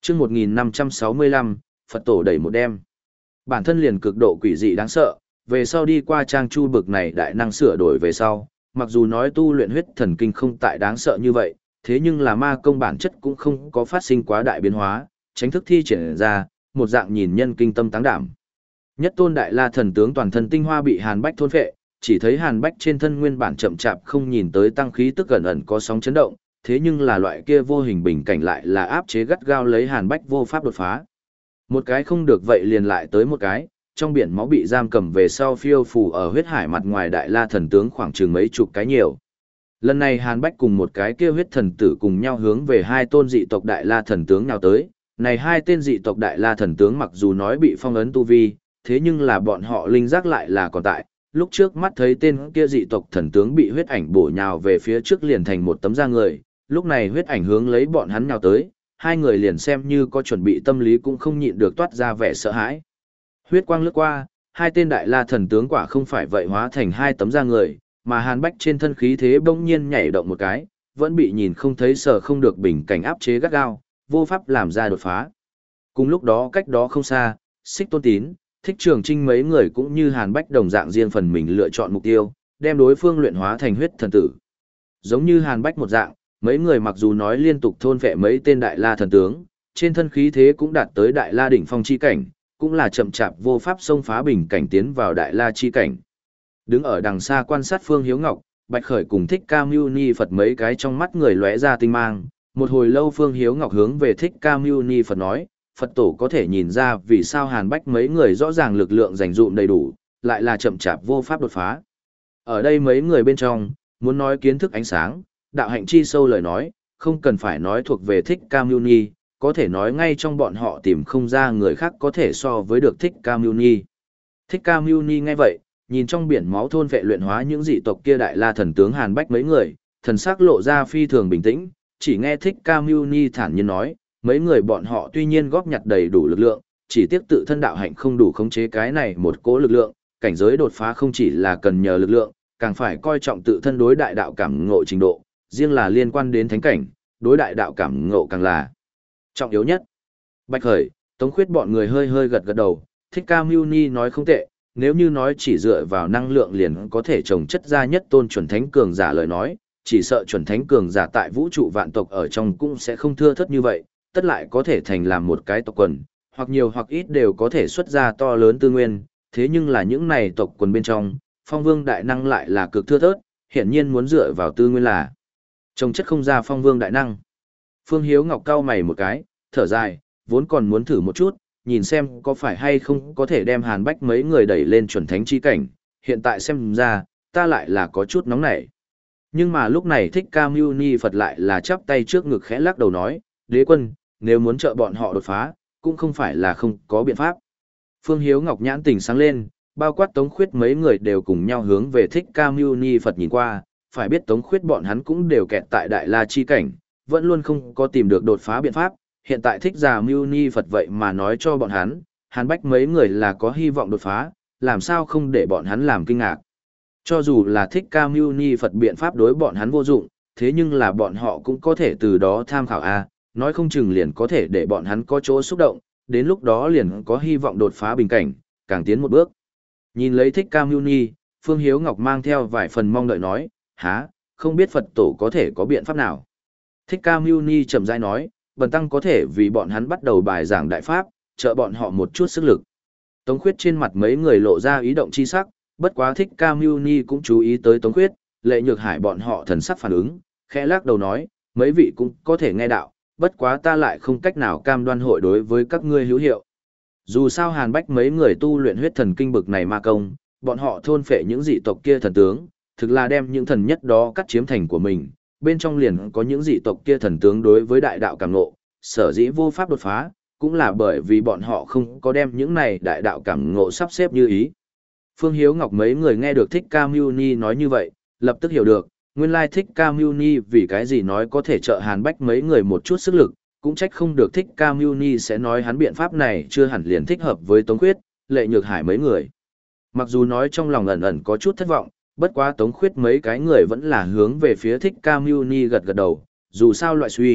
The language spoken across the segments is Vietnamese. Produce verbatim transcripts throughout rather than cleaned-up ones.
chương một nghìn năm trăm sáu mươi lăm, Phật tổ đẩy một đêm. Bản thân liền cực độ quỷ dị đáng sợ, về sau đi qua trang chu bực này đại năng sửa đổi về sau, mặc dù nói tu luyện huyết thần kinh không tại đáng sợ như vậy, thế nhưng là ma công bản chất cũng không có phát sinh quá đại biến hóa, tránh thức thi triển ra, một dạng nhìn nhân kinh tâm táng đảm. Nhất tôn đại la thần tướng toàn thân tinh hoa bị Hàn Bách thôn phệ, chỉ thấy Hàn Bách trên thân nguyên bản chậm chạp không nhìn tới tăng khí tức gần ẩn có sóng chấn động, thế nhưng là loại kia vô hình bình cảnh lại là áp chế gắt gao lấy Hàn Bách vô pháp đột phá. Một cái không được vậy liền lại tới một cái, trong biển máu bị giam cầm về sau phiêu phù ở huyết hải mặt ngoài đại la thần tướng khoảng chừng mấy chục cái nhiều. Lần này Hàn Bách cùng một cái kia huyết thần tử cùng nhau hướng về hai tôn dị tộc đại la thần tướng nào tới. Này hai tên dị tộc đại la thần tướng mặc dù nói bị phong ấn tu vi, thế nhưng là bọn họ linh giác lại là còn tại. Lúc trước mắt thấy tên kia dị tộc thần tướng bị huyết ảnh bổ nhào về phía trước liền thành một tấm da người, lúc này huyết ảnh hướng lấy bọn hắn nhào tới, hai người liền xem như có chuẩn bị tâm lý cũng không nhịn được toát ra vẻ sợ hãi. Huyết quang lướt qua, hai tên đại la thần tướng quả không phải vậy hóa thành hai tấm da người, mà Hàn Bách trên thân khí thế bỗng nhiên nhảy động một cái, vẫn bị nhìn không thấy sợ không được bình cảnh áp chế gắt gao, vô pháp làm ra đột phá. Cùng lúc đó cách đó không xa, Xích Tôn Tín, Thích Trường Trinh mấy người cũng như Hàn Bách đồng dạng riêng phần mình lựa chọn mục tiêu, đem đối phương luyện hóa thành huyết thần tử. Giống như Hàn Bách một dạng, mấy người mặc dù nói liên tục thôn phệ mấy tên đại la thần tướng, trên thân khí thế cũng đạt tới đại la đỉnh phong chi cảnh, cũng là chậm chạp vô pháp xông phá bình cảnh tiến vào đại la chi cảnh. Đứng ở đằng xa quan sát Phương Hiếu Ngọc, Bạch Khởi cùng Thích Ca Mưu Ni Phật mấy cái trong mắt người lóe ra tinh mang, một hồi lâu Phương Hiếu Ngọc hướng về Thích Ca Mưu Ni Phật nói, Phật tổ có thể nhìn ra vì sao Hàn Bách mấy người rõ ràng lực lượng dành dụm đầy đủ, lại là chậm chạp vô pháp đột phá. Ở đây mấy người bên trong, muốn nói kiến thức ánh sáng, đạo hạnh chi sâu lời nói, không cần phải nói thuộc về Thích Ca Mưu Ni, có thể nói ngay trong bọn họ tìm không ra người khác có thể so với được Thích Ca Mưu Ni. Thích Ca Mưu Ni nghe vậy, nhìn trong biển máu thôn vệ luyện hóa những dị tộc kia đại la thần tướng Hàn Bách mấy người, thần sắc lộ ra phi thường bình tĩnh, chỉ nghe Thích Ca Mưu Ni thản nhiên nói, mấy người bọn họ tuy nhiên góp nhặt đầy đủ lực lượng, chỉ tiếc tự thân đạo hạnh không đủ khống chế cái này một cỗ lực lượng, cảnh giới đột phá không chỉ là cần nhờ lực lượng, càng phải coi trọng tự thân đối đại đạo cảm ngộ trình độ, riêng là liên quan đến thánh cảnh, đối đại đạo cảm ngộ càng là trọng yếu nhất. Bạch Khởi, Tống Khuyết bọn người hơi hơi gật gật đầu, Thích Ca Mưu Ni nói không tệ, nếu như nói chỉ dựa vào năng lượng liền có thể trồng chất ra nhất tôn chuẩn thánh cường giả lời nói, chỉ sợ chuẩn thánh cường giả tại vũ trụ vạn tộc ở trong cũng sẽ không thưa thớt như vậy, tất lại có thể thành làm một cái tộc quần, hoặc nhiều hoặc ít đều có thể xuất ra to lớn tư nguyên, thế nhưng là những này tộc quần bên trong, phong vương đại năng lại là cực thưa thớt, hiển nhiên muốn dựa vào tư nguyên là trồng chất không ra phong vương đại năng. Phương Hiếu Ngọc cau mày một cái, thở dài, vốn còn muốn thử một chút, nhìn xem có phải hay không có thể đem Hàn Bách mấy người đẩy lên chuẩn thánh chi cảnh, hiện tại xem ra, ta lại là có chút nóng nảy. Nhưng mà lúc này Thích Ca Mưu Ni Phật lại là chắp tay trước ngực khẽ lắc đầu nói, đế quân, nếu muốn trợ bọn họ đột phá, cũng không phải là không có biện pháp. Phương Hiếu Ngọc nhãn tình sáng lên, bao quát Tống Khuyết mấy người đều cùng nhau hướng về Thích Ca Mưu Ni Phật nhìn qua, phải biết Tống Khuyết bọn hắn cũng đều kẹt tại Đại La chi cảnh, vẫn luôn không có tìm được đột phá biện pháp, hiện tại Thích Già Mưu Ni Phật vậy mà nói cho bọn hắn, Hàn Bách mấy người là có hy vọng đột phá, làm sao không để bọn hắn làm kinh ngạc. Cho dù là Thích Ca Mưu Ni Phật biện pháp đối bọn hắn vô dụng, thế nhưng là bọn họ cũng có thể từ đó tham khảo a, nói không chừng liền có thể để bọn hắn có chỗ xúc động, đến lúc đó liền có hy vọng đột phá bình cảnh, càng tiến một bước. Nhìn lấy Thích Ca Mưu Ni, Phương Hiếu Ngọc mang theo vài phần mong đợi nói, há, không biết Phật tổ có thể có biện pháp nào. Thích Ca Mưu Ni chậm rãi nói, bần tăng có thể vì bọn hắn bắt đầu bài giảng đại pháp, trợ bọn họ một chút sức lực. Tống Khuyết trên mặt mấy người lộ ra ý động chi sắc, bất quá Thích Ca Mưu Ni cũng chú ý tới Tống Khuyết, Lệ Nhược Hải bọn họ thần sắc phản ứng, khẽ lắc đầu nói, mấy vị cũng có thể nghe đạo, bất quá ta lại không cách nào cam đoan hội đối với các ngươi hữu hiệu. Dù sao Hàn Bách mấy người tu luyện huyết thần kinh bực này ma công, bọn họ thôn phệ những dị tộc kia thần tướng, thực là đem những thần nhất đó cắt chiếm thành của mình, bên trong liền có những dị tộc kia thần tướng đối với đại đạo cảm ngộ, sở dĩ vô pháp đột phá, cũng là bởi vì bọn họ không có đem những này đại đạo cảm ngộ sắp xếp như ý. Phương Hiếu Ngọc mấy người nghe được Thích Ca Mưu Ni nói như vậy, lập tức hiểu được, nguyên lai Thích Ca Mưu Ni vì cái gì nói có thể trợ Hàn Bách mấy người một chút sức lực, cũng trách không được Thích Ca Mưu Ni sẽ nói hắn biện pháp này chưa hẳn liền thích hợp với Tống Khuyết, Lệ Nhược Hải mấy người. Mặc dù nói trong lòng ẩn ẩn có chút thất vọng, bất quá Tống Khuyết mấy cái người vẫn là hướng về phía Thích Ca Mưu Ni gật gật đầu, dù sao loại suy,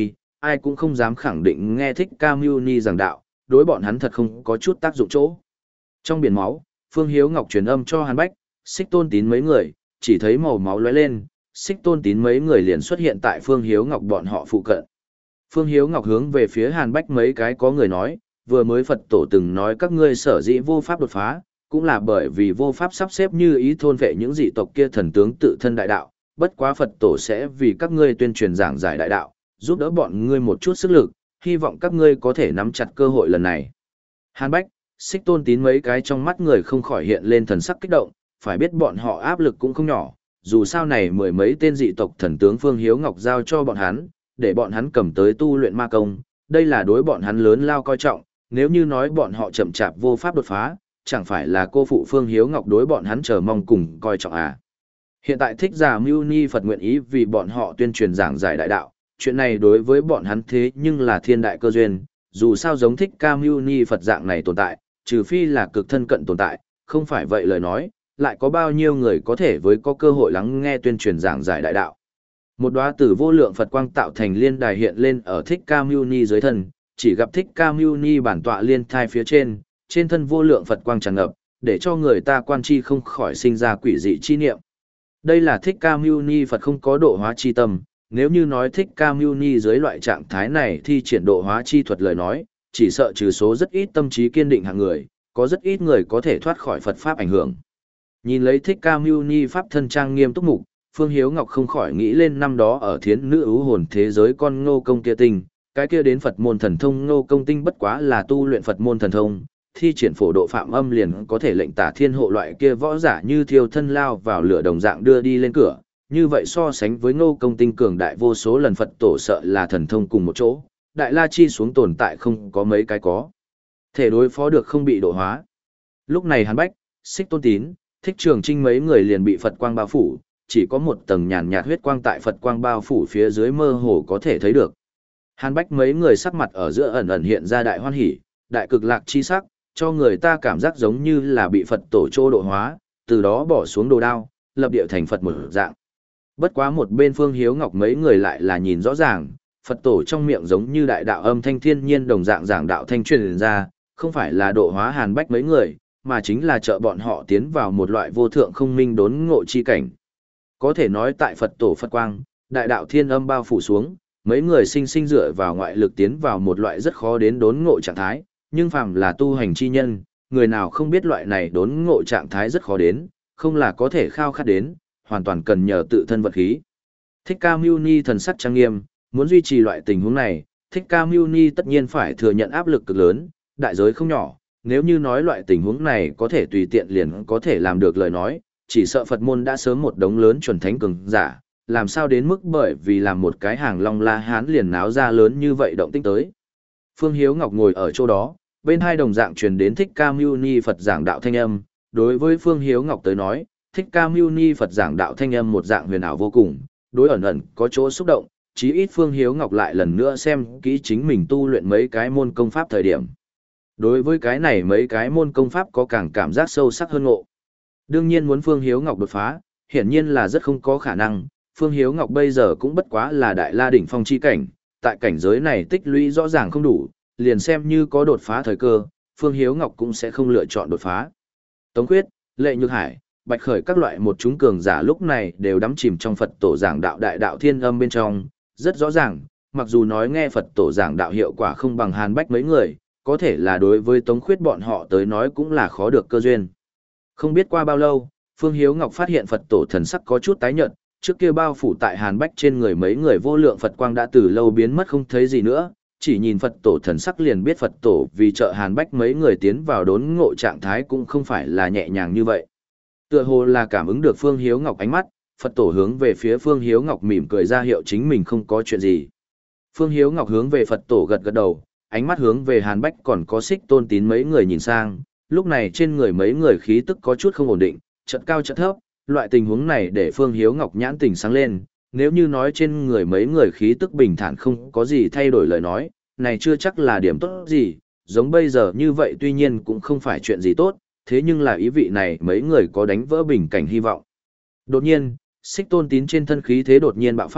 ai cũng không dám khẳng định nghe Thích Ca Mâu Ni giảng đạo, đối bọn hắn thật không có chút tác dụng chỗ. Trong biển máu, Phương Hiếu Ngọc truyền âm cho Hàn Bách, Xích Tôn Tín mấy người, chỉ thấy màu máu lóe lên, Xích Tôn Tín mấy người liền xuất hiện tại Phương Hiếu Ngọc bọn họ phụ cận. Phương Hiếu Ngọc hướng về phía Hàn Bách mấy cái có người nói, vừa mới Phật tổ từng nói các ngươi sở dĩ vô pháp đột phá, cũng là bởi vì vô pháp sắp xếp như ý thôn vệ những dị tộc kia thần tướng tự thân đại đạo, bất quá Phật tổ sẽ vì các ngươi tuyên truyền giảng giải đại đạo, giúp đỡ bọn ngươi một chút sức lực, hy vọng các ngươi có thể nắm chặt cơ hội lần này. Hàn Bách, Xích Tôn Tín mấy cái trong mắt người không khỏi hiện lên thần sắc kích động, phải biết bọn họ áp lực cũng không nhỏ, dù sao này mười mấy tên dị tộc thần tướng Phương Hiếu Ngọc giao cho bọn hắn, để bọn hắn cầm tới tu luyện ma công, đây là đối bọn hắn lớn lao coi trọng, nếu như nói bọn họ chậm chạp vô pháp đột phá, chẳng phải là cô phụ Phương Hiếu Ngọc đối bọn hắn chờ mong cùng coi trọng à. Hiện tại Thích Giả Mưu Ni Phật nguyện ý vì bọn họ tuyên truyền giảng giải đại đạo, chuyện này đối với bọn hắn thế nhưng là thiên đại cơ duyên, dù sao giống Thích Ca Mưu Ni Phật dạng này tồn tại, trừ phi là cực thân cận tồn tại, không phải vậy lời nói, lại có bao nhiêu người có thể với có cơ hội lắng nghe tuyên truyền giảng giải đại đạo. Một đóa tử vô lượng Phật quang tạo thành liên đài hiện lên ở Thích Ca Mưu Ni dưới thân, chỉ gặp Thích Ca Mưu Ni bản tọa liên thai phía trên, trên thân vô lượng Phật quang tràn ngập, để cho người ta quan chi không khỏi sinh ra quỷ dị chi niệm. Đây là Thích Ca Mưu Ni Phật không có độ hóa chi tâm, nếu như nói Thích Ca Mưu Ni dưới loại trạng thái này thi triển độ hóa chi thuật lời nói, chỉ sợ trừ số rất ít tâm trí kiên định hạng người, có rất ít người có thể thoát khỏi Phật pháp ảnh hưởng. Nhìn lấy Thích Ca Mưu Ni pháp thân trang nghiêm túc mục, Phương Hiếu Ngọc không khỏi nghĩ lên năm đó ở thiến nữ ưu hồn thế giới con Ngô Công kia tinh, cái kia đến Phật môn thần thông Ngô Công tinh bất quá là tu luyện Phật môn thần thông, thi triển phổ độ phạm âm liền có thể lệnh tả thiên hộ loại kia võ giả như thiêu thân lao vào lửa đồng dạng đưa đi lên cửa, như vậy so sánh với Ngô Công tinh cường đại vô số lần Phật tổ sợ là thần thông cùng một chỗ, đại la chi xuống tồn tại không có mấy cái có thể đối phó được không bị độ hóa. Lúc này Hàn Bách, Xích Tôn Tín, Thích Trường Trinh mấy người liền bị Phật quang bao phủ, chỉ có một tầng nhàn nhạt huyết quang tại Phật quang bao phủ phía dưới mơ hồ có thể thấy được. Hàn Bách mấy người sắc mặt ở giữa ẩn ẩn hiện ra đại hoan hỉ, đại cực lạc chi sắc, cho người ta cảm giác giống như là bị Phật tổ trô độ hóa, từ đó bỏ xuống đồ đao, lập địa thành Phật một dạng. Bất quá một bên Phương Hiếu Ngọc mấy người lại là nhìn rõ ràng, Phật tổ trong miệng giống như đại đạo âm thanh thiên nhiên đồng dạng giảng đạo thanh truyền ra, không phải là độ hóa Hàn Bách mấy người, mà chính là trợ bọn họ tiến vào một loại vô thượng không minh đốn ngộ chi cảnh. Có thể nói tại Phật tổ Phật quang, đại đạo thiên âm bao phủ xuống, mấy người sinh sinh dựa vào ngoại lực tiến vào một loại rất khó đến đốn ngộ trạng thái, nhưng phàm là tu hành chi nhân, người nào không biết loại này đốn ngộ trạng thái rất khó đến, không là có thể khao khát đến, hoàn toàn cần nhờ tự thân vật khí. Thích Ca Mưu Ni thần sắc trang nghiêm, muốn duy trì loại tình huống này, Thích Ca Mưu Ni tất nhiên phải thừa nhận áp lực cực lớn, đại giới không nhỏ, nếu như nói loại tình huống này có thể tùy tiện liền có thể làm được lời nói, chỉ sợ Phật môn đã sớm một đống lớn chuẩn thánh cường giả, làm sao đến mức bởi vì làm một cái hàng long la hán liền náo ra lớn như vậy động tĩnh tới. Phương Hiếu Ngọc ngồi ở chỗ đó, bên hai đồng dạng truyền đến Thích Ca Mưu Ni Phật giảng đạo thanh âm, đối với Phương Hiếu Ngọc tới nói, Thích Ca Mưu Ni Phật giảng đạo thanh âm một dạng huyền ảo vô cùng, đối ẩn ẩn có chỗ xúc động, chí ít Phương Hiếu Ngọc lại lần nữa xem kỹ chính mình tu luyện mấy cái môn công pháp thời điểm. Đối với cái này mấy cái môn công pháp có càng cảm giác sâu sắc hơn ngộ. Đương nhiên muốn Phương Hiếu Ngọc đột phá, hiển nhiên là rất không có khả năng, Phương Hiếu Ngọc bây giờ cũng bất quá là đại la đỉnh phong chi cảnh, tại cảnh giới này tích lũy rõ ràng không đủ, liền xem như có đột phá thời cơ, Phương Hiếu Ngọc cũng sẽ không lựa chọn đột phá. Tống Khuyết, Lệ Nhược Hải, Bạch Khởi các loại một chúng cường giả lúc này đều đắm chìm trong Phật tổ giảng đạo đại đạo thiên âm bên trong, rất rõ ràng, mặc dù nói nghe Phật tổ giảng đạo hiệu quả không bằng Hàn Bách mấy người, có thể là đối với Tống Khuyết bọn họ tới nói cũng là khó được cơ duyên. Không biết qua bao lâu, Phương Hiếu Ngọc phát hiện Phật tổ thần sắc có chút tái nhợt, trước kia bao phủ tại Hàn Bách trên người mấy người vô lượng Phật quang đã từ lâu biến mất không thấy gì nữa, chỉ nhìn Phật tổ thần sắc liền biết Phật tổ vì trợ Hàn Bách mấy người tiến vào đốn ngộ trạng thái cũng không phải là nhẹ nhàng như vậy. Tựa hồ là cảm ứng được Phương Hiếu Ngọc ánh mắt, Phật tổ hướng về phía Phương Hiếu Ngọc mỉm cười ra hiệu chính mình không có chuyện gì. Phương Hiếu Ngọc hướng về Phật tổ gật gật đầu, ánh mắt hướng về Hàn Bách còn có Xích Tôn Tín mấy người nhìn sang, lúc này trên người mấy người khí tức có chút không ổn định, chợt cao chợt thấp, loại tình huống này để Phương Hiếu Ngọc nhãn tình sáng lên, nếu như nói trên người mấy người khí tức bình thản không có gì thay đổi lời nói, này chưa chắc là điểm tốt gì, giống bây giờ như vậy tuy nhiên cũng không phải chuyện gì tốt, thế nhưng là ý vị này mấy người có đánh vỡ bình cảnh hy vọng. Đột nhiên, Xích Tôn Tín trên thân khí thế đột nhiên bạo phát,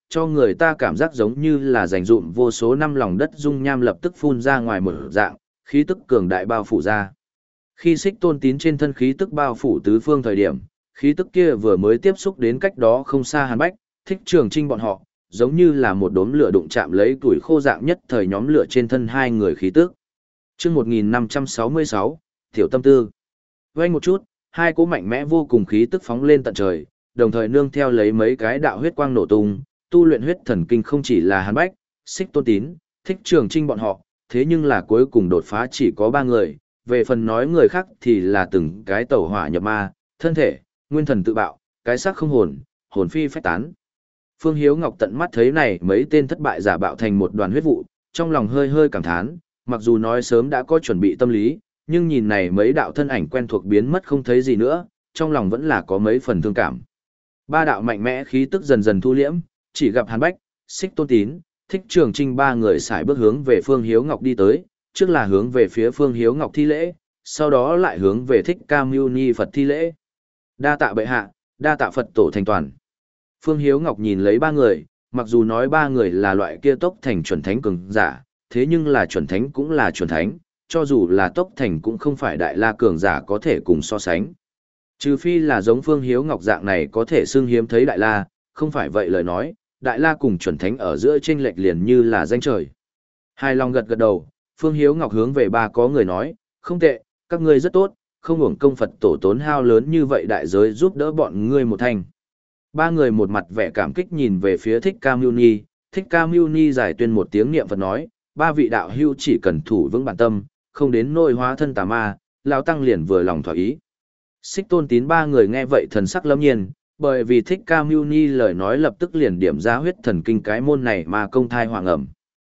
cho người ta cảm giác giống như là dành dụm vô số năm lòng đất dung nham lập tức phun ra ngoài một dạng, khí tức cường đại bao phủ ra. Khi Xích Tôn Tín trên thân khí tức bao phủ tứ phương thời điểm, khí tức kia vừa mới tiếp xúc đến cách đó không xa Hàn Bách, Thích Trường Trinh bọn họ, giống như là một đốm lửa đụng chạm lấy tuổi khô dạng nhất thời nhóm lửa trên thân hai người khí tức. Chương một nghìn năm trăm sáu mươi sáu, Tiểu Tâm Tư. Vang một chút, hai cỗ mạnh mẽ vô cùng khí tức phóng lên tận trời, đồng thời nương theo lấy mấy cái đạo huyết quang nổ tung, tu luyện huyết thần kinh không chỉ là Hàn Bách, Xích Tôn Tín, Thích Trường Trinh bọn họ, thế nhưng là cuối cùng đột phá chỉ có ba người, về phần nói người khác thì là từng cái tẩu hỏa nhập ma, thân thể, nguyên thần tự bạo, cái xác không hồn, hồn phi phách tán. Phương Hiếu Ngọc tận mắt thấy này mấy tên thất bại giả bạo thành một đoàn huyết vụ, trong lòng hơi hơi cảm thán, mặc dù nói sớm đã có chuẩn bị tâm lý, nhưng nhìn này mấy đạo thân ảnh quen thuộc biến mất không thấy gì nữa, trong lòng vẫn là có mấy phần thương cảm. Ba đạo mạnh mẽ khí tức dần dần thu liễm, chỉ gặp Hàn Bách, Xích Tôn Tín, Thích Trường Trinh ba người xài bước hướng về Phương Hiếu Ngọc đi tới, trước là hướng về phía Phương Hiếu Ngọc thi lễ, sau đó lại hướng về Thích Ca Mưu Ni Phật thi lễ. Đa tạ bệ hạ, đa tạ Phật tổ thành toàn. Phương Hiếu Ngọc nhìn lấy ba người, mặc dù nói ba người là loại kia tốc thành chuẩn thánh cường giả, thế nhưng là chuẩn thánh cũng là chuẩn thánh, cho dù là tốc thành cũng không phải đại la cường giả có thể cùng so sánh. Trừ phi là giống Phương Hiếu Ngọc dạng này có thể xưng hiếm thấy đại la, không phải vậy lời nói, đại la cùng chuẩn thánh ở giữa chênh lệch liền như là danh trời. Hai lòng gật gật đầu, Phương Hiếu Ngọc hướng về ba có người nói, không tệ, các ngươi rất tốt, không uổng công Phật tổ tốn hao lớn như vậy đại giới giúp đỡ bọn ngươi một thành. Ba người một mặt vẻ cảm kích nhìn về phía Thích Ca Mưu Ni, Thích Ca Mưu Ni giải tuyên một tiếng niệm Phật nói, ba vị đạo hữu chỉ cần thủ vững bản tâm, không đến nôi hóa thân tà ma, lão tăng liền vừa lòng thỏa ý. Xích Tôn Tín ba người nghe vậy thần sắc lâm nhiên, bởi vì Thích Ca Mưu Ni lời nói lập tức liền điểm ra huyết thần kinh cái môn này mà công thai hoàng ẩm.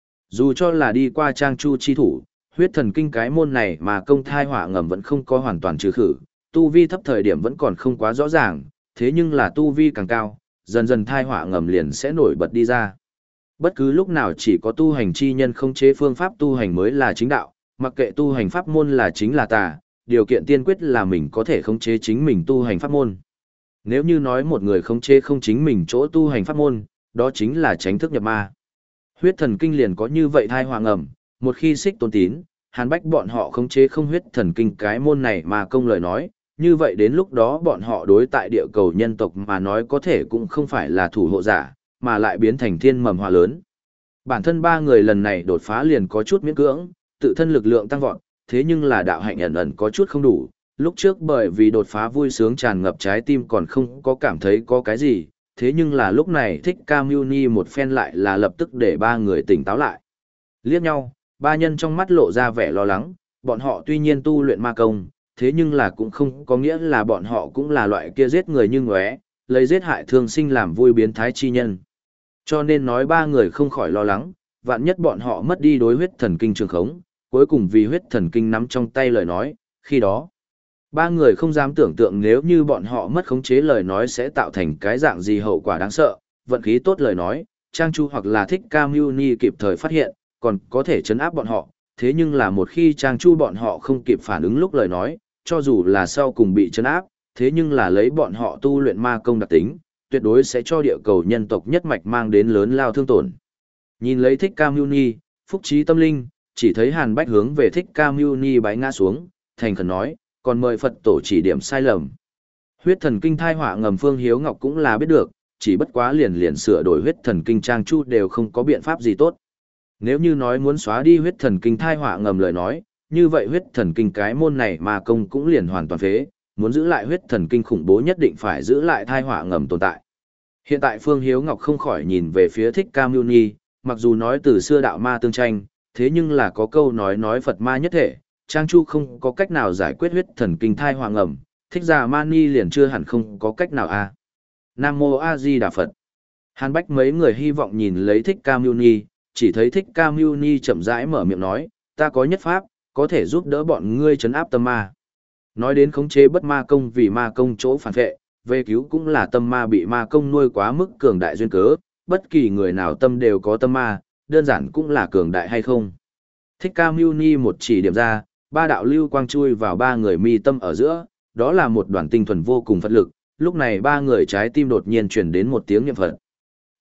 Dù cho là đi qua trang chu chi thủ, huyết thần kinh cái môn này mà công thai hỏa ngầm vẫn không có hoàn toàn trừ khử, tu vi thấp thời điểm vẫn còn không quá rõ ràng, thế nhưng là tu vi càng cao, dần dần thai hỏa ngầm liền sẽ nổi bật đi ra. Bất cứ lúc nào chỉ có tu hành chi nhân không chế phương pháp tu hành mới là chính đạo, mặc kệ tu hành pháp môn là chính là tà, điều kiện tiên quyết là mình có thể khống chế chính mình tu hành pháp môn. Nếu như nói một người khống chế không chính mình chỗ tu hành pháp môn, đó chính là tránh thức nhập ma. Huyết thần kinh liền có như vậy thai hoàng ẩm, một khi Xích Tôn Tín, Hàn Bách bọn họ khống chế không huyết thần kinh cái môn này mà công lời nói, như vậy đến lúc đó bọn họ đối tại địa cầu nhân tộc mà nói có thể cũng không phải là thủ hộ giả, mà lại biến thành thiên mầm họa lớn. Bản thân ba người lần này đột phá liền có chút miễn cưỡng, tự thân lực lượng tăng vọt, thế nhưng là đạo hạnh ẩn ẩn có chút không đủ, lúc trước bởi vì đột phá vui sướng tràn ngập trái tim còn không có cảm thấy có cái gì, thế nhưng là lúc này Thích Ca Mưu Ni một phen lại là lập tức để ba người tỉnh táo lại. Liếc nhau, ba nhân trong mắt lộ ra vẻ lo lắng, bọn họ tuy nhiên tu luyện ma công, thế nhưng là cũng không có nghĩa là bọn họ cũng là loại kia giết người như ngóe, lấy giết hại thương sinh làm vui biến thái chi nhân. Cho nên nói ba người không khỏi lo lắng, vạn nhất bọn họ mất đi đối huyết thần kinh trường khống, cuối cùng vì huyết thần kinh nắm trong tay lời nói, khi đó, ba người không dám tưởng tượng nếu như bọn họ mất khống chế lời nói sẽ tạo thành cái dạng gì hậu quả đáng sợ, vận khí tốt lời nói, Trang Chu hoặc là Thích Ca Mưu Ni kịp thời phát hiện, còn có thể chấn áp bọn họ, thế nhưng là một khi Trang Chu bọn họ không kịp phản ứng lúc lời nói, cho dù là sau cùng bị chấn áp, thế nhưng là lấy bọn họ tu luyện ma công đặc tính, tuyệt đối sẽ cho địa cầu nhân tộc nhất mạch mang đến lớn lao thương tổn. Nhìn lấy Thích Ca Mưu Ni, phúc trí tâm linh, chỉ thấy Hàn Bách hướng về Thích Ca Mưu Ni bái ngã xuống, thành khẩn nói, còn mời Phật tổ chỉ điểm sai lầm. Huyết thần kinh thai họa ngầm Phương Hiếu Ngọc cũng là biết được, chỉ bất quá liền liền sửa đổi huyết thần kinh Trang Chu đều không có biện pháp gì tốt. Nếu như nói muốn xóa đi huyết thần kinh thai họa ngầm lời nói, như vậy huyết thần kinh cái môn này mà công cũng liền hoàn toàn phế, muốn giữ lại huyết thần kinh khủng bố nhất định phải giữ lại thai họa ngầm tồn tại. Hiện tại Phương Hiếu Ngọc không khỏi nhìn về phía Thích Ca Mưu Ni, mặc dù nói từ xưa đạo ma tương tranh, thế nhưng là có câu nói nói Phật ma nhất thể, Trang Chu không có cách nào giải quyết huyết thần kinh thai họa ngầm, Thích Già Mani liền chưa hẳn không có cách nào a. Nam Mô A Di Đà Phật. Hàn Bách mấy người hy vọng nhìn lấy Thích Ca Mưu Ni, chỉ thấy Thích Ca Mưu Ni chậm rãi mở miệng nói, ta có nhất pháp, có thể giúp đỡ bọn ngươi trấn áp tâm ma. Nói đến khống chế bất ma công vì ma công chỗ phản vệ, về cứu cũng là tâm ma bị ma công nuôi quá mức cường đại duyên cớ, bất kỳ người nào tâm đều có tâm ma, đơn giản cũng là cường đại hay không. Thích Ca Mưu Ni một chỉ điểm ra, ba đạo lưu quang chui vào ba người mi tâm ở giữa, đó là một đoàn tinh thuần vô cùng Phật lực, lúc này ba người trái tim đột nhiên truyền đến một tiếng niệm Phật.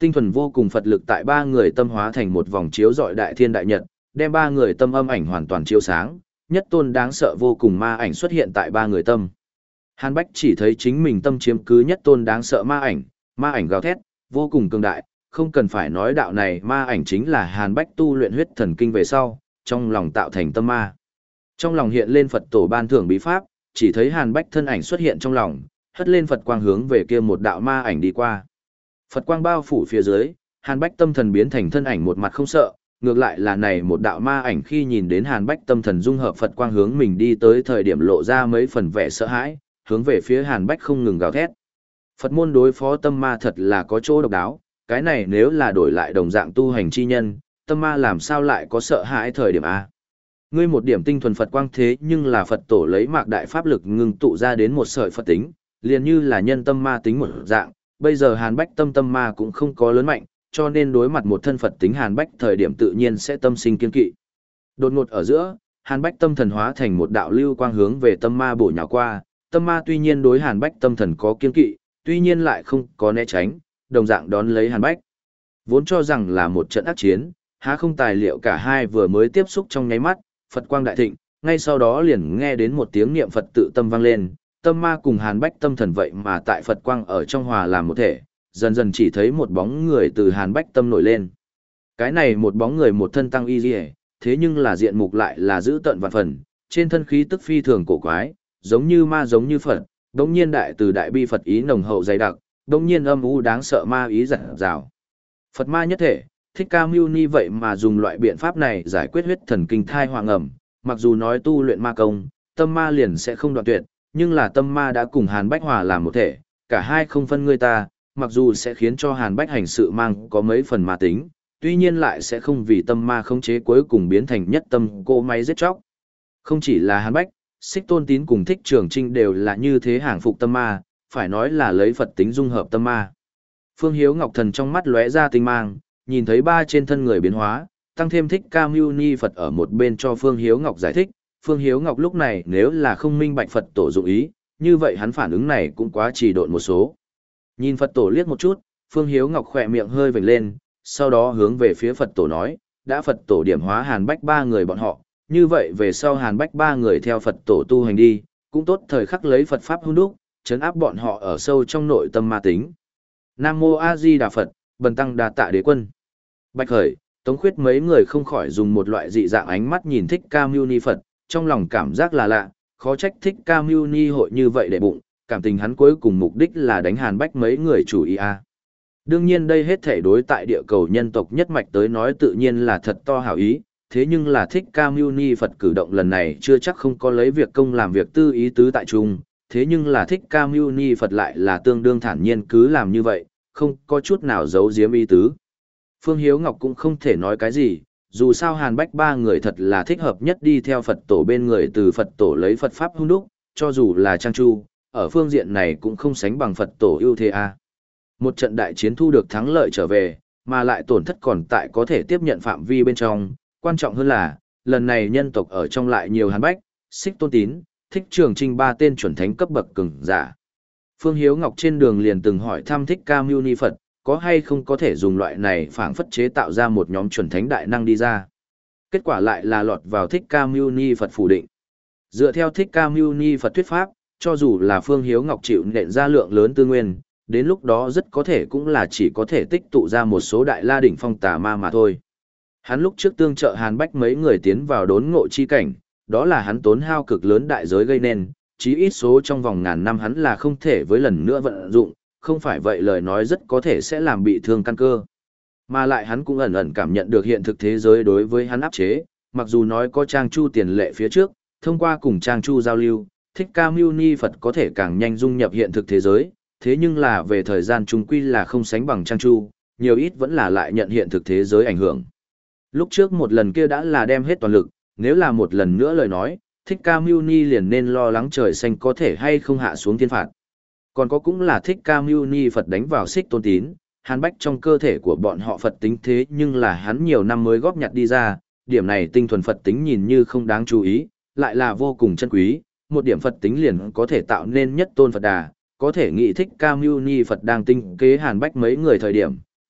Tinh thuần vô cùng Phật lực tại ba người tâm hóa thành một vòng chiếu rọi đại thiên đại nhật, đem ba người tâm âm ảnh hoàn toàn chiếu sáng, nhất tôn đáng sợ vô cùng ma ảnh xuất hiện tại ba người tâm. Hàn Bách chỉ thấy chính mình tâm chiếm cứ nhất tôn đáng sợ ma ảnh, ma ảnh gào thét, vô cùng cường đại, không cần phải nói đạo này ma ảnh chính là Hàn Bách tu luyện huyết thần kinh về sau, trong lòng tạo thành tâm ma. Trong lòng hiện lên Phật tổ ban thưởng bí pháp, chỉ thấy Hàn Bách thân ảnh xuất hiện trong lòng, hất lên Phật quang hướng về kia một đạo ma ảnh đi qua. Phật quang bao phủ phía dưới, Hàn Bách tâm thần biến thành thân ảnh một mặt không sợ, ngược lại là này một đạo ma ảnh khi nhìn đến Hàn Bách tâm thần dung hợp Phật quang hướng mình đi tới thời điểm lộ ra mấy phần vẻ sợ hãi, hướng về phía Hàn Bách không ngừng gào thét. Phật môn đối phó tâm ma thật là có chỗ độc đáo, cái này nếu là đổi lại đồng dạng tu hành chi nhân, tâm ma làm sao lại có sợ hãi thời điểm A. Ngươi một điểm tinh thuần Phật quang thế nhưng là Phật tổ lấy mạc đại pháp lực ngưng tụ ra đến một sợi Phật tính, liền như là nhân tâm ma tính một dạng, bây giờ Hàn Bách tâm tâm ma cũng không có lớn mạnh, cho nên đối mặt một thân Phật tính Hàn Bách thời điểm tự nhiên sẽ tâm sinh kiên kỵ. Đột ngột ở giữa, Hàn Bách tâm thần hóa thành một đạo lưu quang hướng về tâm ma bổ nhào qua, tâm ma tuy nhiên đối Hàn Bách tâm thần có kiên kỵ, tuy nhiên lại không có né tránh, đồng dạng đón lấy Hàn Bách. Vốn cho rằng là một trận ác chiến, há không tài liệu cả hai vừa mới tiếp xúc trong nháy mắt, Phật quang đại thịnh, ngay sau đó liền nghe đến một tiếng niệm Phật tự tâm vang lên, tâm ma cùng Hàn Bách tâm thần vậy mà tại Phật quang ở trong hòa làm một thể, dần dần chỉ thấy một bóng người từ Hàn Bách tâm nổi lên. Cái này một bóng người một thân tăng y liễu, thế nhưng là diện mục lại là giữ tận vạn phần, trên thân khí tức phi thường cổ quái, giống như ma giống như Phật, đống nhiên đại từ đại bi Phật ý nồng hậu dày đặc, đống nhiên âm u đáng sợ ma ý dặn dào. Phật ma nhất thể, Thích Ca Mâu Ni vậy mà dùng loại biện pháp này giải quyết huyết thần kinh thai hoàng ẩm, mặc dù nói tu luyện ma công, tâm ma liền sẽ không đoạn tuyệt, nhưng là tâm ma đã cùng Hàn Bách hòa làm một thể, cả hai không phân người ta, mặc dù sẽ khiến cho Hàn Bách hành sự mang có mấy phần ma tính, tuy nhiên lại sẽ không vì tâm ma khống chế cuối cùng biến thành nhất tâm cô máy giết chóc. Không chỉ là Hàn Bách, Xích Tôn Tín cùng Thích Trường Trinh đều là như thế hàng phục tâm ma, phải nói là lấy Phật tính dung hợp tâm ma. Phương Hiếu Ngọc Thần trong mắt lóe ra tinh mang, nhìn thấy ba trên thân người biến hóa, tăng thêm Thích Ca Mâu Ni Phật ở một bên cho Phương Hiếu Ngọc giải thích, Phương Hiếu Ngọc lúc này nếu là không minh bạch Phật tổ dụng ý, như vậy hắn phản ứng này cũng quá trì độn một số. Nhìn Phật tổ liếc một chút, Phương Hiếu Ngọc khỏe miệng hơi vểnh lên, sau đó hướng về phía Phật tổ nói, đã Phật tổ điểm hóa Hàn Bách ba người bọn họ, như vậy về sau Hàn Bách ba người theo Phật tổ tu hành đi, cũng tốt thời khắc lấy Phật pháp hun đúc, chấn áp bọn họ ở sâu trong nội tâm ma tính. Nam Mô A Di Đà Phật, Bần Tăng Đà Tạ Đế Quân. Bạch Khởi, Tống Khuyết mấy người không khỏi dùng một loại dị dạng ánh mắt nhìn Thích Ca Mâu Ni Phật, trong lòng cảm giác là lạ, khó trách Thích Ca Mâu Ni hội như vậy để bụng, cảm tình hắn cuối cùng mục đích là đánh Hàn Bách mấy người chủ ý a. Đương nhiên đây hết thể đối tại địa cầu nhân tộc nhất mạch tới nói tự nhiên là thật to hảo ý, thế nhưng là Thích Ca Mâu Ni Phật cử động lần này chưa chắc không có lấy việc công làm việc tư ý tứ tại chung, thế nhưng là Thích Ca Mâu Ni Phật lại là tương đương thản nhiên cứ làm như vậy, không có chút nào giấu giếm ý tứ. Phương Hiếu Ngọc cũng không thể nói cái gì, dù sao Hàn Bách ba người thật là thích hợp nhất đi theo Phật tổ bên người từ Phật tổ lấy Phật Pháp hung đúc, cho dù là Trang Chu, ở phương diện này cũng không sánh bằng Phật tổ ưu thế a. Một trận đại chiến thu được thắng lợi trở về, mà lại tổn thất còn tại có thể tiếp nhận phạm vi bên trong, quan trọng hơn là, lần này nhân tộc ở trong lại nhiều Hàn Bách, Xích Tôn Tín, Thích Trường Trinh ba tên chuẩn thánh cấp bậc cường giả. Phương Hiếu Ngọc trên đường liền từng hỏi thăm Thích Ca Mâu Ni Phật, có hay không có thể dùng loại này phảng phất chế tạo ra một nhóm chuẩn thánh đại năng đi ra. Kết quả lại là lọt vào Thích Ca Mâu Ni Phật phủ định. Dựa theo Thích Ca Mâu Ni Phật thuyết pháp, cho dù là Phương Hiếu Ngọc chịu nện ra lượng lớn tư nguyên, đến lúc đó rất có thể cũng là chỉ có thể tích tụ ra một số đại la đỉnh phong tà ma mà thôi. Hắn lúc trước tương trợ Hàn Bách mấy người tiến vào đốn ngộ chi cảnh, đó là hắn tốn hao cực lớn đại giới gây nên, chí ít số trong vòng ngàn năm hắn là không thể với lần nữa vận dụng, không phải vậy lời nói rất có thể sẽ làm bị thương căn cơ. Mà lại hắn cũng ẩn ẩn cảm nhận được hiện thực thế giới đối với hắn áp chế, mặc dù nói có Trang Chu tiền lệ phía trước, thông qua cùng Trang Chu giao lưu, Thích Ca Mâu Ni Phật có thể càng nhanh dung nhập hiện thực thế giới, thế nhưng là về thời gian chung quy là không sánh bằng Trang Chu, nhiều ít vẫn là lại nhận hiện thực thế giới ảnh hưởng. Lúc trước một lần kia đã là đem hết toàn lực, nếu là một lần nữa lời nói, Thích Ca Mâu Ni liền nên lo lắng trời xanh có thể hay không hạ xuống thiên phạt. Còn có cũng là Thích Ca Mâu Ni Phật đánh vào Xích Tôn Tín, Hàn Bách trong cơ thể của bọn họ Phật tính thế nhưng là hắn nhiều năm mới góp nhặt đi ra, điểm này tinh thuần Phật tính nhìn như không đáng chú ý, lại là vô cùng chân quý, một điểm Phật tính liền có thể tạo nên nhất tôn Phật Đà, có thể nghĩ Thích Ca Mâu Ni Phật đang tinh kế Hàn Bách mấy người thời điểm,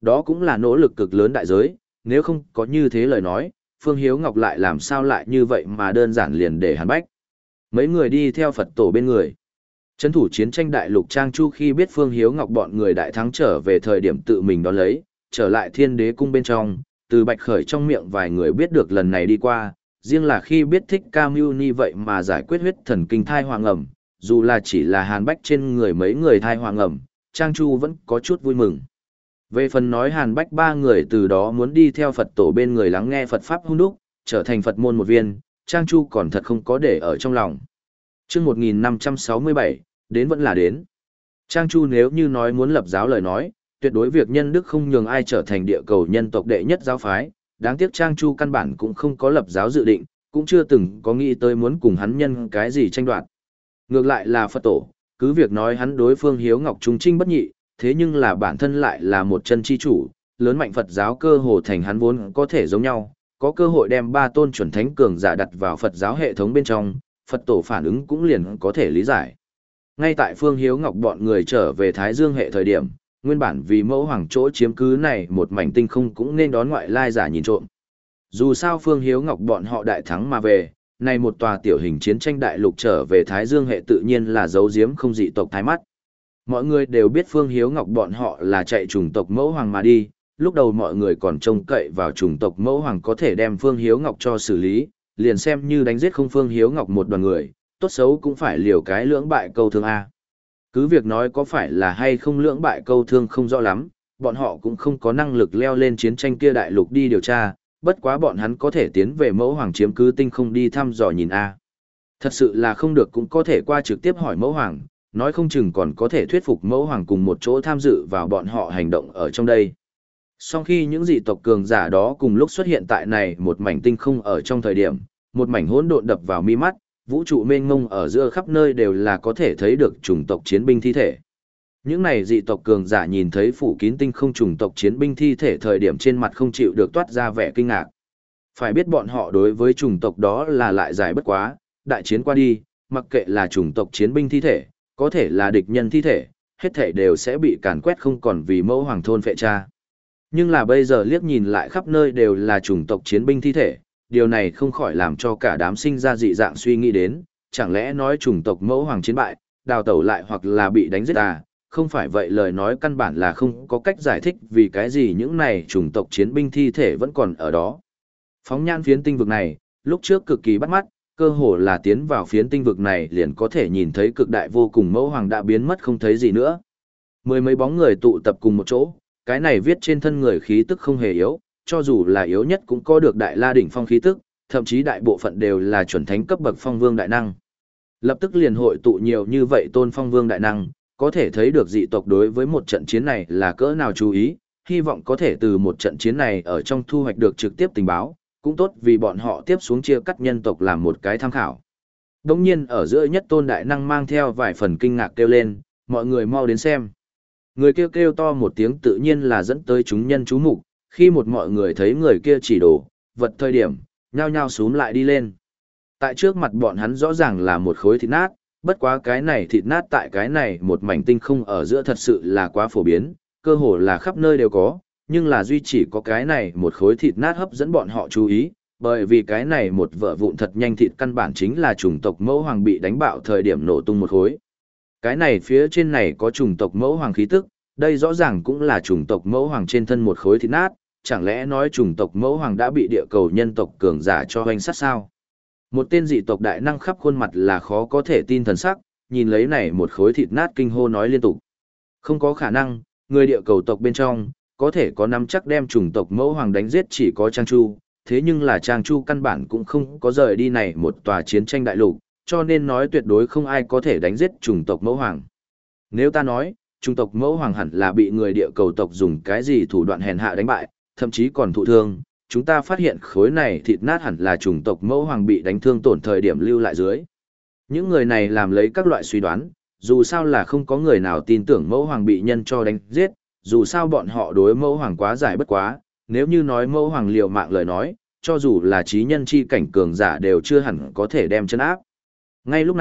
đó cũng là nỗ lực cực lớn đại giới, nếu không có như thế lời nói, Phương Hiếu Ngọc lại làm sao lại như vậy mà đơn giản liền để Hàn Bách. Mấy người đi theo Phật tổ bên người. Trấn thủ chiến tranh đại lục Trang Chu khi biết Phương Hiếu Ngọc bọn người đại thắng trở về thời điểm tự mình đón lấy, trở lại Thiên Đế cung bên trong, từ Bạch Khởi trong miệng vài người biết được lần này đi qua, riêng là khi biết Thích Ca Mưu Ni vậy mà giải quyết huyết thần kinh thai hoàng ẩm, dù là chỉ là Hàn Bách trên người mấy người thai hoàng ẩm, Trang Chu vẫn có chút vui mừng. Về phần nói Hàn Bách ba người từ đó muốn đi theo Phật tổ bên người lắng nghe Phật Pháp hung đúc, trở thành Phật môn một viên, Trang Chu còn thật không có để ở trong lòng. chương một nghìn năm trăm sáu mươi bảy, đến vẫn là đến. Trang Chu nếu như nói muốn lập giáo lời nói, tuyệt đối việc nhân đức không nhường ai trở thành địa cầu nhân tộc đệ nhất giáo phái, đáng tiếc Trang Chu căn bản cũng không có lập giáo dự định, cũng chưa từng có nghĩ tới muốn cùng hắn nhân cái gì tranh đoạt. Ngược lại là Phật tổ, cứ việc nói hắn đối Phương Hiếu Ngọc trung trinh bất nhị, thế nhưng là bản thân lại là một chân chi chủ, lớn mạnh Phật giáo cơ hồ thành hắn vốn có thể giống nhau, có cơ hội đem ba tôn chuẩn thánh cường giả đặt vào Phật giáo hệ thống bên trong, Phật tổ phản ứng cũng liền có thể lý giải. Ngay tại Phương Hiếu Ngọc bọn người trở về Thái Dương hệ thời điểm, nguyên bản vì mẫu hoàng chỗ chiếm cứ này một mảnh tinh không cũng nên đón ngoại lai giả nhìn trộm. Dù sao Phương Hiếu Ngọc bọn họ đại thắng mà về, này một tòa tiểu hình chiến tranh đại lục trở về Thái Dương hệ tự nhiên là giấu giếm không dị tộc thái mắt. Mọi người đều biết Phương Hiếu Ngọc bọn họ là chạy chủng tộc mẫu hoàng mà đi, lúc đầu mọi người còn trông cậy vào chủng tộc mẫu hoàng có thể đem Phương Hiếu Ngọc cho xử lý, liền xem như đánh giết không Phương Hiếu Ngọc một đoàn người, tốt xấu cũng phải liều cái lưỡng bại câu thương A. Cứ việc nói có phải là hay không lưỡng bại câu thương không rõ lắm, bọn họ cũng không có năng lực leo lên chiến tranh kia đại lục đi điều tra, bất quá bọn hắn có thể tiến về mẫu hoàng chiếm cứ tinh không đi thăm dò nhìn A. Thật sự là không được cũng có thể qua trực tiếp hỏi mẫu hoàng, nói không chừng còn có thể thuyết phục mẫu hoàng cùng một chỗ tham dự vào bọn họ hành động ở trong đây. Sau khi những dị tộc cường giả đó cùng lúc xuất hiện tại này một mảnh tinh không ở trong thời điểm, một mảnh hỗn độn đập vào mi mắt, vũ trụ mênh mông ở giữa khắp nơi đều là có thể thấy được chủng tộc chiến binh thi thể. Những này dị tộc cường giả nhìn thấy phủ kín tinh không chủng tộc chiến binh thi thể thời điểm trên mặt không chịu được toát ra vẻ kinh ngạc. Phải biết bọn họ đối với chủng tộc đó là lại giải bất quá, đại chiến qua đi, mặc kệ là chủng tộc chiến binh thi thể, có thể là địch nhân thi thể, hết thể đều sẽ bị càn quét không còn vì mẫu hoàng thôn phệ cha. Nhưng là bây giờ liếc nhìn lại khắp nơi đều là chủng tộc chiến binh thi thể, điều này không khỏi làm cho cả đám sinh ra dị dạng suy nghĩ đến, chẳng lẽ nói chủng tộc mẫu hoàng chiến bại, đào tẩu lại hoặc là bị đánh giết à, không phải vậy lời nói căn bản là không có cách giải thích vì cái gì những này chủng tộc chiến binh thi thể vẫn còn ở đó. Phóng nhan phiến tinh vực này, lúc trước cực kỳ bắt mắt, cơ hồ là tiến vào phiến tinh vực này liền có thể nhìn thấy cực đại vô cùng mẫu hoàng đã biến mất không thấy gì nữa. Mười mấy bóng người tụ tập cùng một chỗ, cái này viết trên thân người khí tức không hề yếu, cho dù là yếu nhất cũng có được đại la đỉnh phong khí tức, thậm chí đại bộ phận đều là chuẩn thánh cấp bậc phong vương đại năng. Lập tức liền hội tụ nhiều như vậy tôn phong vương đại năng, có thể thấy được dị tộc đối với một trận chiến này là cỡ nào chú ý, hy vọng có thể từ một trận chiến này ở trong thu hoạch được trực tiếp tình báo, cũng tốt vì bọn họ tiếp xuống chia cắt nhân tộc làm một cái tham khảo. Đồng nhiên ở giữa nhất tôn đại năng mang theo vài phần kinh ngạc kêu lên, mọi người mau đến xem. Người kêu kêu to một tiếng tự nhiên là dẫn tới chúng nhân chú mục, khi một mọi người thấy người kia chỉ đổ, vật thời điểm, nhao nhao xuống lại đi lên. Tại trước mặt bọn hắn rõ ràng là một khối thịt nát, bất quá cái này thịt nát tại cái này một mảnh tinh không ở giữa thật sự là quá phổ biến, cơ hồ là khắp nơi đều có, nhưng là duy chỉ có cái này một khối thịt nát hấp dẫn bọn họ chú ý, bởi vì cái này một vỡ vụn thật nhanh thịt căn bản chính là chủng tộc mẫu hoàng bị đánh bạo thời điểm nổ tung một khối. Cái này phía trên này có chủng tộc mẫu hoàng khí tức, đây rõ ràng cũng là chủng tộc mẫu hoàng trên thân một khối thịt nát, chẳng lẽ nói chủng tộc mẫu hoàng đã bị địa cầu nhân tộc cường giả cho hoành sát sao? Một tên dị tộc đại năng khắp khuôn mặt là khó có thể tin thần sắc, nhìn lấy này một khối thịt nát kinh hô nói liên tục. Không có khả năng, người địa cầu tộc bên trong, có thể có nắm chắc đem chủng tộc mẫu hoàng đánh giết chỉ có Trang Chu, thế nhưng là Trang Chu căn bản cũng không có rời đi này một tòa chiến tranh đại lục, cho nên nói tuyệt đối không ai có thể đánh giết chủng tộc mẫu hoàng. Nếu ta nói, chủng tộc mẫu hoàng hẳn là bị người địa cầu tộc dùng cái gì thủ đoạn hèn hạ đánh bại, thậm chí còn thụ thương, chúng ta phát hiện khối này thịt nát hẳn là chủng tộc mẫu hoàng bị đánh thương tổn thời điểm lưu lại dưới. Những người này làm lấy các loại suy đoán, dù sao là không có người nào tin tưởng mẫu hoàng bị nhân cho đánh giết, dù sao bọn họ đối mẫu hoàng quá giải bất quá, nếu như nói mẫu hoàng liều mạng lời nói, cho dù là trí nhân chi cảnh cường giả đều chưa hẳn có thể đem chân áp. Ngay lúc này,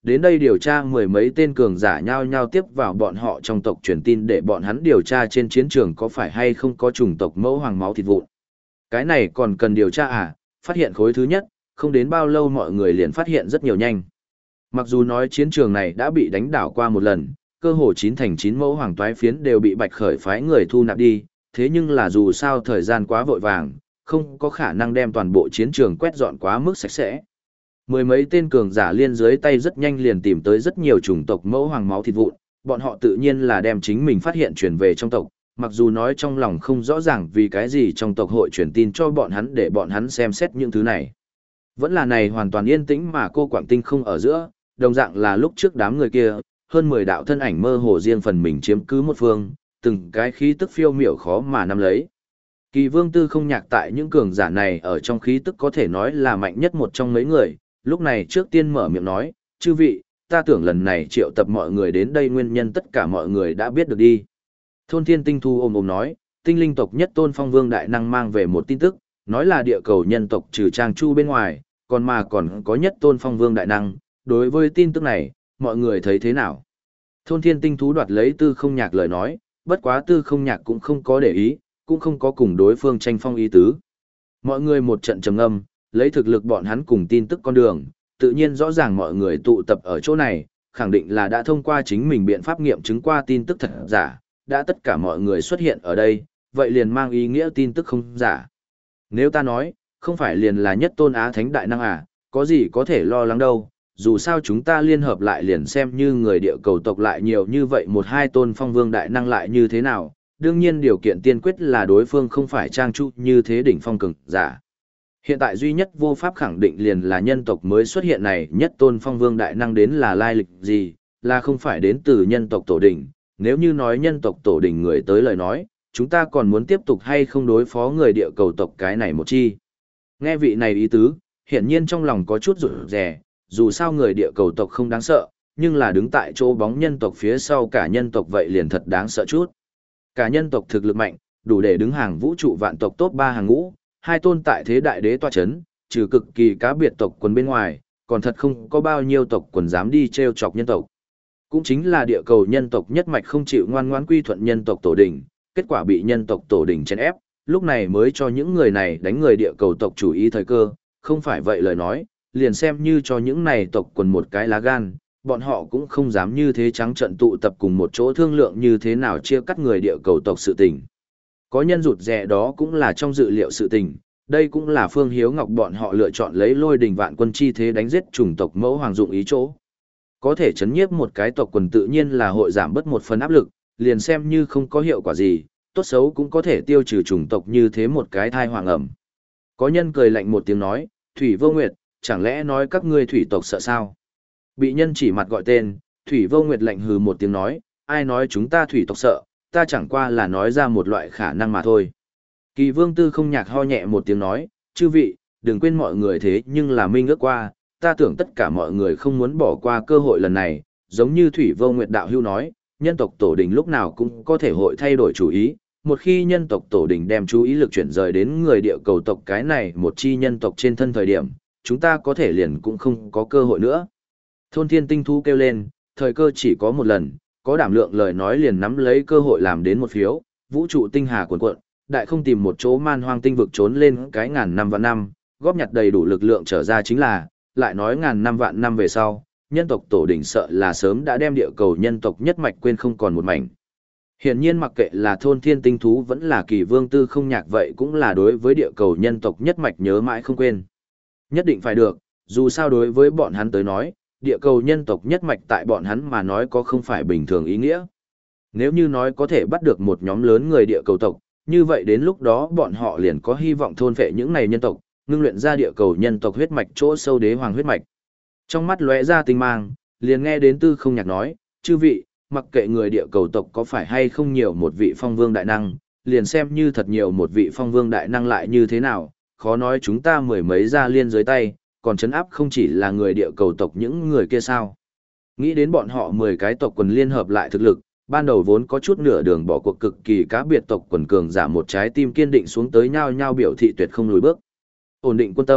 đến đây điều tra mười mấy tên cường giả nhau nhau tiếp vào bọn họ trong tộc truyền tin để bọn hắn điều tra trên chiến trường có phải hay không có chủng tộc mẫu hoàng máu thịt vụn. Cái này còn cần điều tra à, phát hiện khối thứ nhất, không đến bao lâu mọi người liền phát hiện rất nhiều nhanh. Mặc dù nói chiến trường này đã bị đánh đảo qua một lần, cơ hồ chín thành chín mẫu hoàng toái phiến đều bị Bạch Khởi phái người thu nạp đi, thế nhưng là dù sao thời gian quá vội vàng, không có khả năng đem toàn bộ chiến trường quét dọn quá mức sạch sẽ. Mười mấy tên cường giả liên dưới tay rất nhanh liền tìm tới rất nhiều chủng tộc mẫu hoàng máu thịt vụn, bọn họ tự nhiên là đem chính mình phát hiện truyền về trong tộc, mặc dù nói trong lòng không rõ ràng vì cái gì trong tộc hội truyền tin cho bọn hắn để bọn hắn xem xét những thứ này. Vẫn là này hoàn toàn yên tĩnh mà cô Quảng Tinh không ở giữa, đồng dạng là lúc trước đám người kia, hơn mười đạo thân ảnh mơ hồ riêng phần mình chiếm cứ một phương, từng cái khí tức phiêu miểu khó mà nắm lấy. Kỳ Vương Tư không nhạc tại những cường giả này ở trong khí tức có thể nói là mạnh nhất một trong mấy người, lúc này trước tiên mở miệng nói, chư vị, ta tưởng lần này triệu tập mọi người đến đây nguyên nhân tất cả mọi người đã biết được đi. Thôn Thiên Tinh Thu ôm ôm nói, tinh linh tộc nhất tôn phong vương đại năng mang về một tin tức, nói là địa cầu nhân tộc trừ Trang Chu bên ngoài, còn mà còn có nhất tôn phong vương đại năng, đối với tin tức này, mọi người thấy thế nào? Thôn Thiên Tinh Thú đoạt lấy Tư Không Nhạc lời nói, bất quá Tư Không Nhạc cũng không có để ý, cũng không có cùng đối phương tranh phong ý tứ. Mọi người một trận trầm ngâm, lấy thực lực bọn hắn cùng tin tức con đường, tự nhiên rõ ràng mọi người tụ tập ở chỗ này, khẳng định là đã thông qua chính mình biện pháp nghiệm chứng qua tin tức thật giả, đã tất cả mọi người xuất hiện ở đây, vậy liền mang ý nghĩa tin tức không giả. Nếu ta nói, không phải liền là nhất tôn Á Thánh Đại Năng à, có gì có thể lo lắng đâu, dù sao chúng ta liên hợp lại liền xem như người địa cầu tộc lại nhiều như vậy một hai tôn phong vương đại năng lại như thế nào, đương nhiên điều kiện tiên quyết là đối phương không phải Trang Chu như thế đỉnh phong cường giả. Hiện tại duy nhất vô pháp khẳng định liền là nhân tộc mới xuất hiện này nhất tôn phong vương đại năng đến là lai lịch gì, là không phải đến từ nhân tộc tổ đỉnh, nếu như nói nhân tộc tổ đỉnh người tới lời nói, chúng ta còn muốn tiếp tục hay không đối phó người địa cầu tộc cái này một chi. Nghe vị này ý tứ, hiển nhiên trong lòng có chút rụt rè, dù sao người địa cầu tộc không đáng sợ, nhưng là đứng tại chỗ bóng nhân tộc phía sau cả nhân tộc vậy liền thật đáng sợ chút. Cả nhân tộc thực lực mạnh, đủ để đứng hàng vũ trụ vạn tộc top ba hàng ngũ, hai tôn tại thế đại đế tọa chấn, trừ cực kỳ cá biệt tộc quần bên ngoài, còn thật không có bao nhiêu tộc quần dám đi treo chọc nhân tộc. Cũng chính là địa cầu nhân tộc nhất mạch không chịu ngoan ngoãn quy thuận nhân tộc tổ đỉnh, kết quả bị nhân tộc tổ đỉnh chèn ép, lúc này mới cho những người này đánh người địa cầu tộc chủ ý thời cơ, không phải vậy lời nói, liền xem như cho những này tộc quần một cái lá gan, bọn họ cũng không dám như thế trắng trận tụ tập cùng một chỗ thương lượng như thế nào chia cắt người địa cầu tộc sự tình. Có nhân rụt rè đó cũng là trong dự liệu sự tình, đây cũng là Phương Hiếu Ngọc bọn họ lựa chọn lấy lôi đình vạn quân chi thế đánh giết chủng tộc mẫu hoàng dụng ý chỗ. Có thể chấn nhiếp một cái tộc quần tự nhiên là hội giảm bớt một phần áp lực, liền xem như không có hiệu quả gì, tốt xấu cũng có thể tiêu trừ chủng tộc như thế một cái thai hoàng ẩm. Có nhân cười lạnh một tiếng nói, Thủy Vô Nguyệt, chẳng lẽ nói các ngươi thủy tộc sợ sao? Bị nhân chỉ mặt gọi tên, Thủy Vô Nguyệt lạnh hừ một tiếng nói, ai nói chúng ta thủy tộc sợ, ta chẳng qua là nói ra một loại khả năng mà thôi. Kỳ Vương Tư không nhạc ho nhẹ một tiếng nói, chư vị, đừng quên mọi người thế nhưng là minh ước qua, ta tưởng tất cả mọi người không muốn bỏ qua cơ hội lần này, giống như Thủy Vô Nguyệt đạo hưu nói, nhân tộc tổ đình lúc nào cũng có thể hội thay đổi chủ ý, một khi nhân tộc tổ đình đem chú ý lực chuyển rời đến người địa cầu tộc cái này một chi nhân tộc trên thân thời điểm, chúng ta có thể liền cũng không có cơ hội nữa. Thôn Thiên Tinh Thú kêu lên, thời cơ chỉ có một lần, có đảm lượng lời nói liền nắm lấy cơ hội làm đến một phiếu, vũ trụ tinh hà cuồn cuộn, đại không tìm một chỗ man hoang tinh vực trốn lên cái ngàn năm vạn năm, góp nhặt đầy đủ lực lượng trở ra chính là, lại nói ngàn năm vạn năm về sau, nhân tộc tổ đỉnh sợ là sớm đã đem địa cầu nhân tộc nhất mạch quên không còn một mảnh. Hiển nhiên mặc kệ là Thôn Thiên Tinh Thú vẫn là Kỳ Vương Tư không nhạc vậy cũng là đối với địa cầu nhân tộc nhất mạch nhớ mãi không quên. Nhất định phải được, dù sao đối với bọn hắn tới nói, địa cầu nhân tộc nhất mạch tại bọn hắn mà nói có không phải bình thường ý nghĩa. Nếu như nói có thể bắt được một nhóm lớn người địa cầu tộc, như vậy đến lúc đó bọn họ liền có hy vọng thôn phệ những này nhân tộc, ngưng luyện ra địa cầu nhân tộc huyết mạch chỗ sâu đế hoàng huyết mạch. Trong mắt lóe ra tinh mang, liền nghe đến Tư không nhạc nói, chư vị, mặc kệ người địa cầu tộc có phải hay không nhiều một vị phong vương đại năng, liền xem như thật nhiều một vị phong vương đại năng lại như thế nào, khó nói chúng ta mười mấy gia liên dưới tay, còn chấn áp không chỉ là người địa cầu tộc những người kia sao. Nghĩ đến bọn họ mười cái tộc quần liên hợp lại thực lực, ban đầu vốn có chút nửa đường bỏ cuộc cực kỳ cá biệt tộc quần cường giả một trái tim kiên định xuống tới nhau nhau biểu thị tuyệt không lùi bước. Ổn định quân tâm,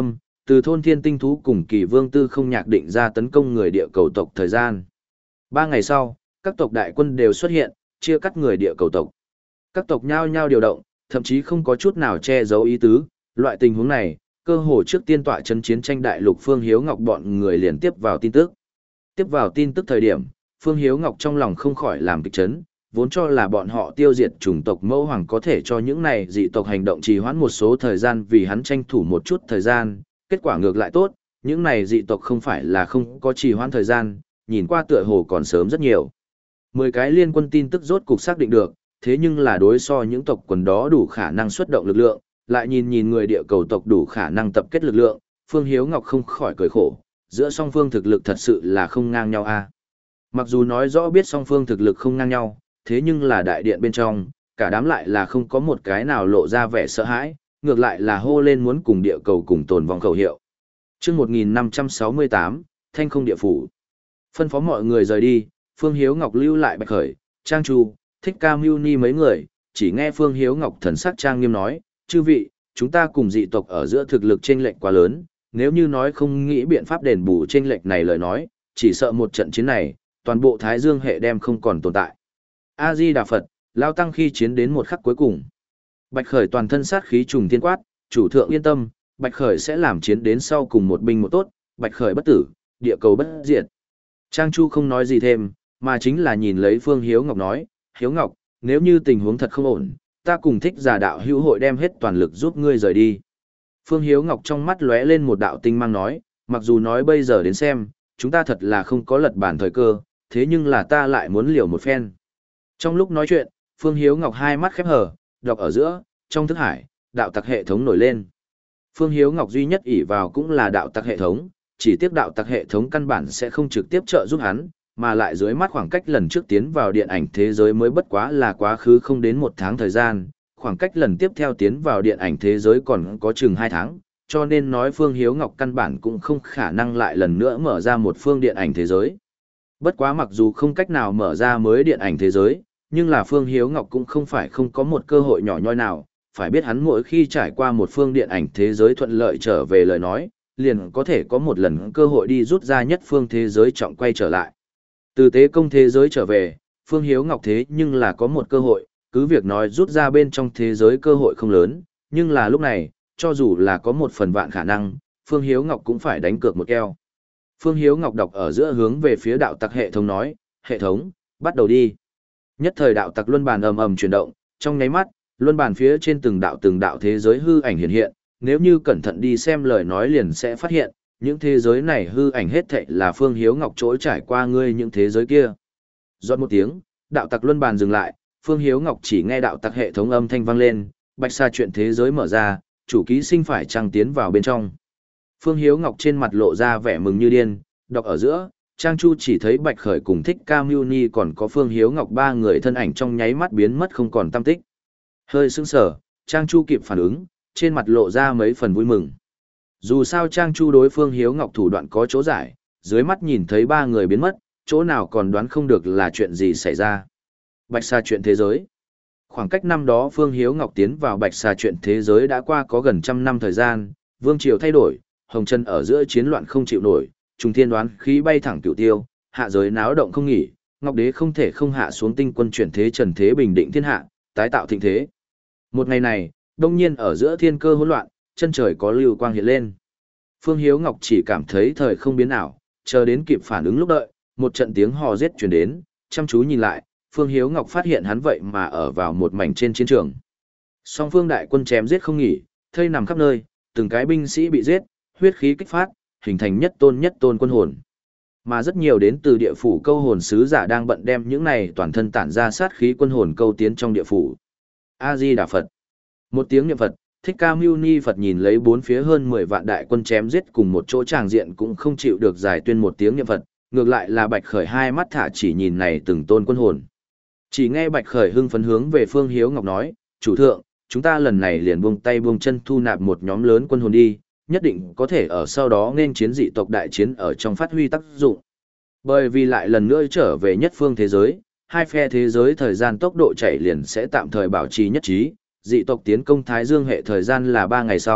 từ thôn thiên tinh thú cùng kỳ vương tư không nhạc định ra tấn công người địa cầu tộc thời gian. Ba ngày sau, các tộc đại quân đều xuất hiện, chia cắt người địa cầu tộc. Các tộc nhao nhao điều động, thậm chí không có chút nào che giấu ý tứ, loại tình huống này, cơ hồ trước tiên tọa chân chiến tranh đại lục Phương Hiếu Ngọc bọn người liền tiếp vào tin tức. Tiếp vào tin tức thời điểm, Phương Hiếu Ngọc trong lòng không khỏi làm kịch chấn, vốn cho là bọn họ tiêu diệt chủng tộc mẫu hoàng có thể cho những này dị tộc hành động trì hoãn một số thời gian vì hắn tranh thủ một chút thời gian, kết quả ngược lại tốt, những này dị tộc không phải là không có trì hoãn thời gian, nhìn qua tựa hồ còn sớm rất nhiều. Mười cái liên quân tin tức rốt cục xác định được, thế nhưng là đối so những tộc quần đó đủ khả năng xuất động lực lượng, lại nhìn nhìn người địa cầu tộc đủ khả năng tập kết lực lượng, Phương Hiếu Ngọc không khỏi cười khổ, giữa song phương thực lực thật sự là không ngang nhau a. Mặc dù nói rõ biết song phương thực lực không ngang nhau, thế nhưng là đại điện bên trong, cả đám lại là không có một cái nào lộ ra vẻ sợ hãi, ngược lại là hô lên muốn cùng địa cầu cùng tồn vong khẩu hiệu. Chương một nghìn năm trăm sáu mươi tám, Thanh không địa phủ. Phân phó mọi người rời đi, Phương Hiếu Ngọc lưu lại Bạch Khởi, Trang Chu, Thích Ca Mưu Ni mấy người, chỉ nghe Phương Hiếu Ngọc thần sắc trang nghiêm nói, chư vị, chúng ta cùng dị tộc ở giữa thực lực chênh lệch quá lớn, nếu như nói không nghĩ biện pháp đền bù chênh lệch này lời nói, chỉ sợ một trận chiến này, toàn bộ Thái Dương hệ đem không còn tồn tại. A Di Đà Phật, Lao Tăng khi chiến đến một khắc cuối cùng. Bạch Khởi toàn thân sát khí trùng thiên quát, chủ thượng yên tâm, Bạch Khởi sẽ làm chiến đến sau cùng một binh một tốt, Bạch Khởi bất tử, địa cầu bất diệt. Trang Chu không nói gì thêm, mà chính là nhìn lấy Phương Hiếu Ngọc nói, Hiếu Ngọc, nếu như tình huống thật không ổn, ta cùng Thích giả đạo hữu hội đem hết toàn lực giúp ngươi rời đi. Phương Hiếu Ngọc trong mắt lóe lên một đạo tinh mang nói, mặc dù nói bây giờ đến xem, chúng ta thật là không có lật bản thời cơ, thế nhưng là ta lại muốn liều một phen. Trong lúc nói chuyện, Phương Hiếu Ngọc hai mắt khép hờ, đọc ở giữa, trong thức hải, đạo tặc hệ thống nổi lên. Phương Hiếu Ngọc duy nhất ỷ vào cũng là đạo tặc hệ thống, chỉ tiếc đạo tặc hệ thống căn bản sẽ không trực tiếp trợ giúp hắn, mà lại dưới mắt khoảng cách lần trước tiến vào điện ảnh thế giới mới bất quá là quá khứ không đến một tháng thời gian, khoảng cách lần tiếp theo tiến vào điện ảnh thế giới còn có chừng hai tháng, cho nên nói Phương Hiếu Ngọc căn bản cũng không khả năng lại lần nữa mở ra một phương điện ảnh thế giới. Bất quá mặc dù không cách nào mở ra mới điện ảnh thế giới, nhưng là Phương Hiếu Ngọc cũng không phải không có một cơ hội nhỏ nhoi nào, phải biết hắn mỗi khi trải qua một phương điện ảnh thế giới thuận lợi trở về lời nói, liền có thể có một lần cơ hội đi rút ra nhất phương thế giới trọng quay trở lại. Từ tế công thế giới trở về, Phương Hiếu Ngọc thế nhưng là có một cơ hội, cứ việc nói rút ra bên trong thế giới cơ hội không lớn, nhưng là lúc này, cho dù là có một phần vạn khả năng, Phương Hiếu Ngọc cũng phải đánh cược một keo. Phương Hiếu Ngọc đọc ở giữa hướng về phía đạo tặc hệ thống nói, hệ thống, bắt đầu đi. Nhất thời đạo tặc luân bàn ầm ầm chuyển động, trong nháy mắt, luân bàn phía trên từng đạo từng đạo thế giới hư ảnh hiện hiện, nếu như cẩn thận đi xem lời nói liền sẽ phát hiện, những thế giới này hư ảnh hết thảy là Phương Hiếu Ngọc trỗi trải qua ngươi những thế giới kia. Giọt một tiếng, đạo tặc luân bàn dừng lại, Phương Hiếu Ngọc chỉ nghe đạo tặc hệ thống âm thanh vang lên, bạch sa chuyện thế giới mở ra, chủ ký sinh phải trăng tiến vào bên trong. Phương Hiếu Ngọc trên mặt lộ ra vẻ mừng như điên, đọc ở giữa, Trang Chu chỉ thấy Bạch Khởi cùng Thích Ca Mưu Ni còn có Phương Hiếu Ngọc ba người thân ảnh trong nháy mắt biến mất không còn tăm tích. Hơi sững sờ, Trang Chu kịp phản ứng, trên mặt lộ ra mấy phần vui mừng. Dù sao Trang Chu đối Phương Hiếu Ngọc thủ đoạn có chỗ giải, dưới mắt nhìn thấy ba người biến mất, chỗ nào còn đoán không được là chuyện gì xảy ra. Bạch Sa chuyện thế giới. Khoảng cách năm đó Phương Hiếu Ngọc tiến vào Bạch Sa chuyện thế giới đã qua có gần trăm năm thời gian, vương triều thay đổi, hồng chân ở giữa chiến loạn không chịu nổi, trùng thiên đoán khí bay thẳng cửu tiêu, hạ giới náo động không nghỉ, Ngọc Đế không thể không hạ xuống tinh quân chuyển thế trần thế bình định thiên hạ, tái tạo thịnh thế. Một ngày này, đông nhiên ở giữa thiên cơ hỗn loạn, chân trời có lưu quang hiện lên. Phương Hiếu Ngọc chỉ cảm thấy thời không biến ảo, chờ đến kịp phản ứng lúc đợi, một trận tiếng hò rết truyền đến, chăm chú nhìn lại, Phương Hiếu Ngọc phát hiện hắn vậy mà ở vào một mảnh trên chiến trường. Song phương đại quân chém giết không nghỉ, thây nằm khắp nơi, từng cái binh sĩ bị giết, huyết khí kích phát, hình thành nhất tôn nhất tôn quân hồn. Mà rất nhiều đến từ địa phủ câu hồn sứ giả đang bận đem những này toàn thân tản ra sát khí quân hồn câu tiến trong địa phủ. A Di Đà Phật. Một tiếng niệm Phật, Thích Ca Mưu Ni Phật nhìn lấy bốn phía hơn mười vạn đại quân chém giết cùng một chỗ tràng diện cũng không chịu được giải tuyên một tiếng niệm Phật, ngược lại là Bạch Khởi hai mắt thả chỉ nhìn này từng tôn quân hồn. Chỉ nghe Bạch Khởi hưng phấn hướng về Phương Hiếu Ngọc nói, chủ thượng, chúng ta lần này liền buông tay buông chân thu nạp một nhóm lớn quân hồn đi, nhất định có thể ở sau đó nên chiến dị tộc đại chiến ở trong phát huy tác dụng. Bởi vì lại lần nữa trở về nhất phương thế giới, hai phe thế giới thời gian tốc độ chạy liền sẽ tạm thời bảo trì nhất trí, dị tộc tiến công Thái Dương hệ thời gian là ba ngày sau,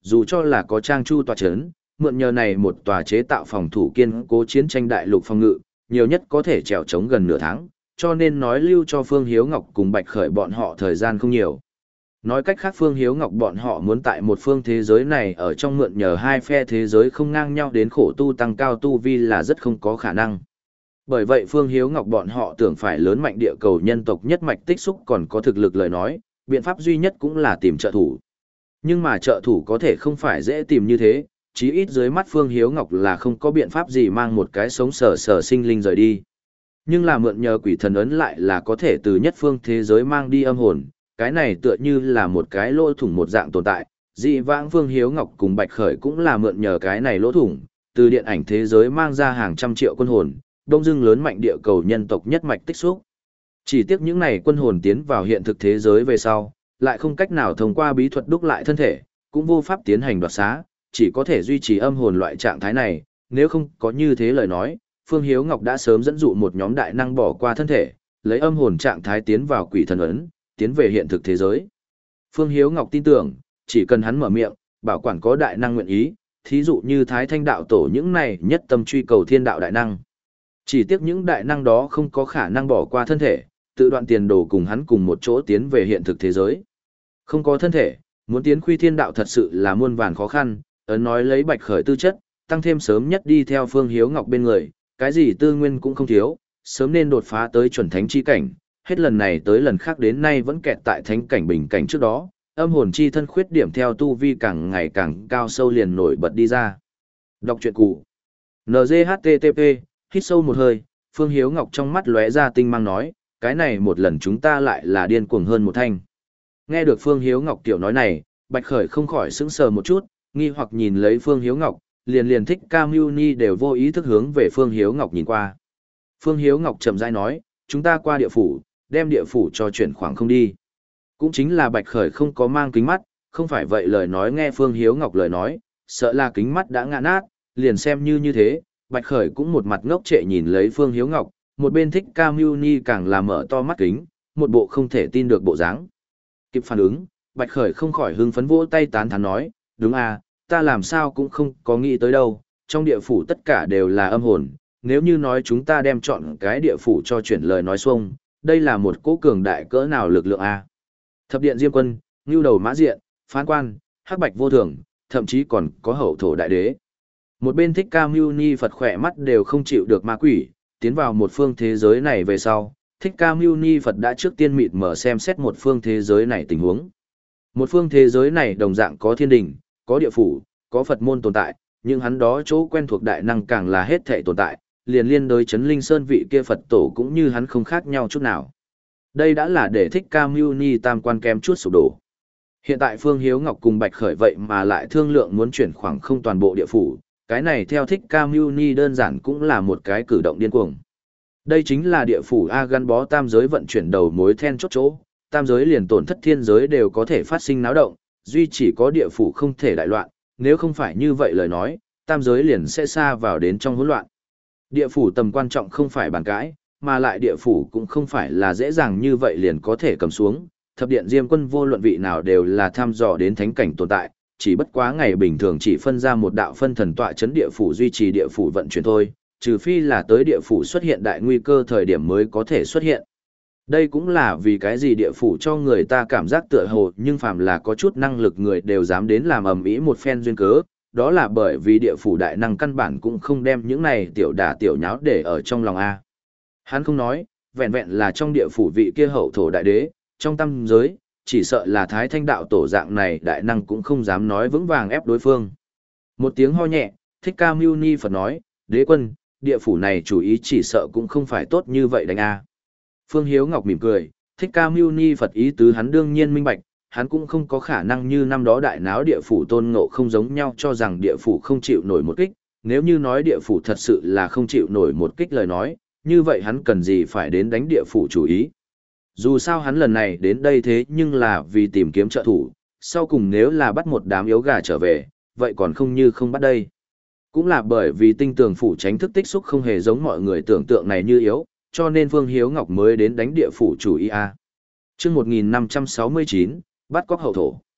dù cho là có Trang Chu tòa chấn, mượn nhờ này một tòa chế tạo phòng thủ kiên cố chiến tranh đại lục phòng ngự, nhiều nhất có thể trèo chống gần nửa tháng, cho nên nói lưu cho Phương Hiếu Ngọc cùng Bạch Khởi bọn họ thời gian không nhiều. Nói cách khác Phương Hiếu Ngọc bọn họ muốn tại một phương thế giới này ở trong mượn nhờ hai phe thế giới không ngang nhau đến khổ tu tăng cao tu vi là rất không có khả năng. Bởi vậy Phương Hiếu Ngọc bọn họ tưởng phải lớn mạnh địa cầu nhân tộc nhất mạch tích xúc còn có thực lực lời nói, biện pháp duy nhất cũng là tìm trợ thủ. Nhưng mà trợ thủ có thể không phải dễ tìm như thế, chí ít dưới mắt Phương Hiếu Ngọc là không có biện pháp gì mang một cái sống sờ sờ sinh linh rời đi. Nhưng là mượn nhờ quỷ thần ấn lại là có thể từ nhất phương thế giới mang đi âm hồn, cái này tựa như là một cái lỗ thủng một dạng tồn tại. Dị vãng Phương Hiếu Ngọc cùng Bạch Khởi cũng là mượn nhờ cái này lỗ thủng, từ điện ảnh thế giới mang ra hàng trăm triệu quân hồn, đông dưng lớn mạnh địa cầu nhân tộc nhất mạch tích xúc. Chỉ tiếc những này quân hồn tiến vào hiện thực thế giới về sau, lại không cách nào thông qua bí thuật đúc lại thân thể, cũng vô pháp tiến hành đoạt xá, chỉ có thể duy trì âm hồn loại trạng thái này, nếu không có như thế lời nói, Phương Hiếu Ngọc đã sớm dẫn dụ một nhóm đại năng bỏ qua thân thể, lấy âm hồn trạng thái tiến vào quỷ thần ấn, tiến về hiện thực thế giới. Phương Hiếu Ngọc tin tưởng, chỉ cần hắn mở miệng, bảo quản có đại năng nguyện ý, thí dụ như Thái Thanh đạo tổ những này nhất tâm truy cầu thiên đạo đại năng. Chỉ tiếc những đại năng đó không có khả năng bỏ qua thân thể, tự đoạn tiền đồ cùng hắn cùng một chỗ tiến về hiện thực thế giới. Không có thân thể, muốn tiến khuy thiên đạo thật sự là muôn vàn khó khăn, ấn nói lấy Bạch Khởi tư chất, tăng thêm sớm nhất đi theo Phương Hiếu Ngọc bên người, cái gì tư nguyên cũng không thiếu, sớm nên đột phá tới chuẩn thánh chi cảnh, hết lần này tới lần khác đến nay vẫn kẹt tại thánh cảnh bình cảnh trước đó, âm hồn chi thân khuyết điểm theo tu vi càng ngày càng cao sâu liền nổi bật đi ra. Đọc truyện cụ. en giê hát tê tê pê, hít sâu một hơi, Phương Hiếu Ngọc trong mắt lóe ra tinh mang nói, cái này một lần chúng ta lại là điên cuồng hơn một thanh. Nghe được Phương Hiếu Ngọc tiểu nói này, Bạch Khởi không khỏi sững sờ một chút, nghi hoặc nhìn lấy Phương Hiếu Ngọc, liền liền Thích Ca Mưu Ni đều vô ý thức hướng về Phương Hiếu Ngọc nhìn qua. Phương Hiếu Ngọc chậm rãi nói, chúng ta qua địa phủ, đem địa phủ cho chuyển khoảng không đi. Cũng chính là Bạch Khởi không có mang kính mắt, không phải vậy lời nói nghe Phương Hiếu Ngọc lời nói, sợ là kính mắt đã ngã nát, liền xem như như thế, Bạch Khởi cũng một mặt ngốc trệ nhìn lấy Phương Hiếu Ngọc, một bên Thích Ca Mưu Ni càng là mở to mắt kính, một bộ không thể tin được bộ dáng. Kịp phản ứng, Bạch Khởi không khỏi hưng phấn vỗ tay tán thán nói, đúng à, ta làm sao cũng không có nghĩ tới đâu, trong địa phủ tất cả đều là âm hồn, nếu như nói chúng ta đem chọn cái địa phủ cho chuyển lời nói xuông, đây là một cỗ cường đại cỡ nào lực lượng a. Thập điện Diêm Quân, Ngưu Đầu Mã Diện, Phán Quan, Hắc Bạch Vô Thường, thậm chí còn có Hậu Thổ Đại Đế. Một bên Thích Ca Mưu Ni Phật khỏe mắt đều không chịu được ma quỷ, tiến vào một phương thế giới này về sau, Thích Ca Mưu Ni Phật đã trước tiên mịt mở xem xét một phương thế giới này tình huống. Một phương thế giới này đồng dạng có thiên đình, có địa phủ, có Phật môn tồn tại, nhưng hắn đó chỗ quen thuộc đại năng càng là hết thảy tồn tại, liền liên đối chấn linh sơn vị kia Phật tổ cũng như hắn không khác nhau chút nào. Đây đã là để Thích Ca Mưu Ni tam quan kém chút sụp đổ. Hiện tại Phương Hiếu Ngọc cùng Bạch Khởi vậy mà lại thương lượng muốn chuyển khoảng không toàn bộ địa phủ, cái này theo Thích Ca Mưu Ni đơn giản cũng là một cái cử động điên cuồng. Đây chính là địa phủ A gắn bó tam giới vận chuyển đầu mối then chốt chỗ, tam giới liền tổn thất thiên giới đều có thể phát sinh náo động, duy chỉ có địa phủ không thể đại loạn, nếu không phải như vậy lời nói, tam giới liền sẽ xa vào đến trong hỗn loạn. Địa phủ tầm quan trọng không phải bàn cãi, mà lại địa phủ cũng không phải là dễ dàng như vậy liền có thể cầm xuống, thập điện Diêm Quân vô luận vị nào đều là tham dò đến thánh cảnh tồn tại, chỉ bất quá ngày bình thường chỉ phân ra một đạo phân thần tọa chấn địa phủ duy trì địa phủ vận chuyển thôi, trừ phi là tới địa phủ xuất hiện đại nguy cơ thời điểm mới có thể xuất hiện. Đây cũng là vì cái gì địa phủ cho người ta cảm giác tựa hồ nhưng phàm là có chút năng lực người đều dám đến làm ầm ĩ một phen duyên cớ, đó là bởi vì địa phủ đại năng căn bản cũng không đem những này tiểu đả tiểu nháo để ở trong lòng A. Hắn không nói, vẹn vẹn là trong địa phủ vị kia hậu thổ đại đế, trong tam giới, chỉ sợ là Thái Thanh đạo tổ dạng này đại năng cũng không dám nói vững vàng ép đối phương. Một tiếng ho nhẹ, Thích Ca Mưu Ni Phật nói, đế quân, địa phủ này chủ ý chỉ sợ cũng không phải tốt như vậy đánh A. Phương Hiếu Ngọc mỉm cười, Thích Ca Mưu Ni Phật ý tứ hắn đương nhiên minh bạch, hắn cũng không có khả năng như năm đó đại náo địa phủ tôn ngộ không giống nhau cho rằng địa phủ không chịu nổi một kích, nếu như nói địa phủ thật sự là không chịu nổi một kích lời nói, như vậy hắn cần gì phải đến đánh địa phủ chủ ý. Dù sao hắn lần này đến đây thế nhưng là vì tìm kiếm trợ thủ, sau cùng nếu là bắt một đám yếu gà trở về, vậy còn không như không bắt đây. Cũng là bởi vì tinh tường phủ tránh thức tích xúc không hề giống mọi người tưởng tượng này như yếu, cho nên Phương Hiếu Ngọc mới đến đánh địa phủ chủ ý a. Chương một nghìn năm trăm sáu mươi chín, bắt cóc hậu thổ.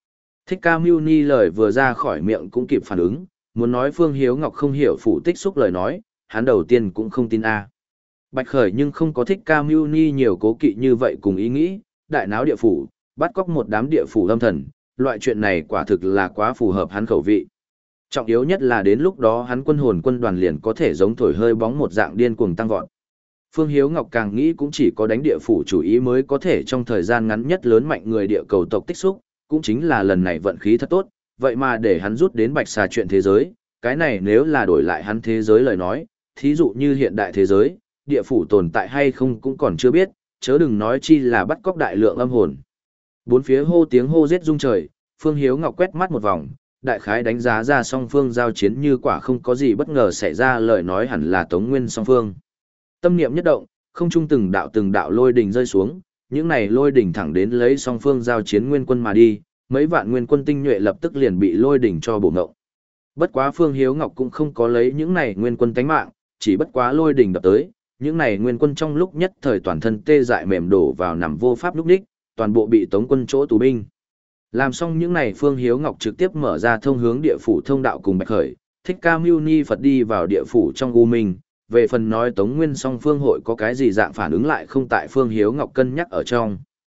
Thích Ca Mưu Ni lời vừa ra khỏi miệng cũng kịp phản ứng, muốn nói Phương Hiếu Ngọc không hiểu phủ tích xúc lời nói, hắn đầu tiên cũng không tin a. Bạch Khởi nhưng không có Thích Ca Mưu Ni nhiều cố kỵ như vậy cùng ý nghĩ, đại náo địa phủ, bắt cóc một đám địa phủ lâm thần, loại chuyện này quả thực là quá phù hợp hắn khẩu vị. Trọng yếu nhất là đến lúc đó hắn quân hồn quân đoàn liền có thể giống thổi hơi bóng một dạng điên cuồng tăng vọt. Phương Hiếu Ngọc càng nghĩ cũng chỉ có đánh địa phủ chủ ý mới có thể trong thời gian ngắn nhất lớn mạnh người địa cầu tộc tích xúc, cũng chính là lần này vận khí thật tốt, vậy mà để hắn rút đến bạch xà chuyện thế giới, cái này nếu là đổi lại hắn thế giới lời nói, thí dụ như hiện đại thế giới, địa phủ tồn tại hay không cũng còn chưa biết, chớ đừng nói chi là bắt cóc đại lượng âm hồn. Bốn phía hô tiếng hô giết rung trời, Phương Hiếu Ngọc quét mắt một vòng, đại khái đánh giá ra song phương giao chiến như quả không có gì bất ngờ xảy ra lời nói hẳn là Tống Nguyên song phương. Tâm niệm nhất động, không trung từng đạo từng đạo lôi đỉnh rơi xuống, những này lôi đỉnh thẳng đến lấy song phương giao chiến nguyên quân mà đi, mấy vạn nguyên quân tinh nhuệ lập tức liền bị lôi đỉnh cho bổ ngộng. Bất quá Phương Hiếu Ngọc cũng không có lấy những này nguyên quân tánh mạng, chỉ bất quá lôi đỉnh đập tới, những này nguyên quân trong lúc nhất thời toàn thân tê dại mềm đổ vào nằm vô pháp lúc đích, toàn bộ bị Tống quân chỗ tù binh. Làm xong những này Phương Hiếu Ngọc trực tiếp mở ra thông hướng địa phủ thông đạo cùng Bạch Khởi, Thích Ca Mưu Ni Phật đi vào địa phủ trong U Minh. Về phần nói Tống Nguyên song phương hội có cái gì dạng phản ứng lại không tại Phương Hiếu Ngọc cân nhắc ở trong.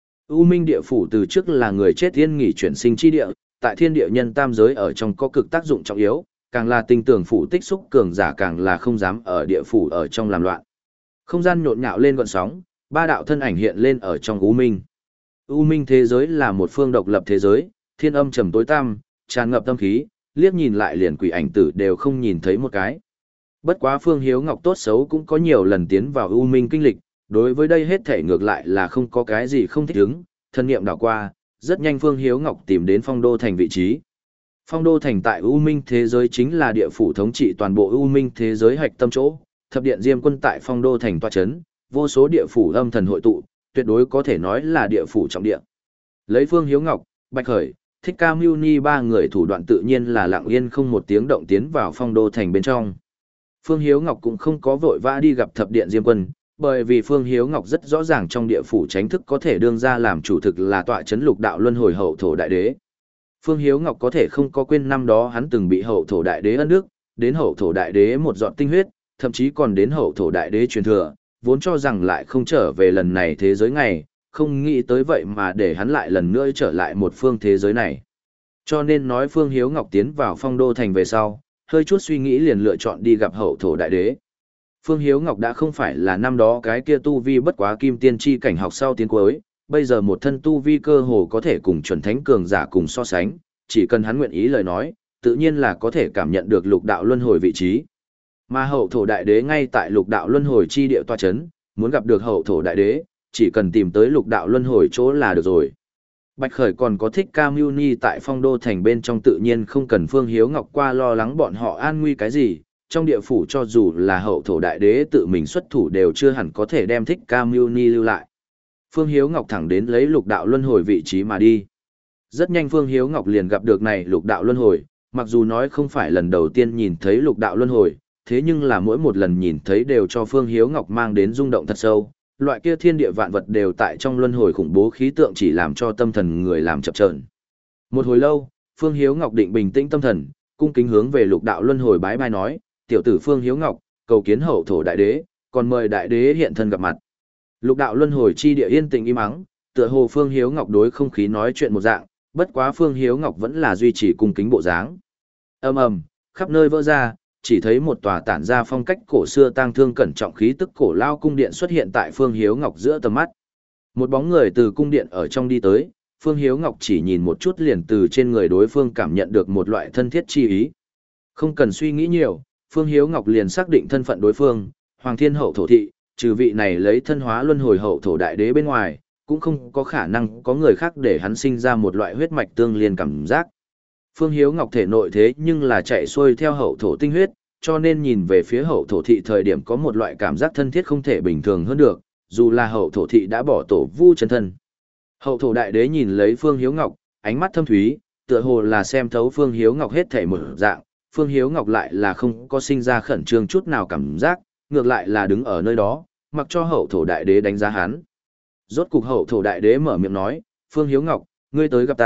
U Minh địa phủ từ trước là người chết yên nghỉ chuyển sinh chi địa, tại thiên địa nhân tam giới ở trong có cực tác dụng trọng yếu, càng là tinh tường phủ tích xúc cường giả càng là không dám ở địa phủ ở trong làm loạn. Không gian nhộn nhạo lên gọn sóng, ba đạo thân ảnh hiện lên ở trong U Minh. U Minh thế giới là một phương độc lập thế giới, thiên âm trầm tối tăm, tràn ngập tâm khí, liếc nhìn lại liền quỷ ảnh tử đều không nhìn thấy một cái. Bất quá Phương Hiếu Ngọc tốt xấu cũng có nhiều lần tiến vào U Minh kinh lịch, đối với đây hết thể ngược lại là không có cái gì không thích ứng, thân niệm đảo qua, rất nhanh Phương Hiếu Ngọc tìm đến Phong Đô Thành vị trí. Phong Đô Thành tại U Minh thế giới chính là địa phủ thống trị toàn bộ U Minh thế giới hạch tâm chỗ, thập điện Diêm quân tại Phong Đô Thành tọa chấn, vô số địa phủ âm thần hội tụ, tuyệt đối có thể nói là địa phủ trọng địa. Lấy Phương Hiếu Ngọc, Bạch Khởi, Thích Ca Mưu Ni ba người thủ đoạn tự nhiên là lặng yên không một tiếng động tiến vào Phong Đô Thành bên trong. Phương Hiếu Ngọc cũng không có vội vã đi gặp thập điện Diêm quân, bởi vì Phương Hiếu Ngọc rất rõ ràng trong địa phủ tránh thức có thể đương ra làm chủ thực là tọa chấn lục đạo luân hồi hậu thổ đại đế. Phương Hiếu Ngọc có thể không có quên năm đó hắn từng bị hậu thổ đại đế ân đức, đến hậu thổ đại đế một giọt tinh huyết, thậm chí còn đến hậu thổ đại đế truyền thừa, vốn cho rằng lại không trở về lần này thế giới ngày, không nghĩ tới vậy mà để hắn lại lần nữa trở lại một phương thế giới này. Cho nên nói Phương Hiếu Ngọc tiến vào Phong Đô Thành về sau, hơi chút suy nghĩ liền lựa chọn đi gặp hậu thổ đại đế. Phương Hiếu Ngọc đã không phải là năm đó cái kia tu vi bất quá kim tiên chi cảnh học sau tiến cuối, bây giờ một thân tu vi cơ hồ có thể cùng chuẩn thánh cường giả cùng so sánh, chỉ cần hắn nguyện ý lời nói, tự nhiên là có thể cảm nhận được lục đạo luân hồi vị trí. Mà hậu thổ đại đế ngay tại lục đạo luân hồi chi địa tọa chấn, muốn gặp được hậu thổ đại đế, chỉ cần tìm tới lục đạo luân hồi chỗ là được rồi. Bạch Khởi còn có Thích Ca Mưu Ni tại Phong Đô Thành bên trong tự nhiên không cần Phương Hiếu Ngọc qua lo lắng bọn họ an nguy cái gì, trong địa phủ cho dù là hậu thổ đại đế tự mình xuất thủ đều chưa hẳn có thể đem Thích Ca Mưu Ni lưu lại. Phương Hiếu Ngọc thẳng đến lấy lục đạo luân hồi vị trí mà đi. Rất nhanh Phương Hiếu Ngọc liền gặp được này lục đạo luân hồi, mặc dù nói không phải lần đầu tiên nhìn thấy lục đạo luân hồi, thế nhưng là mỗi một lần nhìn thấy đều cho Phương Hiếu Ngọc mang đến rung động thật sâu, loại kia thiên địa vạn vật đều tại trong luân hồi khủng bố khí tượng chỉ làm cho tâm thần người làm chập chờn. Một hồi lâu, Phương Hiếu Ngọc định bình tĩnh tâm thần, cung kính hướng về lục đạo luân hồi bái bai nói, tiểu tử Phương Hiếu Ngọc, cầu kiến hậu thổ đại đế, còn mời đại đế hiện thân gặp mặt. Lục đạo luân hồi chi địa yên tĩnh im ắng, tựa hồ Phương Hiếu Ngọc đối không khí nói chuyện một dạng, bất quá Phương Hiếu Ngọc vẫn là duy trì cung kính bộ dáng. Ầm ầm, khắp nơi vỡ ra, chỉ thấy một tòa tản ra phong cách cổ xưa tang thương cẩn trọng khí tức cổ lao cung điện xuất hiện tại Phương Hiếu Ngọc giữa tầm mắt. Một bóng người từ cung điện ở trong đi tới, Phương Hiếu Ngọc chỉ nhìn một chút liền từ trên người đối phương cảm nhận được một loại thân thiết chi ý. Không cần suy nghĩ nhiều, Phương Hiếu Ngọc liền xác định thân phận đối phương, Hoàng Thiên Hậu Thổ Thị, trừ vị này lấy thân hóa luân hồi hậu thổ đại đế bên ngoài, cũng không có khả năng có người khác để hắn sinh ra một loại huyết mạch tương liên cảm giác. Phương Hiếu Ngọc thể nội thế nhưng là chạy xuôi theo hậu thổ tinh huyết, cho nên nhìn về phía hậu thổ thị thời điểm có một loại cảm giác thân thiết không thể bình thường hơn được, dù là hậu thổ thị đã bỏ tổ vu chân thân. Hậu thổ đại đế nhìn lấy Phương Hiếu Ngọc, ánh mắt thâm thúy, tựa hồ là xem thấu Phương Hiếu Ngọc hết thể một dạng, Phương Hiếu Ngọc lại là không có sinh ra khẩn trương chút nào cảm giác, ngược lại là đứng ở nơi đó, mặc cho hậu thổ đại đế đánh giá hắn. Rốt cục hậu thổ đại đế mở miệng nói, Phương Hiếu Ngọc, ngươi tới gặp ta,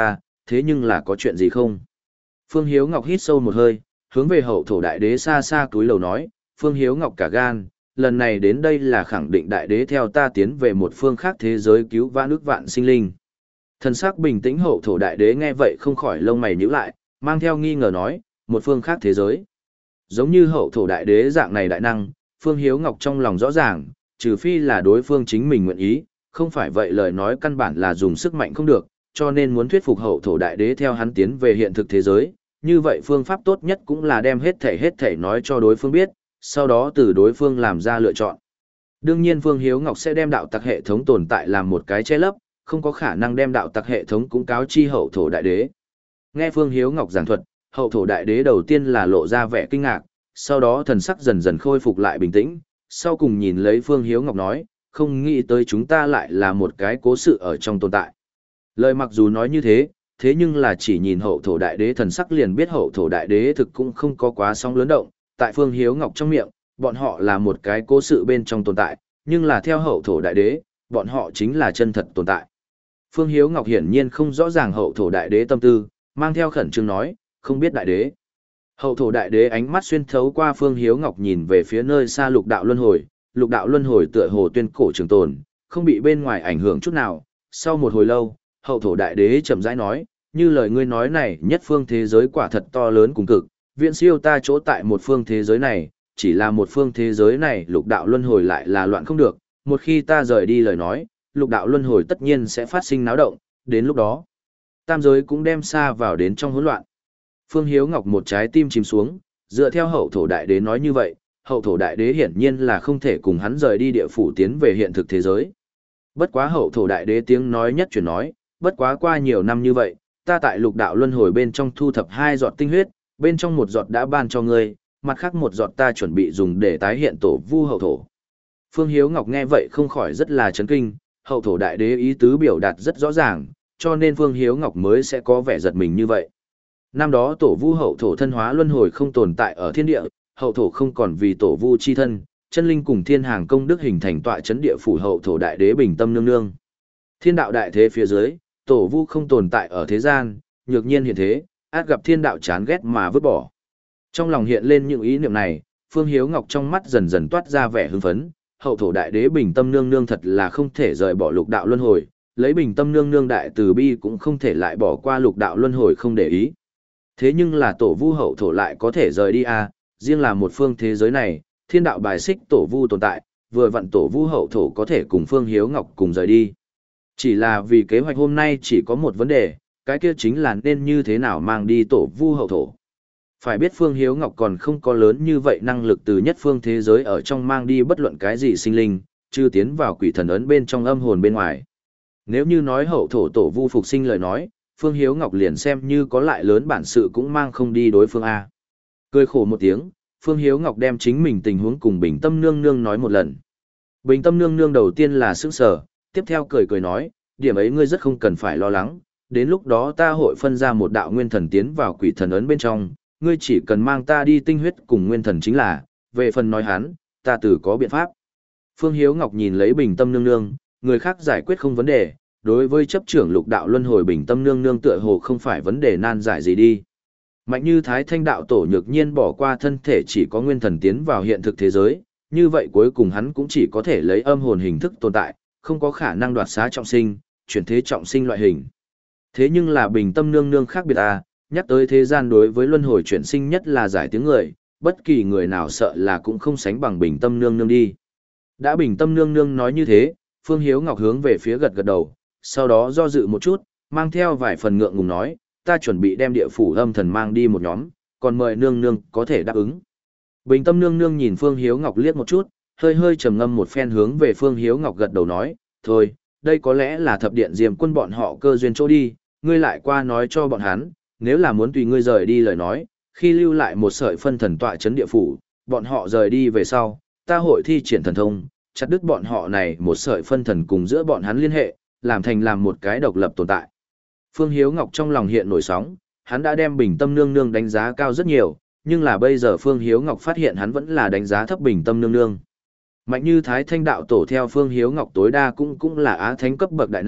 thế nhưng là có chuyện gì không? Phương Hiếu Ngọc hít sâu một hơi, hướng về hậu thổ đại đế xa xa cúi lầu nói, Phương Hiếu Ngọc cả gan, lần này đến đây là khẳng định đại đế theo ta tiến về một phương khác thế giới cứu vãn ức vạn sinh linh. Thần sắc bình tĩnh hậu thổ đại đế nghe vậy không khỏi lông mày nhíu lại, mang theo nghi ngờ nói, một phương khác thế giới. Giống như hậu thổ đại đế dạng này đại năng, Phương Hiếu Ngọc trong lòng rõ ràng, trừ phi là đối phương chính mình nguyện ý, không phải vậy lời nói căn bản là dùng sức mạnh không được, cho nên muốn thuyết phục hậu thổ đại đế theo hắn tiến về hiện thực thế giới, như vậy phương pháp tốt nhất cũng là đem hết thể hết thể nói cho đối phương biết, sau đó từ đối phương làm ra lựa chọn. Đương nhiên Phương Hiếu Ngọc sẽ đem đạo tặc hệ thống tồn tại làm một cái che lấp, không có khả năng đem đạo tặc hệ thống cũng cáo chi hậu thổ đại đế. Nghe Phương Hiếu Ngọc giảng thuật, hậu thổ đại đế đầu tiên là lộ ra vẻ kinh ngạc, sau đó thần sắc dần dần khôi phục lại bình tĩnh, sau cùng nhìn lấy Phương Hiếu Ngọc nói, không nghĩ tới chúng ta lại là một cái cố sự ở trong tồn tại. Lời mặc dù nói như thế, thế nhưng là chỉ nhìn hậu thổ đại đế thần sắc liền biết hậu thổ đại đế thực cũng không có quá sóng lớn động, tại Phương Hiếu Ngọc trong miệng, bọn họ là một cái cố sự bên trong tồn tại, nhưng là theo hậu thổ đại đế, bọn họ chính là chân thật tồn tại. Phương Hiếu Ngọc hiển nhiên không rõ ràng hậu thổ đại đế tâm tư, mang theo khẩn trương nói, không biết đại đế. Hậu thổ đại đế ánh mắt xuyên thấu qua Phương Hiếu Ngọc nhìn về phía nơi xa lục đạo luân hồi, lục đạo luân hồi tựa hồ tuyên cổ trường tồn, không bị bên ngoài ảnh hưởng chút nào. Sau một hồi lâu, hậu thổ đại đế chậm rãi nói, như lời ngươi nói này nhất phương thế giới quả thật to lớn cùng cực, viễn siêu ta chỗ tại một phương thế giới này, chỉ là một phương thế giới này lục đạo luân hồi lại là loạn không được, một khi ta rời đi lời nói, lục đạo luân hồi tất nhiên sẽ phát sinh náo động, đến lúc đó, tam giới cũng đem xa vào đến trong hỗn loạn. Phương Hiếu Ngọc một trái tim chìm xuống, dựa theo hậu thổ đại đế nói như vậy, hậu thổ đại đế hiển nhiên là không thể cùng hắn rời đi địa phủ tiến về hiện thực thế giới. Bất quá hậu thổ đại đế tiếng nói nhất chuyển nói, bất quá qua nhiều năm như vậy, ta tại lục đạo luân hồi bên trong thu thập hai giọt tinh huyết, bên trong một giọt đã ban cho ngươi, mặt khác một giọt ta chuẩn bị dùng để tái hiện tổ vu hậu thổ. Phương Hiếu Ngọc nghe vậy không khỏi rất là chấn kinh, hậu thổ đại đế ý tứ biểu đạt rất rõ ràng, cho nên Phương Hiếu Ngọc mới sẽ có vẻ giật mình như vậy. Năm đó tổ vu hậu thổ thân hóa luân hồi không tồn tại ở thiên địa, hậu thổ không còn vì tổ vu chi thân, chân linh cùng thiên hàng công đức hình thành tọa chấn địa phủ hậu thổ đại đế bình tâm nương nương. Thiên đạo đại thế phía dưới, tổ vu không tồn tại ở thế gian, nhược nhiên hiện thế, át gặp thiên đạo chán ghét mà vứt bỏ. Trong lòng hiện lên những ý niệm này, Phương Hiếu Ngọc trong mắt dần dần toát ra vẻ hưng phấn, hậu thổ đại đế bình tâm nương nương thật là không thể rời bỏ lục đạo luân hồi, lấy bình tâm nương nương đại từ bi cũng không thể lại bỏ qua lục đạo luân hồi không để ý. Thế nhưng là tổ vu hậu thổ lại có thể rời đi à, riêng là một phương thế giới này, thiên đạo bài xích tổ vu tồn tại, vừa vặn tổ vu hậu thổ có thể cùng Phương Hiếu Ngọc cùng rời đi. Chỉ là vì kế hoạch hôm nay chỉ có một vấn đề, cái kia chính là nên như thế nào mang đi tổ vu hậu thổ. Phải biết Phương Hiếu Ngọc còn không có lớn như vậy năng lực từ nhất phương thế giới ở trong mang đi bất luận cái gì sinh linh, chưa tiến vào quỷ thần ấn bên trong âm hồn bên ngoài. Nếu như nói hậu thổ tổ vu phục sinh lời nói, Phương Hiếu Ngọc liền xem như có lại lớn bản sự cũng mang không đi đối phương A. Cười khổ một tiếng, Phương Hiếu Ngọc đem chính mình tình huống cùng Bình Tâm Nương Nương nói một lần. Bình Tâm Nương Nương đầu tiên là sững sờ, tiếp theo cười cười nói, điểm ấy ngươi rất không cần phải lo lắng, đến lúc đó ta hội phân ra một đạo nguyên thần tiến vào quỷ thần ấn bên trong, ngươi chỉ cần mang ta đi tinh huyết cùng nguyên thần chính là, về phần nói hắn, ta tự có biện pháp. Phương Hiếu Ngọc nhìn lấy Bình Tâm Nương Nương, người khác giải quyết không vấn đề, đối với chấp trưởng lục đạo luân hồi Bình Tâm Nương Nương tựa hồ không phải vấn đề nan giải gì đi. Mạnh như Thái Thanh đạo tổ nhược nhiên bỏ qua thân thể chỉ có nguyên thần tiến vào hiện thực thế giới, như vậy cuối cùng hắn cũng chỉ có thể lấy âm hồn hình thức tồn tại, không có khả năng đoạt xá trọng sinh, chuyển thế trọng sinh loại hình. Thế nhưng là Bình Tâm Nương Nương khác biệt à, nhắc tới thế gian đối với luân hồi chuyển sinh nhất là giải tiếng người, bất kỳ người nào sợ là cũng không sánh bằng Bình Tâm Nương Nương đi. Đã Bình Tâm Nương Nương nói như thế, Phương Hiếu Ngọc hướng về phía gật gật đầu, sau đó do dự một chút, mang theo vài phần ngượng ngùng nói, ta chuẩn bị đem địa phủ âm thần mang đi một nhóm, còn mời nương nương có thể đáp ứng. Bình Tâm Nương Nương nhìn Phương Hiếu Ngọc liếc một chút, hơi hơi trầm ngâm một phen hướng về Phương Hiếu Ngọc gật đầu nói, thôi, đây có lẽ là thập điện diêm quân bọn họ cơ duyên chỗ đi, ngươi lại qua nói cho bọn hắn, nếu là muốn tùy ngươi rời đi lời nói, khi lưu lại một sợi phân thần tọa chấn địa phủ, bọn họ rời đi về sau, ta hội thi triển thần thông, chặt đứt bọn họ này một sợi phân thần cùng giữa bọn hắn liên hệ, làm thành làm một cái độc lập tồn tại. Phương Hiếu Ngọc trong lòng hiện nổi sóng, hắn đã đem Bình Tâm Nương Nương đánh giá cao rất nhiều, nhưng là bây giờ Phương Hiếu Ngọc phát hiện hắn vẫn là đánh giá thấp Bình Tâm Nương Nương. Mạnh như Thái Thanh đạo tổ theo Phương Hiếu Ngọc tối đa cũng cũng là á thánh cấp bậc đại năng,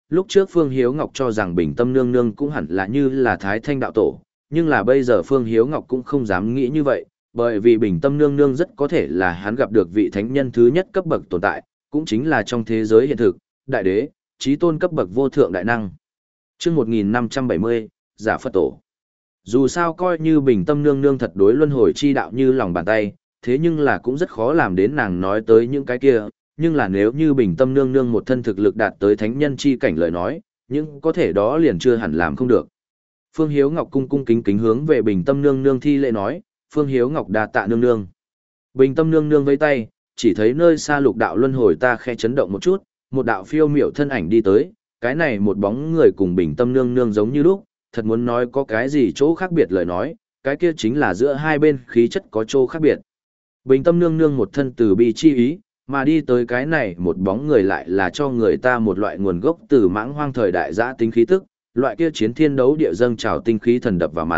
lúc trước Phương Hiếu Ngọc cho rằng Bình Tâm Nương Nương cũng hẳn là như là Thái Thanh đạo tổ, nhưng là bây giờ Phương Hiếu Ngọc cũng không dám nghĩ như vậy, bởi vì Bình Tâm Nương Nương rất có thể là hắn gặp được vị thánh nhân thứ nhất cấp bậc tồn tại, cũng chính là trong thế giới hiện thực, đại đế, chí tôn cấp bậc vô thượng đại năng. Chương một nghìn năm trăm bảy mươi, Giả Phật Tổ. Dù sao coi như Bình Tâm Nương Nương thật đối luân hồi chi đạo như lòng bàn tay, thế nhưng là cũng rất khó làm đến nàng nói tới những cái kia, nhưng là nếu như Bình Tâm Nương Nương một thân thực lực đạt tới thánh nhân chi cảnh lời nói, nhưng có thể đó liền chưa hẳn làm không được. Phương Hiếu Ngọc cung cung kính kính hướng về Bình Tâm Nương Nương thi lễ nói, Phương Hiếu Ngọc đa tạ nương nương. Bình Tâm Nương Nương vẫy tay, chỉ thấy nơi xa lục đạo luân hồi ta khẽ chấn động một chút, một đạo phiêu miểu thân ảnh đi tới, cái này một bóng người cùng Bình Tâm Nương Nương giống như lúc, thật muốn nói có cái gì chỗ khác biệt lời nói, cái kia chính là giữa hai bên khí chất có chỗ khác biệt. Bình Tâm Nương Nương một thân từ bi chi ý, mà đi tới cái này một bóng người lại là cho người ta một loại nguồn gốc từ mãng hoang thời đại giã tính khí tức, loại kia chiến thiên đấu địa dâng trào tinh khí thần đập vào mặt.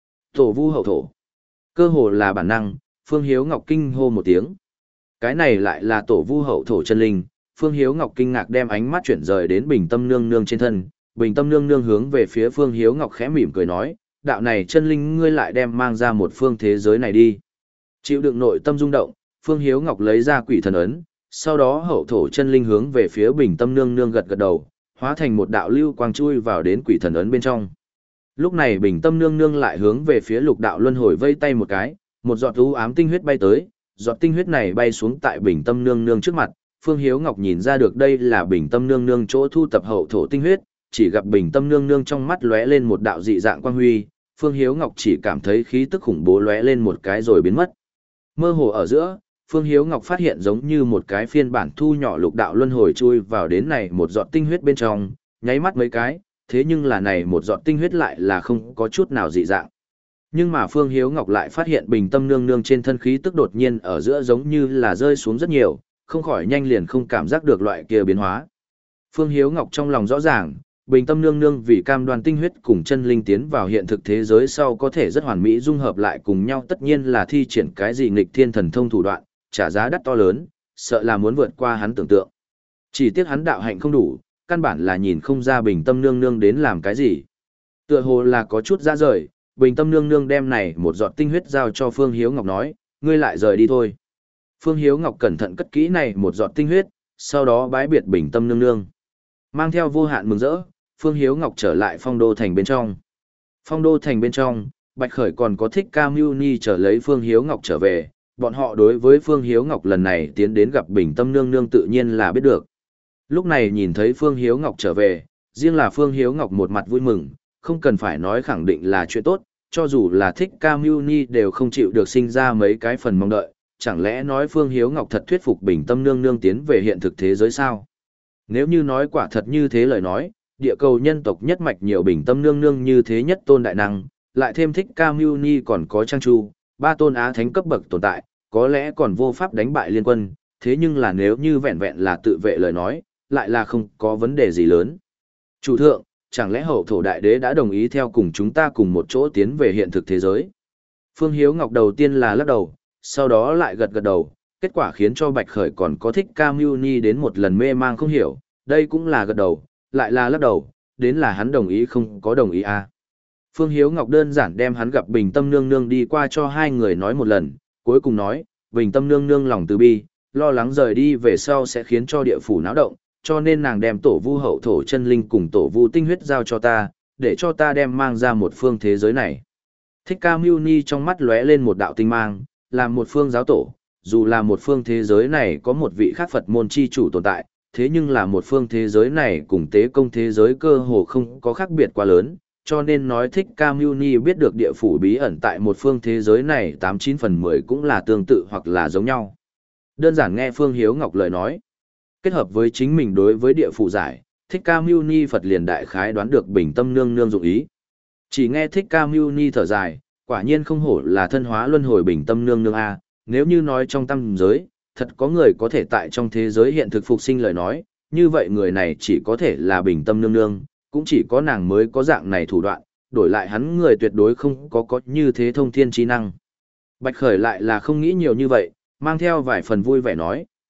Tổ vu hậu thổ. Cơ hồ là bản năng, Phương Hiếu Ngọc kinh hô một tiếng. Cái này lại là tổ vu hậu thổ chân linh, Phương Hiếu Ngọc kinh ngạc đem ánh mắt chuyển rời đến Bình Tâm Nương Nương trên thân, Bình Tâm Nương Nương hướng về phía Phương Hiếu Ngọc khẽ mỉm cười nói, đạo này chân linh ngươi lại đem mang ra một phương thế giới này đi. Chịu đựng nội tâm rung động, Phương Hiếu Ngọc lấy ra quỷ thần ấn, sau đó hậu thổ chân linh hướng về phía Bình Tâm Nương Nương gật gật đầu, hóa thành một đạo lưu quang chui vào đến quỷ thần ấn bên trong. Lúc này Bình Tâm Nương Nương lại hướng về phía lục đạo luân hồi vây tay một cái, một giọt u ám tinh huyết bay tới, giọt tinh huyết này bay xuống tại Bình Tâm Nương Nương trước mặt, Phương Hiếu Ngọc nhìn ra được đây là Bình Tâm Nương Nương chỗ thu tập hậu thổ tinh huyết, chỉ gặp Bình Tâm Nương Nương trong mắt lóe lên một đạo dị dạng quang huy, Phương Hiếu Ngọc chỉ cảm thấy khí tức khủng bố lóe lên một cái rồi biến mất. Mơ hồ ở giữa, Phương Hiếu Ngọc phát hiện giống như một cái phiên bản thu nhỏ lục đạo luân hồi chui vào đến này một giọt tinh huyết bên trong, nháy mắt mấy cái, thế nhưng là này một giọt tinh huyết lại là không có chút nào dị dạng. Nhưng mà Phương Hiếu Ngọc lại phát hiện Bình Tâm Nương Nương trên thân khí tức đột nhiên ở giữa giống như là rơi xuống rất nhiều, không khỏi nhanh liền không cảm giác được loại kia biến hóa. Phương Hiếu Ngọc trong lòng rõ ràng, Bình Tâm Nương Nương vì cam đoan tinh huyết cùng chân linh tiến vào hiện thực thế giới sau có thể rất hoàn mỹ dung hợp lại cùng nhau, tất nhiên là thi triển cái gì nghịch thiên thần thông thủ đoạn, trả giá đắt to lớn, sợ là muốn vượt qua hắn tưởng tượng. Chỉ tiếc hắn đạo hạnh không đủ, căn bản là nhìn không ra Bình Tâm Nương Nương đến làm cái gì. Tựa hồ là có chút ra rời, Bình Tâm Nương Nương đem này một giọt tinh huyết giao cho Phương Hiếu Ngọc nói, ngươi lại rời đi thôi. Phương Hiếu Ngọc cẩn thận cất kỹ này một giọt tinh huyết, sau đó bái biệt Bình Tâm Nương Nương. Mang theo vô hạn mừng rỡ, Phương Hiếu Ngọc trở lại Phong Đô Thành bên trong. Phong Đô Thành bên trong, Bạch Khởi còn có Thích Ca Mưu Ni trở lấy Phương Hiếu Ngọc trở về, bọn họ đối với Phương Hiếu Ngọc lần này tiến đến gặp Bình Tâm Nương Nương tự nhiên là biết được. Lúc này nhìn thấy Phương Hiếu Ngọc trở về, riêng là Phương Hiếu Ngọc một mặt vui mừng, không cần phải nói khẳng định là chuyện tốt, cho dù là Thích Ca Mưu Ni đều không chịu được sinh ra mấy cái phần mong đợi, chẳng lẽ nói Phương Hiếu Ngọc thật thuyết phục Bình Tâm Nương Nương tiến về hiện thực thế giới sao? Nếu như nói quả thật như thế lời nói, địa cầu nhân tộc nhất mạch nhiều Bình Tâm Nương Nương như thế nhất tôn đại năng, lại thêm Thích Ca Mưu Ni còn có Trang Chu, ba tôn á thánh cấp bậc tồn tại, có lẽ còn vô pháp đánh bại liên quân, thế nhưng là nếu như vẹn vẹn là tự vệ lời nói, lại là không có vấn đề gì lớn. Chủ thượng, chẳng lẽ hậu thổ đại đế đã đồng ý theo cùng chúng ta cùng một chỗ tiến về hiện thực thế giới? Phương Hiếu Ngọc đầu tiên là lắc đầu, sau đó lại gật gật đầu, kết quả khiến cho Bạch Khởi còn có Thích Ca Mưu Ni đến một lần mê mang không hiểu, đây cũng là gật đầu, lại là lắc đầu, đến là hắn đồng ý không có đồng ý à. Phương Hiếu Ngọc đơn giản đem hắn gặp Bình Tâm Nương Nương đi qua cho hai người nói một lần, cuối cùng nói, Bình Tâm Nương Nương lòng từ bi, lo lắng rời đi về sau sẽ khiến cho địa phủ náo động, cho nên nàng đem tổ vu hậu thổ chân linh cùng tổ vu tinh huyết giao cho ta, để cho ta đem mang ra một phương thế giới này. Thích Ca Mưu Ni trong mắt lóe lên một đạo tinh mang, làm một phương giáo tổ, dù là một phương thế giới này có một vị khác Phật môn chi chủ tồn tại, thế nhưng là một phương thế giới này cùng tế công thế giới cơ hồ không có khác biệt quá lớn, cho nên nói Thích Ca Mưu Ni biết được địa phủ bí ẩn tại một phương thế giới này tám chín phần mười cũng là tương tự hoặc là giống nhau. Đơn giản nghe Phương Hiếu Ngọc lời nói, kết hợp với chính mình đối với địa phủ giải, Thích Ca Mưu Ni Phật liền đại khái đoán được Bình Tâm Nương Nương dụng ý. Chỉ nghe Thích Ca Mưu Ni thở dài, quả nhiên không hổ là thân hóa luân hồi Bình Tâm Nương Nương a, nếu như nói trong tam giới, thật có người có thể tại trong thế giới hiện thực phục sinh lời nói, như vậy người này chỉ có thể là Bình Tâm Nương Nương, cũng chỉ có nàng mới có dạng này thủ đoạn, đổi lại hắn người tuyệt đối không có có như thế thông thiên trí năng. Bạch Khởi lại là không nghĩ nhiều như vậy, mang theo vài phần vui vẻ nói,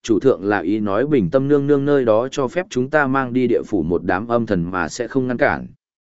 chủ thượng là ý nói Bình Tâm nương nương nơi đó cho phép chúng ta mang đi địa phủ một đám âm thần mà sẽ không ngăn cản.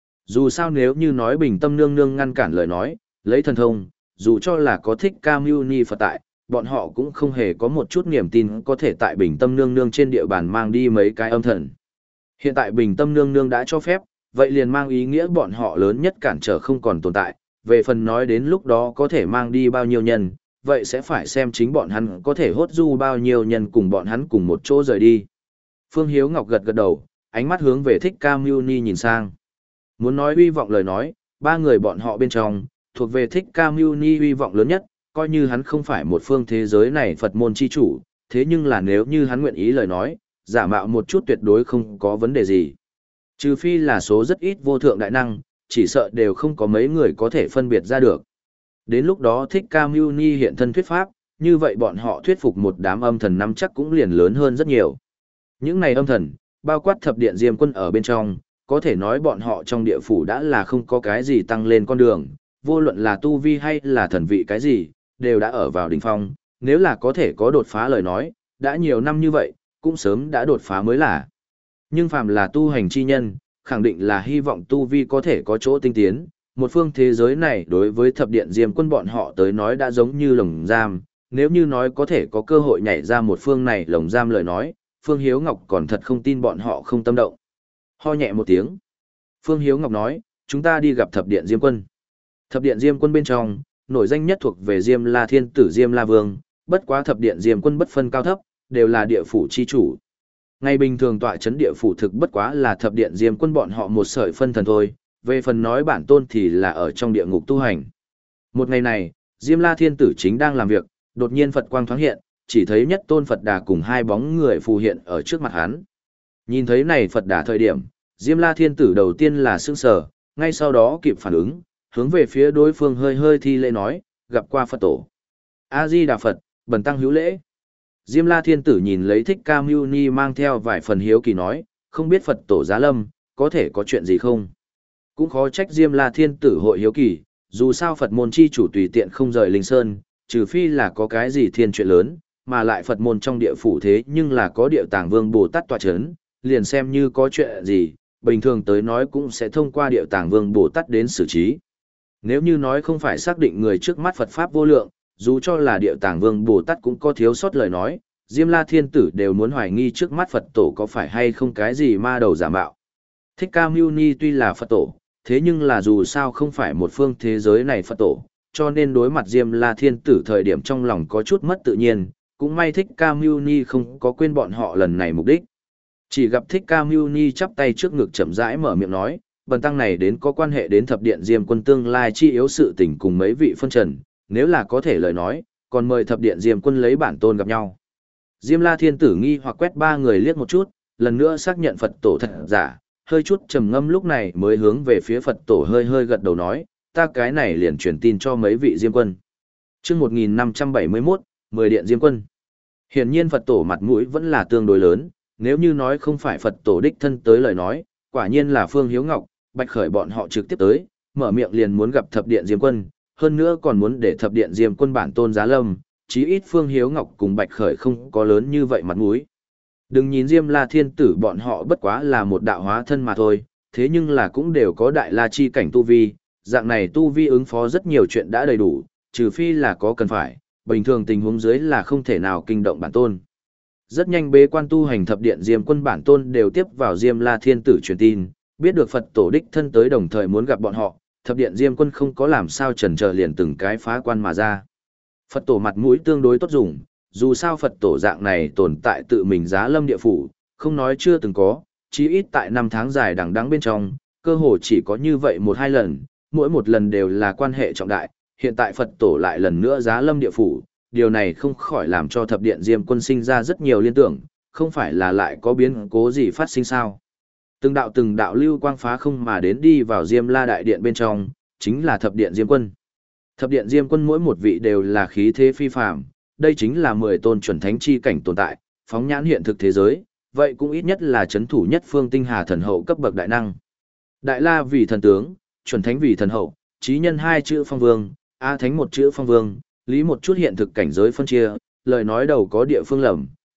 Dù sao nếu như nói Bình Tâm nương nương ngăn cản lời nói, lấy thần thông, dù cho là có Thích Ca Mâu Ni Phật tại, bọn họ cũng không hề có một chút niềm tin có thể tại Bình Tâm nương nương trên địa bàn mang đi mấy cái âm thần. Hiện tại Bình Tâm nương nương đã cho phép, vậy liền mang ý nghĩa bọn họ lớn nhất cản trở không còn tồn tại, về phần nói đến lúc đó có thể mang đi bao nhiêu nhân, vậy sẽ phải xem chính bọn hắn có thể hốt du bao nhiêu nhân cùng bọn hắn cùng một chỗ rời đi. Phương Hiếu Ngọc gật gật đầu, ánh mắt hướng về Thích Ca Mâu Ni nhìn sang. Muốn nói uy vọng lời nói, ba người bọn họ bên trong, thuộc về Thích Ca Mâu Ni uy vọng lớn nhất, coi như hắn không phải một phương thế giới này Phật môn chi chủ, thế nhưng là nếu như hắn nguyện ý lời nói, giả mạo một chút tuyệt đối không có vấn đề gì. Trừ phi là số rất ít vô thượng đại năng, chỉ sợ đều không có mấy người có thể phân biệt ra được. Đến lúc đó Thích Ca Mâu Ni hiện thân thuyết pháp, như vậy bọn họ thuyết phục một đám âm thần năm chắc cũng liền lớn hơn rất nhiều. Những này âm thần, bao quát thập điện Diêm Quân ở bên trong, có thể nói bọn họ trong địa phủ đã là không có cái gì tăng lên con đường, vô luận là tu vi hay là thần vị cái gì, đều đã ở vào đỉnh phong, nếu là có thể có đột phá lời nói, đã nhiều năm như vậy, cũng sớm đã đột phá mới là. Nhưng phàm là tu hành chi nhân, khẳng định là hy vọng tu vi có thể có chỗ tinh tiến, một phương thế giới này đối với thập điện Diêm Quân bọn họ tới nói đã giống như lồng giam, nếu như nói có thể có cơ hội nhảy ra một phương này lồng giam lời nói, Phương Hiếu Ngọc còn thật không tin bọn họ không tâm động. Ho nhẹ một tiếng. Phương Hiếu Ngọc nói, chúng ta đi gặp thập điện Diêm Quân. Thập điện Diêm Quân bên trong, nổi danh nhất thuộc về Diêm La Thiên Tử Diêm La Vương, bất quá thập điện Diêm Quân bất phân cao thấp, đều là địa phủ chi chủ. Ngày bình thường tọa chấn địa phủ thực bất quá là thập điện Diêm Quân bọn họ một sợi phân thần thôi, về phần nói bản tôn thì là ở trong địa ngục tu hành. Một ngày này, Diêm La Thiên Tử chính đang làm việc, đột nhiên Phật quang thoáng hiện, chỉ thấy nhất tôn Phật Đà cùng hai bóng người phù hiện ở trước mặt hắn. Nhìn thấy này Phật Đà thời điểm, Diêm La Thiên Tử đầu tiên là sững sờ, ngay sau đó kịp phản ứng, hướng về phía đối phương hơi hơi thi lễ nói, gặp qua Phật tổ. A Di Đà Phật, bần tăng hữu lễ. Diêm La Thiên Tử nhìn lấy Thích Ca Mâu Ni mang theo vài phần hiếu kỳ nói, không biết Phật tổ giá lâm, có thể có chuyện gì không? Cũng khó trách Diêm La Thiên Tử hội hiếu kỳ, dù sao Phật môn chi chủ tùy tiện không rời Linh Sơn, trừ phi là có cái gì thiên chuyện lớn, mà lại Phật môn trong địa phủ thế nhưng là có địa tàng vương Bồ Tát tọa chấn, liền xem như có chuyện gì, bình thường tới nói cũng sẽ thông qua địa tàng vương Bồ Tát đến xử trí. Nếu như nói không phải xác định người trước mắt Phật Pháp vô lượng, dù cho là địa tàng vương Bồ Tát cũng có thiếu sót lời nói, Diêm La Thiên Tử đều muốn hoài nghi trước mắt Phật tổ có phải hay không cái gì ma đầu giả mạo. Thích Ca Mâu Ni tuy là Phật tổ, thế nhưng là dù sao không phải một phương thế giới này Phật tổ, cho nên đối mặt Diêm La Thiên Tử thời điểm trong lòng có chút mất tự nhiên, cũng may Thích Ca Mâu Ni không có quên bọn họ lần này mục đích. Chỉ gặp Thích Ca Mâu Ni chắp tay trước ngực chậm rãi mở miệng nói, bần tăng này đến có quan hệ đến thập điện Diêm Quân tương lai chi yếu sự tình cùng mấy vị phân trần, nếu là có thể lời nói, còn mời thập điện Diêm Quân lấy bản tôn gặp nhau. Diêm La Thiên Tử nghi hoặc quét ba người liếc một chút, lần nữa xác nhận Phật tổ thật giả, hơi chút trầm ngâm lúc này mới hướng về phía Phật tổ hơi hơi gật đầu nói, ta cái này liền truyền tin cho mấy vị Diêm Quân. Chương một nghìn năm trăm bảy mươi mốt, mười điện Diêm Quân. Hiển nhiên Phật tổ mặt mũi vẫn là tương đối lớn, nếu như nói không phải Phật tổ đích thân tới lời nói, quả nhiên là Phương Hiếu Ngọc, Bạch Khởi bọn họ trực tiếp tới, mở miệng liền muốn gặp thập điện Diêm Quân, hơn nữa còn muốn để thập điện Diêm Quân bản tôn giá lâm, chí ít Phương Hiếu Ngọc cùng Bạch Khởi không có lớn như vậy mặt mũi. Đừng nhìn Diêm La Thiên Tử bọn họ bất quá là một đạo hóa thân mà thôi, thế nhưng là cũng đều có đại la chi cảnh tu vi, dạng này tu vi ứng phó rất nhiều chuyện đã đầy đủ, trừ phi là có cần phải, bình thường tình huống dưới là không thể nào kinh động bản tôn. Rất nhanh bế quan tu hành thập điện Diêm Quân bản tôn đều tiếp vào Diêm La Thiên Tử truyền tin, biết được Phật tổ đích thân tới đồng thời muốn gặp bọn họ, thập điện Diêm Quân không có làm sao chần chờ liền từng cái phá quan mà ra. Phật tổ mặt mũi tương đối tốt dùng, dù sao Phật tổ dạng này tồn tại tự mình giá lâm địa phủ, không nói chưa từng có, chí ít tại năm tháng dài đằng đẵng bên trong, cơ hồ chỉ có như vậy một hai lần, mỗi một lần đều là quan hệ trọng đại, hiện tại Phật tổ lại lần nữa giá lâm địa phủ, điều này không khỏi làm cho thập điện Diêm Quân sinh ra rất nhiều liên tưởng, không phải là lại có biến cố gì phát sinh sao. Từng đạo từng đạo lưu quang phá không mà đến đi vào Diêm La đại điện bên trong, chính là thập điện Diêm Quân. Thập điện Diêm Quân mỗi một vị đều là khí thế phi phàm, đây chính là mười tôn chuẩn thánh chi cảnh tồn tại, phóng nhãn hiện thực thế giới, vậy cũng ít nhất là chấn thủ nhất phương tinh hà thần hậu cấp bậc đại năng. Đại La vì thần tướng, chuẩn thánh vì thần hậu, chí nhân hai chữ phong vương, A thánh một chữ phong vương, lý một chút hiện thực cảnh giới phân chia, lời nói đầu có địa phương lầm,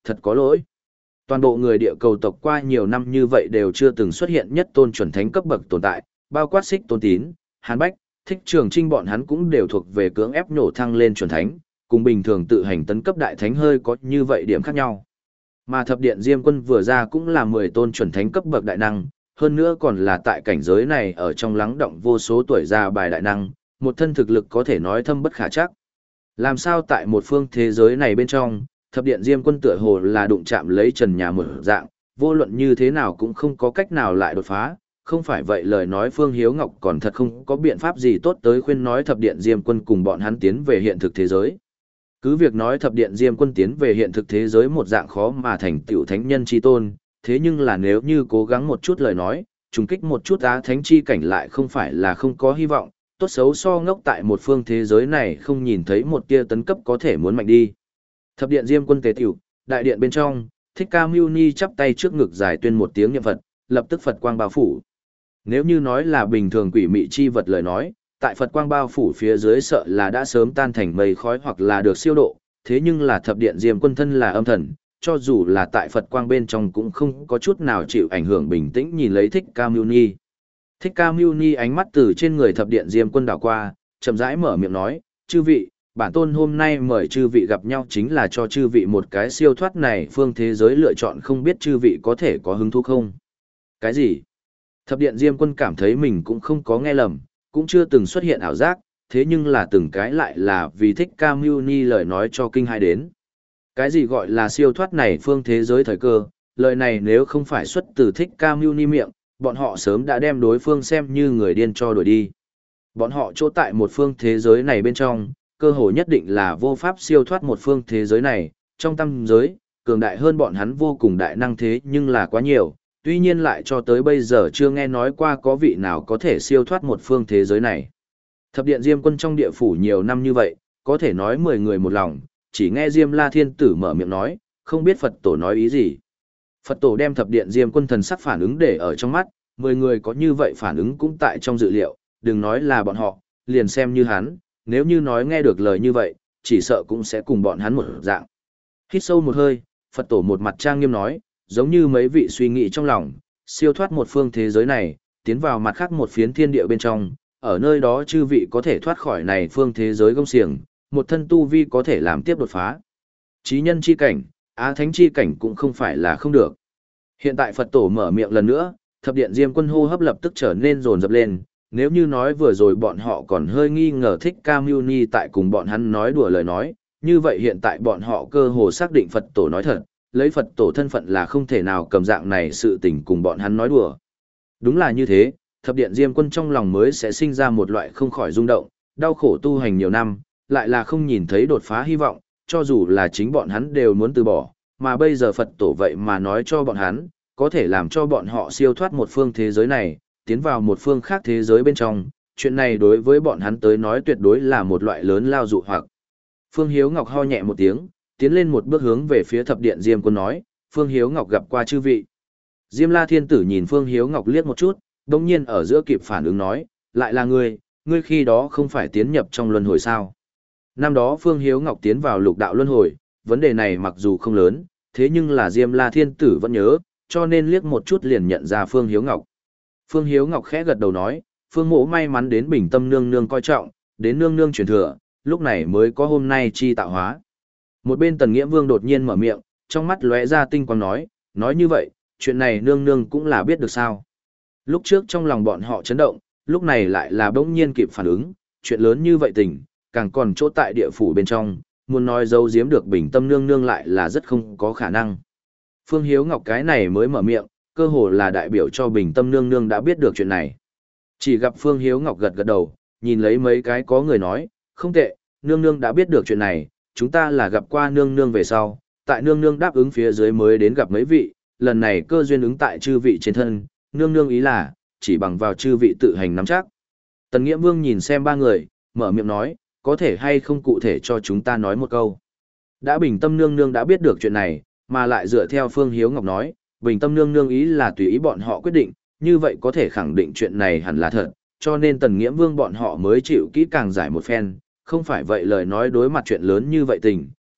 thật có lỗi. Toàn bộ người địa cầu tộc qua nhiều năm như vậy đều chưa từng xuất hiện nhất tôn chuẩn thánh cấp bậc tồn tại, bao quát Xích Tôn Tín, Hàn Bách, Thích Trường Trinh bọn hắn cũng đều thuộc về cưỡng ép nhổ thăng lên chuẩn thánh, cùng bình thường tự hành tấn cấp đại thánh hơi có như vậy điểm khác nhau. Mà thập điện Diêm Quân vừa ra cũng là mười tôn chuẩn thánh cấp bậc đại năng, hơn nữa còn là tại cảnh giới này ở trong lắng động vô số tuổi già bài đại năng, một thân thực lực có thể nói thâm bất khả chắc. Làm sao tại một phương thế giới này bên trong, thập điện Diêm Quân tựa hồ là đụng chạm lấy trần nhà mở dạng, vô luận như thế nào cũng không có cách nào lại đột phá, không phải vậy lời nói Phương Hiếu Ngọc còn thật không có biện pháp gì tốt tới khuyên nói thập điện Diêm Quân cùng bọn hắn tiến về hiện thực thế giới. Cứ việc nói thập điện Diêm Quân tiến về hiện thực thế giới một dạng khó mà thành tựu thánh nhân chi tôn, thế nhưng là nếu như cố gắng một chút lời nói, trùng kích một chút á thánh chi cảnh lại không phải là không có hy vọng, tốt xấu so ngốc tại một phương thế giới này không nhìn thấy một tia tấn cấp có thể muốn mạnh đi. Thập điện Diêm Quân tế tiểu, đại điện bên trong, Thích Ca Mâu Ni chắp tay trước ngực giải tuyên một tiếng niệm Phật, lập tức Phật quang bao phủ. Nếu như nói là bình thường quỷ mị chi vật lời nói, tại Phật quang bao phủ phía dưới sợ là đã sớm tan thành mây khói hoặc là được siêu độ, thế nhưng là thập điện Diêm Quân thân là âm thần, cho dù là tại Phật quang bên trong cũng không có chút nào chịu ảnh hưởng, bình tĩnh nhìn lấy Thích Ca Mâu Ni. Thích Ca Mâu Ni ánh mắt từ trên người thập điện Diêm Quân đảo qua, chậm rãi mở miệng nói, chư vị, bản tôn hôm nay mời chư vị gặp nhau chính là cho chư vị một cái siêu thoát này phương thế giới lựa chọn, không biết chư vị có thể có hứng thú không? Cái gì? Thập điện Diêm Quân cảm thấy mình cũng không có nghe lầm, cũng chưa từng xuất hiện ảo giác, thế nhưng là từng cái lại là vì Thích Ca Mâu Ni lời nói cho kinh hai đến. Cái gì gọi là siêu thoát này phương thế giới thời cơ, lời này nếu không phải xuất từ Thích Ca Mâu Ni miệng, bọn họ sớm đã đem đối phương xem như người điên cho đuổi đi. Bọn họ chỗ tại một phương thế giới này bên trong, cơ hội nhất định là vô pháp siêu thoát một phương thế giới này, trong tâm giới, cường đại hơn bọn hắn vô cùng đại năng thế nhưng là quá nhiều, tuy nhiên lại cho tới bây giờ chưa nghe nói qua có vị nào có thể siêu thoát một phương thế giới này. Thập điện Diêm Quân trong địa phủ nhiều năm như vậy, có thể nói mười người một lòng, chỉ nghe Diêm La Thiên Tử mở miệng nói, không biết Phật tổ nói ý gì. Phật tổ đem thập điện Diêm Quân thần sắc phản ứng để ở trong mắt, mười người có như vậy phản ứng cũng tại trong dự liệu, đừng nói là bọn họ, liền xem như hắn, nếu như nói nghe được lời như vậy, chỉ sợ cũng sẽ cùng bọn hắn một dạng. Hít sâu một hơi, Phật tổ một mặt trang nghiêm nói, giống như mấy vị suy nghĩ trong lòng, siêu thoát một phương thế giới này, tiến vào mặt khác một phiến thiên địa bên trong, ở nơi đó chư vị có thể thoát khỏi này phương thế giới gông xiềng, một thân tu vi có thể làm tiếp đột phá. Chí nhân chi cảnh, á thánh chi cảnh cũng không phải là không được. Hiện tại Phật tổ mở miệng lần nữa, thập điện Diêm Quân hô hấp lập tức trở nên rồn rập lên, nếu như nói vừa rồi bọn họ còn hơi nghi ngờ Thích Ca Mâu Ni tại cùng bọn hắn nói đùa lời nói, như vậy hiện tại bọn họ cơ hồ xác định Phật tổ nói thật, lấy Phật tổ thân phận là không thể nào cầm dạng này sự tình cùng bọn hắn nói đùa. Đúng là như thế, thập điện Diêm Quân trong lòng mới sẽ sinh ra một loại không khỏi rung động, đau khổ tu hành nhiều năm, lại là không nhìn thấy đột phá hy vọng, cho dù là chính bọn hắn đều muốn từ bỏ, mà bây giờ Phật tổ vậy mà nói cho bọn hắn, có thể làm cho bọn họ siêu thoát một phương thế giới này, tiến vào một phương khác thế giới bên trong, chuyện này đối với bọn hắn tới nói tuyệt đối là một loại lớn lao dụ hoặc. Phương Hiếu Ngọc ho nhẹ một tiếng, tiến lên một bước hướng về phía thập điện Diêm Quân nói, Phương Hiếu Ngọc gặp qua chư vị. Diêm La Thiên Tử nhìn Phương Hiếu Ngọc liếc một chút, đồng nhiên ở giữa kịp phản ứng nói, lại là ngươi, ngươi khi đó không phải tiến nhập trong luân hồi sao. Năm đó Phương Hiếu Ngọc tiến vào lục đạo luân hồi, vấn đề này mặc dù không lớn, thế nhưng là Diêm La Thiên Tử vẫn nhớ, cho nên liếc một chút liền nhận ra Phương Hiếu Ngọc. Phương Hiếu Ngọc khẽ gật đầu nói, Phương Mỗ may mắn đến Bình Tâm nương nương coi trọng, đến nương nương truyền thừa, lúc này mới có hôm nay chi tạo hóa. Một bên Tần Nghiễm Vương đột nhiên mở miệng, trong mắt lóe ra tinh quang nói, nói như vậy, chuyện này nương nương cũng là biết được sao. Lúc trước trong lòng bọn họ chấn động, lúc này lại là bỗng nhiên kịp phản ứng, chuyện lớn như vậy tình, càng còn chỗ tại địa phủ bên trong, muốn nói giấu giếm được Bình Tâm nương nương lại là rất không có khả năng. Phương Hiếu Ngọc cái này mới mở miệng, cơ hồ là đại biểu cho Bình Tâm nương nương đã biết được chuyện này. Chỉ gặp Phương Hiếu Ngọc gật gật đầu, nhìn lấy mấy cái có người nói, không tệ, nương nương đã biết được chuyện này, chúng ta là gặp qua nương nương về sau, tại nương nương đáp ứng phía dưới mới đến gặp mấy vị, lần này cơ duyên ứng tại chư vị trên thân, nương nương ý là, chỉ bằng vào chư vị tự hành nắm chắc. Tần Nghiễm Vương nhìn xem ba người, mở miệng nói, có thể hay không cụ thể cho chúng ta nói một câu. Đã Bình Tâm nương nương đã biết được chuyện này, mà lại dựa theo Phương Hiếu Ngọc nói, Bình Tâm nương nương ý là tùy ý bọn họ quyết định, như vậy có thể khẳng định chuyện này hẳn là thật, cho nên Tần Nghiễm Vương bọn họ mới chịu kỹ càng giải một phen, không phải vậy lời nói đối mặt chuyện lớn như vậy tình,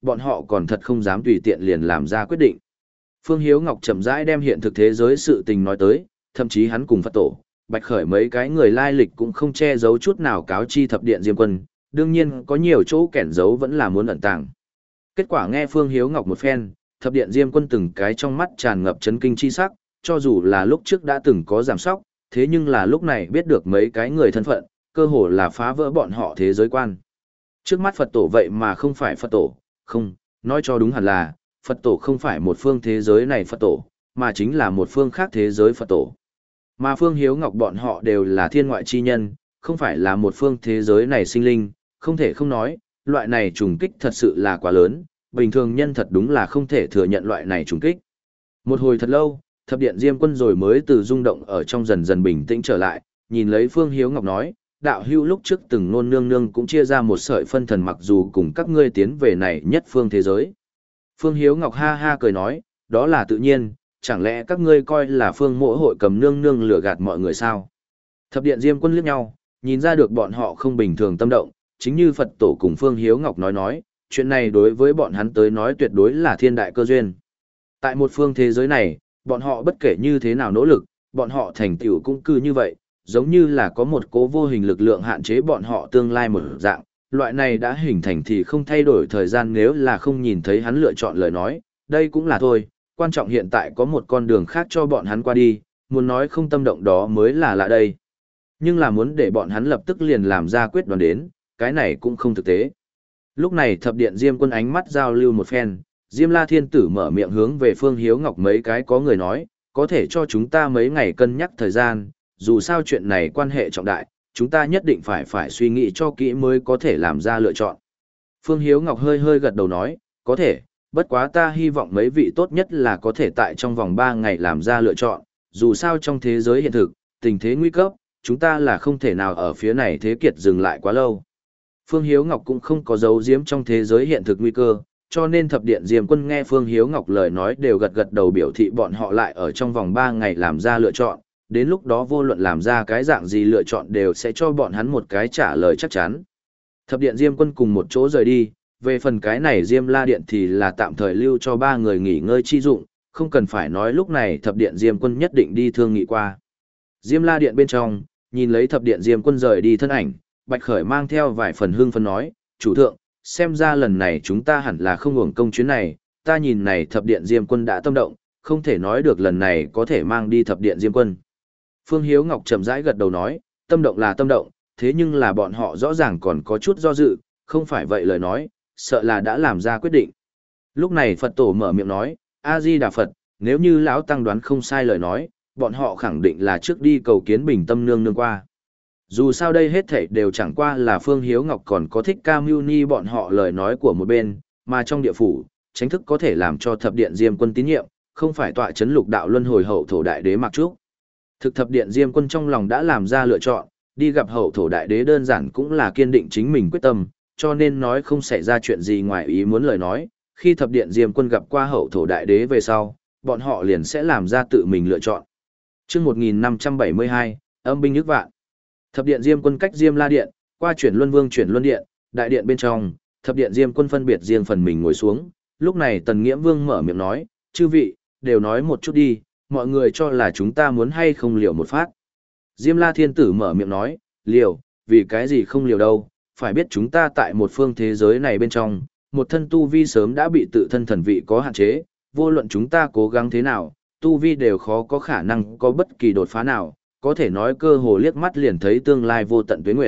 bọn họ còn thật không dám tùy tiện liền làm ra quyết định. Phương Hiếu Ngọc chậm rãi đem hiện thực thế giới sự tình nói tới, thậm chí hắn cùng Phật tổ, Bạch Khởi mấy cái người lai lịch cũng không che giấu chút nào cáo chi thập điện Diêm Quân, đương nhiên có nhiều chỗ kẻn giấu vẫn là muốn ẩn tàng. Kết quả nghe Phương Hiếu Ngọc một phen, thập điện Diêm Quân từng cái trong mắt tràn ngập chấn kinh chi sắc, cho dù là lúc trước đã từng có giảm sóc, thế nhưng là lúc này biết được mấy cái người thân phận, cơ hồ là phá vỡ bọn họ thế giới quan. Trước mắt Phật tổ vậy mà không phải Phật tổ, không, nói cho đúng hẳn là, Phật tổ không phải một phương thế giới này Phật tổ, mà chính là một phương khác thế giới Phật tổ. Mà Phương Hiếu Ngọc bọn họ đều là thiên ngoại chi nhân, không phải là một phương thế giới này sinh linh, không thể không nói, loại này trùng kích thật sự là quá lớn, bình thường nhân thật đúng là không thể thừa nhận loại này trùng kích. Một hồi thật lâu, thập điện Diêm Quân rồi mới từ rung động ở trong dần dần bình tĩnh trở lại, nhìn lấy Phương Hiếu Ngọc nói, đạo hưu lúc trước từng nôn nương nương cũng chia ra một sợi phân thần mặc dù cùng các ngươi tiến về này nhất phương thế giới. Phương Hiếu Ngọc ha ha cười nói, đó là tự nhiên, chẳng lẽ các ngươi coi là phương mỗ hội cầm nương nương lừa gạt mọi người sao? Thập điện Diêm Quân liếc nhau, nhìn ra được bọn họ không bình thường tâm động, chính như Phật tổ cùng Phương Hiếu Ngọc nói nói, chuyện này đối với bọn hắn tới nói tuyệt đối là thiên đại cơ duyên. Tại một phương thế giới này, bọn họ bất kể như thế nào nỗ lực, bọn họ thành tựu cũng cứ như vậy, giống như là có một cố vô hình lực lượng hạn chế bọn họ tương lai một dạng, loại này đã hình thành thì không thay đổi thời gian nếu là không nhìn thấy hắn lựa chọn lời nói, đây cũng là thôi, quan trọng hiện tại có một con đường khác cho bọn hắn qua đi, muốn nói không tâm động đó mới là lạ đây. Nhưng là muốn để bọn hắn lập tức liền làm ra quyết đoán đến, cái này cũng không thực tế. Lúc này thập điện Diêm Quân ánh mắt giao lưu một phen, Diêm La Thiên Tử mở miệng hướng về Phương Hiếu Ngọc mấy cái có người nói, có thể cho chúng ta mấy ngày cân nhắc thời gian, dù sao chuyện này quan hệ trọng đại, chúng ta nhất định phải phải suy nghĩ cho kỹ mới có thể làm ra lựa chọn. Phương Hiếu Ngọc hơi hơi gật đầu nói, có thể, bất quá ta hy vọng mấy vị tốt nhất là có thể tại trong vòng ba ngày làm ra lựa chọn, dù sao trong thế giới hiện thực, tình thế nguy cấp, chúng ta là không thể nào ở phía này thế kiệt dừng lại quá lâu. Phương Hiếu Ngọc cũng không có giấu giếm trong thế giới hiện thực nguy cơ, cho nên thập điện Diêm Quân nghe Phương Hiếu Ngọc lời nói đều gật gật đầu biểu thị bọn họ lại ở trong vòng ba ngày làm ra lựa chọn, đến lúc đó vô luận làm ra cái dạng gì lựa chọn đều sẽ cho bọn hắn một cái trả lời chắc chắn. Thập điện Diêm Quân cùng một chỗ rời đi, về phần cái này Diêm La Điện thì là tạm thời lưu cho ba người nghỉ ngơi chi dụng, không cần phải nói lúc này thập điện Diêm Quân nhất định đi thương nghị qua. Diêm La Điện bên trong, nhìn lấy thập điện Diêm Quân rời đi thân ảnh, Bạch Khởi mang theo vài phần hương phân nói, chủ thượng, xem ra lần này chúng ta hẳn là không uổng công chuyến này, ta nhìn này thập điện Diêm Quân đã tâm động, không thể nói được lần này có thể mang đi thập điện Diêm Quân. Phương Hiếu Ngọc chậm rãi gật đầu nói, tâm động là tâm động, thế nhưng là bọn họ rõ ràng còn có chút do dự, không phải vậy lời nói, sợ là đã làm ra quyết định. Lúc này Phật tổ mở miệng nói, A-di-đà Phật, nếu như lão tăng đoán không sai lời nói, bọn họ khẳng định là trước đi cầu kiến Bình Tâm nương nương qua. Dù sao đây hết thảy đều chẳng qua là Phương Hiếu Ngọc còn có Thích Ca Mưu Ni bọn họ lời nói của một bên, mà trong địa phủ, chính thức có thể làm cho thập điện Diêm Quân tín nhiệm, không phải tọa chấn lục đạo luân hồi hậu thổ đại đế Mạc Trúc. Thực thập điện Diêm Quân trong lòng đã làm ra lựa chọn, đi gặp hậu thổ đại đế đơn giản cũng là kiên định chính mình quyết tâm, cho nên nói không xảy ra chuyện gì ngoài ý muốn lời nói, khi thập điện Diêm Quân gặp qua hậu thổ đại đế về sau, bọn họ liền sẽ làm ra tự mình lựa chọn. Chương một nghìn năm trăm bảy mươi hai, âm binh nước vạn. Thập điện Diêm Quân cách Diêm La Điện, qua chuyển Luân Vương chuyển Luân Điện, đại điện bên trong, thập điện Diêm Quân phân biệt riêng phần mình ngồi xuống, lúc này Tần Nghiễm Vương mở miệng nói, chư vị, đều nói một chút đi, mọi người cho là chúng ta muốn hay không liều một phát. Diêm La Thiên Tử mở miệng nói, liều, vì cái gì không liều đâu, phải biết chúng ta tại một phương thế giới này bên trong, một thân tu vi sớm đã bị tự thân thần vị có hạn chế, vô luận chúng ta cố gắng thế nào, tu vi đều khó có khả năng có bất kỳ đột phá nào, có thể nói cơ hồ liếc mắt liền thấy tương lai vô tận tuế nguyệt.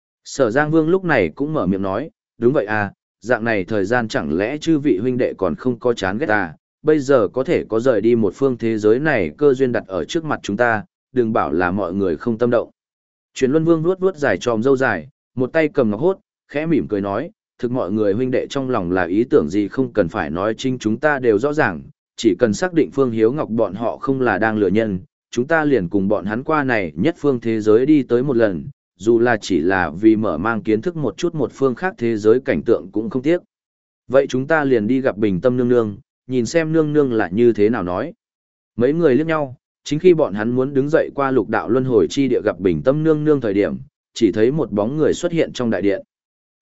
Sở Giang Vương lúc này cũng mở miệng nói, đúng vậy à, dạng này thời gian chẳng lẽ chư vị huynh đệ còn không có chán ghét à, bây giờ có thể có rời đi một phương thế giới này cơ duyên đặt ở trước mặt chúng ta, đừng bảo là mọi người không tâm động. Truyền Luân Vương vuốt vuốt dài tròm râu dài, một tay cầm ngọc hốt, khẽ mỉm cười nói, thực mọi người huynh đệ trong lòng là ý tưởng gì không cần phải nói chính chúng ta đều rõ ràng, chỉ cần xác định Phương Hiếu Ngọc bọn họ không là đang lừa nhân, chúng ta liền cùng bọn hắn qua này nhất phương thế giới đi tới một lần, dù là chỉ là vì mở mang kiến thức một chút một phương khác thế giới cảnh tượng cũng không tiếc. Vậy chúng ta liền đi gặp Bình Tâm nương nương, nhìn xem nương nương là như thế nào nói. Mấy người liếc nhau, chính khi bọn hắn muốn đứng dậy qua lục đạo luân hồi chi địa gặp Bình Tâm nương nương thời điểm, chỉ thấy một bóng người xuất hiện trong đại điện.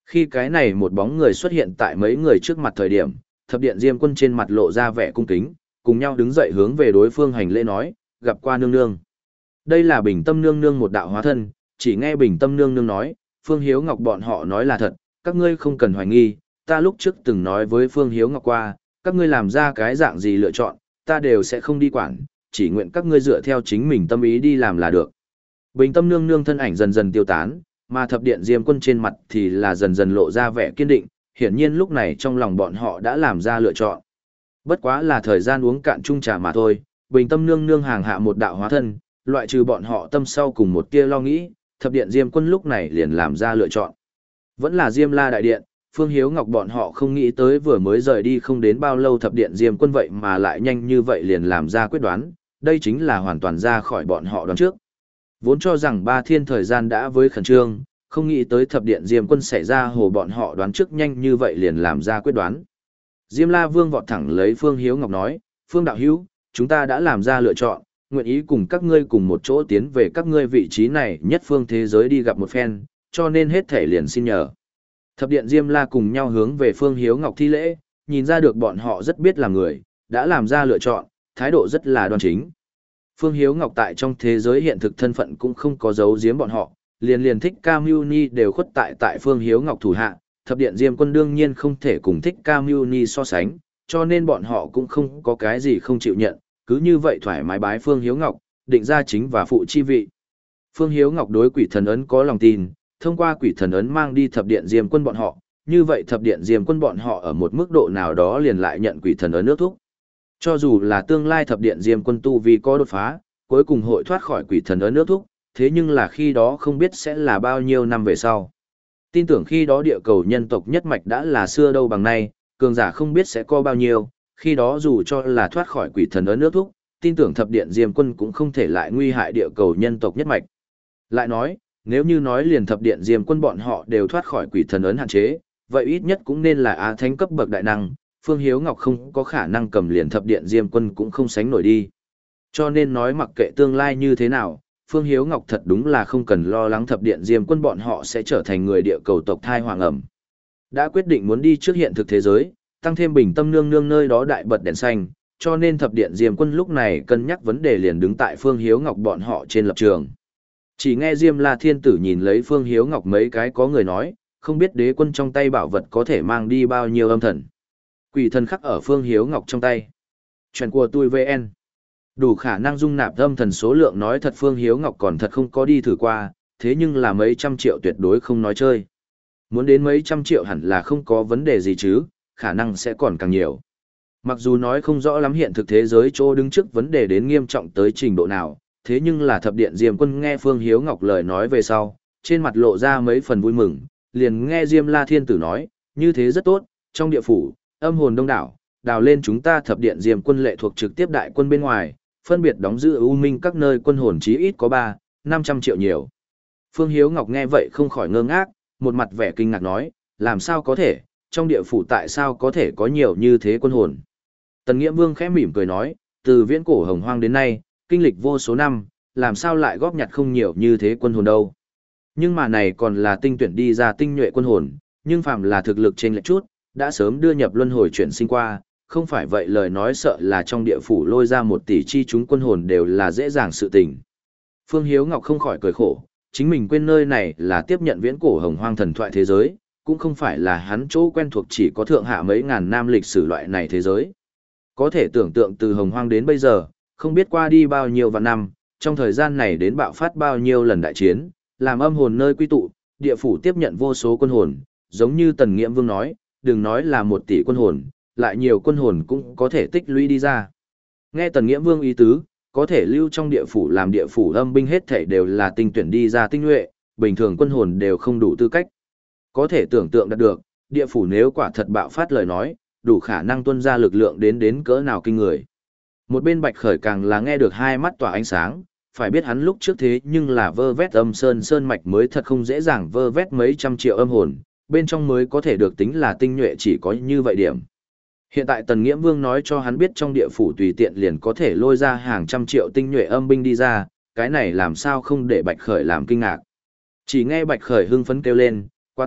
Khi cái này một bóng người xuất hiện tại mấy người trước mặt thời điểm, thập điện Diêm Quân trên mặt lộ ra vẻ cung kính, cùng nhau đứng dậy hướng về đối phương hành lễ nói, gặp qua nương nương. Đây là Bình Tâm nương nương một đạo hóa thân, chỉ nghe Bình Tâm nương nương nói, Phương Hiếu Ngọc bọn họ nói là thật, các ngươi không cần hoài nghi, ta lúc trước từng nói với Phương Hiếu Ngọc qua, các ngươi làm ra cái dạng gì lựa chọn, ta đều sẽ không đi quản, chỉ nguyện các ngươi dựa theo chính mình tâm ý đi làm là được. Bình Tâm nương nương thân ảnh dần dần tiêu tán, mà thập điện Diêm Quân trên mặt thì là dần dần lộ ra vẻ kiên định, hiển nhiên lúc này trong lòng bọn họ đã làm ra lựa chọn. Bất quá là thời gian uống cạn chung trà mà thôi, Bình Tâm nương nương hàng hạ một đạo hóa thân, loại trừ bọn họ tâm sau cùng một tia lo nghĩ, thập điện Diêm Quân lúc này liền làm ra lựa chọn. Vẫn là Diêm La đại điện, Phương Hiếu Ngọc bọn họ không nghĩ tới vừa mới rời đi không đến bao lâu thập điện Diêm Quân vậy mà lại nhanh như vậy liền làm ra quyết đoán, đây chính là hoàn toàn ra khỏi bọn họ đoán trước. Vốn cho rằng ba thiên thời gian đã với khẩn trương, không nghĩ tới thập điện Diêm Quân xảy ra hồ bọn họ đoán trước nhanh như vậy liền làm ra quyết đoán. Diêm La Vương vọt thẳng lấy Phương Hiếu Ngọc nói, Phương Đạo Hữu, chúng ta đã làm ra lựa chọn, nguyện ý cùng các ngươi cùng một chỗ tiến về các ngươi vị trí này nhất phương thế giới đi gặp một phen, cho nên hết thể liền xin nhờ. Thập điện Diêm La cùng nhau hướng về Phương Hiếu Ngọc thi lễ, nhìn ra được bọn họ rất biết làm người, đã làm ra lựa chọn, thái độ rất là đoan chính. Phương Hiếu Ngọc tại trong thế giới hiện thực thân phận cũng không có giấu giếm bọn họ, liền liền Thích Ca Mưu Ni đều khuất tại tại Phương Hiếu Ngọc thủ hạ, thập điện Diêm Quân đương nhiên không thể cùng Thích Ca Mưu Ni so sánh, cho nên bọn họ cũng không có cái gì không chịu nhận, cứ như vậy thoải mái bái Phương Hiếu Ngọc, định ra chính và phụ chi vị. Phương Hiếu Ngọc đối quỷ thần ấn có lòng tin, thông qua quỷ thần ấn mang đi thập điện Diêm Quân bọn họ, như vậy thập điện Diêm Quân bọn họ ở một mức độ nào đó liền lại nhận quỷ thần ấn nước thúc. Cho dù là tương lai thập điện Diêm Quân tu vi có đột phá, cuối cùng hội thoát khỏi quỷ thần ấn nước thúc, thế nhưng là khi đó không biết sẽ là bao nhiêu năm về sau. Tin tưởng khi đó địa cầu nhân tộc nhất mạch đã là xưa đâu bằng nay, cường giả không biết sẽ có bao nhiêu, khi đó dù cho là thoát khỏi quỷ thần ấn nước thúc, tin tưởng thập điện Diêm Quân cũng không thể lại nguy hại địa cầu nhân tộc nhất mạch. Lại nói, nếu như nói liền thập điện Diêm Quân bọn họ đều thoát khỏi quỷ thần ấn hạn chế, vậy ít nhất cũng nên là Á Thánh cấp bậc đại năng, Phương Hiếu Ngọc không có khả năng cầm liền thập điện Diêm Quân cũng không sánh nổi đi. Cho nên nói mặc kệ tương lai như thế nào, Phương Hiếu Ngọc thật đúng là không cần lo lắng thập điện Diêm Quân bọn họ sẽ trở thành người địa cầu tộc thai hoàng ẩm. Đã quyết định muốn đi trước hiện thực thế giới, tăng thêm Bình Tâm nương nương nơi đó đại bật đèn xanh, cho nên thập điện Diêm Quân lúc này cân nhắc vấn đề liền đứng tại Phương Hiếu Ngọc bọn họ trên lập trường. Chỉ nghe Diêm La Thiên Tử nhìn lấy Phương Hiếu Ngọc mấy cái có người nói, không biết đế quân trong tay bảo vật có thể mang đi bao nhiêu âm thần. Quỷ thần khắc ở Phương Hiếu Ngọc trong tay. Chuyện của tôi vê en. Đủ khả năng dung nạp âm thần số lượng nói thật Phương Hiếu Ngọc còn thật không có đi thử qua, thế nhưng là mấy trăm triệu tuyệt đối không nói chơi. Muốn đến mấy trăm triệu hẳn là không có vấn đề gì chứ, khả năng sẽ còn càng nhiều. Mặc dù nói không rõ lắm hiện thực thế giới chỗ đứng trước vấn đề đến nghiêm trọng tới trình độ nào, thế nhưng là thập điện Diêm Quân nghe Phương Hiếu Ngọc lời nói về sau, trên mặt lộ ra mấy phần vui mừng, liền nghe Diêm La Thiên Tử nói, như thế rất tốt, trong địa phủ, âm hồn đông đảo, đào lên chúng ta thập điện Diêm Quân lệ thuộc trực tiếp đại quân bên ngoài, phân biệt đóng giữ ưu minh các nơi quân hồn chí ít có ba, năm trăm triệu nhiều. Phương Hiếu Ngọc nghe vậy không khỏi ngơ ngác, một mặt vẻ kinh ngạc nói, làm sao có thể, trong địa phủ tại sao có thể có nhiều như thế quân hồn. Tần Nghiễm Vương khẽ mỉm cười nói, từ viễn cổ hồng hoang đến nay, kinh lịch vô số năm, làm sao lại góp nhặt không nhiều như thế quân hồn đâu. Nhưng mà này còn là tinh tuyển đi ra tinh nhuệ quân hồn, nhưng phàm là thực lực trên lệch chút, đã sớm đưa nhập luân hồi chuyển sinh qua, không phải vậy lời nói sợ là trong địa phủ lôi ra một tỷ chi chúng quân hồn đều là dễ dàng sự tình. Phương Hiếu Ngọc không khỏi cười khổ, chính mình quên nơi này là tiếp nhận viễn cổ hồng hoang thần thoại thế giới, cũng không phải là hắn chỗ quen thuộc chỉ có thượng hạ mấy ngàn năm lịch sử loại này thế giới. Có thể tưởng tượng từ hồng hoang đến bây giờ, không biết qua đi bao nhiêu vạn năm, trong thời gian này đến bạo phát bao nhiêu lần đại chiến, làm âm hồn nơi quy tụ, địa phủ tiếp nhận vô số quân hồn, giống như Tần Nghiễm Vương nói, đừng nói là một tỷ quân hồn, lại nhiều quân hồn cũng có thể tích lũy đi ra. Nghe Tần Nghiễm Vương ý tứ, có thể lưu trong địa phủ làm địa phủ âm binh hết thảy đều là tinh tuyển đi ra tinh nhuệ, bình thường quân hồn đều không đủ tư cách. Có thể tưởng tượng đạt được, địa phủ nếu quả thật bạo phát lời nói, đủ khả năng tuân ra lực lượng đến đến cỡ nào kinh người. Một bên Bạch Khởi càng là nghe được hai mắt tỏa ánh sáng, phải biết hắn lúc trước thế nhưng là vơ vét âm sơn sơn mạch mới thật không dễ dàng vơ vét mấy trăm triệu âm hồn, bên trong mới có thể được tính là tinh nhuệ chỉ có như vậy điểm. Hiện tại Tần Nghiễm Vương nói cho hắn biết trong địa phủ tùy tiện liền có thể lôi ra hàng trăm triệu tinh nhuệ âm binh đi ra, cái này làm sao không để Bạch Khởi làm kinh ngạc. Chỉ nghe Bạch Khởi hưng phấn kêu lên, quá tốt,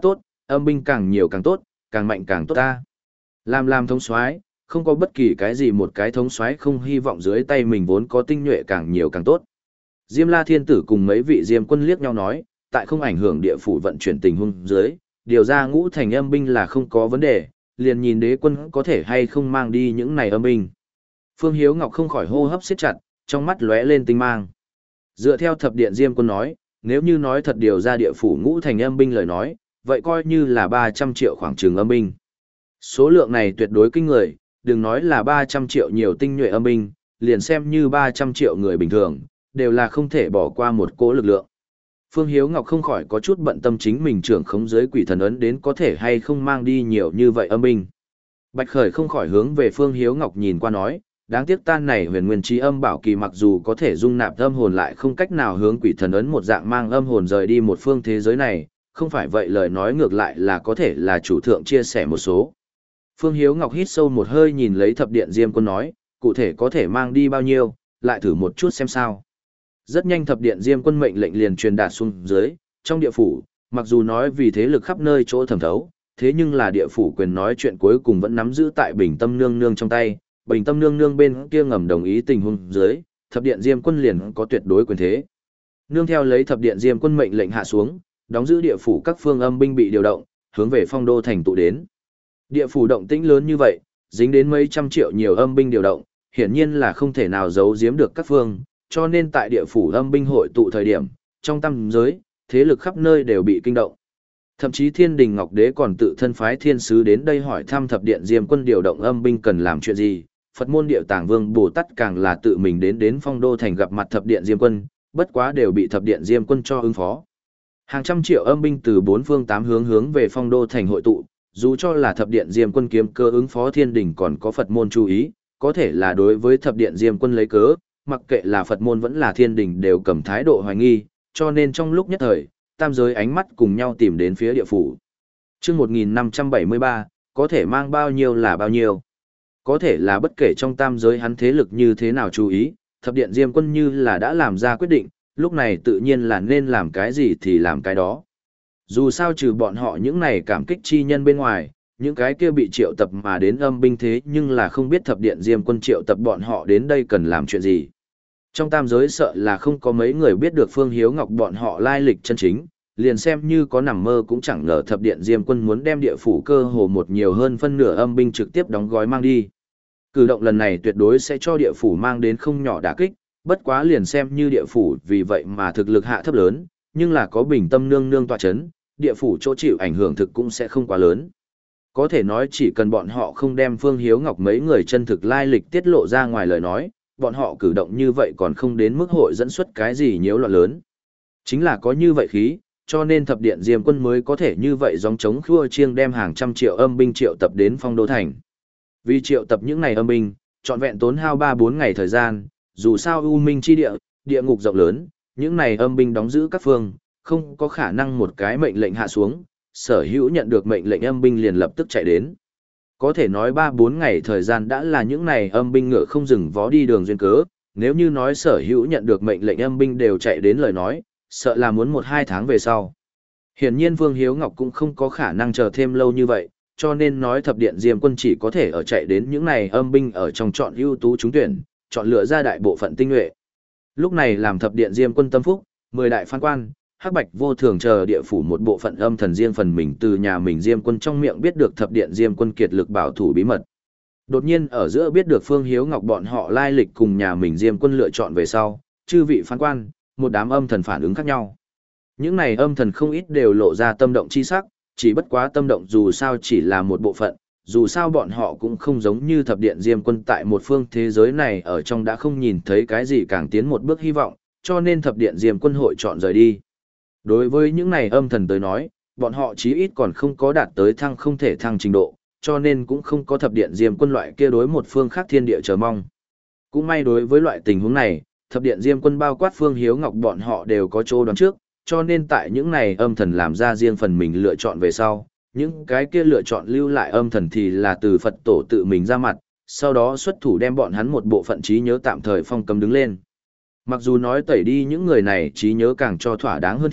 Âm binh càng nhiều càng tốt, càng mạnh càng tốt ta. Làm làm thống soái, không có bất kỳ cái gì một cái thống soái không hy vọng dưới tay mình vốn có tinh nhuệ càng nhiều càng tốt. Diêm La Thiên Tử cùng mấy vị Diêm quân liếc nhau nói, tại không ảnh hưởng địa phủ vận chuyển tình huống dưới, điều ra ngũ thành âm binh là không có vấn đề, liền nhìn đế quân có thể hay không mang đi những này âm binh. Phương Hiếu Ngọc không khỏi hô hấp siết chặt, trong mắt lóe lên tinh mang. Dựa theo thập điện Diêm quân nói, nếu như nói thật điều ra địa phủ ngũ thành âm binh lời nói, vậy coi như là ba trăm triệu khoảng trường âm binh. Số lượng này tuyệt đối kinh người, đừng nói là ba trăm triệu nhiều tinh nhuệ âm binh, liền xem như ba trăm triệu người bình thường, đều là không thể bỏ qua một cỗ lực lượng. Phương Hiếu Ngọc không khỏi có chút bận tâm chính mình trưởng khống giới quỷ thần ấn đến có thể hay không mang đi nhiều như vậy âm binh. Bạch Khởi không khỏi hướng về Phương Hiếu Ngọc nhìn qua nói, đáng tiếc tan này huyền nguyên trí âm bảo kỳ mặc dù có thể dung nạp âm hồn lại không cách nào hướng quỷ thần ấn một dạng mang âm hồn rời đi một phương thế giới này, không phải vậy lời nói ngược lại là có thể là chủ thượng chia sẻ một số. Phương Hiếu Ngọc hít sâu một hơi nhìn lấy thập điện Diêm quân nói, cụ thể có thể mang đi bao nhiêu, lại thử một chút xem sao. Rất nhanh thập điện Diêm quân mệnh lệnh liền truyền đạt xuống dưới, trong địa phủ, mặc dù nói vì thế lực khắp nơi chỗ thẩm thấu, thế nhưng là địa phủ quyền nói chuyện cuối cùng vẫn nắm giữ tại Bình Tâm Nương Nương trong tay, Bình Tâm Nương Nương bên kia ngầm đồng ý tình huống dưới, thập điện Diêm quân liền có tuyệt đối quyền thế. Nương theo lấy thập điện Diêm quân mệnh lệnh hạ xuống, đóng giữ địa phủ các phương âm binh bị điều động, hướng về Phong Đô thành tụ đến. Địa phủ động tĩnh lớn như vậy, dính đến mấy trăm triệu nhiều âm binh điều động, hiển nhiên là không thể nào giấu giếm được các phương, cho nên tại địa phủ âm binh hội tụ thời điểm, trong tam giới, thế lực khắp nơi đều bị kinh động. Thậm chí Thiên Đình Ngọc Đế còn tự thân phái thiên sứ đến đây hỏi thăm thập điện Diêm quân điều động âm binh cần làm chuyện gì. Phật môn Điệu Tàng Vương Bồ Tát càng là tự mình đến đến Phong Đô thành gặp mặt thập điện Diêm quân, bất quá đều bị thập điện Diêm quân cho ứng phó. Hàng trăm triệu âm binh từ bốn phương tám hướng hướng về Phong Đô thành hội tụ, dù cho là thập điện Diêm quân kiếm cơ ứng phó Thiên Đình còn có Phật môn chú ý, có thể là đối với thập điện Diêm quân lấy cớ, mặc kệ là Phật môn vẫn là Thiên Đình đều cầm thái độ hoài nghi, cho nên trong lúc nhất thời, tam giới ánh mắt cùng nhau tìm đến phía địa phủ. Chương một nghìn năm trăm bảy mươi ba, có thể mang bao nhiêu là bao nhiêu. Có thể là bất kể trong tam giới hắn thế lực như thế nào chú ý, thập điện Diêm quân như là đã làm ra quyết định, lúc này tự nhiên là nên làm cái gì thì làm cái đó. Dù sao trừ bọn họ những này cảm kích chi nhân bên ngoài, những cái kia bị triệu tập mà đến âm binh thế nhưng là không biết thập điện Diêm quân triệu tập bọn họ đến đây cần làm chuyện gì. Trong tam giới sợ là không có mấy người biết được Phương Hiếu Ngọc bọn họ lai lịch chân chính, liền xem như có nằm mơ cũng chẳng ngờ thập điện Diêm quân muốn đem địa phủ cơ hồ một nhiều hơn phân nửa âm binh trực tiếp đóng gói mang đi. Cử động lần này tuyệt đối sẽ cho địa phủ mang đến không nhỏ đả kích, bất quá liền xem như địa phủ vì vậy mà thực lực hạ thấp lớn, nhưng là có Bình Tâm Nương Nương tọa chấn, địa phủ chỗ chịu ảnh hưởng thực cũng sẽ không quá lớn. Có thể nói chỉ cần bọn họ không đem Phương Hiếu Ngọc mấy người chân thực lai lịch tiết lộ ra ngoài lời nói, bọn họ cử động như vậy còn không đến mức hội dẫn xuất cái gì nhiễu loạn lớn. Chính là có như vậy khí, cho nên thập điện Diêm quân mới có thể như vậy gióng trống khua chiêng đem hàng trăm triệu âm binh triệu tập đến Phong Đô thành. Vì triệu tập những này âm binh, trọn vẹn tốn hao ba bốn ngày thời gian, dù sao u minh chi địa, địa ngục rộng lớn, những này âm binh đóng giữ các phương, không có khả năng một cái mệnh lệnh hạ xuống, sở hữu nhận được mệnh lệnh âm binh liền lập tức chạy đến. Có thể nói ba bốn ngày thời gian đã là những này âm binh ngựa không dừng vó đi đường duyên cớ, nếu như nói sở hữu nhận được mệnh lệnh âm binh đều chạy đến lời nói, sợ là muốn một hai tháng về sau. Hiển nhiên Vương Hiếu Ngọc cũng không có khả năng chờ thêm lâu như vậy, cho nên nói thập điện Diêm quân chỉ có thể ở chạy đến những này âm binh ở trong chọn ưu tú trúng tuyển, chọn lựa ra đại bộ phận tinh nhuệ. Lúc này làm thập điện Diêm quân tâm phúc, mười đại phán quan, hắc bạch vô thường chờ địa phủ một bộ phận âm thần riêng phần mình từ nhà mình Diêm quân trong miệng biết được thập điện Diêm quân kiệt lực bảo thủ bí mật. Đột nhiên ở giữa biết được Phương Hiếu Ngọc bọn họ lai lịch cùng nhà mình Diêm quân lựa chọn về sau, chư vị phán quan, một đám âm thần phản ứng khác nhau. Những này âm thần không ít đều lộ ra tâm động chi sắc, chỉ bất quá tâm động dù sao chỉ là một bộ phận, dù sao bọn họ cũng không giống như thập điện Diêm quân tại một phương thế giới này ở trong đã không nhìn thấy cái gì càng tiến một bước hy vọng, cho nên thập điện Diêm quân hội chọn rời đi. Đối với những này âm thần tới nói, bọn họ chí ít còn không có đạt tới thăng không thể thăng trình độ, cho nên cũng không có thập điện Diêm quân loại kia đối một phương khác thiên địa chờ mong. Cũng may đối với loại tình huống này, thập điện Diêm quân bao quát Phương Hiếu Ngọc bọn họ đều có chỗ đoán trước, cho nên tại những này âm thần làm ra riêng phần mình lựa chọn về sau, những cái kia lựa chọn lưu lại âm thần thì là từ Phật tổ tự mình ra mặt, sau đó xuất thủ đem bọn hắn một bộ phận trí nhớ tạm thời phong cấm đứng lên. Mặc dù nói tẩy đi những người này trí nhớ càng cho thỏa đáng hơn thiện,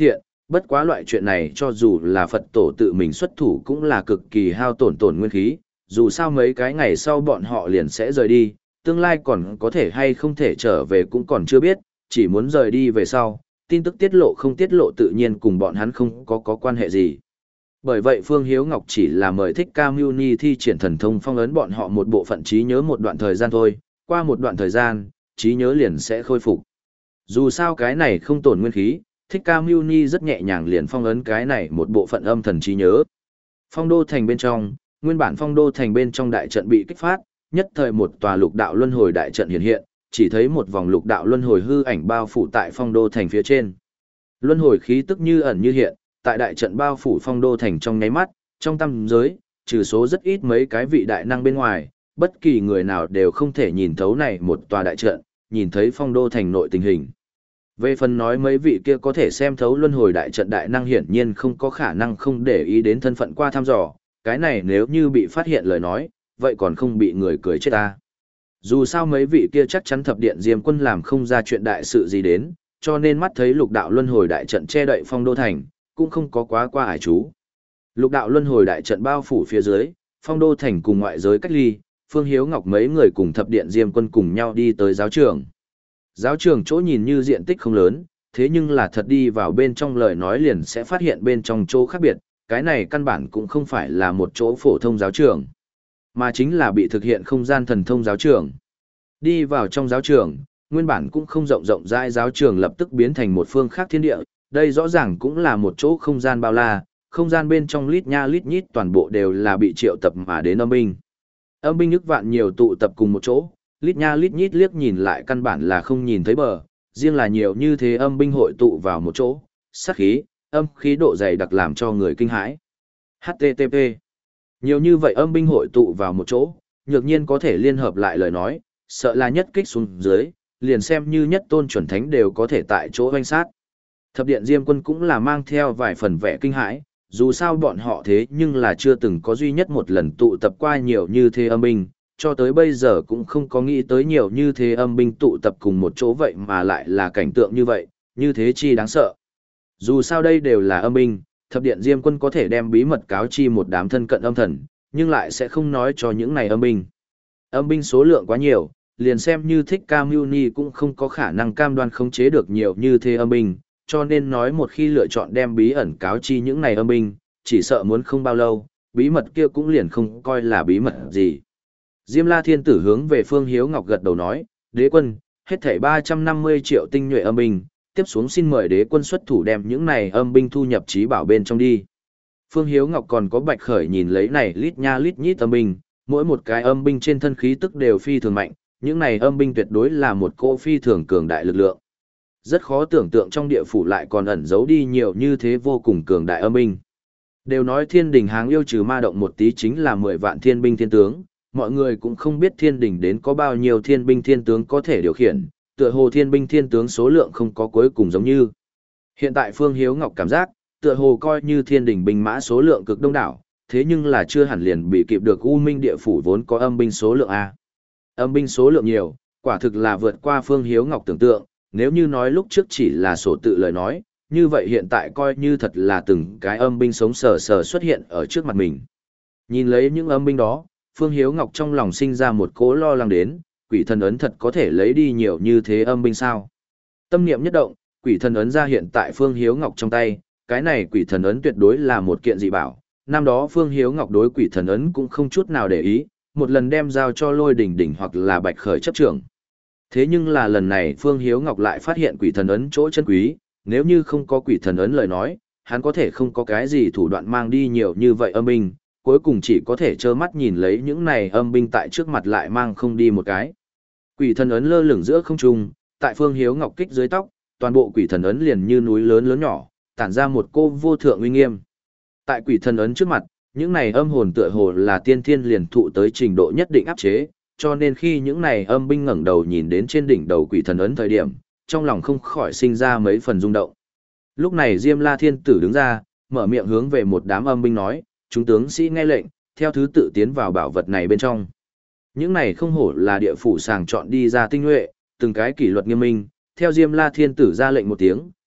Bất quá loại chuyện này cho dù là Phật tổ tự mình xuất thủ cũng là cực kỳ hao tổn tổn nguyên khí, dù sao mấy cái ngày sau bọn họ liền sẽ rời đi, tương lai còn có thể hay không thể trở về cũng còn chưa biết, chỉ muốn rời đi về sau, tin tức tiết lộ không tiết lộ tự nhiên cùng bọn hắn không có có quan hệ gì. Bởi vậy Phương Hiếu Ngọc chỉ là mời Thích Ca Mâu Ni thi triển thần thông phong ấn bọn họ một bộ phận trí nhớ một đoạn thời gian thôi, qua một đoạn thời gian, trí nhớ liền sẽ khôi phục. Dù sao cái này không tổn nguyên khí, Thích Ca Mâu Ni rất nhẹ nhàng liền phong ấn cái này một bộ phận âm thần trí nhớ. Phong đô thành bên trong, nguyên bản phong đô thành bên trong đại trận bị kích phát, nhất thời một tòa lục đạo luân hồi đại trận hiện hiện, chỉ thấy một vòng lục đạo luân hồi hư ảnh bao phủ tại phong đô thành phía trên. Luân hồi khí tức như ẩn như hiện, tại đại trận bao phủ phong đô thành trong nháy mắt, trong tam giới, trừ số rất ít mấy cái vị đại năng bên ngoài, bất kỳ người nào đều không thể nhìn thấu này một tòa đại trận, nhìn thấy phong đô thành nội tình hình. Về phần nói mấy vị kia có thể xem thấu luân hồi đại trận đại năng hiển nhiên không có khả năng không để ý đến thân phận qua thăm dò, cái này nếu như bị phát hiện lời nói, vậy còn không bị người cười chết ta. Dù sao mấy vị kia chắc chắn thập điện Diêm Quân làm không ra chuyện đại sự gì đến, cho nên mắt thấy lục đạo luân hồi đại trận che đậy phong đô thành, cũng không có quá qua ải chú. Lục đạo luân hồi đại trận bao phủ phía dưới, phong đô thành cùng ngoại giới cách ly, Phương Hiếu Ngọc mấy người cùng thập điện Diêm Quân cùng nhau đi tới giáo trường. Giáo trường chỗ nhìn như diện tích không lớn, thế nhưng là thật đi vào bên trong lời nói liền sẽ phát hiện bên trong chỗ khác biệt, cái này căn bản cũng không phải là một chỗ phổ thông giáo trường, mà chính là bị thực hiện không gian thần thông giáo trường. Đi vào trong giáo trường, nguyên bản cũng không rộng rộng rãi giáo trường lập tức biến thành một phương khác thiên địa, đây rõ ràng cũng là một chỗ không gian bao la, không gian bên trong lít nha lít nhít toàn bộ đều là bị triệu tập mà đến âm binh. Âm binh ức vạn nhiều tụ tập cùng một chỗ, lít nha lít nhít liếc nhìn lại căn bản là không nhìn thấy bờ, riêng là nhiều như thế âm binh hội tụ vào một chỗ, sát khí, âm khí độ dày đặc làm cho người kinh hãi. hát tê tê pê Nhiều như vậy âm binh hội tụ vào một chỗ, nhược nhiên có thể liên hợp lại lời nói, sợ là nhất kích xuống dưới, liền xem như nhất tôn chuẩn thánh đều có thể tại chỗ hoanh sát. Thập điện Diêm Quân cũng là mang theo vài phần vẻ kinh hãi, dù sao bọn họ thế nhưng là chưa từng có duy nhất một lần tụ tập qua nhiều như thế âm binh, cho tới bây giờ cũng không có nghĩ tới nhiều như thế âm binh tụ tập cùng một chỗ vậy mà lại là cảnh tượng như vậy, như thế chi đáng sợ. Dù sao đây đều là âm binh, thập điện Diêm Quân có thể đem bí mật cáo chi một đám thân cận âm thần, nhưng lại sẽ không nói cho những này âm binh. Âm binh số lượng quá nhiều, liền xem như Thích Ca Mâu Ni cũng không có khả năng cam đoan khống chế được nhiều như thế âm binh, cho nên nói một khi lựa chọn đem bí ẩn cáo chi những này âm binh, chỉ sợ muốn không bao lâu, bí mật kia cũng liền không coi là bí mật gì. Diêm La Thiên Tử hướng về Phương Hiếu Ngọc gật đầu nói, đế quân, hết thảy ba trăm năm mươi triệu tinh nhuệ âm binh, tiếp xuống xin mời đế quân xuất thủ đem những này âm binh thu nhập trí bảo bên trong đi. Phương Hiếu Ngọc còn có Bạch Khởi nhìn lấy này lít nha lít nhít âm binh, mỗi một cái âm binh trên thân khí tức đều phi thường mạnh, những này âm binh tuyệt đối là một cỗ phi thường cường đại lực lượng. Rất khó tưởng tượng trong địa phủ lại còn ẩn giấu đi nhiều như thế vô cùng cường đại âm binh. Đều nói thiên đình háng yêu trừ ma động một tí chính là mười vạn thiên binh thiên tướng, mọi người cũng không biết thiên đình đến có bao nhiêu thiên binh thiên tướng có thể điều khiển, tựa hồ thiên binh thiên tướng số lượng không có cuối cùng giống như. Hiện tại Phương Hiếu Ngọc cảm giác, tựa hồ coi như thiên đình binh mã số lượng cực đông đảo, thế nhưng là chưa hẳn liền bị kịp được U Minh địa phủ vốn có âm binh số lượng A. Âm binh số lượng nhiều, quả thực là vượt qua Phương Hiếu Ngọc tưởng tượng, nếu như nói lúc trước chỉ là sổ tự lời nói, như vậy hiện tại coi như thật là từng cái âm binh sống sờ sờ xuất hiện ở trước mặt mình. Nhìn lấy những âm binh đó, Phương Hiếu Ngọc trong lòng sinh ra một cố lo lắng đến, quỷ thần ấn thật có thể lấy đi nhiều như thế âm binh sao. Tâm niệm nhất động, quỷ thần ấn ra hiện tại Phương Hiếu Ngọc trong tay, cái này quỷ thần ấn tuyệt đối là một kiện dị bảo. Năm đó Phương Hiếu Ngọc đối quỷ thần ấn cũng không chút nào để ý, một lần đem giao cho Lôi Đỉnh Đỉnh hoặc là Bạch Khởi chấp trưởng. Thế nhưng là lần này Phương Hiếu Ngọc lại phát hiện quỷ thần ấn chỗ chân quý, nếu như không có quỷ thần ấn lời nói, hắn có thể không có cái gì thủ đoạn mang đi nhiều như vậy âm binh, cuối cùng chỉ có thể trơ mắt nhìn lấy những này âm binh tại trước mặt lại mang không đi một cái. Quỷ thần ấn lơ lửng giữa không trung, tại Phương Hiếu Ngọc kích dưới tóc, toàn bộ quỷ thần ấn liền như núi lớn lớn nhỏ, tản ra một cô vô thượng uy nghiêm. Tại quỷ thần ấn trước mặt, những này âm hồn tựa hồ là tiên thiên liền thụ tới trình độ nhất định áp chế, cho nên khi những này âm binh ngẩng đầu nhìn đến trên đỉnh đầu quỷ thần ấn thời điểm, trong lòng không khỏi sinh ra mấy phần rung động. Lúc này Diêm La Thiên Tử đứng ra, mở miệng hướng về một đám âm binh nói, chúng tướng sĩ nghe lệnh, theo thứ tự tiến vào bảo vật này bên trong. Những này không hổ là địa phủ sàng chọn đi ra tinh nhuệ, từng cái kỷ luật nghiêm minh, theo Diêm La Thiên Tử ra lệnh một tiếng,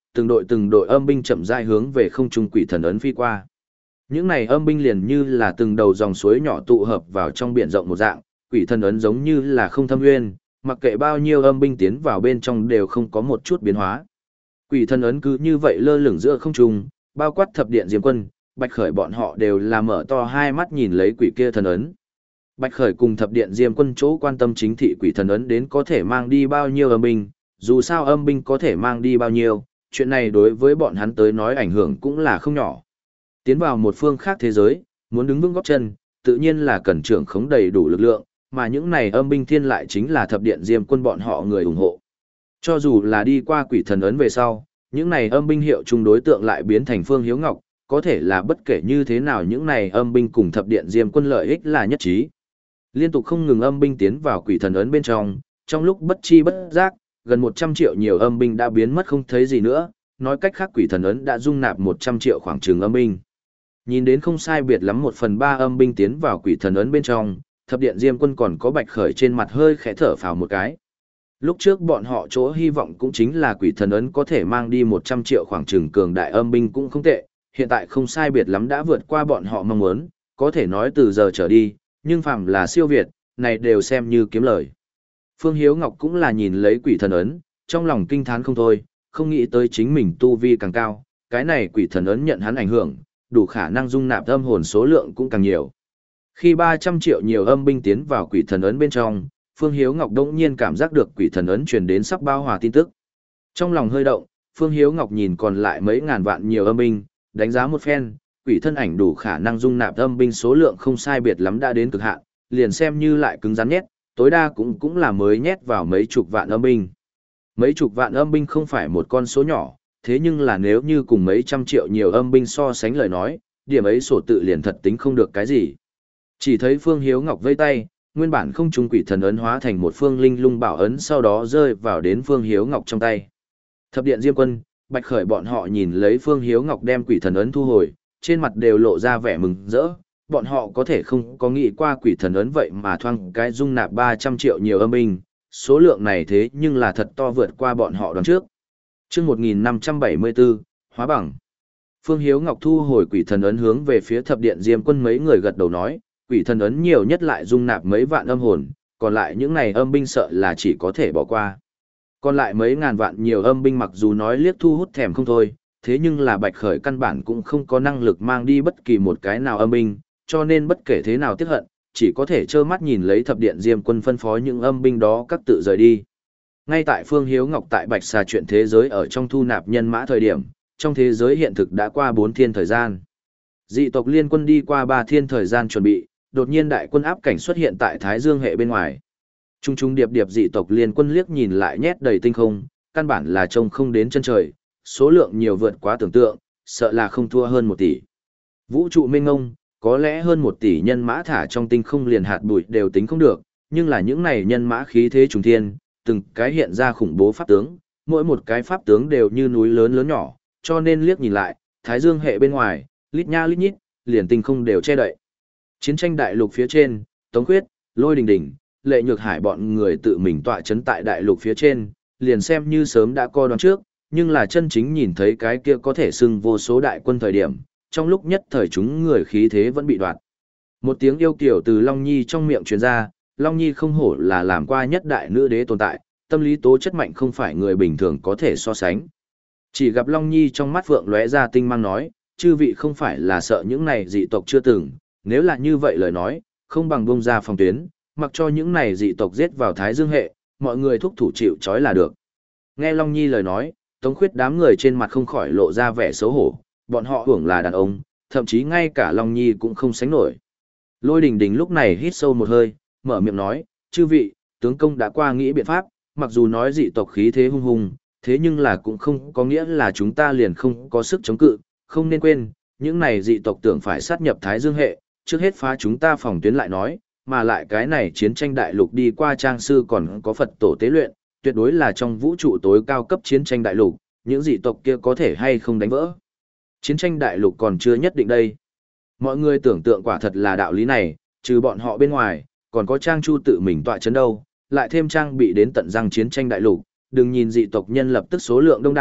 từng đội từng đội âm binh chậm rãi hướng về không trung quỷ thần ấn phi qua. Những này âm binh liền như là từng đầu dòng suối nhỏ tụ hợp vào trong biển rộng một dạng, quỷ thần ấn giống như là không thâm nguyên, mặc kệ bao nhiêu âm binh tiến vào bên trong đều không có một chút biến hóa. Quỷ thần ấn cứ như vậy lơ lửng giữa không trung, bao quát thập điện Diêm Quân, Bạch Khởi bọn họ đều là mở to hai mắt nhìn lấy quỷ kia thần ấn. Bạch Khởi cùng thập điện Diêm Quân chỗ quan tâm chính thị quỷ thần ấn đến có thể mang đi bao nhiêu âm binh, dù sao âm binh có thể mang đi bao nhiêu, chuyện này đối với bọn hắn tới nói ảnh hưởng cũng là không nhỏ. Tiến vào một phương khác thế giới, muốn đứng vững gót chân, tự nhiên là cần trưởng khống đầy đủ lực lượng, mà những này âm binh thiên lại chính là thập điện Diêm Quân bọn họ người ủng hộ. Cho dù là đi qua quỷ thần ấn về sau, những này âm binh hiệu chung đối tượng lại biến thành Phương Hiếu Ngọc, có thể là bất kể như thế nào những này âm binh cùng thập điện Diêm Quân lợi ích là nhất trí. Liên tục không ngừng âm binh tiến vào quỷ thần ấn bên trong, trong lúc bất chi bất giác, gần một trăm triệu nhiều âm binh đã biến mất không thấy gì nữa, nói cách khác quỷ thần ấn đã dung nạp một trăm triệu khoảng trường âm binh. Nhìn đến không sai biệt lắm một phần ba âm binh tiến vào quỷ thần ấn bên trong, thập điện Diêm Quân còn có Bạch Khởi trên mặt hơi khẽ thở phào một cái. Lúc trước bọn họ chỗ hy vọng cũng chính là quỷ thần ấn có thể mang đi một trăm triệu khoảng trường cường đại âm binh cũng không tệ, hiện tại không sai biệt lắm đã vượt qua bọn họ mong muốn, có thể nói từ giờ trở đi, nhưng phàm là siêu việt, này đều xem như kiếm lời. Phương Hiếu Ngọc cũng là nhìn lấy quỷ thần ấn, trong lòng kinh thán không thôi, không nghĩ tới chính mình tu vi càng cao, cái này quỷ thần ấn nhận hắn ảnh hưởng, đủ khả năng dung nạp âm hồn số lượng cũng càng nhiều. Khi ba trăm triệu nhiều âm binh tiến vào quỷ thần ấn bên trong, Phương Hiếu Ngọc đống nhiên cảm giác được quỷ thần ấn truyền đến sắp bao hòa tin tức. Trong lòng hơi động, Phương Hiếu Ngọc nhìn còn lại mấy ngàn vạn nhiều âm binh, đánh giá một phen, quỷ thân ảnh đủ khả năng dung nạp âm binh số lượng không sai biệt lắm đã đến cực hạn, liền xem như lại cứng rắn nhét, tối đa cũng cũng là mới nhét vào mấy chục vạn âm binh. Mấy chục vạn âm binh không phải một con số nhỏ, thế nhưng là nếu như cùng mấy trăm triệu nhiều âm binh so sánh lời nói, điểm ấy sổ tự liền thật tính không được cái gì. Chỉ thấy Phương Hiếu Ngọc vây tay, nguyên bản không trung quỷ thần ấn hóa thành một phương linh lung bảo ấn sau đó rơi vào đến Phương Hiếu Ngọc trong tay. Thập điện Diêm Quân, Bạch Khởi bọn họ nhìn lấy Phương Hiếu Ngọc đem quỷ thần ấn thu hồi, trên mặt đều lộ ra vẻ mừng rỡ, bọn họ có thể không có nghĩ qua quỷ thần ấn vậy mà thoang cái dung nạp ba trăm triệu nhiều âm binh, số lượng này thế nhưng là thật to vượt qua bọn họ đoán trước. Chương một nghìn năm trăm bảy mươi bốn, hóa bằng. Phương Hiếu Ngọc thu hồi quỷ thần ấn hướng về phía thập điện Diêm Quân mấy người gật đầu nói, quỷ thần ấn nhiều nhất lại dung nạp mấy vạn âm hồn, còn lại những này âm binh sợ là chỉ có thể bỏ qua. Còn lại mấy ngàn vạn nhiều âm binh mặc dù nói liếc thu hút thèm không thôi, thế nhưng là Bạch Khởi căn bản cũng không có năng lực mang đi bất kỳ một cái nào âm binh, cho nên bất kể thế nào tiếc hận, chỉ có thể trơ mắt nhìn lấy thập điện Diêm Quân phân phó những âm binh đó các tự rời đi. Ngay tại Phương Hiếu Ngọc tại Bạch Xà chuyện thế giới ở trong thu nạp nhân mã thời điểm, trong thế giới hiện thực đã qua bốn thiên thời gian. Dị tộc liên quân đi qua ba thiên thời gian chuẩn bị, đột nhiên đại quân áp cảnh xuất hiện tại Thái Dương hệ bên ngoài. Trung trung điệp điệp dị tộc liên quân liếc nhìn lại nhét đầy tinh không, căn bản là trông không đến chân trời, số lượng nhiều vượt quá tưởng tượng, sợ là không thua hơn một tỷ. Vũ trụ mênh ngông, có lẽ hơn một tỷ nhân mã thả trong tinh không liền hạt bụi đều tính không được, nhưng là những này nhân mã khí thế trùng thiên, từng cái hiện ra khủng bố pháp tướng, mỗi một cái pháp tướng đều như núi lớn lớn nhỏ, cho nên liếc nhìn lại, Thái Dương hệ bên ngoài, lít nha lít nhít, liền tinh không đều che đậy. Chiến tranh đại lục phía trên, Tống Khuyết, Lôi Đình Đình, Lệ Nhược Hải bọn người tự mình tọa chấn tại đại lục phía trên, liền xem như sớm đã coi đoán trước, nhưng là chân chính nhìn thấy cái kia có thể xưng vô số đại quân thời điểm, trong lúc nhất thời chúng người khí thế vẫn bị đoạt. Một tiếng yêu kiều từ Long Nhi trong miệng truyền ra, Long Nhi không hổ là làm qua nhất đại nữ đế tồn tại, tâm lý tố chất mạnh không phải người bình thường có thể so sánh. Chỉ gặp Long Nhi trong mắt phượng lóe ra tinh mang nói, chư vị không phải là sợ những này dị tộc chưa từng, nếu là như vậy lời nói, không bằng bông ra phòng tuyến, mặc cho những này dị tộc giết vào Thái Dương hệ, mọi người thúc thủ chịu trói là được. Nghe Long Nhi lời nói, Tống Khuyết đám người trên mặt không khỏi lộ ra vẻ xấu hổ, bọn họ hưởng là đàn ông, thậm chí ngay cả Long Nhi cũng không sánh nổi. Lôi Đình Đình lúc này hít sâu một hơi, mở miệng nói, chư vị, tướng công đã qua nghĩ biện pháp, mặc dù nói dị tộc khí thế hung hùng, thế nhưng là cũng không có nghĩa là chúng ta liền không có sức chống cự, không nên quên, những này dị tộc tưởng phải sát nhập Thái Dương hệ, trước hết phá chúng ta phòng tuyến lại nói, mà lại cái này chiến tranh đại lục đi qua trang sư còn có Phật tổ tế luyện, tuyệt đối là trong vũ trụ tối cao cấp chiến tranh đại lục, những dị tộc kia có thể hay không đánh vỡ. Chiến tranh đại lục còn chưa nhất định đây. Mọi người tưởng tượng quả thật là đạo lý này, trừ bọn họ bên ngoài, còn có Trang Chu tự mình tọa chấn đâu, lại thêm trang bị đến tận răng chiến tranh đại lục, đừng nhìn dị tộc nhân lập tức số lượng đông đảo,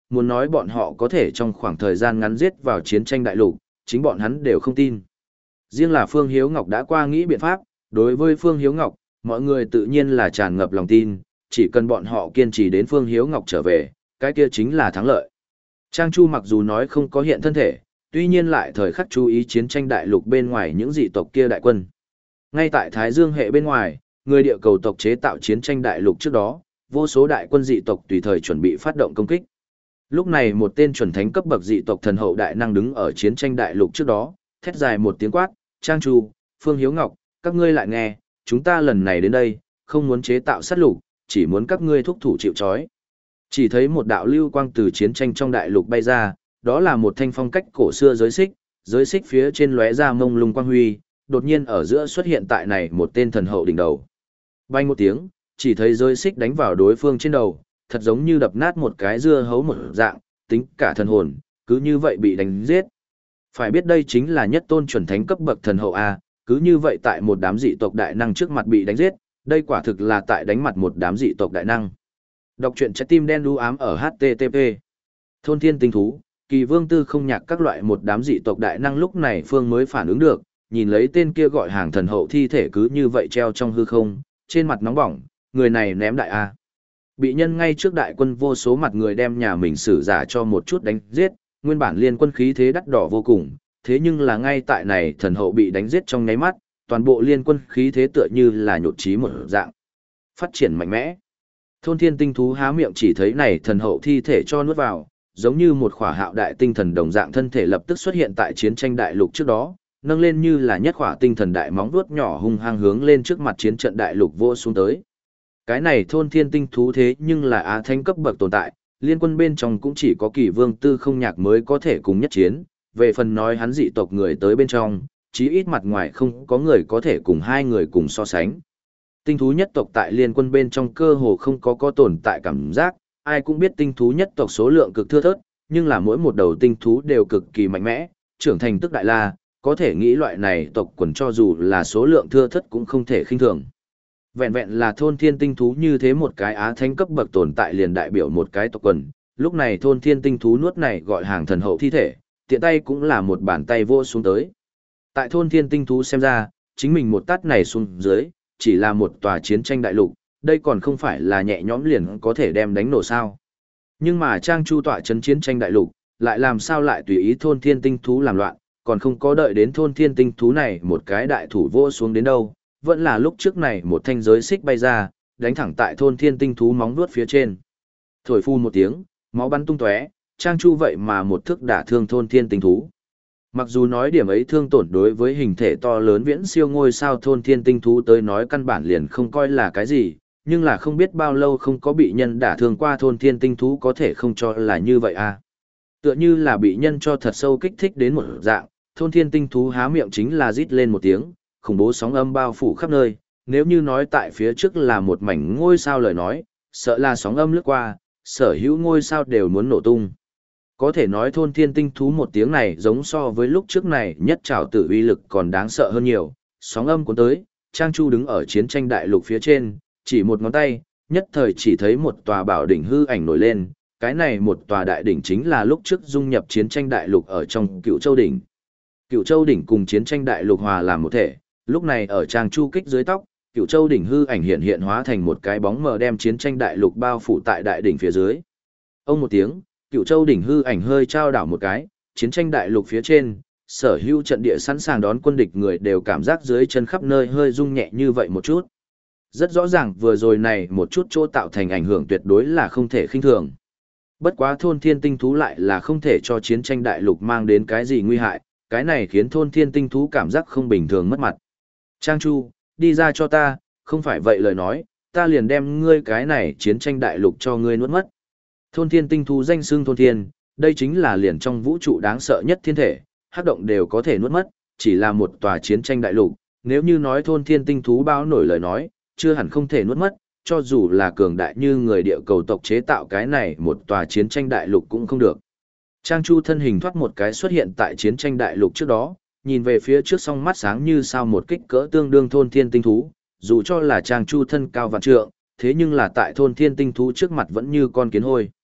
muốn nói bọn họ có thể trong khoảng thời gian ngắn giết vào chiến tranh đại lục, chính bọn hắn đều không tin. Riêng là Phương Hiếu Ngọc đã qua nghĩ biện pháp, đối với Phương Hiếu Ngọc, mọi người tự nhiên là tràn ngập lòng tin, chỉ cần bọn họ kiên trì đến Phương Hiếu Ngọc trở về, cái kia chính là thắng lợi. Trang Chu mặc dù nói không có hiện thân thể, tuy nhiên lại thời khắc chú ý chiến tranh đại lục bên ngoài những dị tộc kia đại quân. Ngay tại Thái Dương hệ bên ngoài, người địa cầu tộc chế tạo chiến tranh đại lục trước đó, vô số đại quân dị tộc tùy thời chuẩn bị phát động công kích. Lúc này một tên chuẩn thánh cấp bậc dị tộc thần hậu đại năng đứng ở chiến tranh đại lục trước đó, thét dài một tiếng quát, Trang Chu, Phương Hiếu Ngọc, các ngươi lại nghe, chúng ta lần này đến đây, không muốn chế tạo sát lục, chỉ muốn các ngươi thúc thủ chịu trói. Chỉ thấy một đạo lưu quang từ chiến tranh trong đại lục bay ra, đó là một thanh phong cách cổ xưa giới xích, giới xích phía trên lóe ra mông lung quang huy, đột nhiên ở giữa xuất hiện tại này một tên thần hậu đỉnh đầu. Bay một tiếng, chỉ thấy giới xích đánh vào đối phương trên đầu, thật giống như đập nát một cái dưa hấu một dạng, tính cả thần hồn, cứ như vậy bị đánh giết. Phải biết đây chính là nhất tôn chuẩn thánh cấp bậc thần hậu A, cứ như vậy tại một đám dị tộc đại năng trước mặt bị đánh giết, đây quả thực là tại đánh mặt một đám dị tộc đại năng. Đọc truyện trái tim đen đu ám ở hát tê tê pê. Thôn thiên tinh thú, kỳ vương tư không nhạc các loại một đám dị tộc đại năng lúc này phương mới phản ứng được, nhìn lấy tên kia gọi hàng thần hậu thi thể cứ như vậy treo trong hư không, trên mặt nóng bỏng, người này ném đại A. Bị nhân ngay trước đại quân vô số mặt người đem nhà mình xử giả cho một chút đánh giết, nguyên bản liên quân khí thế đắt đỏ vô cùng, thế nhưng là ngay tại này thần hậu bị đánh giết trong nháy mắt, toàn bộ liên quân khí thế tựa như là nhột chí một dạng. Phát triển mạnh mẽ. Thôn thiên tinh thú há miệng chỉ thấy này thần hậu thi thể cho nuốt vào, giống như một khỏa hạo đại tinh thần đồng dạng thân thể lập tức xuất hiện tại chiến tranh đại lục trước đó, nâng lên như là nhất khỏa tinh thần đại móng vuốt nhỏ hung hăng hướng lên trước mặt chiến trận đại lục vô xuống tới. Cái này thôn thiên tinh thú thế nhưng là á thánh cấp bậc tồn tại, liên quân bên trong cũng chỉ có kỳ vương tư không nhạc mới có thể cùng nhất chiến, về phần nói hắn dị tộc người tới bên trong, chí ít mặt ngoài không có người có thể cùng hai người cùng so sánh. Tinh thú nhất tộc tại liên quân bên trong cơ hồ không có có tồn tại cảm giác, ai cũng biết tinh thú nhất tộc số lượng cực thưa thớt, nhưng là mỗi một đầu tinh thú đều cực kỳ mạnh mẽ, trưởng thành tức đại la, có thể nghĩ loại này tộc quần cho dù là số lượng thưa thớt cũng không thể khinh thường. Vẹn vẹn là thôn thiên tinh thú như thế một cái á thánh cấp bậc tồn tại liền đại biểu một cái tộc quần, lúc này thôn thiên tinh thú nuốt này gọi hàng thần hậu thi thể, tiện tay cũng là một bàn tay vô xuống tới. Tại thôn thiên tinh thú xem ra, chính mình một tát này xuống dưới, chỉ là một tòa chiến tranh đại lục, đây còn không phải là nhẹ nhõm liền có thể đem đánh nổ sao. Nhưng mà Trang Chu tọa chấn chiến tranh đại lục, lại làm sao lại tùy ý thôn thiên tinh thú làm loạn, còn không có đợi đến thôn thiên tinh thú này một cái đại thủ vô xuống đến đâu, vẫn là lúc trước này một thanh giới xích bay ra, đánh thẳng tại thôn thiên tinh thú móng vuốt phía trên. Thổi phu một tiếng, máu bắn tung tóe, Trang Chu vậy mà một thức đả thương thôn thiên tinh thú. Mặc dù nói điểm ấy thương tổn đối với hình thể to lớn viễn siêu ngôi sao thôn thiên tinh thú tới nói căn bản liền không coi là cái gì, nhưng là không biết bao lâu không có bị nhân đả thương qua thôn thiên tinh thú có thể không cho là như vậy à. Tựa như là bị nhân cho thật sâu kích thích đến một dạng, thôn thiên tinh thú há miệng chính là rít lên một tiếng, khủng bố sóng âm bao phủ khắp nơi, nếu như nói tại phía trước là một mảnh ngôi sao lời nói, sợ là sóng âm lướt qua, sở hữu ngôi sao đều muốn nổ tung. Có thể nói thôn thiên tinh thú một tiếng này giống so với lúc trước này nhất trảo tử uy lực còn đáng sợ hơn nhiều, sóng âm cuốn tới, Trang Chu đứng ở chiến tranh đại lục phía trên, chỉ một ngón tay, nhất thời chỉ thấy một tòa bảo đỉnh hư ảnh nổi lên, cái này một tòa đại đỉnh chính là lúc trước dung nhập chiến tranh đại lục ở trong Cựu Châu đỉnh. Cựu Châu đỉnh cùng chiến tranh đại lục hòa làm một thể, lúc này ở Trang Chu kích dưới tóc, Cựu Châu đỉnh hư ảnh hiện hiện hóa thành một cái bóng mờ đem chiến tranh đại lục bao phủ tại đại đỉnh phía dưới. Ông một tiếng, Cựu Châu đỉnh hư ảnh hơi trao đảo một cái, chiến tranh đại lục phía trên, sở hữu trận địa sẵn sàng đón quân địch người đều cảm giác dưới chân khắp nơi hơi rung nhẹ như vậy một chút. Rất rõ ràng vừa rồi này một chút chỗ tạo thành ảnh hưởng tuyệt đối là không thể khinh thường. Bất quá thôn thiên tinh thú lại là không thể cho chiến tranh đại lục mang đến cái gì nguy hại, cái này khiến thôn thiên tinh thú cảm giác không bình thường mất mặt. Trang Chu, đi ra cho ta, không phải vậy lời nói, ta liền đem ngươi cái này chiến tranh đại lục cho ngươi nuốt mất. Thôn thiên tinh thú danh xưng thôn thiên, đây chính là liền trong vũ trụ đáng sợ nhất thiên thể, hắc động đều có thể nuốt mất, chỉ là một tòa chiến tranh đại lục, nếu như nói thôn thiên tinh thú báo nổi lời nói, chưa hẳn không thể nuốt mất, cho dù là cường đại như người địa cầu tộc chế tạo cái này một tòa chiến tranh đại lục cũng không được. Trang Chu thân hình thoát một cái xuất hiện tại chiến tranh đại lục trước đó, nhìn về phía trước song mắt sáng như sao một kích cỡ tương đương thôn thiên tinh thú, dù cho là Trang Chu thân cao vạn trượng, thế nhưng là tại thôn thiên tinh thú trước mặt vẫn như con kiến hôi.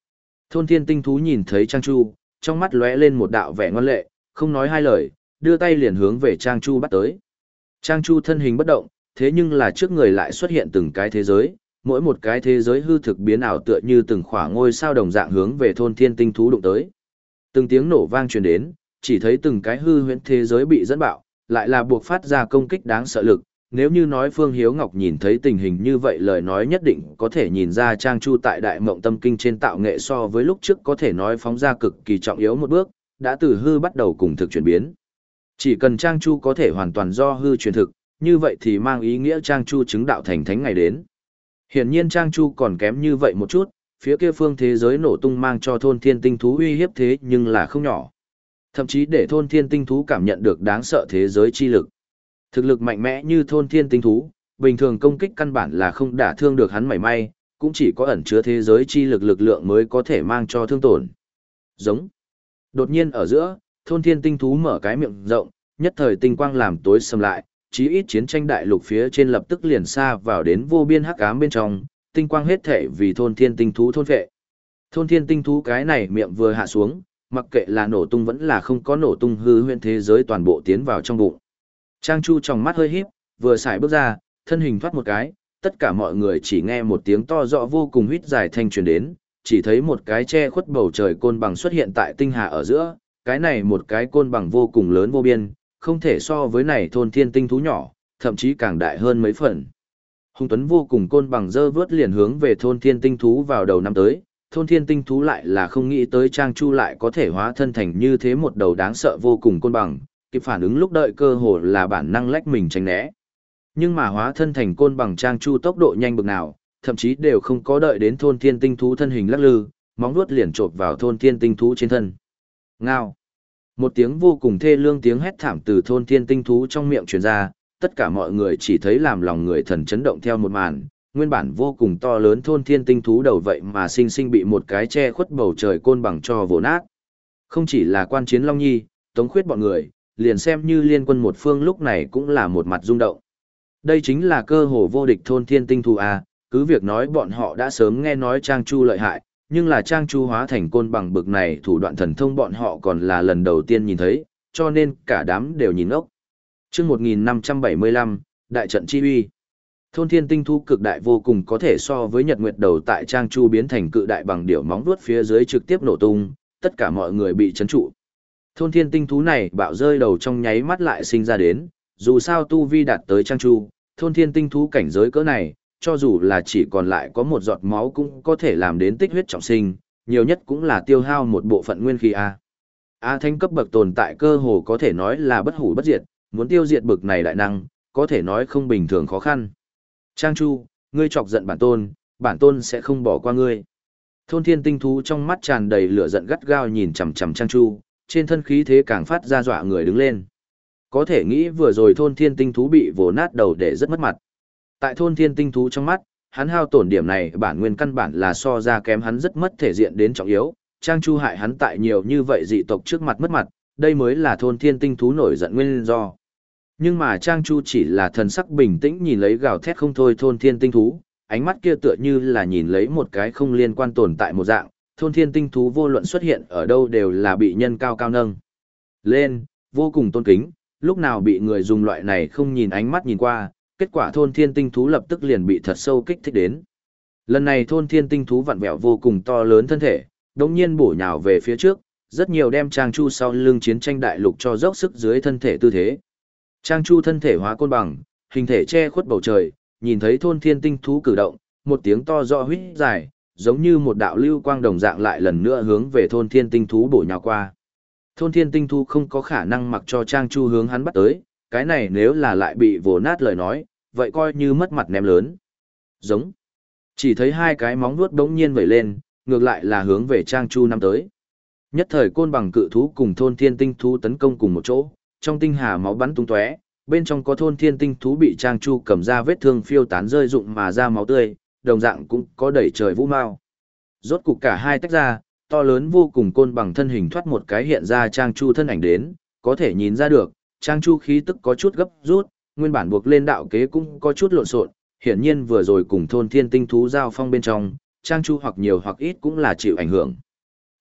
Thôn thiên tinh thú nhìn thấy Trang Chu, trong mắt lóe lên một đạo vẻ ngoan lệ, không nói hai lời, đưa tay liền hướng về Trang Chu bắt tới. Trang Chu thân hình bất động, thế nhưng là trước người lại xuất hiện từng cái thế giới, mỗi một cái thế giới hư thực biến ảo tựa như từng khỏa ngôi sao đồng dạng hướng về thôn thiên tinh thú đụng tới. Từng tiếng nổ vang truyền đến, chỉ thấy từng cái hư huyễn thế giới bị dẫn bạo, lại là buộc phát ra công kích đáng sợ lực. Nếu như nói Phương Hiếu Ngọc nhìn thấy tình hình như vậy lời nói nhất định có thể nhìn ra Trang Chu tại Đại Mộng Tâm Kinh trên tạo nghệ so với lúc trước có thể nói phóng ra cực kỳ trọng yếu một bước, đã từ hư bắt đầu cùng thực chuyển biến. Chỉ cần Trang Chu có thể hoàn toàn do hư chuyển thực, như vậy thì mang ý nghĩa Trang Chu chứng đạo thành thánh ngày đến. Hiển nhiên Trang Chu còn kém như vậy một chút, phía kia phương thế giới nổ tung mang cho thôn thiên tinh thú uy hiếp thế nhưng là không nhỏ. Thậm chí để thôn thiên tinh thú cảm nhận được đáng sợ thế giới chi lực. Thực lực mạnh mẽ như thôn thiên tinh thú, bình thường công kích căn bản là không đả thương được hắn mảy may, cũng chỉ có ẩn chứa thế giới chi lực lực lượng mới có thể mang cho thương tổn. Giống. Đột nhiên ở giữa, thôn thiên tinh thú mở cái miệng rộng, nhất thời tinh quang làm tối sầm lại, chí ít chiến tranh đại lục phía trên lập tức liền xa vào đến vô biên hắc ám bên trong, tinh quang hết thể vì thôn thiên tinh thú thôn phệ. Thôn thiên tinh thú cái này miệng vừa hạ xuống, mặc kệ là nổ tung vẫn là không có nổ tung hư huyễn thế giới toàn bộ tiến vào trong bụng. Trang Chu trong mắt hơi híp, vừa xài bước ra, thân hình thoát một cái, tất cả mọi người chỉ nghe một tiếng to rõ vô cùng huýt dài thanh truyền đến, chỉ thấy một cái che khuất bầu trời côn bằng xuất hiện tại tinh hà ở giữa, cái này một cái côn bằng vô cùng lớn vô biên, không thể so với này thôn thiên tinh thú nhỏ, thậm chí càng đại hơn mấy phần. Hung Tuấn vô cùng côn bằng dơ vớt liền hướng về thôn thiên tinh thú vào đầu năm tới, thôn thiên tinh thú lại là không nghĩ tới Trang Chu lại có thể hóa thân thành như thế một đầu đáng sợ vô cùng côn bằng, kịp phản ứng lúc đợi cơ hồ là bản năng lách mình tránh né. Nhưng mà hóa thân thành côn bằng Trang Chu tốc độ nhanh bực nào, thậm chí đều không có đợi đến thôn thiên tinh thú thân hình lắc lư, móng vuốt liền chộp vào thôn thiên tinh thú trên thân. Ngao. Một tiếng vô cùng thê lương tiếng hét thảm từ thôn thiên tinh thú trong miệng truyền ra, tất cả mọi người chỉ thấy làm lòng người thần chấn động theo một màn, nguyên bản vô cùng to lớn thôn thiên tinh thú đầu vậy mà sinh sinh bị một cái che khuất bầu trời côn bằng cho vồ nát. Không chỉ là quan chiến Long Nhi, Tống Khuyết bọn người, liền xem như liên quân một phương lúc này cũng là một mặt rung động. Đây chính là cơ hồ vô địch thôn thiên tinh thú à, cứ việc nói bọn họ đã sớm nghe nói Trang Chu lợi hại, nhưng là Trang Chu hóa thành côn bằng bực này thủ đoạn thần thông bọn họ còn là lần đầu tiên nhìn thấy, cho nên cả đám đều nhìn ốc. Chương một nghìn năm trăm bảy mươi lăm, Đại trận chi uy. Thôn thiên tinh thú cực đại vô cùng có thể so với nhật nguyệt đầu tại Trang Chu biến thành cự đại bằng điểu móng vuốt phía dưới trực tiếp nổ tung, tất cả mọi người bị chấn trụ. Thôn thiên tinh thú này bạo rơi đầu trong nháy mắt lại sinh ra đến, dù sao tu vi đạt tới Trang Chu, thôn thiên tinh thú cảnh giới cỡ này, cho dù là chỉ còn lại có một giọt máu cũng có thể làm đến tích huyết trọng sinh, nhiều nhất cũng là tiêu hao một bộ phận nguyên khí A. A thánh cấp bậc tồn tại cơ hồ có thể nói là bất hủ bất diệt, muốn tiêu diệt bậc này đại năng, có thể nói không bình thường khó khăn. Trang Chu, ngươi chọc giận bản tôn, bản tôn sẽ không bỏ qua ngươi. Thôn thiên tinh thú trong mắt tràn đầy lửa giận gắt gao nhìn chằm chằm Trang Chu, trên thân khí thế càng phát ra dọa người đứng lên. Có thể nghĩ vừa rồi thôn thiên tinh thú bị vồ nát đầu để rất mất mặt. Tại thôn thiên tinh thú trong mắt, hắn hao tổn điểm này bản nguyên căn bản là so ra kém hắn rất mất thể diện đến trọng yếu, Trang Chu hại hắn tại nhiều như vậy dị tộc trước mặt mất mặt, đây mới là thôn thiên tinh thú nổi giận nguyên do. Nhưng mà Trang Chu chỉ là thần sắc bình tĩnh nhìn lấy gào thét không thôi thôn thiên tinh thú, ánh mắt kia tựa như là nhìn lấy một cái không liên quan tồn tại một dạng, thôn thiên tinh thú vô luận xuất hiện ở đâu đều là bị nhân cao cao nâng lên, vô cùng tôn kính, lúc nào bị người dùng loại này không nhìn ánh mắt nhìn qua, kết quả thôn thiên tinh thú lập tức liền bị thật sâu kích thích đến. Lần này thôn thiên tinh thú vặn vẹo vô cùng to lớn thân thể, đống nhiên bổ nhào về phía trước, rất nhiều đem Trang Chu sau lưng chiến tranh đại lục cho dốc sức dưới thân thể tư thế. Trang Chu thân thể hóa côn bằng, hình thể che khuất bầu trời, nhìn thấy thôn thiên tinh thú cử động, một tiếng to rõ huýt dài, giống như một đạo lưu quang đồng dạng lại lần nữa hướng về thôn thiên tinh thú bổ nhào qua. Thôn thiên tinh thú không có khả năng mặc cho Trang Chu hướng hắn bắt tới, cái này nếu là lại bị vồ nát lời nói, vậy coi như mất mặt ném lớn. Giống. Chỉ thấy hai cái móng vuốt đống nhiên vẩy lên, ngược lại là hướng về Trang Chu năm tới. Nhất thời côn bằng cự thú cùng thôn thiên tinh thú tấn công cùng một chỗ, trong tinh hà máu bắn tung tóe, bên trong có thôn thiên tinh thú bị Trang Chu cầm ra vết thương phiêu tán rơi rụng mà ra máu tươi, đồng dạng cũng có đẩy trời vũ mao. Rốt cục cả hai tách ra, to lớn vô cùng côn bằng thân hình thoát một cái hiện ra Trang Chu thân ảnh đến, có thể nhìn ra được, Trang Chu khí tức có chút gấp rút, nguyên bản buộc lên đạo kế cũng có chút lộn xộn, hiển nhiên vừa rồi cùng thôn thiên tinh thú giao phong bên trong, Trang Chu hoặc nhiều hoặc ít cũng là chịu ảnh hưởng.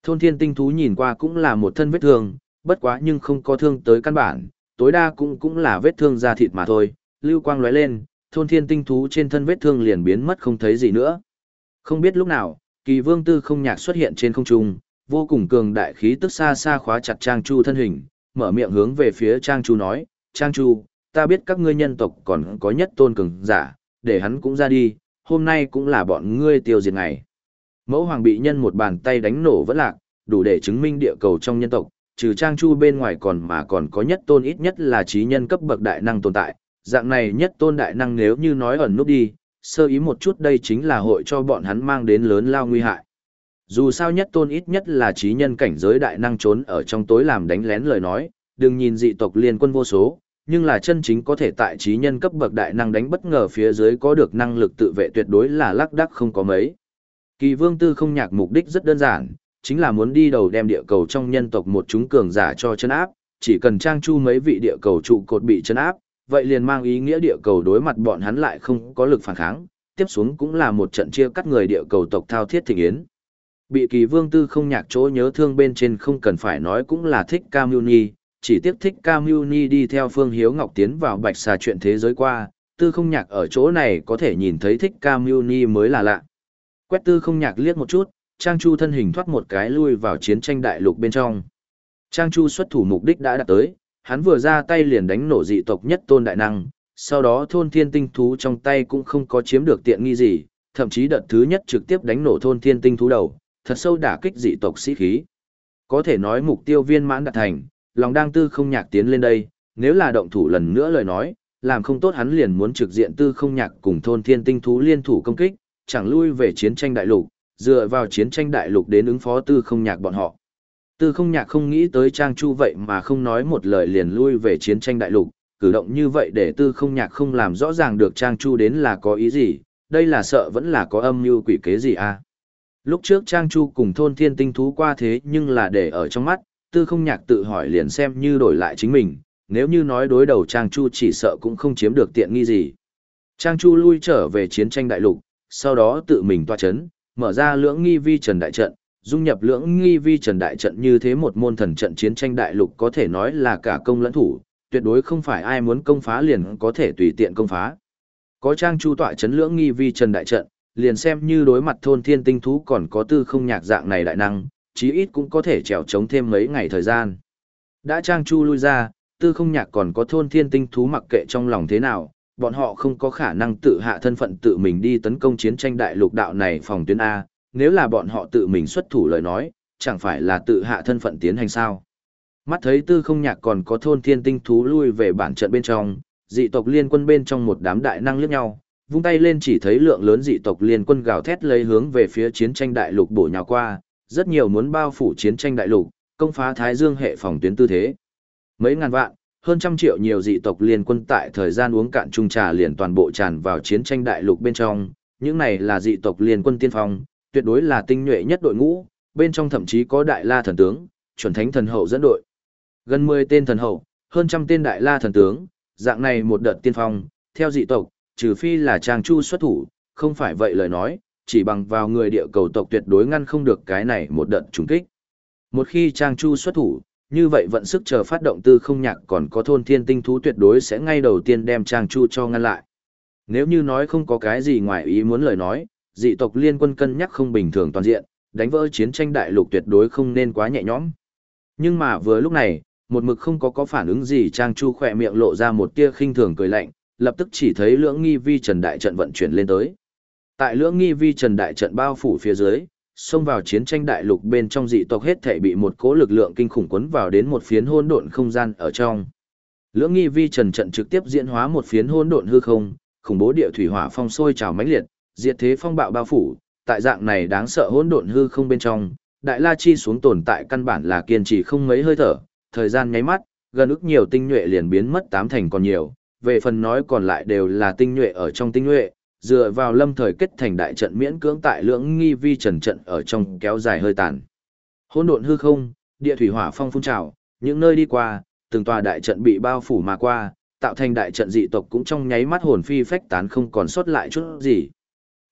Thôn thiên tinh thú nhìn qua cũng là một thân vết thương, bất quá nhưng không có thương tới căn bản, tối đa cũng cũng là vết thương da thịt mà thôi. Lưu quang lóe lên, thôn thiên tinh thú trên thân vết thương liền biến mất không thấy gì nữa. Không biết lúc nào, Kỳ Vương Tư Không Nhạc xuất hiện trên không trung, vô cùng cường đại khí tức xa xa khóa chặt Trang Chu thân hình, mở miệng hướng về phía Trang Chu nói, Trang Chu, ta biết các ngươi nhân tộc còn có nhất tôn cường giả, để hắn cũng ra đi, hôm nay cũng là bọn ngươi tiêu diệt ngày. Mẫu hoàng bị nhân một bàn tay đánh nổ vẫn lạc, đủ để chứng minh địa cầu trong nhân tộc, trừ Trang Chu bên ngoài còn mà còn có nhất tôn ít nhất là trí nhân cấp bậc đại năng tồn tại, dạng này nhất tôn đại năng nếu như nói ẩn núp đi, sơ ý một chút đây chính là hội cho bọn hắn mang đến lớn lao nguy hại. Dù sao nhất tôn ít nhất là trí nhân cảnh giới đại năng trốn ở trong tối làm đánh lén lời nói, đừng nhìn dị tộc liên quân vô số, nhưng là chân chính có thể tại trí nhân cấp bậc đại năng đánh bất ngờ phía dưới có được năng lực tự vệ tuyệt đối là lác đác không có mấy. Kỳ Vương Tư Không Nhạc mục đích rất đơn giản, chính là muốn đi đầu đem địa cầu trong nhân tộc một chúng cường giả cho chân áp, chỉ cần Trang Chu mấy vị địa cầu trụ cột bị chân áp, vậy liền mang ý nghĩa địa cầu đối mặt bọn hắn lại không có lực phản kháng, tiếp xuống cũng là một trận chia cắt người địa cầu tộc thao thiết thịnh yến. Bị Kỳ Vương Tư Không Nhạc chỗ nhớ thương bên trên không cần phải nói cũng là Thích Ca Mưu Ni, chỉ tiếc Thích Ca Mưu Ni đi theo Phương Hiếu Ngọc tiến vào Bạch Xà chuyện thế giới qua, Tư Không Nhạc ở chỗ này có thể nhìn thấy Thích Ca Mưu Ni mới là lạ. Quét Tư Không Nhạc liếc một chút, Trang Chu thân hình thoát một cái lui vào chiến tranh đại lục bên trong. Trang Chu xuất thủ mục đích đã đạt tới, hắn vừa ra tay liền đánh nổ dị tộc nhất tôn đại năng, sau đó thôn thiên tinh thú trong tay cũng không có chiếm được tiện nghi gì, thậm chí đợt thứ nhất trực tiếp đánh nổ thôn thiên tinh thú đầu, thật sâu đả kích dị tộc sĩ khí. Có thể nói mục tiêu viên mãn đạt thành, lòng đang Tư Không Nhạc tiến lên đây, nếu là động thủ lần nữa lời nói, làm không tốt hắn liền muốn trực diện Tư Không Nhạc cùng thôn thiên tinh thú liên thủ công kích, chẳng lui về chiến tranh đại lục, dựa vào chiến tranh đại lục đến ứng phó Tư Không Nhạc bọn họ. Tư Không Nhạc không nghĩ tới Trang Chu vậy mà không nói một lời liền lui về chiến tranh đại lục, cử động như vậy để Tư Không Nhạc không làm rõ ràng được Trang Chu đến là có ý gì, đây là sợ vẫn là có âm mưu quỷ kế gì à. Lúc trước Trang Chu cùng thôn thiên tinh thú qua thế nhưng là để ở trong mắt, Tư Không Nhạc tự hỏi liền xem như đổi lại chính mình, nếu như nói đối đầu Trang Chu chỉ sợ cũng không chiếm được tiện nghi gì. Trang Chu lui trở về chiến tranh đại lục, sau đó tự mình tọa chấn, mở ra lưỡng nghi vi trần đại trận, dung nhập lưỡng nghi vi trần đại trận như thế một môn thần trận chiến tranh đại lục có thể nói là cả công lẫn thủ, tuyệt đối không phải ai muốn công phá liền có thể tùy tiện công phá. Có Trang Chu tọa chấn lưỡng nghi vi trần đại trận, liền xem như đối mặt thôn thiên tinh thú còn có Tư Không Nhạc dạng này đại năng, chí ít cũng có thể trèo chống thêm mấy ngày thời gian. Đã Trang Chu lui ra, Tư Không Nhạc còn có thôn thiên tinh thú mặc kệ trong lòng thế nào, bọn họ không có khả năng tự hạ thân phận tự mình đi tấn công chiến tranh đại lục đạo này phòng tuyến A, nếu là bọn họ tự mình xuất thủ lời nói, chẳng phải là tự hạ thân phận tiến hành sao. Mắt thấy Tư Không Nhạc còn có thôn thiên tinh thú lui về bản trận bên trong, dị tộc liên quân bên trong một đám đại năng liếc nhau, vung tay lên chỉ thấy lượng lớn dị tộc liên quân gào thét lấy hướng về phía chiến tranh đại lục bổ nhào qua, rất nhiều muốn bao phủ chiến tranh đại lục, công phá Thái Dương hệ phòng tuyến tư thế. Mấy ngàn vạn, hơn trăm triệu nhiều dị tộc liên quân tại thời gian uống cạn chung trà liền toàn bộ tràn vào chiến tranh đại lục bên trong, những này là dị tộc liên quân tiên phong, tuyệt đối là tinh nhuệ nhất đội ngũ, bên trong thậm chí có đại la thần tướng, chuẩn thánh thần hậu dẫn đội. Gần mười tên thần hậu, hơn trăm tên đại la thần tướng, dạng này một đợt tiên phong, theo dị tộc, trừ phi là Trang Chu xuất thủ, không phải vậy lời nói, chỉ bằng vào người địa cầu tộc tuyệt đối ngăn không được cái này một đợt trùng kích. Một khi Trang Chu xuất thủ, như vậy vận sức chờ phát động Tư Không Nhạc còn có thôn thiên tinh thú tuyệt đối sẽ ngay đầu tiên đem Trang Chu cho ngăn lại. Nếu như nói không có cái gì ngoài ý muốn lời nói, dị tộc liên quân cân nhắc không bình thường toàn diện, đánh vỡ chiến tranh đại lục tuyệt đối không nên quá nhẹ nhõm. Nhưng mà vừa lúc này, một mực không có có phản ứng gì Trang Chu khỏe miệng lộ ra một tia khinh thường cười lạnh, lập tức chỉ thấy lưỡng nghi vi trần đại trận vận chuyển lên tới. Tại lưỡng nghi vi trần đại trận bao phủ phía dưới, xông vào chiến tranh đại lục bên trong dị tộc hết thể bị một cỗ lực lượng kinh khủng cuốn vào đến một phiến hỗn độn không gian ở trong. Lưỡng nghi vi trần trận trực tiếp diễn hóa một phiến hỗn độn hư không, khủng bố địa thủy hỏa phong sôi trào mãnh liệt, diệt thế phong bạo bao phủ, tại dạng này đáng sợ hỗn độn hư không bên trong, đại la chi xuống tồn tại căn bản là kiên trì không mấy hơi thở, thời gian nháy mắt, gần ức nhiều tinh nhuệ liền biến mất tám thành còn nhiều, về phần nói còn lại đều là tinh nhuệ ở trong tinh nhuệ, dựa vào lâm thời kết thành đại trận miễn cưỡng tại lưỡng nghi vi trần trận ở trong kéo dài hơi tàn. Hỗn độn hư không, địa thủy hỏa phong phun trào, những nơi đi qua, từng tòa đại trận bị bao phủ mà qua, tạo thành đại trận dị tộc cũng trong nháy mắt hồn phi phách tán không còn sót lại chút gì.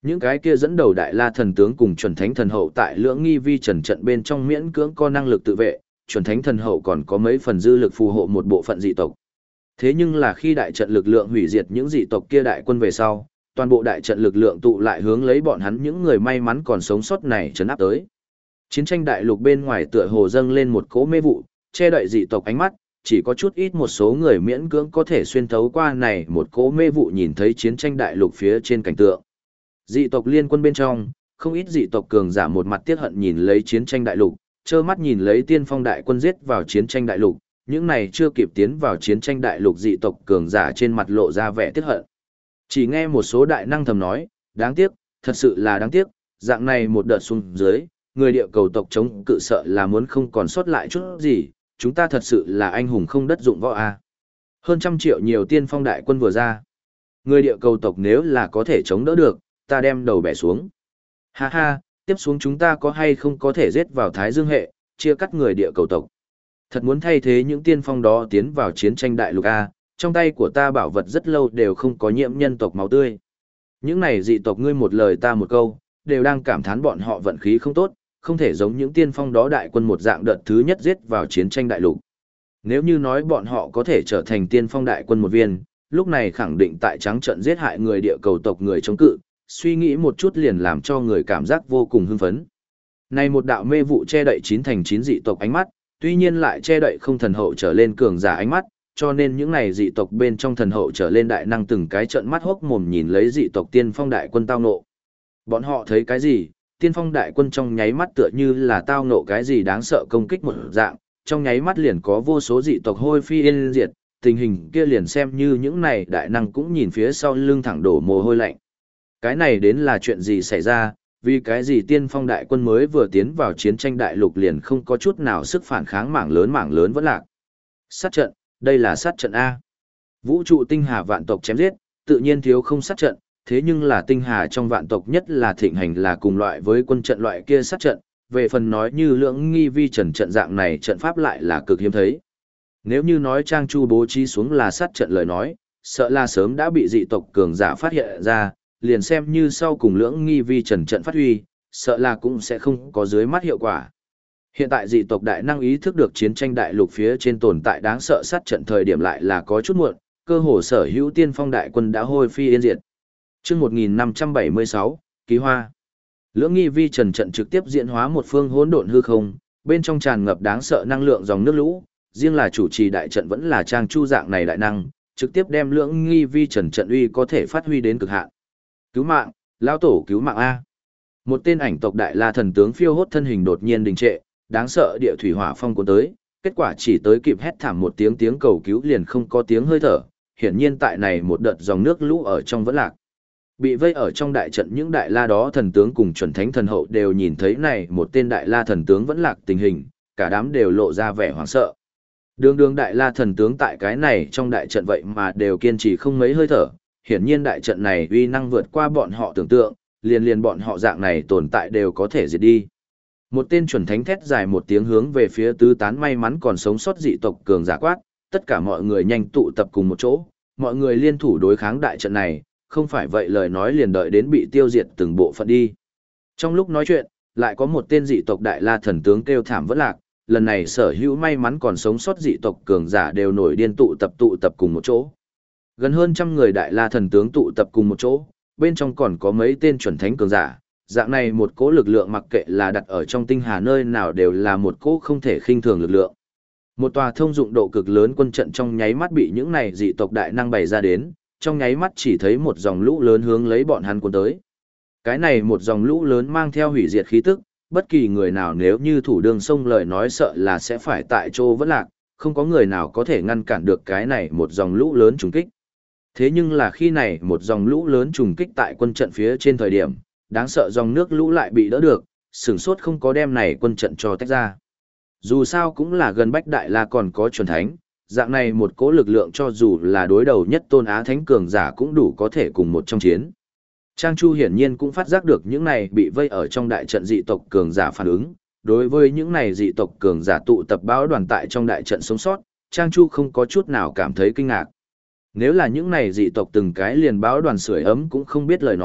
Những cái kia dẫn đầu đại la thần tướng cùng chuẩn thánh thần hậu tại lưỡng nghi vi trần trận bên trong miễn cưỡng có năng lực tự vệ, chuẩn thánh thần hậu còn có mấy phần dư lực phù hộ một bộ phận dị tộc. Thế nhưng là khi đại trận lực lượng hủy diệt những dị tộc kia đại quân về sau, toàn bộ đại trận lực lượng tụ lại hướng lấy bọn hắn những người may mắn còn sống sót này trấn áp tới. Chiến tranh đại lục bên ngoài tựa hồ dâng lên một cỗ mê vụ, che đậy dị tộc ánh mắt, chỉ có chút ít một số người miễn cưỡng có thể xuyên thấu qua này một cỗ mê vụ nhìn thấy chiến tranh đại lục phía trên cảnh tượng. Dị tộc liên quân bên trong, không ít dị tộc cường giả một mặt tiếc hận nhìn lấy chiến tranh đại lục, trơ mắt nhìn lấy tiên phong đại quân giết vào chiến tranh đại lục, những này chưa kịp tiến vào chiến tranh đại lục dị tộc cường giả trên mặt lộ ra vẻ tiếc hận. Chỉ nghe một số đại năng thầm nói, đáng tiếc, thật sự là đáng tiếc, dạng này một đợt xuống dưới, người địa cầu tộc chống cự sợ là muốn không còn sót lại chút gì, chúng ta thật sự là anh hùng không đất dụng võ a. Hơn trăm triệu nhiều tiên phong đại quân vừa ra. Người địa cầu tộc nếu là có thể chống đỡ được, ta đem đầu bẻ xuống. Ha ha, tiếp xuống chúng ta có hay không có thể giết vào Thái Dương hệ, chia cắt người địa cầu tộc. Thật muốn thay thế những tiên phong đó tiến vào chiến tranh đại lục A, trong tay của ta bảo vật rất lâu đều không có nhiễm nhân tộc máu tươi. Những này dị tộc ngươi một lời ta một câu, đều đang cảm thán bọn họ vận khí không tốt, không thể giống những tiên phong đó đại quân một dạng đợt thứ nhất giết vào chiến tranh đại lục. Nếu như nói bọn họ có thể trở thành tiên phong đại quân một viên, lúc này khẳng định tại trắng trận giết hại người địa cầu tộc người chống cự, suy nghĩ một chút liền làm cho người cảm giác vô cùng hưng phấn. Này một đạo mê vụ che đậy chín thành chín dị tộc ánh mắt, tuy nhiên lại che đậy không thần hậu trở lên cường giả ánh mắt, cho nên những này dị tộc bên trong thần hậu trở lên đại năng từng cái trợn mắt hốc mồm nhìn lấy dị tộc tiên phong đại quân tao nộ. Bọn họ thấy cái gì? Tiên phong đại quân trong nháy mắt tựa như là tao nộ cái gì đáng sợ công kích một dạng, trong nháy mắt liền có vô số dị tộc hôi phi yên diệt, tình hình kia liền xem như những này đại năng cũng nhìn phía sau lưng thẳng đổ mồ hôi lạnh. Cái này đến là chuyện gì xảy ra, vì cái gì tiên phong đại quân mới vừa tiến vào chiến tranh đại lục liền không có chút nào sức phản kháng mảng lớn mảng lớn vẫn lạc. Sát trận, đây là sát trận A. Vũ trụ tinh hà vạn tộc chém giết, tự nhiên thiếu không sát trận, thế nhưng là tinh hà trong vạn tộc nhất là thịnh hành là cùng loại với quân trận loại kia sát trận, về phần nói như lưỡng nghi vi trần trận dạng này trận pháp lại là cực hiếm thấy. Nếu như nói Trang Chu bố trí xuống là sát trận lời nói, sợ là sớm đã bị dị tộc cường giả phát hiện ra, liền xem như sau cùng lưỡng nghi vi trần trận phát huy, sợ là cũng sẽ không có dưới mắt hiệu quả. Hiện tại dị tộc đại năng ý thức được chiến tranh đại lục phía trên tồn tại đáng sợ sát trận thời điểm lại là có chút muộn, cơ hồ sở hữu tiên phong đại quân đã hôi phi yên diệt. Chương một nghìn năm trăm bảy mươi sáu, Ký Hoa. Lưỡng nghi vi trần trận trực tiếp diễn hóa một phương hỗn độn hư không, bên trong tràn ngập đáng sợ năng lượng dòng nước lũ, riêng là chủ trì đại trận vẫn là Trang Chu dạng này đại năng, trực tiếp đem lưỡng nghi vi trần trận uy có thể phát huy đến cực hạn. Cứu mạng, lão tổ cứu mạng a. Một tên ảnh tộc đại la thần tướng phiêu hốt thân hình đột nhiên đình trệ, đáng sợ địa thủy hỏa phong cuốn tới, kết quả chỉ tới kịp hét thảm một tiếng tiếng cầu cứu liền không có tiếng hơi thở, hiển nhiên tại này một đợt dòng nước lũ ở trong vẫn lạc. Bị vây ở trong đại trận những đại la đó thần tướng cùng chuẩn thánh thần hậu đều nhìn thấy này một tên đại la thần tướng vẫn lạc tình hình, cả đám đều lộ ra vẻ hoảng sợ. Đường đường đại la thần tướng tại cái này trong đại trận vậy mà đều kiên trì không mấy hơi thở, hiển nhiên đại trận này uy năng vượt qua bọn họ tưởng tượng, liền liền bọn họ dạng này tồn tại đều có thể diệt đi. Một tên chuẩn thánh thét dài một tiếng hướng về phía tứ tán may mắn còn sống sót dị tộc cường giả quát, tất cả mọi người nhanh tụ tập cùng một chỗ, mọi người liên thủ đối kháng đại trận này, không phải vậy lời nói liền đợi đến bị tiêu diệt từng bộ phận đi. Trong lúc nói chuyện, lại có một tên dị tộc đại la thần tướng kêu thảm vỡ lạc, lần này sở hữu may mắn còn sống sót dị tộc cường giả đều nổi điên tụ tập tụ tập cùng một chỗ. Gần hơn trăm người đại la thần tướng tụ tập cùng một chỗ, bên trong còn có mấy tên chuẩn thánh cường giả, dạng này một cỗ lực lượng mặc kệ là đặt ở trong tinh hà nơi nào đều là một cỗ không thể khinh thường lực lượng. Một tòa thông dụng độ cực lớn quân trận trong nháy mắt bị những này dị tộc đại năng bày ra đến, trong nháy mắt chỉ thấy một dòng lũ lớn hướng lấy bọn hắn cuốn tới. Cái này một dòng lũ lớn mang theo hủy diệt khí tức, bất kỳ người nào nếu như thủ đường sông lời nói sợ là sẽ phải tại chỗ vẫn lạc, không có người nào có thể ngăn cản được cái này một dòng lũ lớn trùng kích. Thế nhưng là khi này một dòng lũ lớn trùng kích tại quân trận phía trên thời điểm, đáng sợ dòng nước lũ lại bị đỡ được, sửng sốt không có đem này quân trận cho tách ra. Dù sao cũng là gần bách đại la còn có chuẩn thánh, dạng này một cỗ lực lượng cho dù là đối đầu nhất tôn á thánh cường giả cũng đủ có thể cùng một trong chiến. Trang Chu hiển nhiên cũng phát giác được những này bị vây ở trong đại trận dị tộc cường giả phản ứng, đối với những này dị tộc cường giả tụ tập báo đoàn tại trong đại trận sống sót, Trang Chu không có chút nào cảm thấy kinh ngạc. Nếu là những này dị tộc từng cái liền báo đoàn sưởi ấm cũng không biết lời nói,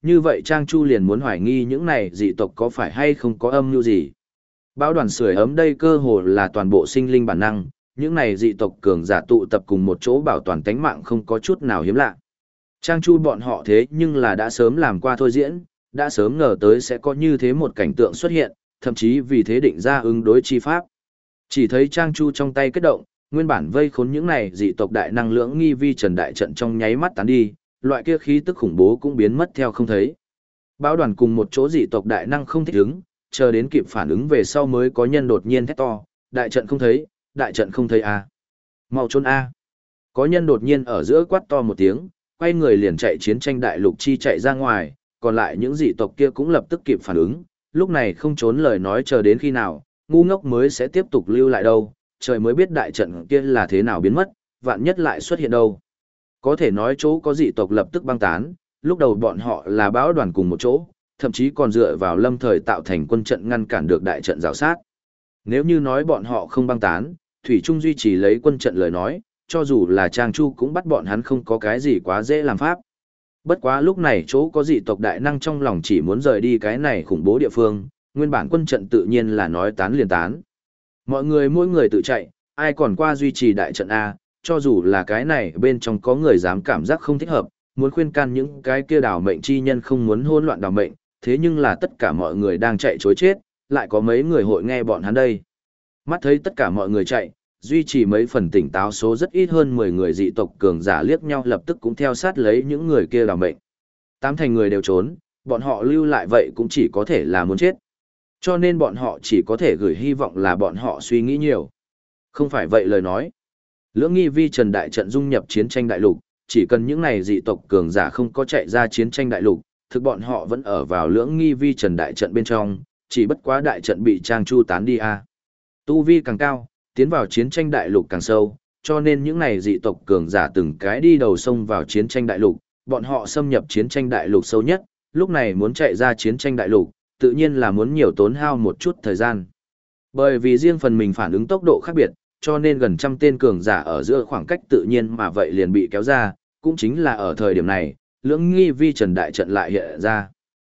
như vậy Trang Chu liền muốn hoài nghi những này dị tộc có phải hay không có âm mưu gì. Bão đoàn sưởi ấm đây cơ hồ là toàn bộ sinh linh bản năng, những này dị tộc cường giả tụ tập cùng một chỗ bảo toàn tánh mạng không có chút nào hiếm lạ. Trang Chu bọn họ thế nhưng là đã sớm làm qua thôi diễn, đã sớm ngờ tới sẽ có như thế một cảnh tượng xuất hiện, thậm chí vì thế định ra ứng đối chi pháp. Chỉ thấy Trang Chu trong tay kết động, nguyên bản vây khốn những này dị tộc đại năng lưỡng nghi vi trần đại trận trong nháy mắt tán đi, loại kia khí tức khủng bố cũng biến mất theo không thấy. Bão đoàn cùng một chỗ dị tộc đại năng không thích ứng, chờ đến kịp phản ứng về sau mới có nhân đột nhiên thét to, đại trận không thấy, đại trận không thấy a. À. Mau trốn a. À. Có nhân đột nhiên ở giữa quát to một tiếng, quay người liền chạy chiến tranh đại lục chi chạy ra ngoài, còn lại những dị tộc kia cũng lập tức kịp phản ứng, lúc này không trốn lời nói chờ đến khi nào, ngu ngốc mới sẽ tiếp tục lưu lại đâu, trời mới biết đại trận kia là thế nào biến mất, vạn nhất lại xuất hiện đâu. Có thể nói chỗ có dị tộc lập tức băng tán, lúc đầu bọn họ là bão đoàn cùng một chỗ, thậm chí còn dựa vào lâm thời tạo thành quân trận ngăn cản được đại trận rào sát. Nếu như nói bọn họ không băng tán, Thủy Trung duy trì lấy quân trận lời nói, cho dù là Trang Chu cũng bắt bọn hắn không có cái gì quá dễ làm pháp. Bất quá lúc này chỗ có dị tộc đại năng trong lòng chỉ muốn rời đi cái này khủng bố địa phương, nguyên bản quân trận tự nhiên là nói tán liền tán. Mọi người mỗi người tự chạy, ai còn qua duy trì đại trận A, cho dù là cái này bên trong có người dám cảm giác không thích hợp, muốn khuyên can những cái kia đảo mệnh chi nhân không muốn hỗn loạn đảo mệnh, thế nhưng là tất cả mọi người đang chạy chối chết, lại có mấy người hội nghe bọn hắn đây. Mắt thấy tất cả mọi người chạy, duy trì mấy phần tỉnh táo số rất ít hơn mười người dị tộc cường giả liếc nhau lập tức cũng theo sát lấy những người kia đảo mệnh. Tám thành người đều trốn, bọn họ lưu lại vậy cũng chỉ có thể là muốn chết. Cho nên bọn họ chỉ có thể gửi hy vọng là bọn họ suy nghĩ nhiều. Không phải vậy lời nói. Lưỡng nghi vi trần đại trận dung nhập chiến tranh đại lục, chỉ cần những này dị tộc cường giả không có chạy ra chiến tranh đại lục, thực bọn họ vẫn ở vào lưỡng nghi vi trần đại trận bên trong, chỉ bất quá đại trận bị Trang Chu tán đi a. Tu vi càng cao, tiến vào chiến tranh đại lục càng sâu, cho nên những này dị tộc cường giả từng cái đi đầu sông vào chiến tranh đại lục, bọn họ xâm nhập chiến tranh đại lục sâu nhất, lúc này muốn chạy ra chiến tranh đại lục, tự nhiên là muốn nhiều tốn hao một chút thời gian. Bởi vì riêng phần mình phản ứng tốc độ khác biệt, cho nên gần trăm tên cường giả ở giữa khoảng cách tự nhiên mà vậy liền bị kéo ra, cũng chính là ở thời điểm này, lưỡng nghi vi trần đại trận lại hiện ra.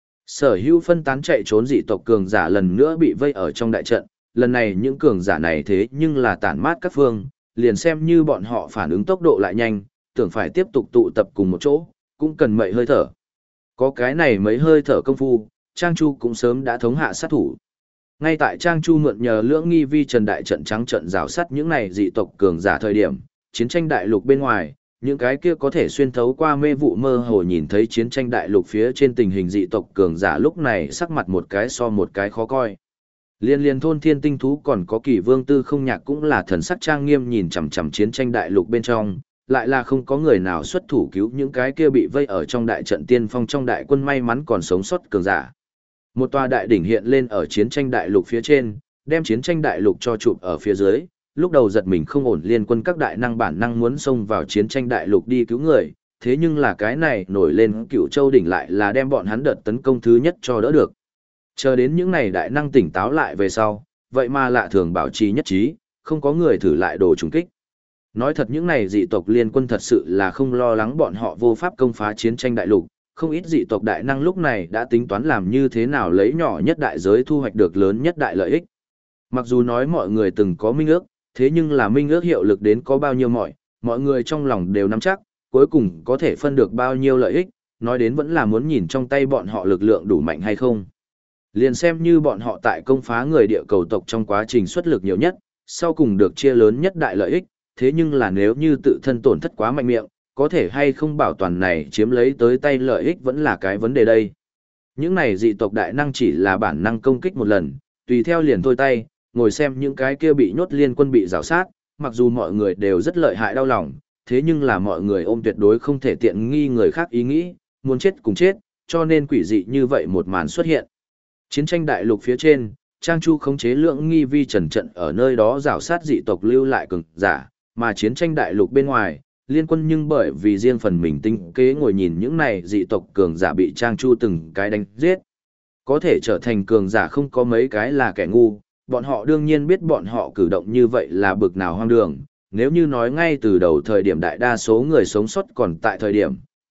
Sở hữu phân tán chạy trốn dị tộc cường giả lần nữa bị vây ở trong đại trận, lần này những cường giả này thế nhưng là tản mát các phương, liền xem như bọn họ phản ứng tốc độ lại nhanh, tưởng phải tiếp tục tụ tập cùng một chỗ, cũng cần mậy hơi thở. Có cái này mấy hơi thở công phu, Trang Chu cũng sớm đã thống hạ sát thủ. Ngay tại Trang Chu mượn nhờ lưỡng nghi vi trần đại trận trắng trận rào sắt những này dị tộc cường giả thời điểm, chiến tranh đại lục bên ngoài, những cái kia có thể xuyên thấu qua mê vụ mơ hồ nhìn thấy chiến tranh đại lục phía trên tình hình dị tộc cường giả lúc này sắc mặt một cái so một cái khó coi. Liên liên thôn thiên tinh thú còn có kỳ vương tư không nhạc cũng là thần sắc trang nghiêm nhìn chằm chằm chiến tranh đại lục bên trong, lại là không có người nào xuất thủ cứu những cái kia bị vây ở trong đại trận tiên phong trong đại quân may mắn còn sống sót cường giả. Một tòa đại đỉnh hiện lên ở chiến tranh đại lục phía trên, đem chiến tranh đại lục cho chụp ở phía dưới, lúc đầu giật mình không ổn liên quân các đại năng bản năng muốn xông vào chiến tranh đại lục đi cứu người, thế nhưng là cái này nổi lên Cửu Châu đỉnh lại là đem bọn hắn đợt tấn công thứ nhất cho đỡ được. Chờ đến những này đại năng tỉnh táo lại về sau, vậy mà lạ thường bảo trì nhất trí, không có người thử lại đồ trùng kích. Nói thật những này dị tộc liên quân thật sự là không lo lắng bọn họ vô pháp công phá chiến tranh đại lục, không ít dị tộc đại năng lúc này đã tính toán làm như thế nào lấy nhỏ nhất đại giới thu hoạch được lớn nhất đại lợi ích. Mặc dù nói mọi người từng có minh ước, thế nhưng là minh ước hiệu lực đến có bao nhiêu mọi, mọi người trong lòng đều nắm chắc, cuối cùng có thể phân được bao nhiêu lợi ích, nói đến vẫn là muốn nhìn trong tay bọn họ lực lượng đủ mạnh hay không. Liền xem như bọn họ tại công phá người địa cầu tộc trong quá trình xuất lực nhiều nhất, sau cùng được chia lớn nhất đại lợi ích, thế nhưng là nếu như tự thân tổn thất quá mạnh miệng, có thể hay không bảo toàn này chiếm lấy tới tay lợi ích vẫn là cái vấn đề đây. Những này dị tộc đại năng chỉ là bản năng công kích một lần, tùy theo liền thôi tay, ngồi xem những cái kia bị nhốt liên quân bị rào sát, mặc dù mọi người đều rất lợi hại đau lòng, thế nhưng là mọi người ôm tuyệt đối không thể tiện nghi người khác ý nghĩ, muốn chết cùng chết, cho nên quỷ dị như vậy một màn xuất hiện. Chiến tranh đại lục phía trên, Trang Chu khống chế lượng nghi vi trần trận ở nơi đó rào sát dị tộc lưu lại cường giả, mà chiến tranh đại lục bên ngoài, liên quân nhưng bởi vì riêng phần mình tinh kế ngồi nhìn những này dị tộc cường giả bị Trang Chu từng cái đánh giết. Có thể trở thành cường giả không có mấy cái là kẻ ngu, bọn họ đương nhiên biết bọn họ cử động như vậy là bực nào hoang đường, nếu như nói ngay từ đầu thời điểm đại đa số người sống sót còn tại thời điểm,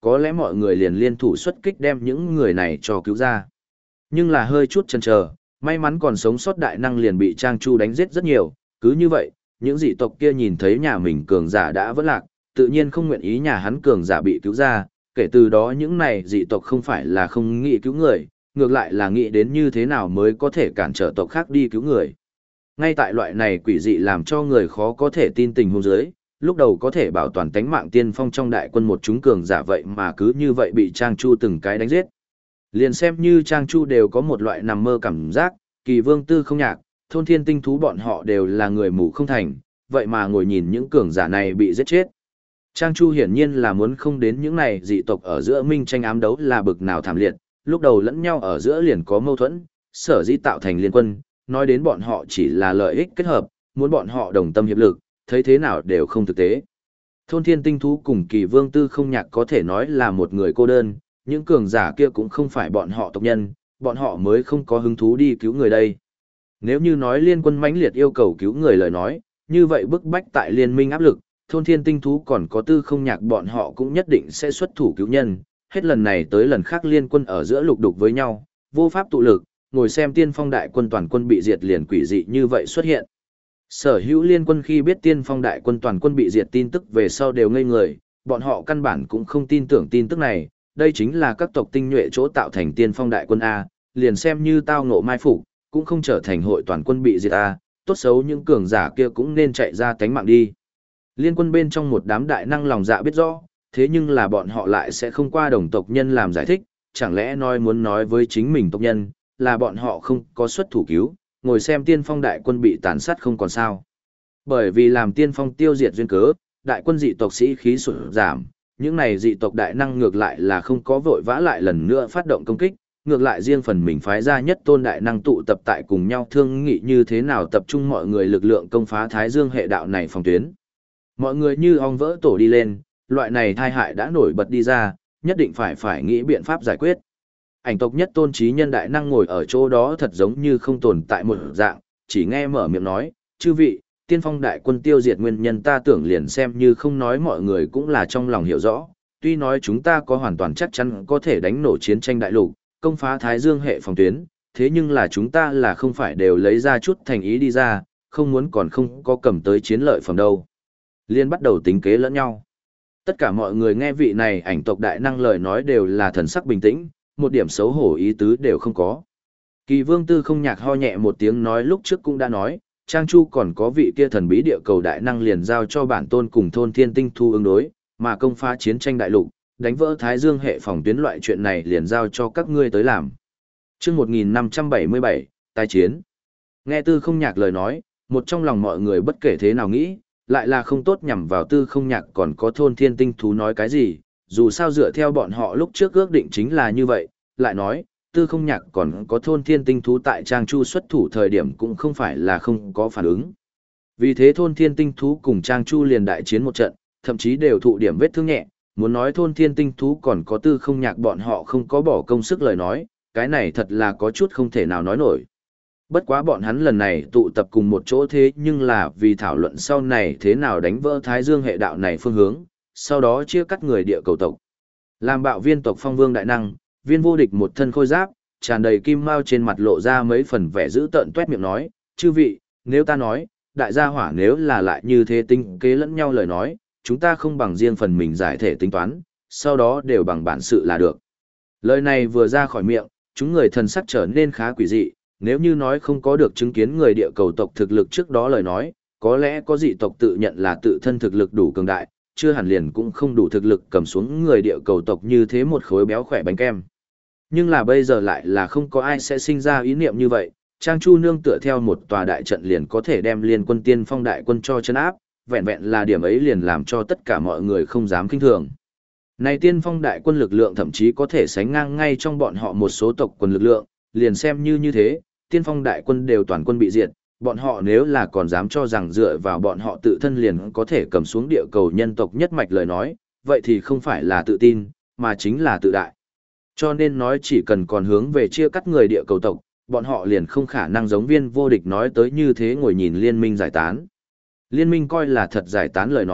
có lẽ mọi người liền liên thủ xuất kích đem những người này cho cứu ra. Nhưng là hơi chút chần chờ, may mắn còn sống sót đại năng liền bị Trang Chu đánh giết rất nhiều, cứ như vậy, những dị tộc kia nhìn thấy nhà mình cường giả đã vỡ lạc, tự nhiên không nguyện ý nhà hắn cường giả bị cứu ra, kể từ đó những này dị tộc không phải là không nghĩ cứu người, ngược lại là nghĩ đến như thế nào mới có thể cản trở tộc khác đi cứu người. Ngay tại loại này quỷ dị làm cho người khó có thể tin tình huống dưới, lúc đầu có thể bảo toàn tánh mạng tiên phong trong đại quân một chúng cường giả vậy mà cứ như vậy bị Trang Chu từng cái đánh giết. Liền xem như Trang Chu đều có một loại nằm mơ cảm giác, Kỳ Vương Tư Không Nhạc, thôn thiên tinh thú bọn họ đều là người mù không thành, vậy mà ngồi nhìn những cường giả này bị giết chết. Trang Chu hiển nhiên là muốn không đến những này dị tộc ở giữa minh tranh ám đấu là bực nào thảm liệt, lúc đầu lẫn nhau ở giữa liền có mâu thuẫn, sở dĩ tạo thành liên quân, nói đến bọn họ chỉ là lợi ích kết hợp, muốn bọn họ đồng tâm hiệp lực, thấy thế nào đều không thực tế. Thôn thiên tinh thú cùng Kỳ Vương Tư Không Nhạc có thể nói là một người cô đơn, những cường giả kia cũng không phải bọn họ tộc nhân, bọn họ mới không có hứng thú đi cứu người đây. Nếu như nói liên quân mãnh liệt yêu cầu cứu người lời nói, như vậy bức bách tại liên minh áp lực, thôn thiên tinh thú còn có Tư Không Nhạc bọn họ cũng nhất định sẽ xuất thủ cứu nhân, hết lần này tới lần khác liên quân ở giữa lục đục với nhau, vô pháp tụ lực, ngồi xem tiên phong đại quân toàn quân bị diệt liền quỷ dị như vậy xuất hiện. Sở hữu liên quân khi biết tiên phong đại quân toàn quân bị diệt tin tức về sau đều ngây người, bọn họ căn bản cũng không tin tưởng tin tức này, đây chính là các tộc tinh nhuệ chỗ tạo thành tiên phong đại quân A, liền xem như tao ngộ mai phục cũng không trở thành hội toàn quân bị diệt A, tốt xấu những cường giả kia cũng nên chạy ra tánh mạng đi. Liên quân bên trong một đám đại năng lòng dạ biết rõ, thế nhưng là bọn họ lại sẽ không qua đồng tộc nhân làm giải thích, chẳng lẽ nói muốn nói với chính mình tộc nhân, là bọn họ không có xuất thủ cứu, ngồi xem tiên phong đại quân bị tàn sát không còn sao. Bởi vì làm tiên phong tiêu diệt duyên cớ, đại quân dị tộc sĩ khí sụt giảm, những này dị tộc đại năng ngược lại là không có vội vã lại lần nữa phát động công kích, ngược lại riêng phần mình phái ra nhất tôn đại năng tụ tập tại cùng nhau thương nghị như thế nào tập trung mọi người lực lượng công phá Thái Dương hệ đạo này phòng tuyến. Mọi người như ong vỡ tổ đi lên, loại này tai hại đã nổi bật đi ra, nhất định phải phải nghĩ biện pháp giải quyết. Ảnh tộc nhất tôn trí nhân đại năng ngồi ở chỗ đó thật giống như không tồn tại một dạng, chỉ nghe mở miệng nói, chư vị, tiên phong đại quân tiêu diệt nguyên nhân ta tưởng liền xem như không nói mọi người cũng là trong lòng hiểu rõ, tuy nói chúng ta có hoàn toàn chắc chắn có thể đánh nổ chiến tranh đại lục, công phá Thái Dương hệ phòng tuyến, thế nhưng là chúng ta là không phải đều lấy ra chút thành ý đi ra, không muốn còn không có cầm tới chiến lợi phẩm đâu. Liên bắt đầu tính kế lẫn nhau. Tất cả mọi người nghe vị này ảnh tộc đại năng lời nói đều là thần sắc bình tĩnh, một điểm xấu hổ ý tứ đều không có. Kỳ Vương Tư Không Nhạc ho nhẹ một tiếng nói lúc trước cũng đã nói, Trang Chu còn có vị kia thần bí địa cầu đại năng liền giao cho bản tôn cùng thôn thiên tinh thu ứng đối, mà công phá chiến tranh đại lục, đánh vỡ Thái Dương hệ phòng tuyến loại chuyện này liền giao cho các ngươi tới làm. Chương một nghìn năm trăm bảy mươi bảy, tái chiến. Nghe Tư Không Nhạc lời nói, một trong lòng mọi người bất kể thế nào nghĩ, lại là không tốt nhằm vào Tư Không Nhạc còn có thôn thiên tinh thú nói cái gì, dù sao dựa theo bọn họ lúc trước ước định chính là như vậy, lại nói, Tư Không Nhạc còn có thôn thiên tinh thú tại Trang Chu xuất thủ thời điểm cũng không phải là không có phản ứng. Vì thế thôn thiên tinh thú cùng Trang Chu liền đại chiến một trận, thậm chí đều thụ điểm vết thương nhẹ, muốn nói thôn thiên tinh thú còn có Tư Không Nhạc bọn họ không có bỏ công sức lời nói, cái này thật là có chút không thể nào nói nổi. Bất quá bọn hắn lần này tụ tập cùng một chỗ thế nhưng là vì thảo luận sau này thế nào đánh vỡ Thái Dương hệ đạo này phương hướng, sau đó chia cắt người địa cầu tộc. Làm bạo viên tộc phong vương đại năng, viên vô địch một thân khôi giáp, tràn đầy kim mao trên mặt lộ ra mấy phần vẻ dữ tợn tuét miệng nói, chư vị, nếu ta nói, đại gia hỏa nếu là lại như thế tính kế lẫn nhau lời nói, chúng ta không bằng riêng phần mình giải thể tính toán, sau đó đều bằng bản sự là được. Lời này vừa ra khỏi miệng, chúng người thần sắc trở nên khá quỷ dị, nếu như nói không có được chứng kiến người địa cầu tộc thực lực trước đó lời nói, có lẽ có dị tộc tự nhận là tự thân thực lực đủ cường đại, chưa hẳn liền cũng không đủ thực lực cầm xuống người địa cầu tộc như thế một khối béo khỏe bánh kem. Nhưng là bây giờ lại là không có ai sẽ sinh ra ý niệm như vậy, Trang Chu nương tựa theo một tòa đại trận liền có thể đem liên quân tiên phong đại quân cho chân áp, vẹn vẹn là điểm ấy liền làm cho tất cả mọi người không dám kinh thường. Này tiên phong đại quân lực lượng thậm chí có thể sánh ngang ngay trong bọn họ một số tộc quân lực lượng, liền xem như như thế, tiên phong đại quân đều toàn quân bị diệt, bọn họ nếu là còn dám cho rằng dựa vào bọn họ tự thân liền có thể cầm xuống địa cầu nhân tộc nhất mạch lời nói, vậy thì không phải là tự tin, mà chính là tự đại. Cho nên nói chỉ cần còn hướng về chia cắt người địa cầu tộc, bọn họ liền không khả năng giống viên vô địch nói tới như thế ngồi nhìn liên minh giải tán. Liên minh coi là thật giải tán lời nói,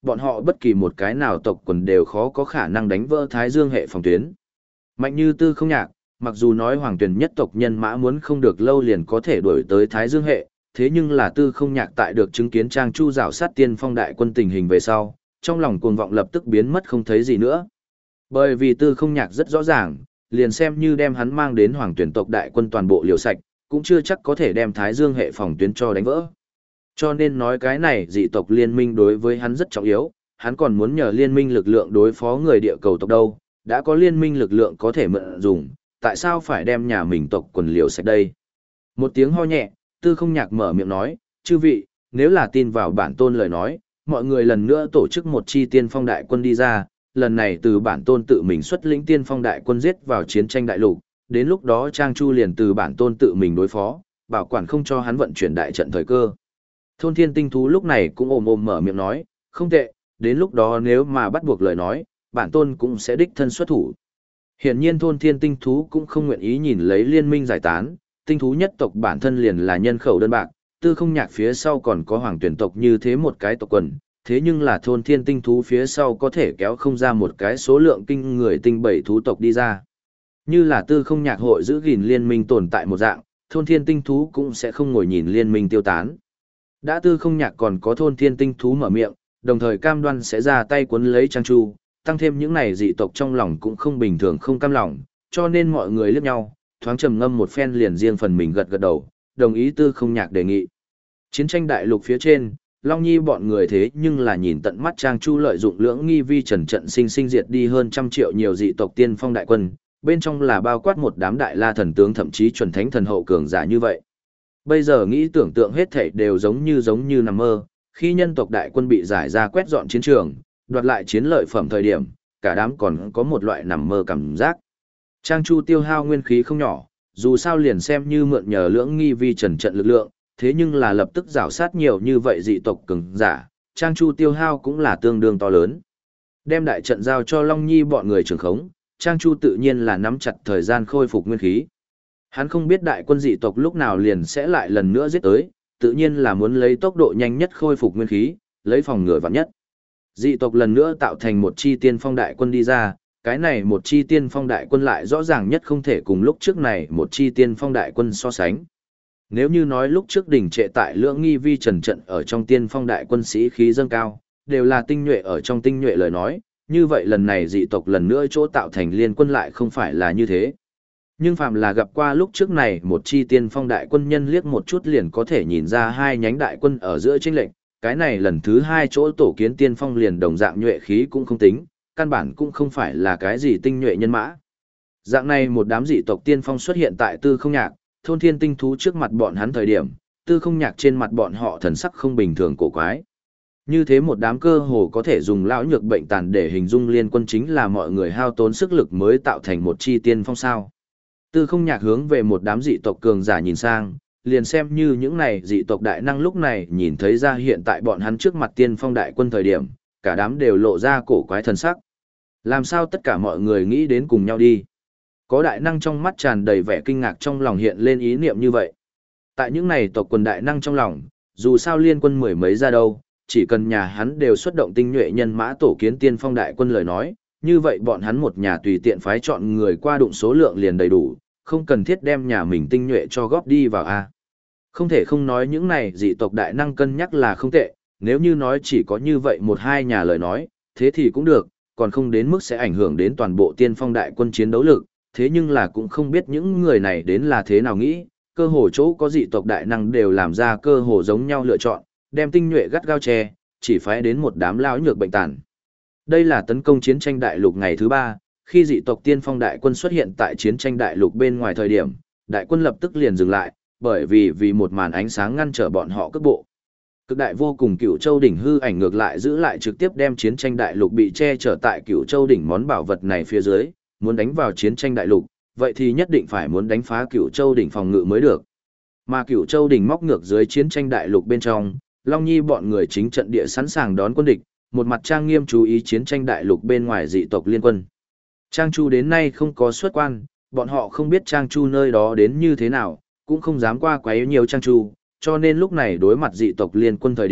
bọn họ bất kỳ một cái nào tộc quần đều khó có khả năng đánh vỡ Thái Dương hệ phòng tuyến. Mạnh như Tư Không Nhạc, mặc dù nói Hoàng Tuyền nhất tộc nhân mã muốn không được lâu liền có thể đuổi tới Thái Dương hệ, thế nhưng là Tư Không Nhạc tại được chứng kiến Trang Chu rảo sát tiên phong đại quân tình hình về sau, trong lòng cuồng vọng lập tức biến mất không thấy gì nữa. Bởi vì Tư Không Nhạc rất rõ ràng, liền xem như đem hắn mang đến Hoàng Tuyền tộc đại quân toàn bộ liều sạch, cũng chưa chắc có thể đem Thái Dương hệ phòng tuyến cho đánh vỡ. Cho nên nói cái này dị tộc liên minh đối với hắn rất trọng yếu, hắn còn muốn nhờ liên minh lực lượng đối phó người địa cầu tộc đâu, đã có liên minh lực lượng có thể mượn dùng, tại sao phải đem nhà mình tộc quần liều sạch đây? Một tiếng ho nhẹ, Tư Không Nhạc mở miệng nói, chư vị, nếu là tin vào bản tôn lời nói, mọi người lần nữa tổ chức một chi tiên phong đại quân đi ra, lần này từ bản tôn tự mình xuất lĩnh tiên phong đại quân giết vào chiến tranh đại lục, đến lúc đó Trang Chu liền từ bản tôn tự mình đối phó, bảo quản không cho hắn vận chuyển đại trận thời cơ. Thôn thiên tinh thú lúc này cũng ồm ồm mở miệng nói, không tệ, đến lúc đó nếu mà bắt buộc lời nói, bản tôn cũng sẽ đích thân xuất thủ. Hiển nhiên thôn thiên tinh thú cũng không nguyện ý nhìn lấy liên minh giải tán, tinh thú nhất tộc bản thân liền là nhân khẩu đơn bạc, Tư Không Nhạc phía sau còn có hoàng tuyển tộc như thế một cái tộc quần, thế nhưng là thôn thiên tinh thú phía sau có thể kéo không ra một cái số lượng kinh người tinh bảy thú tộc đi ra. Như là Tư Không Nhạc hội giữ gìn liên minh tồn tại một dạng, thôn thiên tinh thú cũng sẽ không ngồi nhìn liên minh tiêu tán. Đã Tư Không Nhạc còn có thôn thiên tinh thú mở miệng, đồng thời cam đoan sẽ ra tay cuốn lấy Trang Chu, tăng thêm những này dị tộc trong lòng cũng không bình thường không cam lòng, cho nên mọi người liếc nhau, thoáng trầm ngâm một phen liền riêng phần mình gật gật đầu, đồng ý Tư Không Nhạc đề nghị. Chiến tranh đại lục phía trên, Long Nhi bọn người thế nhưng là nhìn tận mắt Trang Chu lợi dụng lưỡng nghi vi trần trận sinh sinh diệt đi hơn trăm triệu nhiều dị tộc tiên phong đại quân, bên trong là bao quát một đám đại la thần tướng thậm chí chuẩn thánh thần hậu cường giả như vậy. Bây giờ nghĩ tưởng tượng hết thảy đều giống như giống như nằm mơ, khi nhân tộc đại quân bị giải ra quét dọn chiến trường, đoạt lại chiến lợi phẩm thời điểm, cả đám còn có một loại nằm mơ cảm giác. Trang Chu tiêu hao nguyên khí không nhỏ, dù sao liền xem như mượn nhờ lưỡng nghi vi trần trận lực lượng, thế nhưng là lập tức rảo sát nhiều như vậy dị tộc cường giả, Trang Chu tiêu hao cũng là tương đương to lớn. Đem đại trận giao cho Long Nhi bọn người trưởng khống, Trang Chu tự nhiên là nắm chặt thời gian khôi phục nguyên khí. Hắn không biết đại quân dị tộc lúc nào liền sẽ lại lần nữa giết tới, tự nhiên là muốn lấy tốc độ nhanh nhất khôi phục nguyên khí, lấy phòng ngừa vạn nhất. Dị tộc lần nữa tạo thành một chi tiên phong đại quân đi ra, cái này một chi tiên phong đại quân lại rõ ràng nhất không thể cùng lúc trước này một chi tiên phong đại quân so sánh. Nếu như nói lúc trước đỉnh trệ tại lưỡng nghi vi trần trận ở trong tiên phong đại quân sĩ khí dâng cao, đều là tinh nhuệ ở trong tinh nhuệ lời nói, như vậy lần này dị tộc lần nữa chỗ tạo thành liên quân lại không phải là như thế. Nhưng phàm là gặp qua lúc trước này một chi tiên phong đại quân nhân liếc một chút liền có thể nhìn ra hai nhánh đại quân ở giữa chênh lệnh, cái này lần thứ hai chỗ tổ kiến tiên phong liền đồng dạng nhuệ khí cũng không tính, căn bản cũng không phải là cái gì tinh nhuệ nhân mã. Dạng này một đám dị tộc tiên phong xuất hiện tại Tư Không Nhạc, thôn thiên tinh thú trước mặt bọn hắn thời điểm, Tư Không Nhạc trên mặt bọn họ thần sắc không bình thường cổ quái. Như thế một đám cơ hồ có thể dùng lão nhược bệnh tàn để hình dung liên quân chính là mọi người hao tốn sức lực mới tạo thành một chi tiên phong sao. Tư Không Nhạc hướng về một đám dị tộc cường giả nhìn sang, liền xem như những này dị tộc đại năng lúc này nhìn thấy ra hiện tại bọn hắn trước mặt tiên phong đại quân thời điểm, cả đám đều lộ ra cổ quái thần sắc. Làm sao tất cả mọi người nghĩ đến cùng nhau đi? Có đại năng trong mắt tràn đầy vẻ kinh ngạc trong lòng hiện lên ý niệm như vậy. Tại những này tộc quần đại năng trong lòng, dù sao liên quân mười mấy ra đâu, chỉ cần nhà hắn đều xuất động tinh nhuệ nhân mã tổ kiến tiên phong đại quân lời nói, như vậy bọn hắn một nhà tùy tiện phái chọn người qua đụng số lượng liền đầy đủ, không cần thiết đem nhà mình tinh nhuệ cho góp đi vào a. Không thể không nói những này dị tộc đại năng cân nhắc là không tệ, nếu như nói chỉ có như vậy một hai nhà lời nói, thế thì cũng được, còn không đến mức sẽ ảnh hưởng đến toàn bộ tiên phong đại quân chiến đấu lực, thế nhưng là cũng không biết những người này đến là thế nào nghĩ, cơ hồ chỗ có dị tộc đại năng đều làm ra cơ hồ giống nhau lựa chọn, đem tinh nhuệ gắt gao che, chỉ phái đến một đám lão nhược bệnh tàn. Đây là tấn công chiến tranh đại lục ngày thứ ba, khi dị tộc tiên phong đại quân xuất hiện tại chiến tranh đại lục bên ngoài thời điểm, đại quân lập tức liền dừng lại, bởi vì vì một màn ánh sáng ngăn trở bọn họ cước bộ. Cực đại vô cùng Cửu Châu đỉnh hư ảnh ngược lại giữ lại trực tiếp đem chiến tranh đại lục bị che chở tại Cửu Châu đỉnh món bảo vật này phía dưới, muốn đánh vào chiến tranh đại lục, vậy thì nhất định phải muốn đánh phá Cửu Châu đỉnh phòng ngự mới được. Mà Cửu Châu đỉnh móc ngược dưới chiến tranh đại lục bên trong, Long Nhi bọn người chính trận địa sẵn sàng đón quân địch, một mặt trang nghiêm chú ý chiến tranh đại lục bên ngoài dị tộc liên quân. Trang Chu đến nay không có xuất quan, bọn họ không biết Trang Chu nơi đó đến như thế nào, cũng không dám qua quấy nhiều Trang Chu, cho nên lúc này đối mặt dị tộc liên quân thời điểm,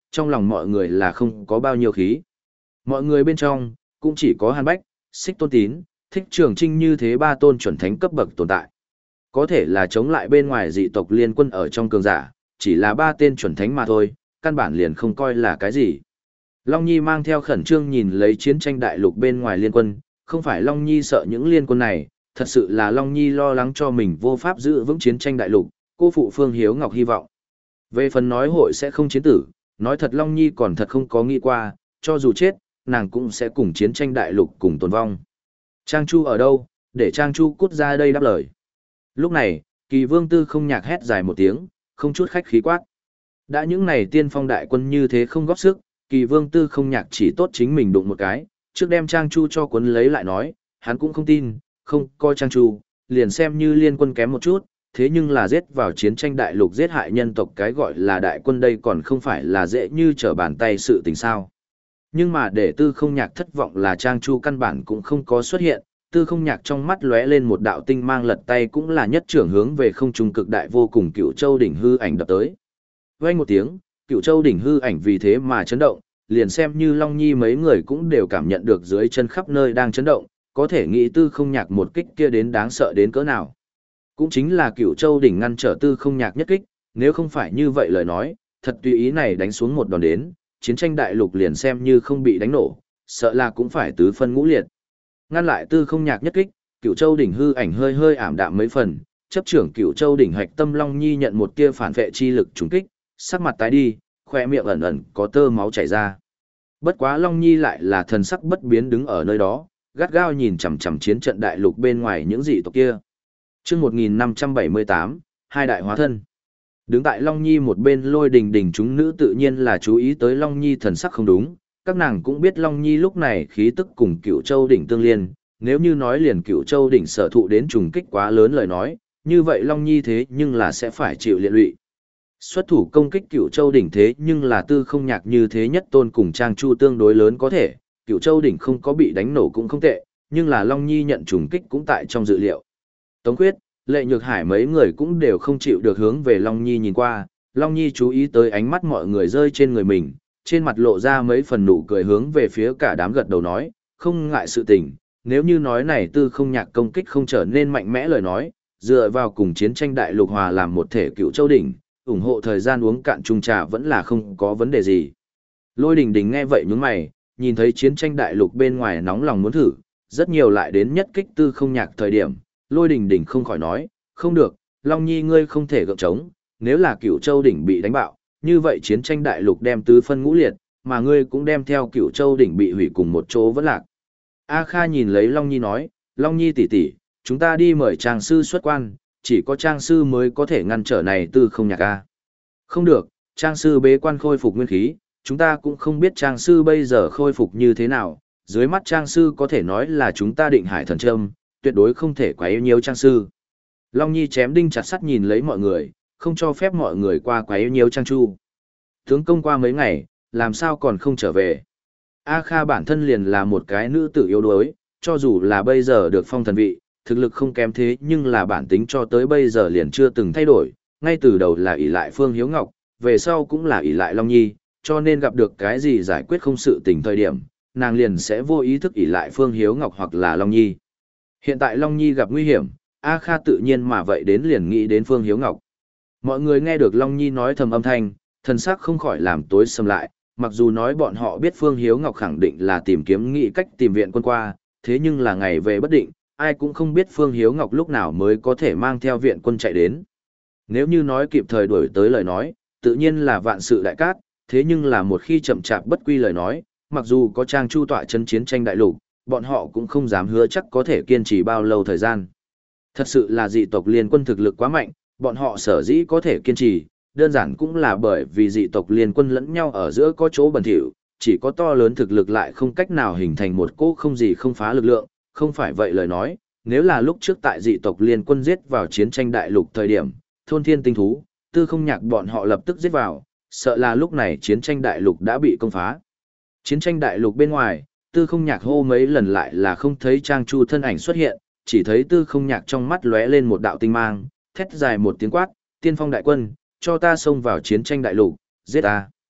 trong lòng mọi người là không có bao nhiêu khí. Mọi người bên trong, cũng chỉ có Hàn Bách, Xích Tôn Tín, Thích Trường Trinh như thế ba tôn chuẩn thánh cấp bậc tồn tại. Có thể là chống lại bên ngoài dị tộc liên quân ở trong cường giả, chỉ là ba tên chuẩn thánh mà thôi, căn bản liền không coi là cái gì. Long Nhi mang theo khẩn trương nhìn lấy chiến tranh đại lục bên ngoài liên quân, không phải Long Nhi sợ những liên quân này, thật sự là Long Nhi lo lắng cho mình vô pháp giữ vững chiến tranh đại lục, cô phụ Phương Hiếu Ngọc hy vọng. Về phần nói hội sẽ không chiến tử, nói thật Long Nhi còn thật không có nghĩ qua, cho dù chết, nàng cũng sẽ cùng chiến tranh đại lục cùng tồn vong. Trang Chu ở đâu, để Trang Chu cút ra đây đáp lời. Lúc này, Kỳ Vương Tư không nhạc hét dài một tiếng, không chút khách khí quát. Đã những này tiên phong đại quân như thế không góp sức, Kỳ Vương Tư không nhạc chỉ tốt chính mình đụng một cái, trước đem Trang Chu cho cuốn lấy lại nói, hắn cũng không tin, không coi Trang Chu, liền xem như liên quân kém một chút, thế nhưng là giết vào chiến tranh đại lục giết hại nhân tộc cái gọi là đại quân đây còn không phải là dễ như trở bàn tay sự tình sao. Nhưng mà để Tư không nhạc thất vọng là Trang Chu căn bản cũng không có xuất hiện, Tư không nhạc trong mắt lóe lên một đạo tinh mang lật tay cũng là nhất trưởng hướng về không trung cực đại vô cùng Cựu Châu đỉnh hư ảnh đập tới. Vang một tiếng, Cựu Châu đỉnh hư ảnh vì thế mà chấn động, liền xem như Long Nhi mấy người cũng đều cảm nhận được dưới chân khắp nơi đang chấn động, có thể nghĩ Tư không nhạc một kích kia đến đáng sợ đến cỡ nào. Cũng chính là Cựu Châu đỉnh ngăn trở Tư không nhạc nhất kích, nếu không phải như vậy lời nói, thật tùy ý này đánh xuống một đòn đến, chiến tranh đại lục liền xem như không bị đánh nổ, sợ là cũng phải tứ phân ngũ liệt. Ngăn lại Tư không nhạc nhất kích, Cựu Châu đỉnh hư ảnh hơi hơi ảm đạm mấy phần, chấp trưởng Cựu Châu đỉnh hạch tâm Long Nhi nhận một tia phản vệ chi lực trùng kích, sắc mặt tái đi, khoe miệng ẩn ẩn có tơ máu chảy ra. Bất quá Long Nhi lại là thần sắc bất biến đứng ở nơi đó, gắt gao nhìn chằm chằm chiến trận đại lục bên ngoài những dị tộc kia. Chương một nghìn năm trăm bảy mươi tám, hai đại hóa thân. Đứng tại Long Nhi một bên Lôi Đình Đình chúng nữ tự nhiên là chú ý tới Long Nhi thần sắc không đúng, các nàng cũng biết Long Nhi lúc này khí tức cùng Cựu Châu đỉnh tương liên, nếu như nói liền Cựu Châu đỉnh sở thụ đến trùng kích quá lớn lời nói, như vậy Long Nhi thế nhưng là sẽ phải chịu liệt lụy. Xuất thủ công kích Cựu Châu đỉnh thế nhưng là Tư không nhạc như thế nhất tôn cùng Trang Chu tương đối lớn có thể, Cựu Châu đỉnh không có bị đánh nổ cũng không tệ, nhưng là Long Nhi nhận trùng kích cũng tại trong dự liệu. Tống Khuyết, Lệ Nhược Hải mấy người cũng đều không chịu được hướng về Long Nhi nhìn qua, Long Nhi chú ý tới ánh mắt mọi người rơi trên người mình, trên mặt lộ ra mấy phần nụ cười hướng về phía cả đám gật đầu nói, không ngại sự tình, nếu như nói này Tư không nhạc công kích không trở nên mạnh mẽ lời nói, dựa vào cùng chiến tranh đại lục hòa làm một thể Cựu Châu đỉnh, ủng hộ thời gian uống cạn chung trà vẫn là không có vấn đề gì. Lôi Đình Đình nghe vậy nhướng mày, nhìn thấy chiến tranh đại lục bên ngoài nóng lòng muốn thử, rất nhiều lại đến nhất kích Tư không nhạc thời điểm, Lôi Đình Đình không khỏi nói, không được, Long Nhi ngươi không thể gượng trống, nếu là Cựu Châu đỉnh bị đánh bạo, như vậy chiến tranh đại lục đem tứ phân ngũ liệt, mà ngươi cũng đem theo Cựu Châu đỉnh bị hủy cùng một chỗ vẫn lạc. A Kha nhìn lấy Long Nhi nói, Long Nhi tỷ tỷ, chúng ta đi mời Trang sư xuất quan, chỉ có Trang sư mới có thể ngăn trở này Tư không nhạc a. Không được, Trang sư bế quan khôi phục nguyên khí, chúng ta cũng không biết Trang sư bây giờ khôi phục như thế nào, dưới mắt Trang sư có thể nói là chúng ta định hải thần trâm, tuyệt đối không thể quá yêu nhiều Trang sư. Long Nhi chém đinh chặt sắt nhìn lấy mọi người, không cho phép mọi người qua quá yêu nhiều Trang Chu. Tướng công qua mấy ngày, làm sao còn không trở về. A Kha bản thân liền là một cái nữ tử yếu đuối, cho dù là bây giờ được phong thần vị, thực lực không kém thế nhưng là bản tính cho tới bây giờ liền chưa từng thay đổi, ngay từ đầu là ỷ lại Phương Hiếu Ngọc, về sau cũng là ỷ lại Long Nhi, cho nên gặp được cái gì giải quyết không sự tình thời điểm, nàng liền sẽ vô ý thức ỷ lại Phương Hiếu Ngọc hoặc là Long Nhi. Hiện tại Long Nhi gặp nguy hiểm, A Kha tự nhiên mà vậy đến liền nghĩ đến Phương Hiếu Ngọc. Mọi người nghe được Long Nhi nói thầm âm thanh, thần sắc không khỏi làm tối sầm lại, mặc dù nói bọn họ biết Phương Hiếu Ngọc khẳng định là tìm kiếm nghĩ cách tìm viện quân qua, thế nhưng là ngày về bất định, ai cũng không biết Phương Hiếu Ngọc lúc nào mới có thể mang theo viện quân chạy đến. Nếu như nói kịp thời đuổi tới lời nói, tự nhiên là vạn sự đại cát, thế nhưng là một khi chậm chạp bất quy lời nói, mặc dù có Trang Chu tọa chân chiến tranh đại lục, bọn họ cũng không dám hứa chắc có thể kiên trì bao lâu thời gian. Thật sự là dị tộc liên quân thực lực quá mạnh, bọn họ sở dĩ có thể kiên trì, đơn giản cũng là bởi vì dị tộc liên quân lẫn nhau ở giữa có chỗ bẩn thỉu, chỉ có to lớn thực lực lại không cách nào hình thành một cỗ không gì không phá lực lượng, không phải vậy lời nói, nếu là lúc trước tại dị tộc liên quân giết vào chiến tranh đại lục thời điểm, thôn thiên tinh thú, Tư không nhạc bọn họ lập tức giết vào, sợ là lúc này chiến tranh đại lục đã bị công phá. Chiến tranh đại lục bên ngoài, Tư không nhạc hô mấy lần lại là không thấy Trang Chu thân ảnh xuất hiện, chỉ thấy Tư không nhạc trong mắt lóe lên một đạo tinh mang, thét dài một tiếng quát, tiên phong đại quân, cho ta xông vào chiến tranh đại lục, giết ta.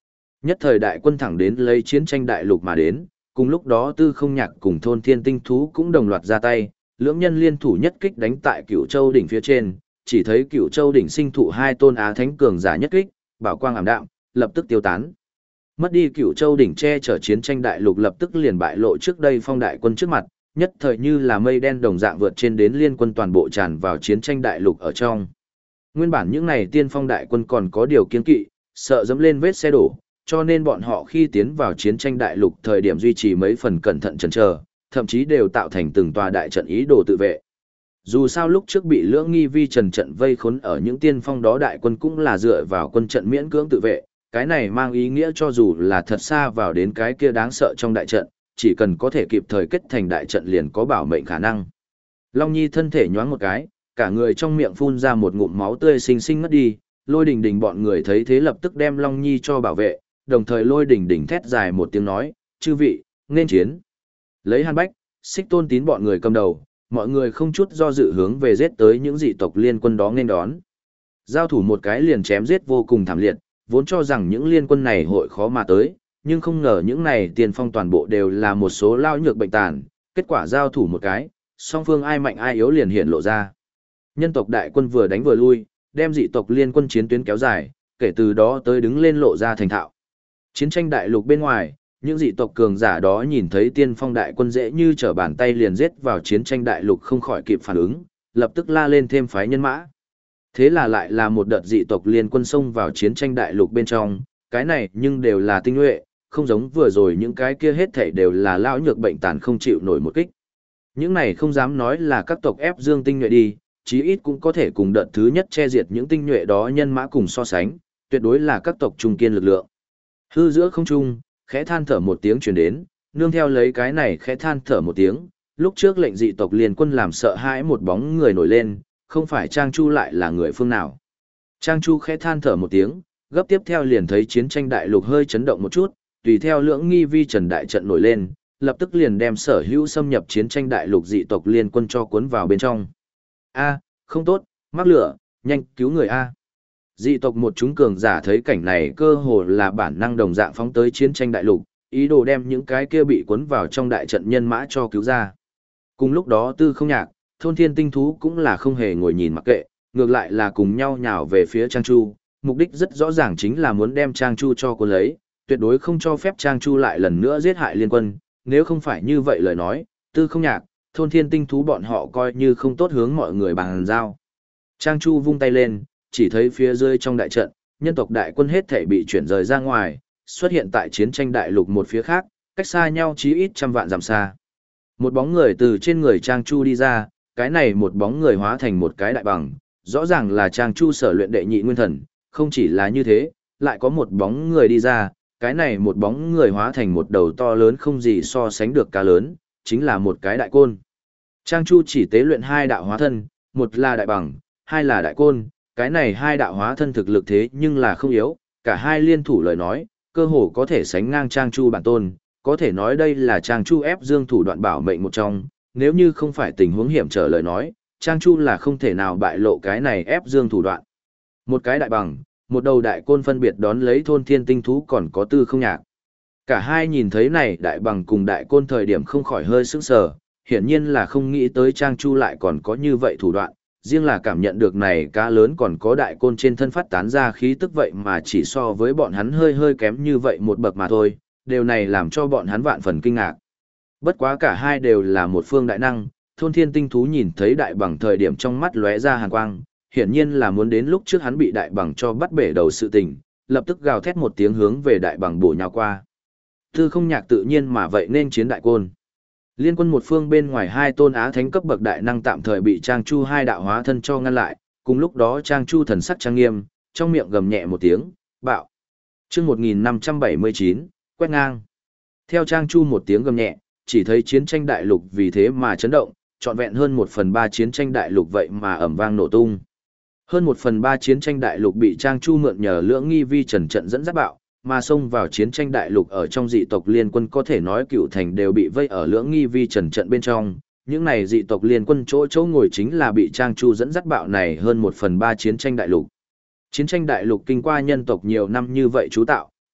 Nhất thời đại quân thẳng đến lấy chiến tranh đại lục mà đến, cùng lúc đó Tư Không Nhạc cùng Thôn Thiên Tinh Thú cũng đồng loạt ra tay, lưỡng nhân liên thủ nhất kích đánh tại Cửu Châu đỉnh phía trên, chỉ thấy Cửu Châu đỉnh sinh thụ hai tôn á thánh cường giả nhất kích, bảo quang ảm đạm, lập tức tiêu tán. Mất đi Cửu Châu đỉnh che chở chiến tranh đại lục lập tức liền bại lộ trước đây phong đại quân trước mặt, nhất thời như là mây đen đồng dạng vượt trên đến liên quân toàn bộ tràn vào chiến tranh đại lục ở trong. Nguyên bản những này tiên phong đại quân còn có điều kiên kỵ, sợ dẫm lên vết xe đổ, cho nên bọn họ khi tiến vào chiến tranh đại lục thời điểm duy trì mấy phần cẩn thận chần chờ, thậm chí đều tạo thành từng tòa đại trận ý đồ tự vệ. Dù sao lúc trước bị lưỡng nghi vi trần trận vây khốn ở những tiên phong đó đại quân cũng là dựa vào quân trận miễn cưỡng tự vệ, cái này mang ý nghĩa cho dù là thật xa vào đến cái kia đáng sợ trong đại trận, chỉ cần có thể kịp thời kết thành đại trận liền có bảo mệnh khả năng. Long Nhi thân thể nhoáng một cái, cả người trong miệng phun ra một ngụm máu tươi xinh xinh ngất đi, Lôi Đình Đình bọn người thấy thế lập tức đem Long Nhi cho bảo vệ, đồng thời Lôi Đình Đình thét dài một tiếng nói, chư vị, nên chiến. Lấy Hàn Bách, Xích Tôn Tín bọn người cầm đầu, mọi người không chút do dự hướng về giết tới những dị tộc liên quân đó nên đón. Giao thủ một cái liền chém giết vô cùng thảm liệt, vốn cho rằng những liên quân này hội khó mà tới, nhưng không ngờ những này tiền phong toàn bộ đều là một số lao nhược bệnh tàn, kết quả giao thủ một cái, song phương ai mạnh ai yếu liền hiện lộ ra. Nhân tộc đại quân vừa đánh vừa lui, đem dị tộc liên quân chiến tuyến kéo dài, kể từ đó tới đứng lên lộ ra thành thạo. Chiến tranh đại lục bên ngoài, những dị tộc cường giả đó nhìn thấy tiên phong đại quân dễ như trở bàn tay liền giết vào chiến tranh đại lục không khỏi kịp phản ứng, lập tức la lên thêm phái nhân mã. Thế là lại là một đợt dị tộc liên quân xông vào chiến tranh đại lục bên trong, cái này nhưng đều là tinh nhuệ, không giống vừa rồi những cái kia hết thảy đều là lão nhược bệnh tàn không chịu nổi một kích. Những này không dám nói là các tộc ép dương tinh nhuệ đi, chí ít cũng có thể cùng đợt thứ nhất che diệt những tinh nhuệ đó nhân mã cùng so sánh, tuyệt đối là các tộc trung kiên lực lượng. Hư giữa không trung, khẽ than thở một tiếng truyền đến, nương theo lấy cái này khẽ than thở một tiếng, lúc trước lệnh dị tộc liên quân làm sợ hãi một bóng người nổi lên, không phải Trang Chu lại là người phương nào. Trang Chu khẽ than thở một tiếng, gấp tiếp theo liền thấy chiến tranh đại lục hơi chấn động một chút, tùy theo lưỡng nghi vi trần đại trận nổi lên, lập tức liền đem sở hữu xâm nhập chiến tranh đại lục dị tộc liên quân cho cuốn vào bên trong. A, không tốt, mắc lửa, nhanh cứu người A. Dị tộc một chúng cường giả thấy cảnh này cơ hồ là bản năng đồng dạng phóng tới chiến tranh đại lục, ý đồ đem những cái kia bị cuốn vào trong đại trận nhân mã cho cứu ra. Cùng lúc đó Tư Không Nhạc, Thôn Thiên Tinh Thú cũng là không hề ngồi nhìn mặc kệ, ngược lại là cùng nhau nhào về phía Trang Chu, mục đích rất rõ ràng chính là muốn đem Trang Chu cho cuốn lấy, tuyệt đối không cho phép Trang Chu lại lần nữa giết hại liên quân, nếu không phải như vậy lời nói, Tư Không Nhạc, Thôn Thiên Tinh Thú bọn họ coi như không tốt hướng mọi người bàn giao. Trang Chu vung tay lên, chỉ thấy phía dưới trong đại trận, nhân tộc đại quân hết thể bị chuyển rời ra ngoài, xuất hiện tại chiến tranh đại lục một phía khác, cách xa nhau chí ít trăm vạn dặm xa. Một bóng người từ trên người Trang Chu đi ra, cái này một bóng người hóa thành một cái đại bằng, rõ ràng là Trang Chu sở luyện đệ nhị nguyên thần, không chỉ là như thế, lại có một bóng người đi ra, cái này một bóng người hóa thành một đầu to lớn không gì so sánh được cá lớn, chính là một cái đại côn. Trang Chu chỉ tế luyện hai đạo hóa thân, một là đại bằng, hai là đại côn, cái này hai đạo hóa thân thực lực thế nhưng là không yếu, cả hai liên thủ lời nói, cơ hồ có thể sánh ngang Trang Chu bản tôn, có thể nói đây là Trang Chu ép dương thủ đoạn bảo mệnh một trong, nếu như không phải tình huống hiểm trở lời nói, Trang Chu là không thể nào bại lộ cái này ép dương thủ đoạn. Một cái đại bằng, một đầu đại côn phân biệt đón lấy Thôn Thiên Tinh Thú còn có Tư Không Nhạc. Cả hai nhìn thấy này đại bằng cùng đại côn thời điểm không khỏi hơi sững sờ, hiển nhiên là không nghĩ tới Trang Chu lại còn có như vậy thủ đoạn, riêng là cảm nhận được này cá lớn còn có đại côn trên thân phát tán ra khí tức vậy mà chỉ so với bọn hắn hơi hơi kém như vậy một bậc mà thôi, điều này làm cho bọn hắn vạn phần kinh ngạc. Bất quá cả hai đều là một phương đại năng, Thôn Thiên Tinh Thú nhìn thấy đại bằng thời điểm trong mắt lóe ra hàn quang, hiển nhiên là muốn đến lúc trước hắn bị đại bằng cho bắt bể đầu sự tình, lập tức gào thét một tiếng hướng về đại bằng bổ nhào qua. Tư Không Nhạc tự nhiên mà vậy nên chiến đại côn. Liên quân một phương bên ngoài hai tôn á thánh cấp bậc đại năng tạm thời bị Trang Chu hai đạo hóa thân cho ngăn lại, cùng lúc đó Trang Chu thần sắc trang nghiêm, trong miệng gầm nhẹ một tiếng, bạo. Chương một nghìn năm trăm bảy mươi chín, quét ngang. Theo Trang Chu một tiếng gầm nhẹ, chỉ thấy chiến tranh đại lục vì thế mà chấn động, trọn vẹn hơn một phần ba chiến tranh đại lục vậy mà ầm vang nổ tung. Hơn một phần ba chiến tranh đại lục bị Trang Chu mượn nhờ lưỡng nghi vi trần trận dẫn dắt bạo, mà xông vào chiến tranh đại lục ở trong dị tộc liên quân có thể nói cựu thành đều bị vây ở lưỡng nghi vi trần trận bên trong. Những này dị tộc liên quân chỗ chỗ ngồi chính là bị Trang Chu dẫn dắt bạo này hơn một phần ba chiến tranh đại lục. Chiến tranh đại lục kinh qua nhân tộc nhiều năm như vậy chú tạo,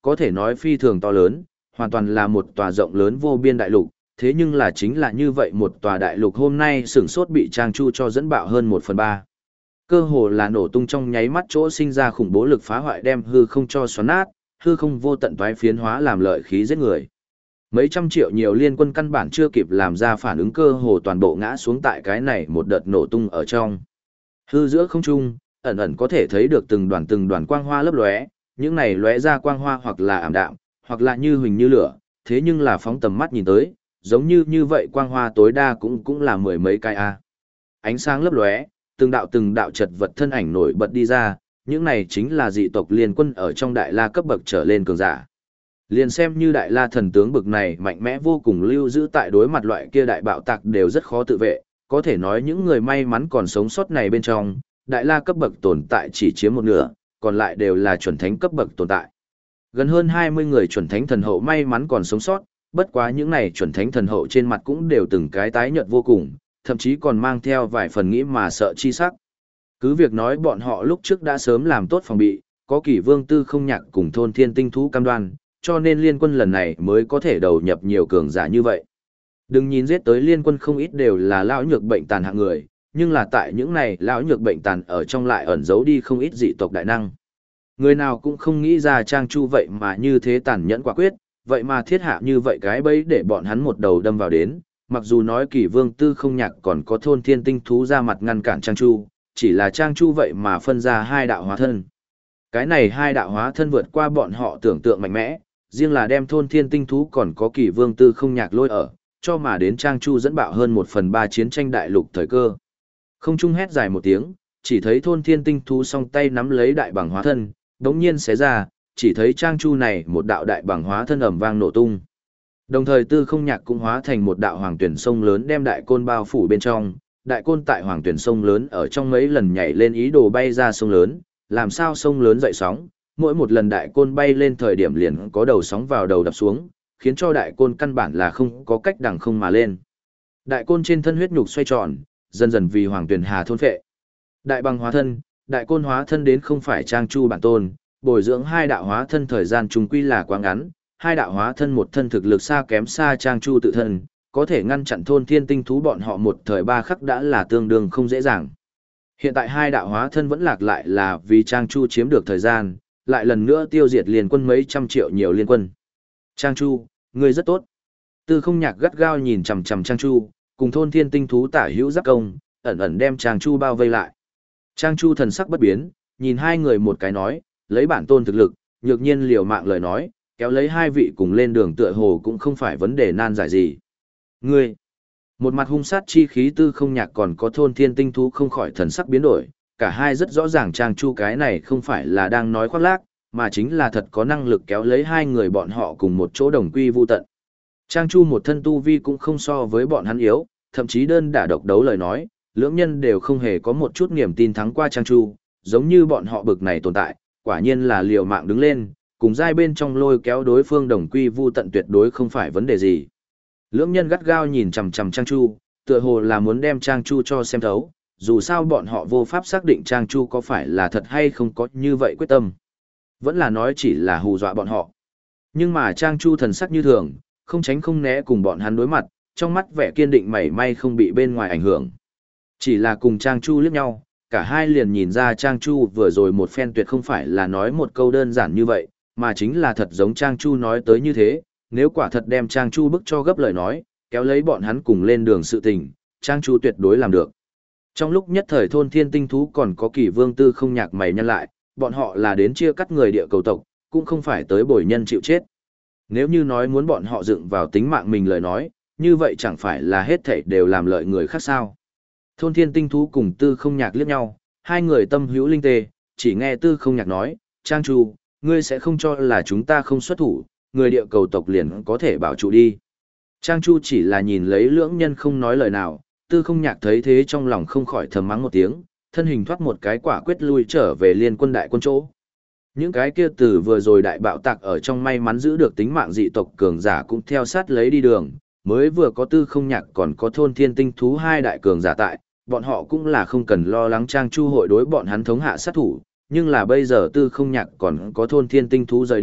có thể nói phi thường to lớn, hoàn toàn là một tòa rộng lớn vô biên đại lục, thế nhưng là chính là như vậy một tòa đại lục hôm nay sửng sốt bị Trang Chu cho dẫn bạo hơn một phần ba. Cơ hồ là nổ tung trong nháy mắt chỗ sinh ra khủng bố lực phá hoại đem hư không cho xoắn nát, hư không vô tận toái phiến hóa làm lợi khí giết người. Mấy trăm triệu nhiều liên quân căn bản chưa kịp làm ra phản ứng, cơ hồ toàn bộ ngã xuống tại cái này một đợt nổ tung ở trong. Hư giữa không trung, ẩn ẩn có thể thấy được từng đoàn từng đoàn quang hoa lấp lóe, những này lóe ra quang hoa hoặc là ảm đạm, hoặc là như huỳnh như lửa, thế nhưng là phóng tầm mắt nhìn tới, giống như như vậy quang hoa tối đa cũng cũng là mười mấy cái a. Ánh sáng lấp lóe, từng đạo từng đạo chật vật thân ảnh nổi bật đi ra, những này chính là dị tộc liên quân ở trong đại la cấp bậc trở lên cường giả. Liền xem như đại la thần tướng bực này mạnh mẽ vô cùng lưu giữ tại đối mặt loại kia đại bạo tạc đều rất khó tự vệ, có thể nói những người may mắn còn sống sót này bên trong, đại la cấp bậc tồn tại chỉ chiếm một nửa, còn lại đều là chuẩn thánh cấp bậc tồn tại. Gần hơn hai mươi người chuẩn thánh thần hậu may mắn còn sống sót, bất quá những này chuẩn thánh thần hậu trên mặt cũng đều từng cái tái nhợt vô cùng, thậm chí còn mang theo vài phần nghĩ mà sợ chi sắc. Cứ việc nói bọn họ lúc trước đã sớm làm tốt phòng bị, có Kỷ Vương Tư Không Nhạc cùng thôn thiên tinh thú cam đoan, cho nên liên quân lần này mới có thể đầu nhập nhiều cường giả như vậy. Đừng nhìn giết tới liên quân không ít đều là lão nhược bệnh tàn hạng người, nhưng là tại những này lão nhược bệnh tàn ở trong lại ẩn giấu đi không ít dị tộc đại năng. Người nào cũng không nghĩ ra Trang Chu vậy mà như thế tàn nhẫn quả quyết, vậy mà thiết hạ như vậy cái bẫy để bọn hắn một đầu đâm vào đến, mặc dù nói Kỷ Vương Tư Không Nhạc còn có thôn thiên tinh thú ra mặt ngăn cản Trang Chu, chỉ là Trang Chu vậy mà phân ra hai đạo hóa thân. Cái này hai đạo hóa thân vượt qua bọn họ tưởng tượng mạnh mẽ, riêng là đem thôn thiên tinh thú còn có Kỷ Vương Tư Không Nhạc lôi ở, cho mà đến Trang Chu dẫn bạo hơn một phần ba chiến tranh đại lục thời cơ. Không trung hét dài một tiếng, chỉ thấy thôn thiên tinh thú song tay nắm lấy đại bằng hóa thân, đống nhiên xé ra, chỉ thấy Trang Chu này một đạo đại bằng hóa thân ầm vang nổ tung. Đồng thời Tư Không Nhạc cũng hóa thành một đạo hoàng tuyển sông lớn đem đại côn bao phủ bên trong, đại côn tại hoàng tuyển sông lớn ở trong mấy lần nhảy lên ý đồ bay ra sông lớn, làm sao sông lớn dậy sóng, mỗi một lần đại côn bay lên thời điểm liền có đầu sóng vào đầu đập xuống, khiến cho đại côn căn bản là không có cách đằng không mà lên. Đại côn trên thân huyết nhục xoay tròn, dần dần vì hoàng tuyển hà thôn phệ. Đại bằng hóa thân, đại côn hóa thân đến không phải Trang Chu bản tôn, bồi dưỡng hai đạo hóa thân thời gian trùng quy là quá ngắn, hai đạo hóa thân một thân thực lực xa kém xa Trang Chu tự thân, có thể ngăn chặn thôn thiên tinh thú bọn họ một thời ba khắc đã là tương đương không dễ dàng. Hiện tại hai đạo hóa thân vẫn lạc lại là vì Trang Chu chiếm được thời gian, lại lần nữa tiêu diệt liên quân mấy trăm triệu nhiều liên quân. Trang Chu, ngươi rất tốt. Tư Không Nhạc gắt gao nhìn chằm chằm Trang Chu, cùng thôn thiên tinh thú tả hữu giáp công, ẩn ẩn đem Trang Chu bao vây lại. Trang Chu thần sắc bất biến, nhìn hai người một cái nói, lấy bản tôn thực lực, nhược nhiên liều mạng lời nói, kéo lấy hai vị cùng lên đường tựa hồ cũng không phải vấn đề nan giải gì. Ngươi, một mặt hung sát chi khí Tư Không Nhạc còn có thôn thiên tinh thú không khỏi thần sắc biến đổi, cả hai rất rõ ràng Trang Chu cái này không phải là đang nói khoác lác, mà chính là thật có năng lực kéo lấy hai người bọn họ cùng một chỗ đồng quy vu tận. Trang Chu một thân tu vi cũng không so với bọn hắn yếu, thậm chí đơn đả độc đấu lời nói, lưỡng nhân đều không hề có một chút niềm tin thắng qua Trang Chu, giống như bọn họ bực này tồn tại, quả nhiên là liều mạng đứng lên, cùng giai bên trong lôi kéo đối phương đồng quy vu tận tuyệt đối không phải vấn đề gì. Lưỡng nhân gắt gao nhìn chằm chằm Trang Chu, tựa hồ là muốn đem Trang Chu cho xem thấu, dù sao bọn họ vô pháp xác định Trang Chu có phải là thật hay không có như vậy quyết tâm. Vẫn là nói chỉ là hù dọa bọn họ. Nhưng mà Trang Chu thần sắc như thường, không tránh không né cùng bọn hắn đối mặt, trong mắt vẻ kiên định mảy may không bị bên ngoài ảnh hưởng. Chỉ là cùng Trang Chu liếc nhau, cả hai liền nhìn ra Trang Chu vừa rồi một phen tuyệt không phải là nói một câu đơn giản như vậy, mà chính là thật giống Trang Chu nói tới như thế, nếu quả thật đem Trang Chu bức cho gấp lời nói, kéo lấy bọn hắn cùng lên đường sự tình, Trang Chu tuyệt đối làm được. Trong lúc nhất thời thôn thiên tinh thú còn có Kỷ Vương Tư Không Nhạc mày nhăn lại, bọn họ là đến chia cắt người địa cầu tộc, cũng không phải tới bồi nhân chịu chết. Nếu như nói muốn bọn họ dựng vào tính mạng mình lời nói, như vậy chẳng phải là hết thảy đều làm lợi người khác sao. Thôn thiên tinh thú cùng Tư Không Nhạc liếc nhau, hai người tâm hữu linh tê, chỉ nghe Tư Không Nhạc nói, Trang Chu, ngươi sẽ không cho là chúng ta không xuất thủ, người địa cầu tộc liền có thể bảo trụ đi. Trang Chu chỉ là nhìn lấy lưỡng nhân không nói lời nào, Tư Không Nhạc thấy thế trong lòng không khỏi thầm mắng một tiếng, thân hình thoát một cái quả quyết lui trở về liên quân đại quân chỗ. Những cái kia từ vừa rồi đại bạo tạc ở trong may mắn giữ được tính mạng dị tộc cường giả cũng theo sát lấy đi đường, mới vừa có Tư Không Nhạc còn có thôn thiên tinh thú hai đại cường giả tại, bọn họ cũng là không cần lo lắng Trang Chu hội đối bọn hắn thống hạ sát thủ, nhưng là bây giờ Tư Không Nhạc còn có thôn thiên tinh thú rời đi,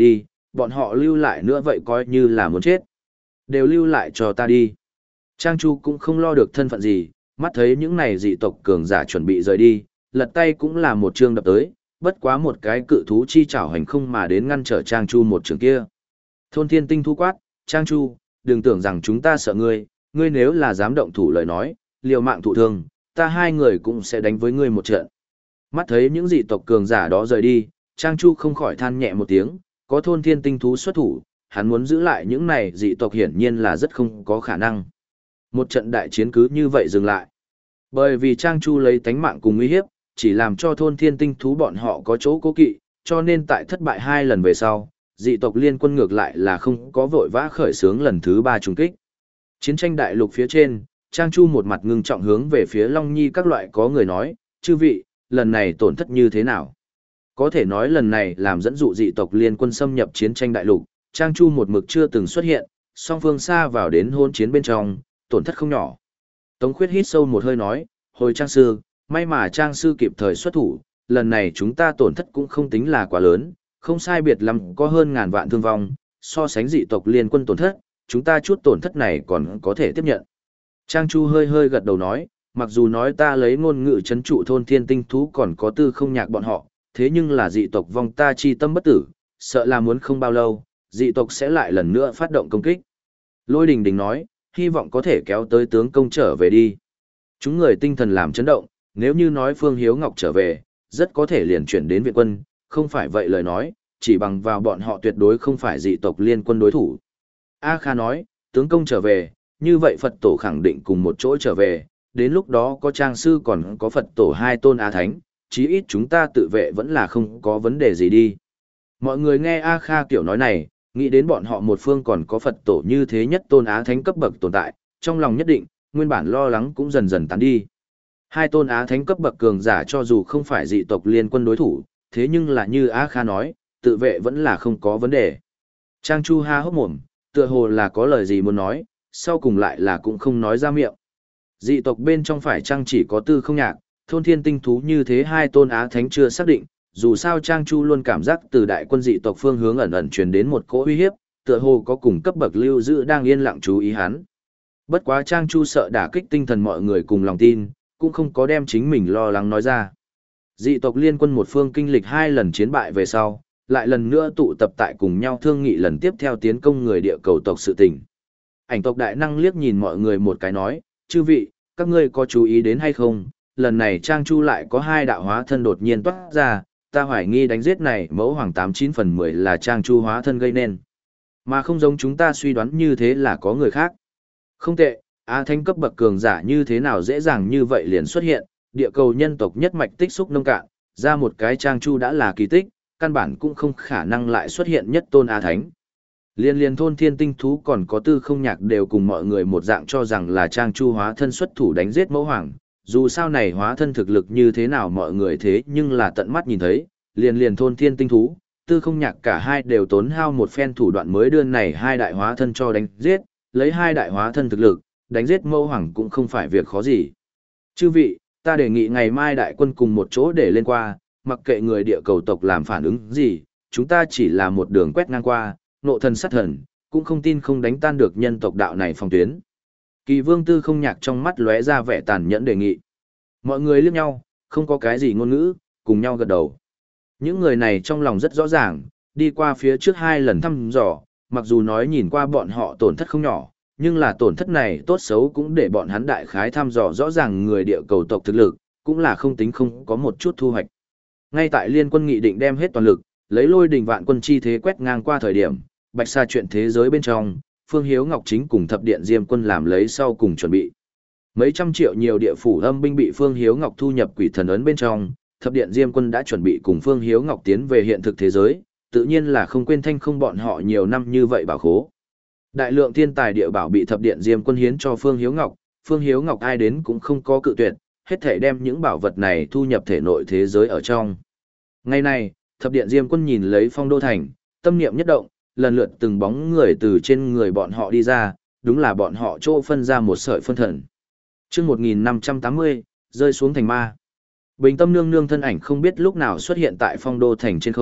bọn họ lưu lại nữa vậy coi như là muốn chết. Đều lưu lại cho ta đi. Trang Chu cũng không lo được thân phận gì, mắt thấy những này dị tộc cường giả chuẩn bị rời đi, lật tay cũng là một trường đập tới, bất quá một cái cự thú chi chảo hành không mà đến ngăn trở Trang Chu một trường kia. Thôn Thiên Tinh thú quát, Trang Chu, đừng tưởng rằng chúng ta sợ ngươi, ngươi nếu là dám động thủ lời nói, liều mạng thụ thương, ta hai người cũng sẽ đánh với ngươi một trận. Mắt thấy những dị tộc cường giả đó rời đi, Trang Chu không khỏi than nhẹ một tiếng, có Thôn Thiên Tinh thú xuất thủ, hắn muốn giữ lại những này dị tộc hiển nhiên là rất không có khả năng. Một trận đại chiến cứ như vậy dừng lại. Bởi vì Trang Chu lấy tánh mạng cùng uy hiếp, chỉ làm cho Thôn Thiên Tinh thú bọn họ có chỗ cố kỵ, cho nên tại thất bại hai lần về sau, dị tộc liên quân ngược lại là không có vội vã khởi xướng lần thứ ba trùng kích. Chiến tranh đại lục phía trên, Trang Chu một mặt ngưng trọng hướng về phía Long Nhi các loại có người nói, chư vị, lần này tổn thất như thế nào? Có thể nói lần này làm dẫn dụ dị tộc liên quân xâm nhập chiến tranh đại lục, Trang Chu một mực chưa từng xuất hiện, song phương xa vào đến hôn chiến bên trong, tổn thất không nhỏ. Tống Khuyết hít sâu một hơi nói, hồi Trang Sư, may mà Trang Sư kịp thời xuất thủ, lần này chúng ta tổn thất cũng không tính là quá lớn, không sai biệt lắm có hơn ngàn vạn thương vong, so sánh dị tộc liên quân tổn thất, chúng ta chút tổn thất này còn có thể tiếp nhận. Trang Chu hơi hơi gật đầu nói, mặc dù nói ta lấy ngôn ngữ chấn trụ Thôn Thiên Tinh thú còn có tư không nhạc bọn họ, thế nhưng là dị tộc vong ta chi tâm bất tử, sợ là muốn không bao lâu, dị tộc sẽ lại lần nữa phát động công kích. Lôi Đình Đình nói, hy vọng có thể kéo tới tướng công trở về đi. Chúng người tinh thần làm chấn động, nếu như nói Phương Hiếu Ngọc trở về, rất có thể liền chuyển đến viện quân, không phải vậy lời nói, chỉ bằng vào bọn họ tuyệt đối không phải dị tộc liên quân đối thủ. A Kha nói, tướng công trở về, như vậy Phật tổ khẳng định cùng một chỗ trở về, đến lúc đó có Trang Sư còn có Phật tổ hai tôn Á Thánh, chí ít chúng ta tự vệ vẫn là không có vấn đề gì đi. Mọi người nghe A Kha kiểu nói này, nghĩ đến bọn họ một phương còn có Phật tổ như thế nhất tôn Á Thánh cấp bậc tồn tại, trong lòng nhất định, nguyên bản lo lắng cũng dần dần tán đi. Hai tôn Á Thánh cấp bậc cường giả cho dù không phải dị tộc liên quân đối thủ, thế nhưng là như A Kha nói, tự vệ vẫn là không có vấn đề. Trang Chu ha hốc mồm, tựa hồ là có lời gì muốn nói, sau cùng lại là cũng không nói ra miệng. Dị tộc bên trong phải chăng chỉ có tư không nhạc, Thôn Thiên Tinh thú như thế hai tôn Á Thánh chưa xác định, dù sao Trang Chu luôn cảm giác từ đại quân dị tộc phương hướng ẩn ẩn truyền đến một cỗ uy hiếp, tựa hồ có cùng cấp bậc lưu giữ đang yên lặng chú ý hắn. Bất quá Trang Chu sợ đả kích tinh thần mọi người cùng lòng tin, cũng không có đem chính mình lo lắng nói ra. Dị tộc liên quân một phương kinh lịch hai lần chiến bại về sau, lại lần nữa tụ tập tại cùng nhau thương nghị lần tiếp theo tiến công người địa cầu tộc sự tình. Ảnh tộc đại năng liếc nhìn mọi người một cái nói, chư vị, các ngươi có chú ý đến hay không, lần này Trang Chu lại có hai đạo hóa thân đột nhiên toát ra, ta hoài nghi đánh giết này mẫu hoàng tám chín phần mười là Trang Chu hóa thân gây nên. Mà không giống chúng ta suy đoán như thế là có người khác. Không tệ, Á Thánh cấp bậc cường giả như thế nào dễ dàng như vậy liền xuất hiện, địa cầu nhân tộc nhất mạch tích xúc nông cạn, ra một cái Trang Chu đã là kỳ tích, căn bản cũng không khả năng lại xuất hiện nhất tôn Á Thánh. Liên liên Thôn Thiên Tinh thú còn có tư không nhạc đều cùng mọi người một dạng cho rằng là Trang Chu hóa thân xuất thủ đánh giết mẫu hoàng, dù sao này hóa thân thực lực như thế nào mọi người thế nhưng là tận mắt nhìn thấy, liên liên Thôn Thiên Tinh thú, tư không nhạc cả hai đều tốn hao một phen thủ đoạn mới đưa này hai đại hóa thân cho đánh giết, lấy hai đại hóa thân thực lực, đánh giết mẫu hoàng cũng không phải việc khó gì. Chư vị, ta đề nghị ngày mai đại quân cùng một chỗ để lên qua, mặc kệ người địa cầu tộc làm phản ứng gì, chúng ta chỉ là một đường quét ngang qua, nộ thần sát thần, cũng không tin không đánh tan được nhân tộc đạo này phòng tuyến. Kỳ vương tư không nhạc trong mắt lóe ra vẻ tàn nhẫn đề nghị. Mọi người liếc nhau, không có cái gì ngôn ngữ, cùng nhau gật đầu. Những người này trong lòng rất rõ ràng, đi qua phía trước hai lần thăm dò, mặc dù nói nhìn qua bọn họ tổn thất không nhỏ, nhưng là tổn thất này tốt xấu cũng để bọn hắn đại khái thăm dò rõ ràng người địa cầu tộc thực lực, cũng là không tính không có một chút thu hoạch. Ngay tại liên quân nghị định đem hết toàn lực, lấy Lôi Đình vạn quân chi thế quét ngang qua thời điểm, Bạch Sa chuyện thế giới bên trong, Phương Hiếu Ngọc chính cùng thập điện Diêm quân làm lấy sau cùng chuẩn bị. Mấy trăm triệu nhiều địa phủ âm binh bị Phương Hiếu Ngọc thu nhập quỷ thần ấn bên trong, thập điện Diêm quân đã chuẩn bị cùng Phương Hiếu Ngọc tiến về hiện thực thế giới, tự nhiên là không quên thanh không bọn họ nhiều năm như vậy bảo khố. Đại lượng thiên tài địa bảo bị thập điện Diêm quân hiến cho Phương Hiếu Ngọc, Phương Hiếu Ngọc ai đến cũng không có cự tuyệt, hết thể đem những bảo vật này thu nhập thể nội thế giới ở trong. Ngày nay, thập điện Diêm quân nhìn lấy Phong Đô thành, tâm niệm nhất động, lần lượt từng bóng người từ trên người bọn họ đi ra, đúng là bọn họ chỗ phân ra một sợi phân thần. Chương một nghìn năm trăm tám mươi, rơi xuống thành ma. Bình Tâm nương nương thân ảnh không biết lúc nào xuất hiện tại Phong Đô thành trên không,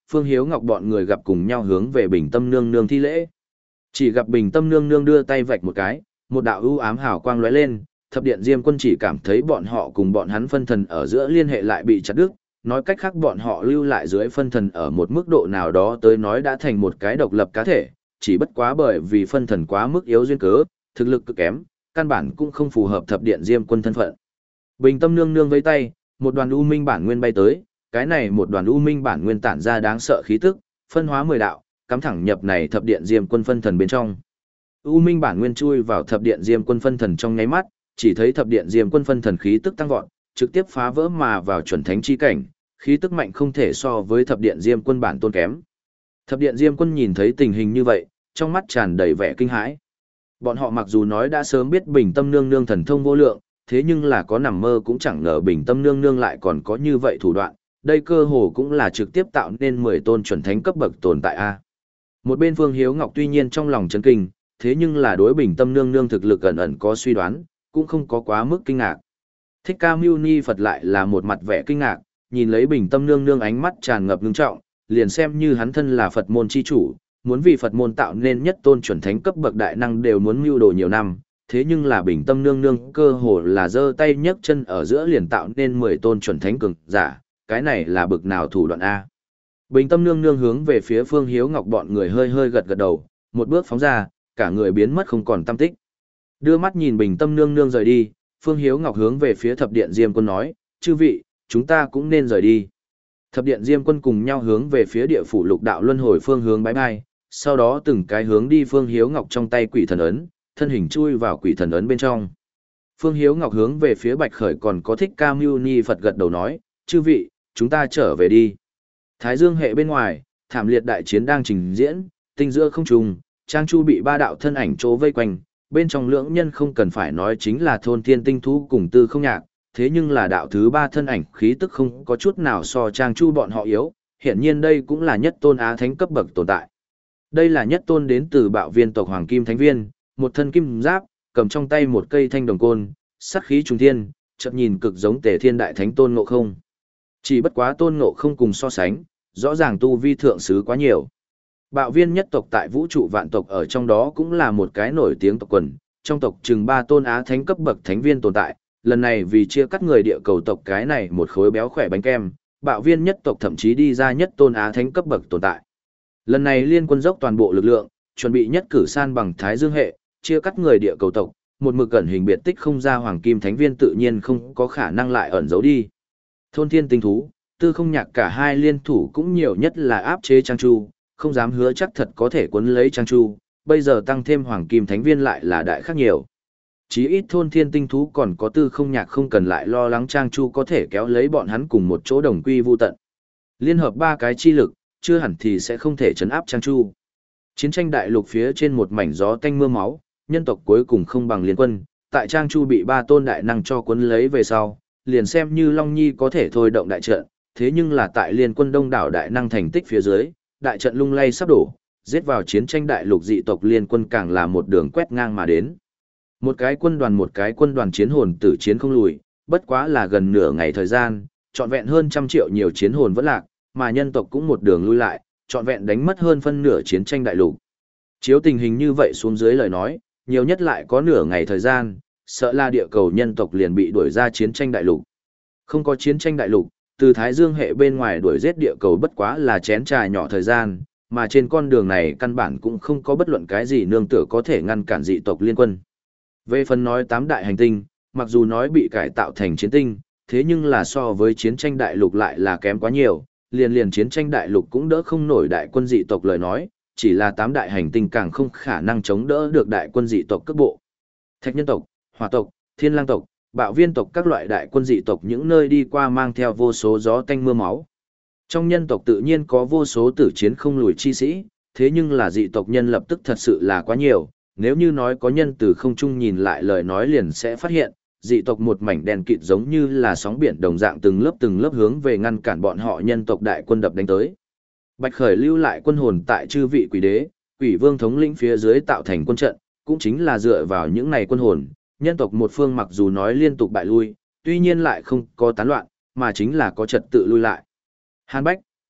Phương Hiếu Ngọc bọn người gặp cùng nhau hướng về Bình Tâm Nương Nương thi lễ. Chỉ gặp Bình Tâm Nương Nương đưa tay vạch một cái, một đạo ưu ám hào quang lóe lên, Thập Điện Diêm Quân chỉ cảm thấy bọn họ cùng bọn hắn phân thần ở giữa liên hệ lại bị chặt đứt, nói cách khác bọn họ lưu lại dưới phân thần ở một mức độ nào đó tới nói đã thành một cái độc lập cá thể, chỉ bất quá bởi vì phân thần quá mức yếu duyên cớ, thực lực cực kém, căn bản cũng không phù hợp Thập Điện Diêm Quân thân phận. Bình Tâm Nương Nương vẫy tay, một đoàn u minh bản nguyên bay tới, cái này một đoàn u minh bản nguyên tản ra đáng sợ khí tức, phân hóa mười đạo, cắm thẳng nhập này Thập Điện Diêm Quân phân thần bên trong. U minh bản nguyên chui vào Thập Điện Diêm Quân phân thần trong nháy mắt, chỉ thấy Thập Điện Diêm Quân phân thần khí tức tăng vọt, trực tiếp phá vỡ mà vào chuẩn thánh chi cảnh, khí tức mạnh không thể so với Thập Điện Diêm Quân bản tôn kém. Thập Điện Diêm Quân nhìn thấy tình hình như vậy, trong mắt tràn đầy vẻ kinh hãi. Bọn họ mặc dù nói đã sớm biết Bình Tâm Nương Nương thần thông vô lượng, thế nhưng là có nằm mơ cũng chẳng ngờ Bình Tâm Nương Nương lại còn có như vậy thủ đoạn, đây cơ hồ cũng là trực tiếp tạo nên mười tôn chuẩn thánh cấp bậc tồn tại a. Một bên Phương Hiếu Ngọc tuy nhiên trong lòng chấn kinh, thế nhưng là đối Bình Tâm Nương Nương thực lực ẩn ẩn có suy đoán, cũng không có quá mức kinh ngạc. Thích Ca Mâu Ni Phật lại là một mặt vẻ kinh ngạc, nhìn lấy Bình Tâm Nương Nương ánh mắt tràn ngập ngưng trọng, liền xem như hắn thân là Phật môn chi chủ, muốn vì Phật môn tạo nên nhất tôn chuẩn thánh cấp bậc đại năng đều muốn mưu đồ nhiều năm, thế nhưng là Bình Tâm Nương Nương cơ hồ là giơ tay nhấc chân ở giữa liền tạo nên mười tôn chuẩn thánh cường giả, cái này là bực nào thủ đoạn a. Bình Tâm Nương Nương hướng về phía Phương Hiếu Ngọc bọn người hơi hơi gật gật đầu, một bước phóng ra, cả người biến mất không còn tăm tích. Đưa mắt nhìn Bình Tâm Nương Nương rời đi, Phương Hiếu Ngọc hướng về phía Thập Điện Diêm Quân nói, chư vị, chúng ta cũng nên rời đi. Thập Điện Diêm Quân cùng nhau hướng về phía địa phủ lục đạo luân hồi phương hướng bái bai, sau đó từng cái hướng đi Phương Hiếu Ngọc trong tay quỷ thần ấn, thân hình chui vào quỷ thần ấn bên trong. Phương Hiếu Ngọc hướng về phía Bạch Khởi còn có Thích Ca Mâu Ni Phật gật đầu nói, chư vị, chúng ta trở về đi. Thái Dương hệ bên ngoài, thảm liệt đại chiến đang trình diễn, tinh giữa không trùng, Trang Chu bị ba đạo thân ảnh chỗ vây quanh, bên trong lưỡng nhân không cần phải nói chính là thôn thiên tinh thú cùng tư không nhạc, thế nhưng là đạo thứ ba thân ảnh khí tức không có chút nào so Trang Chu bọn họ yếu, hiển nhiên đây cũng là nhất tôn á thánh cấp bậc tồn tại. Đây là nhất tôn đến từ bạo viên tộc Hoàng Kim Thánh Viên, một thân kim giáp, cầm trong tay một cây thanh đồng côn, sát khí trùng thiên, chợt nhìn cực giống Tề Thiên Đại Thánh Tôn Ngộ Không. Chỉ bất quá Tôn Ngộ Không cùng so sánh, rõ ràng tu vi thượng sứ quá nhiều. Bạo viên nhất tộc tại vũ trụ vạn tộc ở trong đó cũng là một cái nổi tiếng tộc quần, trong tộc chừng ba tôn á thánh cấp bậc thánh viên tồn tại, lần này vì chia cắt người địa cầu tộc cái này một khối béo khỏe bánh kem, bạo viên nhất tộc thậm chí đi ra nhất tôn á thánh cấp bậc tồn tại. Lần này liên quân dốc toàn bộ lực lượng, chuẩn bị nhất cử san bằng Thái Dương hệ, chia cắt người địa cầu tộc, một mực ẩn hình biệt tích không ra Hoàng Kim Thánh Viên tự nhiên không có khả năng lại ẩn giấu đi. Thôn Thiên Tinh Thú, Tư Không Nhạc cả hai liên thủ cũng nhiều nhất là áp chế Trang Chu, không dám hứa chắc thật có thể cuốn lấy Trang Chu, bây giờ tăng thêm Hoàng Kim Thánh Viên lại là đại khác nhiều. Chí ít Thôn Thiên Tinh Thú còn có Tư Không Nhạc không cần lại lo lắng Trang Chu có thể kéo lấy bọn hắn cùng một chỗ đồng quy vu tận. Liên hợp ba cái chi lực, chưa hẳn thì sẽ không thể chấn áp Trang Chu. Chiến tranh đại lục phía trên một mảnh gió tanh mưa máu, nhân tộc cuối cùng không bằng liên quân, tại Trang Chu bị ba tôn đại năng cho cuốn lấy về sau, liền xem như Long Nhi có thể thôi động đại trận, thế nhưng là tại liên quân đông đảo đại năng thành tích phía dưới, đại trận lung lay sắp đổ, giết vào chiến tranh đại lục dị tộc liên quân càng là một đường quét ngang mà đến. Một cái quân đoàn một cái quân đoàn chiến hồn tử chiến không lùi, bất quá là gần nửa ngày thời gian, trọn vẹn hơn trăm triệu nhiều chiến hồn vẫn lạc, mà nhân tộc cũng một đường lui lại, trọn vẹn đánh mất hơn phân nửa chiến tranh đại lục. Chiếu tình hình như vậy xuống dưới lời nói, nhiều nhất lại có nửa ngày thời gian, sợ là địa cầu nhân tộc liền bị đuổi ra chiến tranh đại lục. Không có chiến tranh đại lục, từ Thái Dương hệ bên ngoài đuổi giết địa cầu bất quá là chén trà nhỏ thời gian, mà trên con đường này căn bản cũng không có bất luận cái gì nương tựa có thể ngăn cản dị tộc liên quân. Về phần nói tám đại hành tinh, mặc dù nói bị cải tạo thành chiến tinh, thế nhưng là so với chiến tranh đại lục lại là kém quá nhiều, liền liền chiến tranh đại lục cũng đỡ không nổi đại quân dị tộc lời nói, chỉ là tám đại hành tinh càng không khả năng chống đỡ được đại quân dị tộc cấp bộ. Thạch nhân tộc, hỏa tộc, thiên lang tộc, bạo viên tộc các loại đại quân dị tộc những nơi đi qua mang theo vô số gió tanh mưa máu. Trong nhân tộc tự nhiên có vô số tử chiến không lùi chi sĩ, thế nhưng là dị tộc nhân lập tức thật sự là quá nhiều, nếu như nói có nhân từ không trung nhìn lại lời nói liền sẽ phát hiện, dị tộc một mảnh đen kịt giống như là sóng biển đồng dạng từng lớp từng lớp hướng về ngăn cản bọn họ nhân tộc đại quân đập đánh tới. Bạch Khởi lưu lại quân hồn tại chư vị quỷ đế, quỷ vương thống lĩnh phía dưới tạo thành quân trận, cũng chính là dựa vào những này quân hồn, nhân tộc một phương mặc dù nói liên tục bại lui, tuy nhiên lại không có tán loạn, mà chính là có trật tự lui lại. Hàn Bách,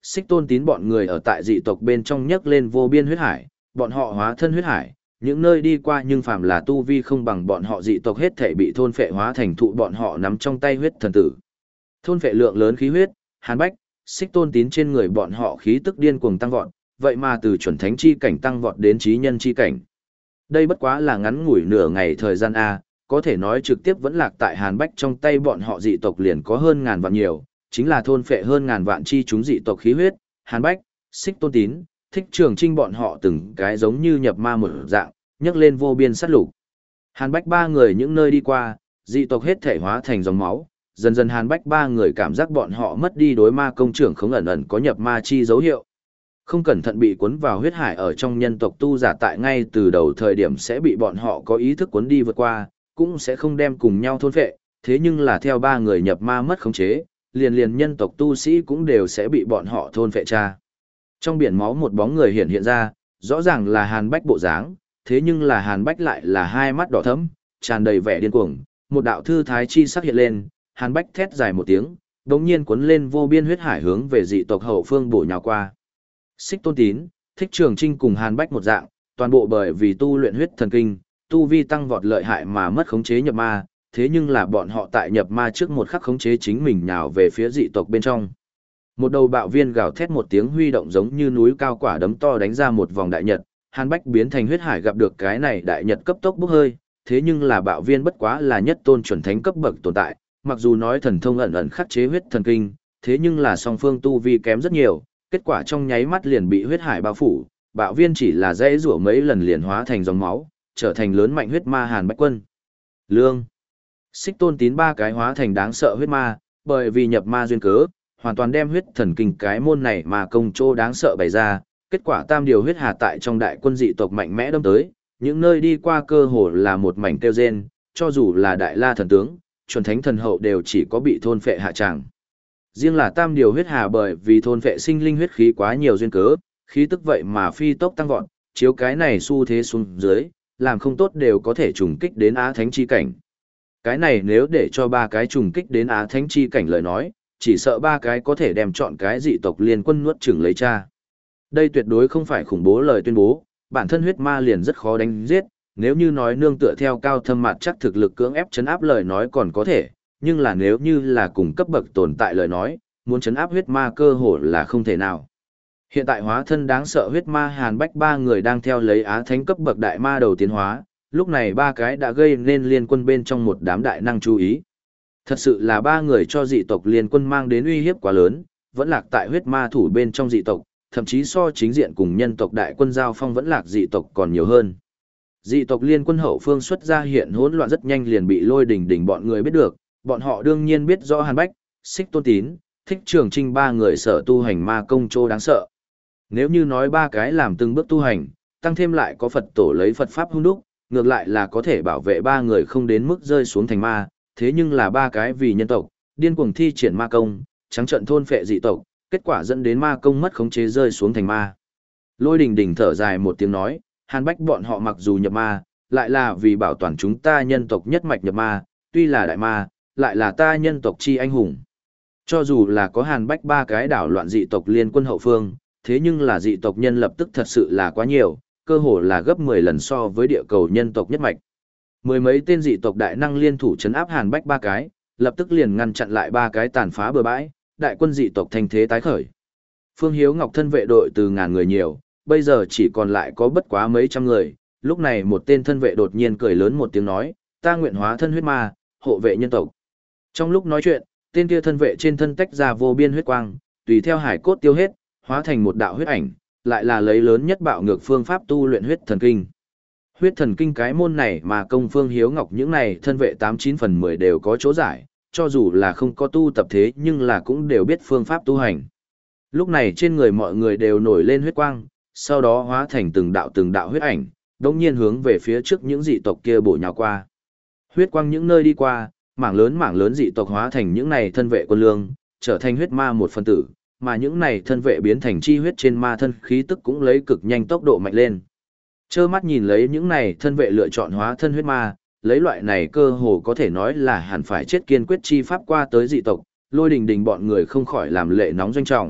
Xích Tôn Tín bọn người ở tại dị tộc bên trong nhấc lên vô biên huyết hải, bọn họ hóa thân huyết hải, những nơi đi qua nhưng phàm là tu vi không bằng bọn họ dị tộc hết thể bị thôn phệ hóa thành thụ bọn họ nắm trong tay huyết thần tử. Thôn phệ lượng lớn khí huyết, Hàn Bách, Xích Tôn Tín trên người bọn họ khí tức điên cuồng tăng vọt, vậy mà từ chuẩn thánh chi cảnh tăng vọt đến chí nhân chi cảnh. Đây bất quá là ngắn ngủi nửa ngày thời gian a, có thể nói trực tiếp vẫn lạc tại Hàn Bách trong tay bọn họ dị tộc liền có hơn ngàn vạn nhiều, chính là thôn phệ hơn ngàn vạn chi chúng dị tộc khí huyết, Hàn Bách, Xích Tôn Tín, Thích Trường Trinh bọn họ từng cái giống như nhập ma một dạng, nhấc lên vô biên sát lục. Hàn Bách ba người những nơi đi qua, dị tộc hết thể hóa thành dòng máu, dần dần Hàn Bách ba người cảm giác bọn họ mất đi đối ma công trưởng không ẩn ẩn có nhập ma chi dấu hiệu. Không cẩn thận bị cuốn vào huyết hải ở trong nhân tộc tu giả tại ngay từ đầu thời điểm sẽ bị bọn họ có ý thức cuốn đi vượt qua, cũng sẽ không đem cùng nhau thôn phệ, thế nhưng là theo ba người nhập ma mất khống chế, liền liền nhân tộc tu sĩ cũng đều sẽ bị bọn họ thôn phệ cha. Trong biển máu một bóng người hiện hiện ra, rõ ràng là Hàn Bách bộ dáng, thế nhưng là Hàn Bách lại là hai mắt đỏ thẫm, tràn đầy vẻ điên cuồng, một đạo thư thái chi sắc hiện lên, Hàn Bách thét dài một tiếng, đống nhiên cuốn lên vô biên huyết hải hướng về dị tộc hậu phương bổ nhào qua. Xích Tôn Tín, Thích Trường Trinh cùng Hàn Bách một dạng, toàn bộ bởi vì tu luyện huyết thần kinh, tu vi tăng vọt lợi hại mà mất khống chế nhập ma, thế nhưng là bọn họ tại nhập ma trước một khắc khống chế chính mình nhào về phía dị tộc bên trong. Một đầu bạo viên gào thét một tiếng huy động giống như núi cao quả đấm to đánh ra một vòng đại nhật, Hàn Bách biến thành huyết hải gặp được cái này đại nhật cấp tốc bốc hơi, thế nhưng là bạo viên bất quá là nhất tôn chuẩn thánh cấp bậc tồn tại, mặc dù nói thần thông ẩn ẩn khắc chế huyết thần kinh, thế nhưng là song phương tu vi kém rất nhiều, kết quả trong nháy mắt liền bị huyết hải bao phủ, bạo viên chỉ là dãy rủa mấy lần liền hóa thành dòng máu, trở thành lớn mạnh huyết ma Hàn Bách quân. Lương, Xích Tôn Tín ba cái hóa thành đáng sợ huyết ma, bởi vì nhập ma duyên cớ, hoàn toàn đem huyết thần kinh cái môn này mà công chỗ đáng sợ bày ra, kết quả tam điều huyết hà tại trong đại quân dị tộc mạnh mẽ đâm tới, những nơi đi qua cơ hồ là một mảnh kêu rên, cho dù là đại la thần tướng, chuẩn thánh thần hậu đều chỉ có bị thôn phệ hạ tràng. Riêng là tam điều huyết hà bởi vì thôn phệ sinh linh huyết khí quá nhiều duyên cớ, khí tức vậy mà phi tốc tăng vọt, chiếu cái này xu thế xuống dưới, làm không tốt đều có thể trùng kích đến Á Thánh chi cảnh. Cái này nếu để cho ba cái trùng kích đến Á Thánh chi cảnh lời nói, chỉ sợ ba cái có thể đem chọn cái dị tộc liên quân nuốt chửng lấy cha. Đây tuyệt đối không phải khủng bố lời tuyên bố, bản thân huyết ma liền rất khó đánh giết, nếu như nói nương tựa theo cao thâm mặt chắc thực lực cưỡng ép chấn áp lời nói còn có thể, nhưng là nếu như là cùng cấp bậc tồn tại lời nói, muốn chấn áp huyết ma cơ hồ là không thể nào. Hiện tại hóa thân đáng sợ huyết ma Hàn Bách ba người đang theo lấy Á Thánh cấp bậc đại ma đầu tiến hóa, lúc này ba cái đã gây nên liên quân bên trong một đám đại năng chú ý. Thật sự là ba người cho dị tộc liên quân mang đến uy hiếp quá lớn, vẫn lạc tại huyết ma thủ bên trong dị tộc, thậm chí so chính diện cùng nhân tộc đại quân giao phong vẫn lạc dị tộc còn nhiều hơn. Dị tộc liên quân hậu phương xuất ra hiện hỗn loạn rất nhanh liền bị Lôi Đình Đình bọn người biết được, bọn họ đương nhiên biết rõ Hàn Bách, Xích Tôn Tín, Thích Trường Trinh ba người sở tu hành ma công trô đáng sợ. Nếu như nói ba cái làm từng bước tu hành, tăng thêm lại có Phật tổ lấy Phật pháp hung đúc, ngược lại là có thể bảo vệ ba người không đến mức rơi xuống thành ma, thế nhưng là ba cái vì nhân tộc, điên cuồng thi triển ma công, trắng trận thôn phệ dị tộc, kết quả dẫn đến ma công mất khống chế rơi xuống thành ma. Lôi Đình Đình thở dài một tiếng nói, Hàn Bách bọn họ mặc dù nhập ma, lại là vì bảo toàn chúng ta nhân tộc nhất mạch nhập ma, tuy là đại ma, lại là ta nhân tộc chi anh hùng. Cho dù là có Hàn Bách ba cái đảo loạn dị tộc liên quân hậu phương, thế nhưng là dị tộc nhân lập tức thật sự là quá nhiều, cơ hồ là gấp mười lần so với địa cầu nhân tộc nhất mạch. Mười mấy tên dị tộc đại năng liên thủ trấn áp Hàn Bách ba cái, lập tức liền ngăn chặn lại ba cái tàn phá bừa bãi, đại quân dị tộc thành thế tái khởi. Phương Hiếu Ngọc thân vệ đội từ ngàn người nhiều, bây giờ chỉ còn lại có bất quá mấy trăm người, lúc này một tên thân vệ đột nhiên cười lớn một tiếng nói, ta nguyện hóa thân huyết ma, hộ vệ nhân tộc. Trong lúc nói chuyện, tên kia thân vệ trên thân tách ra vô biên huyết quang, tùy theo hải cốt tiêu hết, hóa thành một đạo huyết ảnh, lại là lấy lớn nhất bạo ngược phương pháp tu luyện huyết thần kinh. Huyết thần kinh cái môn này mà công Phương Hiếu Ngọc những này thân vệ tám chín phần mười đều có chỗ giải, cho dù là không có tu tập thế nhưng là cũng đều biết phương pháp tu hành. Lúc này trên người mọi người đều nổi lên huyết quang, sau đó hóa thành từng đạo từng đạo huyết ảnh, đồng nhiên hướng về phía trước những dị tộc kia bổ nhào qua. Huyết quang những nơi đi qua, mảng lớn mảng lớn dị tộc hóa thành những này thân vệ quân lương, trở thành huyết ma một phân tử, mà những này thân vệ biến thành chi huyết trên ma thân khí tức cũng lấy cực nhanh tốc độ mạnh lên. Chơ mắt nhìn lấy những này thân vệ lựa chọn hóa thân huyết ma, lấy loại này cơ hồ có thể nói là hẳn phải chết kiên quyết chi pháp qua tới dị tộc, Lôi Đình Đình bọn người không khỏi làm lệ nóng doanh trọng,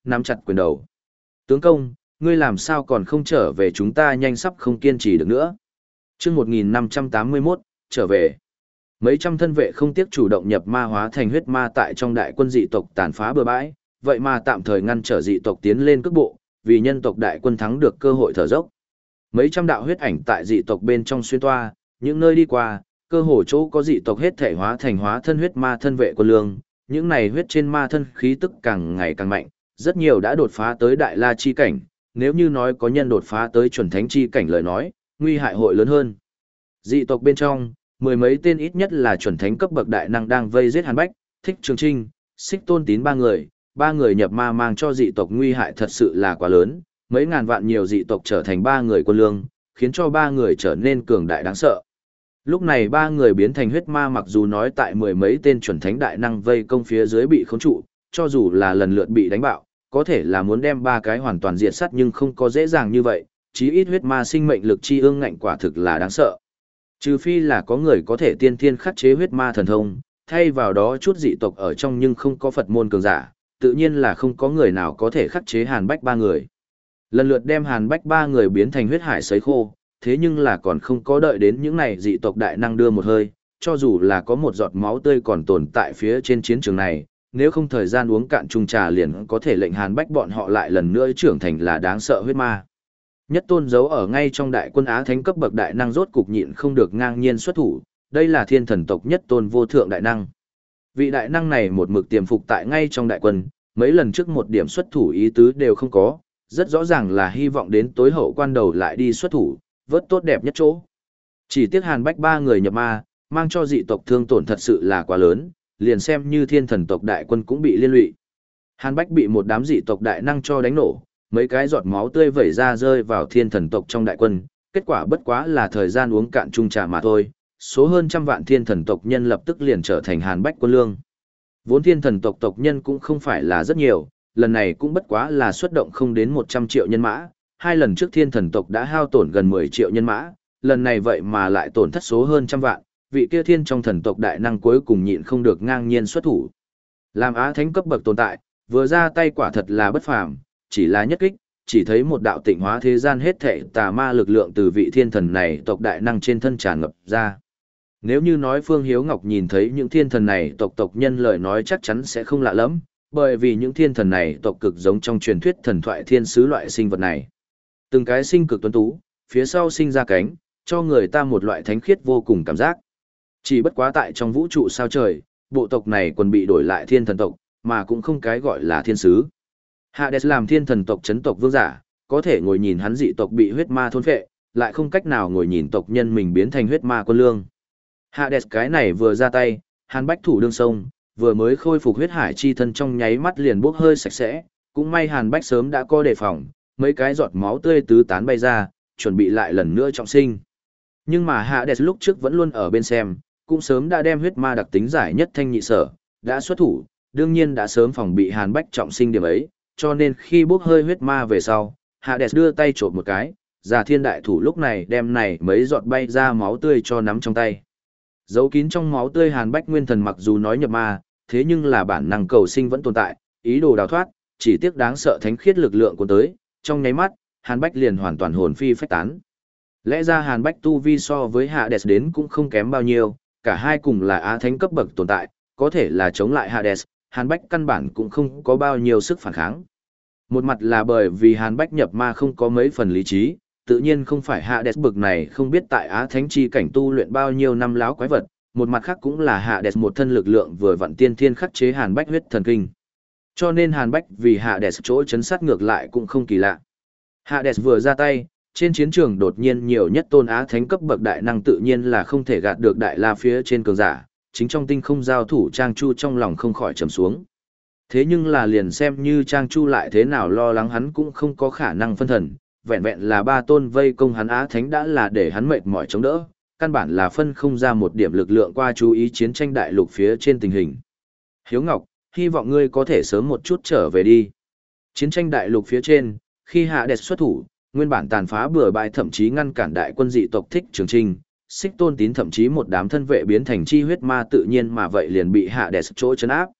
nắm chặt quyền đầu. Tướng công, ngươi làm sao còn không trở về, chúng ta nhanh sắp không kiên trì được nữa. Chương một nghìn năm trăm tám mươi mốt, trở về. Mấy trăm thân vệ không tiếc chủ động nhập ma hóa thành huyết ma tại trong đại quân dị tộc tàn phá bừa bãi, vậy mà tạm thời ngăn trở dị tộc tiến lên cước bộ, vì nhân tộc đại quân thắng được cơ hội thở dốc. Mấy trăm đạo huyết ảnh tại dị tộc bên trong xuyên toa, những nơi đi qua, cơ hồ chỗ có dị tộc hết thể hóa thành hóa thân huyết ma thân vệ quân lương, những này huyết trên ma thân khí tức càng ngày càng mạnh, rất nhiều đã đột phá tới đại la chi cảnh, nếu như nói có nhân đột phá tới chuẩn thánh chi cảnh lời nói, nguy hại hội lớn hơn. Dị tộc bên trong, mười mấy tên ít nhất là chuẩn thánh cấp bậc đại năng đang vây giết Hàn Bách, Thích Trường Trinh, Xích Tôn Tín ba người, ba người nhập ma mang cho dị tộc nguy hại thật sự là quá lớn, mấy ngàn vạn nhiều dị tộc trở thành ba người quân lương, khiến cho ba người trở nên cường đại đáng sợ. Lúc này ba người biến thành huyết ma, mặc dù nói tại mười mấy tên chuẩn thánh đại năng vây công phía dưới bị khống trụ, cho dù là lần lượt bị đánh bạo, có thể là muốn đem ba cái hoàn toàn diệt sát nhưng không có dễ dàng như vậy, chí ít huyết ma sinh mệnh lực chi ương ngạnh quả thực là đáng sợ. Trừ phi là có người có thể tiên thiên khắc chế huyết ma thần thông, thay vào đó chút dị tộc ở trong nhưng không có Phật môn cường giả, tự nhiên là không có người nào có thể khắc chế Hàn Bách ba người. Lần lượt đem Hàn Bách ba người biến thành huyết hải sấy khô, thế nhưng là còn không có đợi đến những này dị tộc đại năng đưa một hơi, cho dù là có một giọt máu tươi còn tồn tại phía trên chiến trường này, nếu không thời gian uống cạn chung trà liền có thể lệnh Hàn Bách bọn họ lại lần nữa trưởng thành là đáng sợ huyết ma. Nhất Tôn giấu ở ngay trong đại quân Á Thánh cấp bậc đại năng rốt cục nhịn không được ngang nhiên xuất thủ, đây là Thiên Thần tộc Nhất Tôn vô thượng đại năng. Vị đại năng này một mực tiềm phục tại ngay trong đại quân, mấy lần trước một điểm xuất thủ ý tứ đều không có, rất rõ ràng là hy vọng đến tối hậu quan đầu lại đi xuất thủ, vớt tốt đẹp nhất chỗ. Chỉ tiếc Hàn Bách ba người nhập ma, mang cho dị tộc thương tổn thật sự là quá lớn, liền xem như Thiên Thần tộc đại quân cũng bị liên lụy. Hàn Bách bị một đám dị tộc đại năng cho đánh nổ, mấy cái giọt máu tươi vẩy ra rơi vào Thiên Thần tộc trong đại quân, kết quả bất quá là thời gian uống cạn chung trà mà thôi, số hơn trăm vạn Thiên Thần tộc nhân lập tức liền trở thành Hàn Bách quân lương. Vốn Thiên Thần tộc tộc nhân cũng không phải là rất nhiều, lần này cũng bất quá là xuất động không đến một trăm triệu nhân mã, hai lần trước Thiên Thần tộc đã hao tổn gần mười triệu nhân mã, lần này vậy mà lại tổn thất số hơn trăm vạn, vị kia thiên trong thần tộc đại năng cuối cùng nhịn không được ngang nhiên xuất thủ. Làm Á Thánh cấp bậc tồn tại, vừa ra tay quả thật là bất phàm, chỉ là nhất kích, chỉ thấy một đạo tịnh hóa thế gian hết thảy tà ma lực lượng từ vị thiên thần này tộc đại năng trên thân tràn ngập ra. Nếu như nói Phương Hiếu Ngọc nhìn thấy những thiên thần này tộc tộc nhân lời nói chắc chắn sẽ không lạ lắm, bởi vì những thiên thần này tộc cực giống trong truyền thuyết thần thoại thiên sứ loại sinh vật này. Từng cái sinh cực tuấn tú, phía sau sinh ra cánh, cho người ta một loại thánh khiết vô cùng cảm giác. Chỉ bất quá tại trong vũ trụ sao trời, bộ tộc này còn bị đổi lại thiên thần tộc, mà cũng không cái gọi là thiên sứ. Hades làm thiên thần tộc chấn tộc vương giả, có thể ngồi nhìn hắn dị tộc bị huyết ma thôn phệ, lại không cách nào ngồi nhìn tộc nhân mình biến thành huyết ma quân lương. Hades cái này vừa ra tay, Hàn Bách thủ đương sông, vừa mới khôi phục huyết hải chi thân trong nháy mắt liền bốc hơi sạch sẽ, cũng may Hàn Bách sớm đã có đề phòng, mấy cái giọt máu tươi tứ tán bay ra, chuẩn bị lại lần nữa trọng sinh. Nhưng mà Hades lúc trước vẫn luôn ở bên xem, cũng sớm đã đem huyết ma đặc tính giải nhất thanh nhị sở, đã xuất thủ, đương nhiên đã sớm phòng bị Hàn Bách trọng sinh điểm ấy, cho nên khi bốc hơi huyết ma về sau, Hades đưa tay chộp một cái, Già Thiên đại thủ lúc này đem này mấy giọt bay ra máu tươi cho nắm trong tay. Giấu kín trong máu tươi Hàn Bách nguyên thần mặc dù nói nhập ma, thế nhưng là bản năng cầu sinh vẫn tồn tại, ý đồ đào thoát, chỉ tiếc đáng sợ thánh khiết lực lượng của tới, trong nháy mắt, Hàn Bách liền hoàn toàn hồn phi phách tán. Lẽ ra Hàn Bách tu vi so với Hades đến cũng không kém bao nhiêu, cả hai cùng là Á Thánh cấp bậc tồn tại, có thể là chống lại Hades, Hàn Bách căn bản cũng không có bao nhiêu sức phản kháng. Một mặt là bởi vì Hàn Bách nhập ma không có mấy phần lý trí, tự nhiên không phải Hades bậc này không biết tại Á Thánh chi cảnh tu luyện bao nhiêu năm láo quái vật, một mặt khác cũng là Hades một thân lực lượng vừa vặn tiên thiên khắc chế Hàn Bách huyết thần kinh. Cho nên Hàn Bách vì Hades chỗ chấn sát ngược lại cũng không kỳ lạ. Hades vừa ra tay, trên chiến trường đột nhiên nhiều nhất tôn Á Thánh cấp bậc đại năng tự nhiên là không thể gạt được đại la phía trên cường giả, chính trong tinh không giao thủ Trang Chu trong lòng không khỏi trầm xuống. Thế nhưng là liền xem như Trang Chu lại thế nào lo lắng hắn cũng không có khả năng phân thần, vẹn vẹn là ba tôn vây công hắn Á Thánh đã là để hắn mệt mỏi chống đỡ, căn bản là phân không ra một điểm lực lượng qua chú ý chiến tranh đại lục phía trên tình hình. Hiếu Ngọc, hy vọng ngươi có thể sớm một chút trở về đi. Chiến tranh đại lục phía trên, khi Hades xuất thủ, nguyên bản tàn phá bừa bãi thậm chí ngăn cản đại quân dị tộc Thích Trường Trinh, Xích Tôn Tín thậm chí một đám thân vệ biến thành chi huyết ma tự nhiên mà vậy liền bị Hades chỗ trấn áp.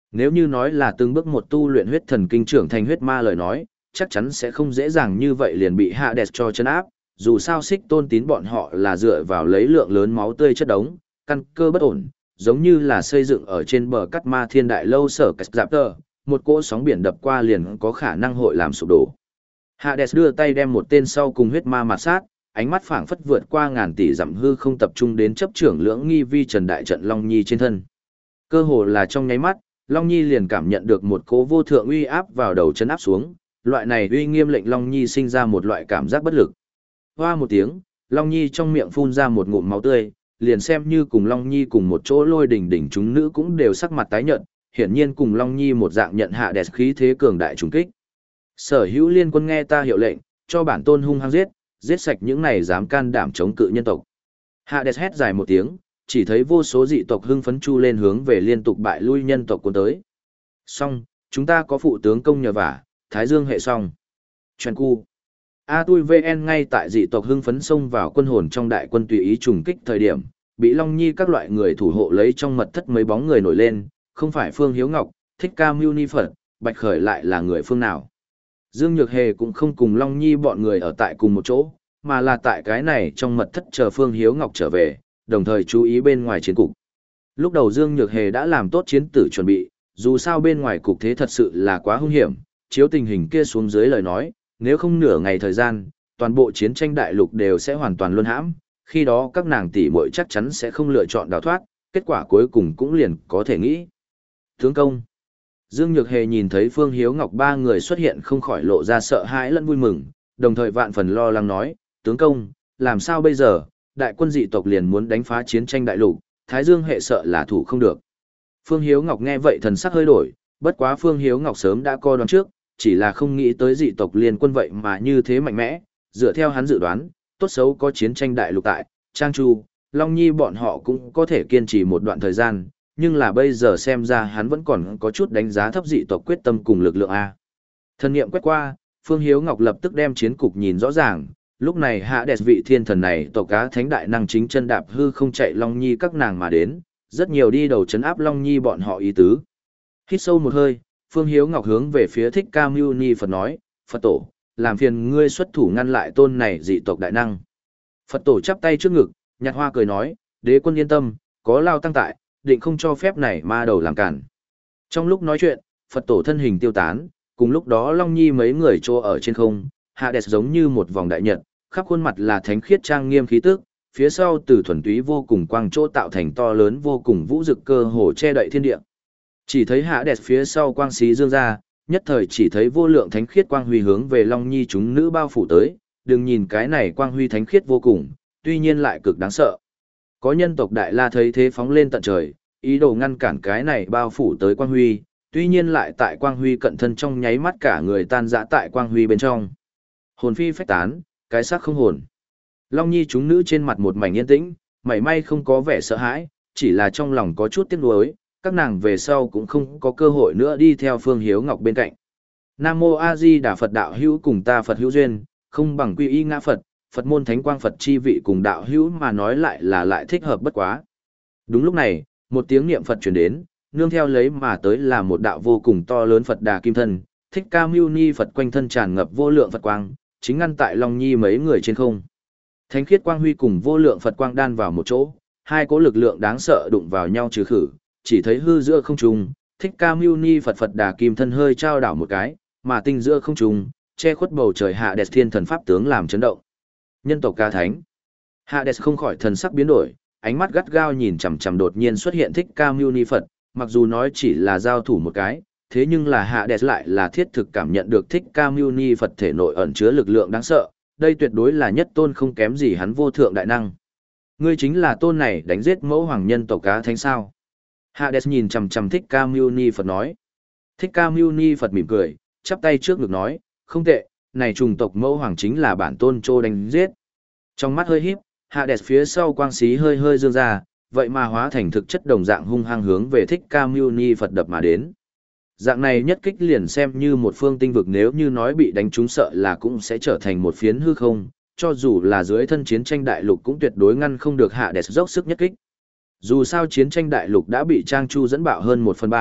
Nếu như nói là từng bước một tu luyện huyết thần kinh trưởng thành huyết ma lời nói, chắc chắn sẽ không dễ dàng như vậy liền bị Hades cho chân áp, dù sao Xích Tôn Tín bọn họ là dựa vào lấy lượng lớn máu tươi chất đống, căn cơ bất ổn, giống như là xây dựng ở trên bờ cắt ma thiên đại lâu sở cách giáp tờ, một cỗ sóng biển đập qua liền có khả năng hội làm sụp đổ. Hades đưa tay đem một tên sau cùng huyết ma mặt sát, ánh mắt phảng phất vượt qua ngàn tỷ dặm hư không tập trung đến chấp trưởng lưỡng nghi vi trần đại trận Long Nhi trên thân. Cơ hồ là trong nháy mắt, Long Nhi liền cảm nhận được một cỗ vô thượng uy áp vào đầu chân áp xuống, loại này uy nghiêm lệnh Long Nhi sinh ra một loại cảm giác bất lực. Hoa một tiếng, Long Nhi trong miệng phun ra một ngụm máu tươi, liền xem như cùng Long Nhi cùng một chỗ lôi đỉnh đỉnh chúng nữ cũng đều sắc mặt tái nhợt, hiển nhiên cùng Long Nhi một dạng nhận hạ đẹp khí thế cường đại trùng kích. Sở hữu liên quân nghe ta hiệu lệnh, cho bản tôn hung hăng giết, giết sạch những này dám can đảm chống cự nhân tộc. Hades hét dài một tiếng, chỉ thấy vô số dị tộc hưng phấn chu lên hướng về liên tục bại lui nhân tộc cuốn tới. Xong, chúng ta có phụ tướng công nhờ vả, Thái Dương hệ xong. Chuyện cu. A tui vê en ngay tại dị tộc hưng phấn xông vào quân hồn trong đại quân tùy ý trùng kích thời điểm, bị Long Nhi các loại người thủ hộ lấy trong mật thất mấy bóng người nổi lên, không phải Phương Hiếu Ngọc, Thích Ca Mưu Ni Phật, Bạch Khởi lại là người phương nào. Dương Nhược Hề cũng không cùng Long Nhi bọn người ở tại cùng một chỗ, mà là tại cái này trong mật thất chờ Phương Hiếu Ngọc trở về, đồng thời chú ý bên ngoài chiến cục. Lúc đầu Dương Nhược Hề đã làm tốt chiến tử chuẩn bị, dù sao bên ngoài cục thế thật sự là quá hung hiểm, chiếu tình hình kia xuống dưới lời nói, nếu không nửa ngày thời gian, toàn bộ chiến tranh đại lục đều sẽ hoàn toàn luân hãm, khi đó các nàng tỷ muội chắc chắn sẽ không lựa chọn đào thoát, kết quả cuối cùng cũng liền có thể nghĩ. Tướng công. Dương Nhược Hề nhìn thấy Phương Hiếu Ngọc ba người xuất hiện không khỏi lộ ra sợ hãi lẫn vui mừng, đồng thời vạn phần lo lắng nói, tướng công, làm sao bây giờ, đại quân dị tộc liền muốn đánh phá chiến tranh đại lục, Thái Dương hệ sợ là thủ không được. Phương Hiếu Ngọc nghe vậy thần sắc hơi đổi, bất quá Phương Hiếu Ngọc sớm đã coi đoán trước, chỉ là không nghĩ tới dị tộc liên quân vậy mà như thế mạnh mẽ, dựa theo hắn dự đoán, tốt xấu có chiến tranh đại lục tại, Trang Chu, Long Nhi bọn họ cũng có thể kiên trì một đoạn thời gian, nhưng là bây giờ xem ra hắn vẫn còn có chút đánh giá thấp dị tộc quyết tâm cùng lực lượng A. Thần niệm quét qua, Phương Hiếu Ngọc lập tức đem chiến cục nhìn rõ ràng, lúc này hạ đẹp vị thiên thần này tộc cá thánh đại năng chính chân đạp hư không chạy Long Nhi các nàng mà đến, rất nhiều đi đầu chấn áp Long Nhi bọn họ ý tứ. Hít sâu một hơi, Phương Hiếu Ngọc hướng về phía Thích Ca Mưu Ni Phật nói, Phật tổ, làm phiền ngươi xuất thủ ngăn lại tôn này dị tộc đại năng. Phật tổ chắp tay trước ngực, nhạt hoa cười nói, đế quân yên tâm, có lao tăng tại, định không cho phép này ma đầu làm cản. Trong lúc nói chuyện, Phật tổ thân hình tiêu tán, cùng lúc đó Long Nhi mấy người trô ở trên không, Hades giống như một vòng đại nhật, khắp khuôn mặt là thánh khiết trang nghiêm khí tức, phía sau từ thuần túy vô cùng quang chỗ tạo thành to lớn vô cùng vũ dực cơ hồ che đậy thiên địa. Chỉ thấy Hades phía sau quang xí dương ra, nhất thời chỉ thấy vô lượng thánh khiết quang huy hướng về Long Nhi chúng nữ bao phủ tới, đừng nhìn cái này quang huy thánh khiết vô cùng, tuy nhiên lại cực đáng sợ. Có nhân tộc Đại La thấy thế phóng lên tận trời, ý đồ ngăn cản cái này bao phủ tới quang huy, tuy nhiên lại tại quang huy cận thân trong nháy mắt cả người tan rã tại quang huy bên trong. Hồn phi phách tán, cái xác không hồn. Long Nhi chúng nữ trên mặt một mảnh yên tĩnh, mảy may không có vẻ sợ hãi, chỉ là trong lòng có chút tiếc nuối, các nàng về sau cũng không có cơ hội nữa đi theo Phương Hiếu Ngọc bên cạnh. Nam Mô A Di Đà Phật đạo hữu cùng ta Phật hữu duyên, không bằng quy y ngã Phật, Phật môn thánh quang Phật chi vị cùng đạo hữu mà nói lại là lại thích hợp bất quá. Đúng lúc này, một tiếng niệm Phật truyền đến, nương theo lấy mà tới là một đạo vô cùng to lớn Phật Đà Kim Thân, Thích Ca Mưu Ni Phật quanh thân tràn ngập vô lượng Phật quang, chính ngăn tại Long Nhi mấy người trên không. Thánh khiết quang huy cùng vô lượng Phật quang đan vào một chỗ, hai cỗ lực lượng đáng sợ đụng vào nhau trừ khử, chỉ thấy hư giữa không trung, Thích Ca Mưu Ni Phật Phật Đà Kim Thân hơi trao đảo một cái, mà tinh giữa không trung, che khuất bầu trời hạ đẹp thiên thần pháp tướng làm chấn động. Nhân tộc ca thánh. Hades không khỏi thần sắc biến đổi, ánh mắt gắt gao nhìn chằm chằm đột nhiên xuất hiện Thích Ca Mưu Ni Phật, mặc dù nói chỉ là giao thủ một cái, thế nhưng là Hades lại là thiết thực cảm nhận được Thích Ca Mưu Ni Phật thể nội ẩn chứa lực lượng đáng sợ, đây tuyệt đối là nhất tôn không kém gì hắn vô thượng đại năng. Ngươi chính là tôn này đánh giết mẫu hoàng nhân tộc cá thánh sao? Hades nhìn chằm chằm Thích Ca Mưu Ni Phật nói. Thích Ca Mưu Ni Phật mỉm cười, chắp tay trước ngực nói, không tệ, này trùng tộc mẫu hoàng chính là bản tôn Trô đánh giết. Trong mắt hơi híp, Hades phía sau quang xí hơi hơi dương ra, vậy mà hóa thành thực chất đồng dạng hung hăng hướng về Thích Ca Mưu Ni Phật đập mà đến. Dạng này nhất kích liền xem như một phương tinh vực, nếu như nói bị đánh trúng sợ là cũng sẽ trở thành một phiến hư không, cho dù là dưới thân chiến tranh đại lục cũng tuyệt đối ngăn không được Hades dốc sức nhất kích. Dù sao chiến tranh đại lục đã bị Trang Chu dẫn bạo hơn một phần ba,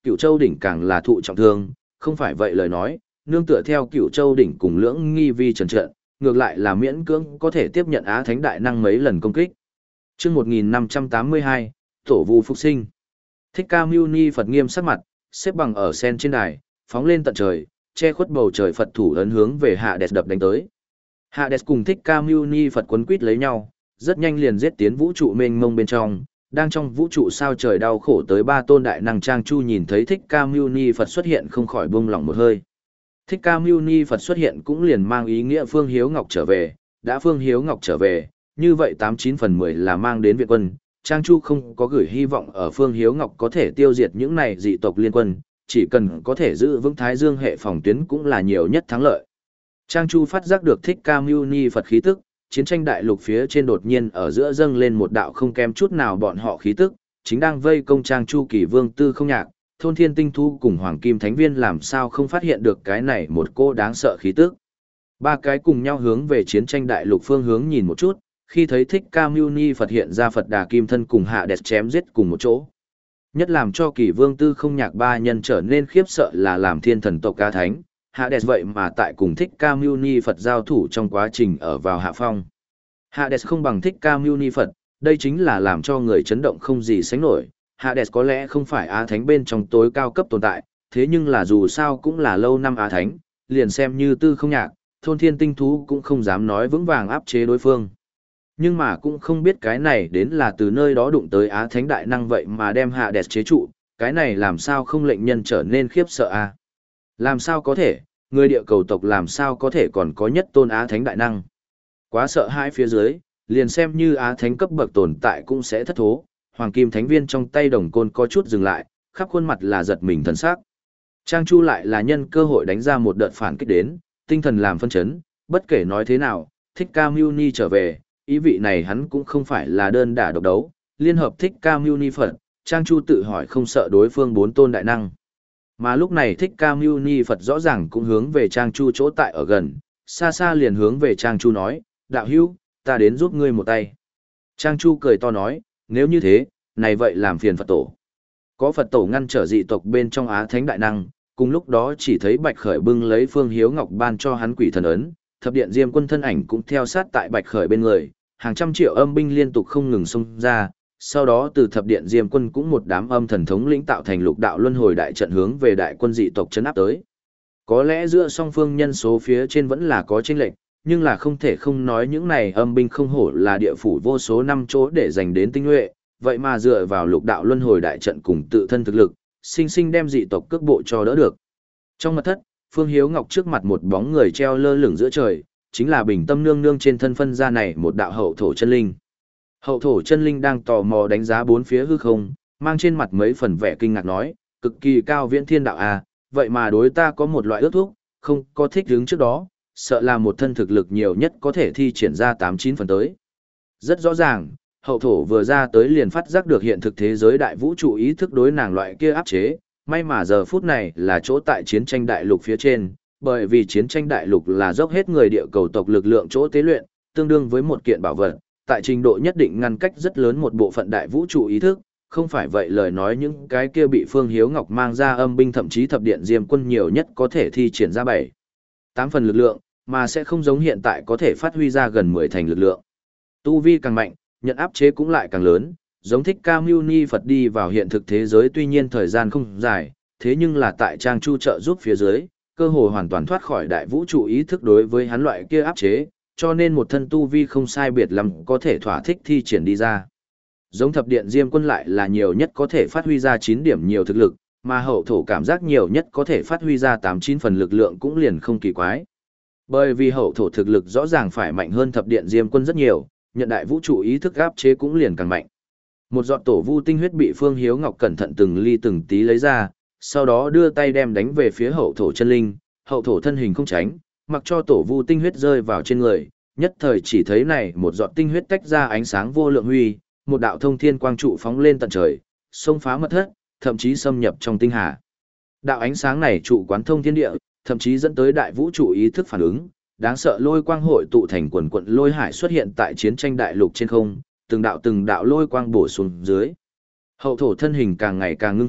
Cửu Châu đỉnh càng là thụ trọng thương, không phải vậy lời nói, nương tựa theo Cửu Châu đỉnh cùng lưỡng nghi vi trần trận, ngược lại là miễn cưỡng có thể tiếp nhận Á Thánh đại năng mấy lần công kích. Chương một nghìn năm trăm tám mươi hai, Tổ Vu phục sinh. Thích Ca Mâu Ni Phật nghiêm sắc mặt, xếp bằng ở sen trên đài, phóng lên tận trời, che khuất bầu trời Phật thủ ấn hướng về Hades đập đánh tới. Hades cùng Thích Ca Mâu Ni Phật quấn quýt lấy nhau, rất nhanh liền giết tiến vũ trụ mênh mông bên trong, đang trong vũ trụ sao trời đau khổ tới ba tôn đại năng Trang Chu nhìn thấy Thích Ca Mâu Ni Phật xuất hiện không khỏi buông lỏng một hơi. Thích Ca Mâu Ni Phật xuất hiện cũng liền mang ý nghĩa Phương Hiếu Ngọc trở về, đã Phương Hiếu Ngọc trở về, như vậy tám chín phần mười là mang đến viện quân. Trang Chu không có gửi hy vọng ở Phương Hiếu Ngọc có thể tiêu diệt những này dị tộc liên quân, chỉ cần có thể giữ vững Thái Dương hệ phòng tuyến cũng là nhiều nhất thắng lợi. Trang Chu phát giác được Thích Ca Mâu Ni Phật khí tức, chiến tranh đại lục phía trên đột nhiên ở giữa dâng lên một đạo không kém chút nào bọn họ khí tức, chính đang vây công Trang Chu Kỳ Vương Tư Không Nhạc, Thôn Thiên Tinh Thu cùng Hoàng Kim Thánh Viên làm sao không phát hiện được cái này một cô đáng sợ khí tức. Ba cái cùng nhau hướng về chiến tranh đại lục phương hướng nhìn một chút, khi thấy Thích Ca Mâu Ni Phật hiện ra Phật Đà Kim Thân cùng Hạ Đẹp chém giết cùng một chỗ. Nhất làm cho Kỳ Vương Tư Không Nhạc ba nhân trở nên khiếp sợ là làm thiên thần tộc Ca Thánh, Hạ Đẹp vậy mà tại cùng Thích Ca Mâu Ni Phật giao thủ trong quá trình ở vào hạ phong. Hades không bằng Thích Ca Mâu Ni Phật, đây chính là làm cho người chấn động không gì sánh nổi. Hades có lẽ không phải Á Thánh bên trong tối cao cấp tồn tại, thế nhưng là dù sao cũng là lâu năm Á Thánh, liền xem như Tư Không Nhạc, Thôn Thiên Tinh Thú cũng không dám nói vững vàng áp chế đối phương. Nhưng mà cũng không biết cái này đến là từ nơi đó đụng tới Á Thánh đại năng vậy mà đem Hades chế trụ, cái này làm sao không lệnh nhân trở nên khiếp sợ à? Làm sao có thể, người địa cầu tộc làm sao có thể còn có nhất tôn Á Thánh đại năng? Quá sợ hãi phía dưới, liền xem như Á Thánh cấp bậc tồn tại cũng sẽ thất thố. Hoàng Kim Thánh Viên trong tay đồng côn có chút dừng lại, khắp khuôn mặt là giật mình thần sắc. Trang Chu lại là nhân cơ hội đánh ra một đợt phản kích đến, tinh thần làm phân chấn, bất kể nói thế nào, Thích Ca Mâu Ni trở về, ý vị này hắn cũng không phải là đơn đả độc đấu, liên hợp Thích Ca Mâu Ni Phật, Trang Chu tự hỏi không sợ đối phương bốn tôn đại năng. Mà lúc này Thích Ca Mâu Ni Phật rõ ràng cũng hướng về Trang Chu chỗ tại ở gần, xa xa liền hướng về Trang Chu nói, đạo hữu, ta đến giúp ngươi một tay. Trang Chu cười to nói, nếu như thế, này vậy làm phiền Phật tổ. Có Phật tổ ngăn trở dị tộc bên trong Á Thánh đại năng, cùng lúc đó chỉ thấy Bạch Khởi bưng lấy Phương Hiếu Ngọc ban cho hắn quỷ thần ấn, thập điện Diêm Quân thân ảnh cũng theo sát tại Bạch Khởi bên người, hàng trăm triệu âm binh liên tục không ngừng xông ra, sau đó từ thập điện Diêm Quân cũng một đám âm thần thống lĩnh tạo thành lục đạo luân hồi đại trận hướng về đại quân dị tộc trấn áp tới. Có lẽ giữa song phương nhân số phía trên vẫn là có chênh lệch, nhưng là không thể không nói những này âm binh không hổ là địa phủ vô số năm chỗ để dành đến tinh nhuệ, vậy mà dựa vào lục đạo luân hồi đại trận cùng tự thân thực lực, sinh sinh đem dị tộc cước bộ cho đỡ được. Trong mật thất, Phương Hiếu Ngọc trước mặt một bóng người treo lơ lửng giữa trời, chính là Bình Tâm nương nương trên thân phân ra này một đạo hậu thổ chân linh. Hậu thổ chân linh đang tò mò đánh giá bốn phía hư không, mang trên mặt mấy phần vẻ kinh ngạc nói, cực kỳ cao viễn thiên đạo à, vậy mà đối ta có một loại ước thúc, không có thích hướng trước đó, sợ là một thân thực lực nhiều nhất có thể thi triển ra tám chín phần tới. Rất rõ ràng, hậu thổ vừa ra tới liền phát giác được hiện thực thế giới đại vũ trụ ý thức đối nàng loại kia áp chế, may mà giờ phút này là chỗ tại chiến tranh đại lục phía trên, bởi vì chiến tranh đại lục là dốc hết người địa cầu tộc lực lượng chỗ tế luyện, tương đương với một kiện bảo vật, tại trình độ nhất định ngăn cách rất lớn một bộ phận đại vũ trụ ý thức, không phải vậy lời nói những cái kia bị Phương Hiếu Ngọc mang ra âm binh thậm chí thập điện Diêm Quân nhiều nhất có thể thi triển ra bảy tám phần lực lượng, mà sẽ không giống hiện tại có thể phát huy ra gần mười thành lực lượng. Tu vi càng mạnh, nhận áp chế cũng lại càng lớn, giống Thích Ca Mâu Ni Phật đi vào hiện thực thế giới tuy nhiên thời gian không dài, thế nhưng là tại Trang Chu trợ giúp phía dưới, cơ hội hoàn toàn thoát khỏi đại vũ trụ ý thức đối với hắn loại kia áp chế, cho nên một thân tu vi không sai biệt lắm có thể thỏa thích thi triển đi ra. Giống thập điện Diêm Quân lại là nhiều nhất có thể phát huy ra chín điểm nhiều thực lực, mà hậu thổ cảm giác nhiều nhất có thể phát huy ra tám chín phần lực lượng cũng liền không kỳ quái. Bởi vì hậu thổ thực lực rõ ràng phải mạnh hơn thập điện Diêm Quân rất nhiều, nhận đại vũ trụ ý thức áp chế cũng liền càng mạnh. Một giọt tổ vu tinh huyết bị Phương Hiếu Ngọc cẩn thận từng ly từng tí lấy ra, sau đó đưa tay đem đánh về phía hậu thổ chân linh, hậu thổ thân hình không tránh, mặc cho tổ vu tinh huyết rơi vào trên người, nhất thời chỉ thấy này một giọt tinh huyết tách ra ánh sáng vô lượng huy, một đạo thông thiên quang trụ phóng lên tận trời, xông phá mật thất, thậm chí xâm nhập trong tinh hà. Đạo ánh sáng này trụ quán thông thiên địa, thậm chí dẫn tới đại vũ trụ ý thức phản ứng, đáng sợ lôi quang hội tụ thành quần quận lôi hải xuất hiện tại chiến tranh đại lục trên không, từng đạo từng đạo lôi quang bổ xuống dưới. Hậu thổ thân hình càng ngày càng ngưng thực,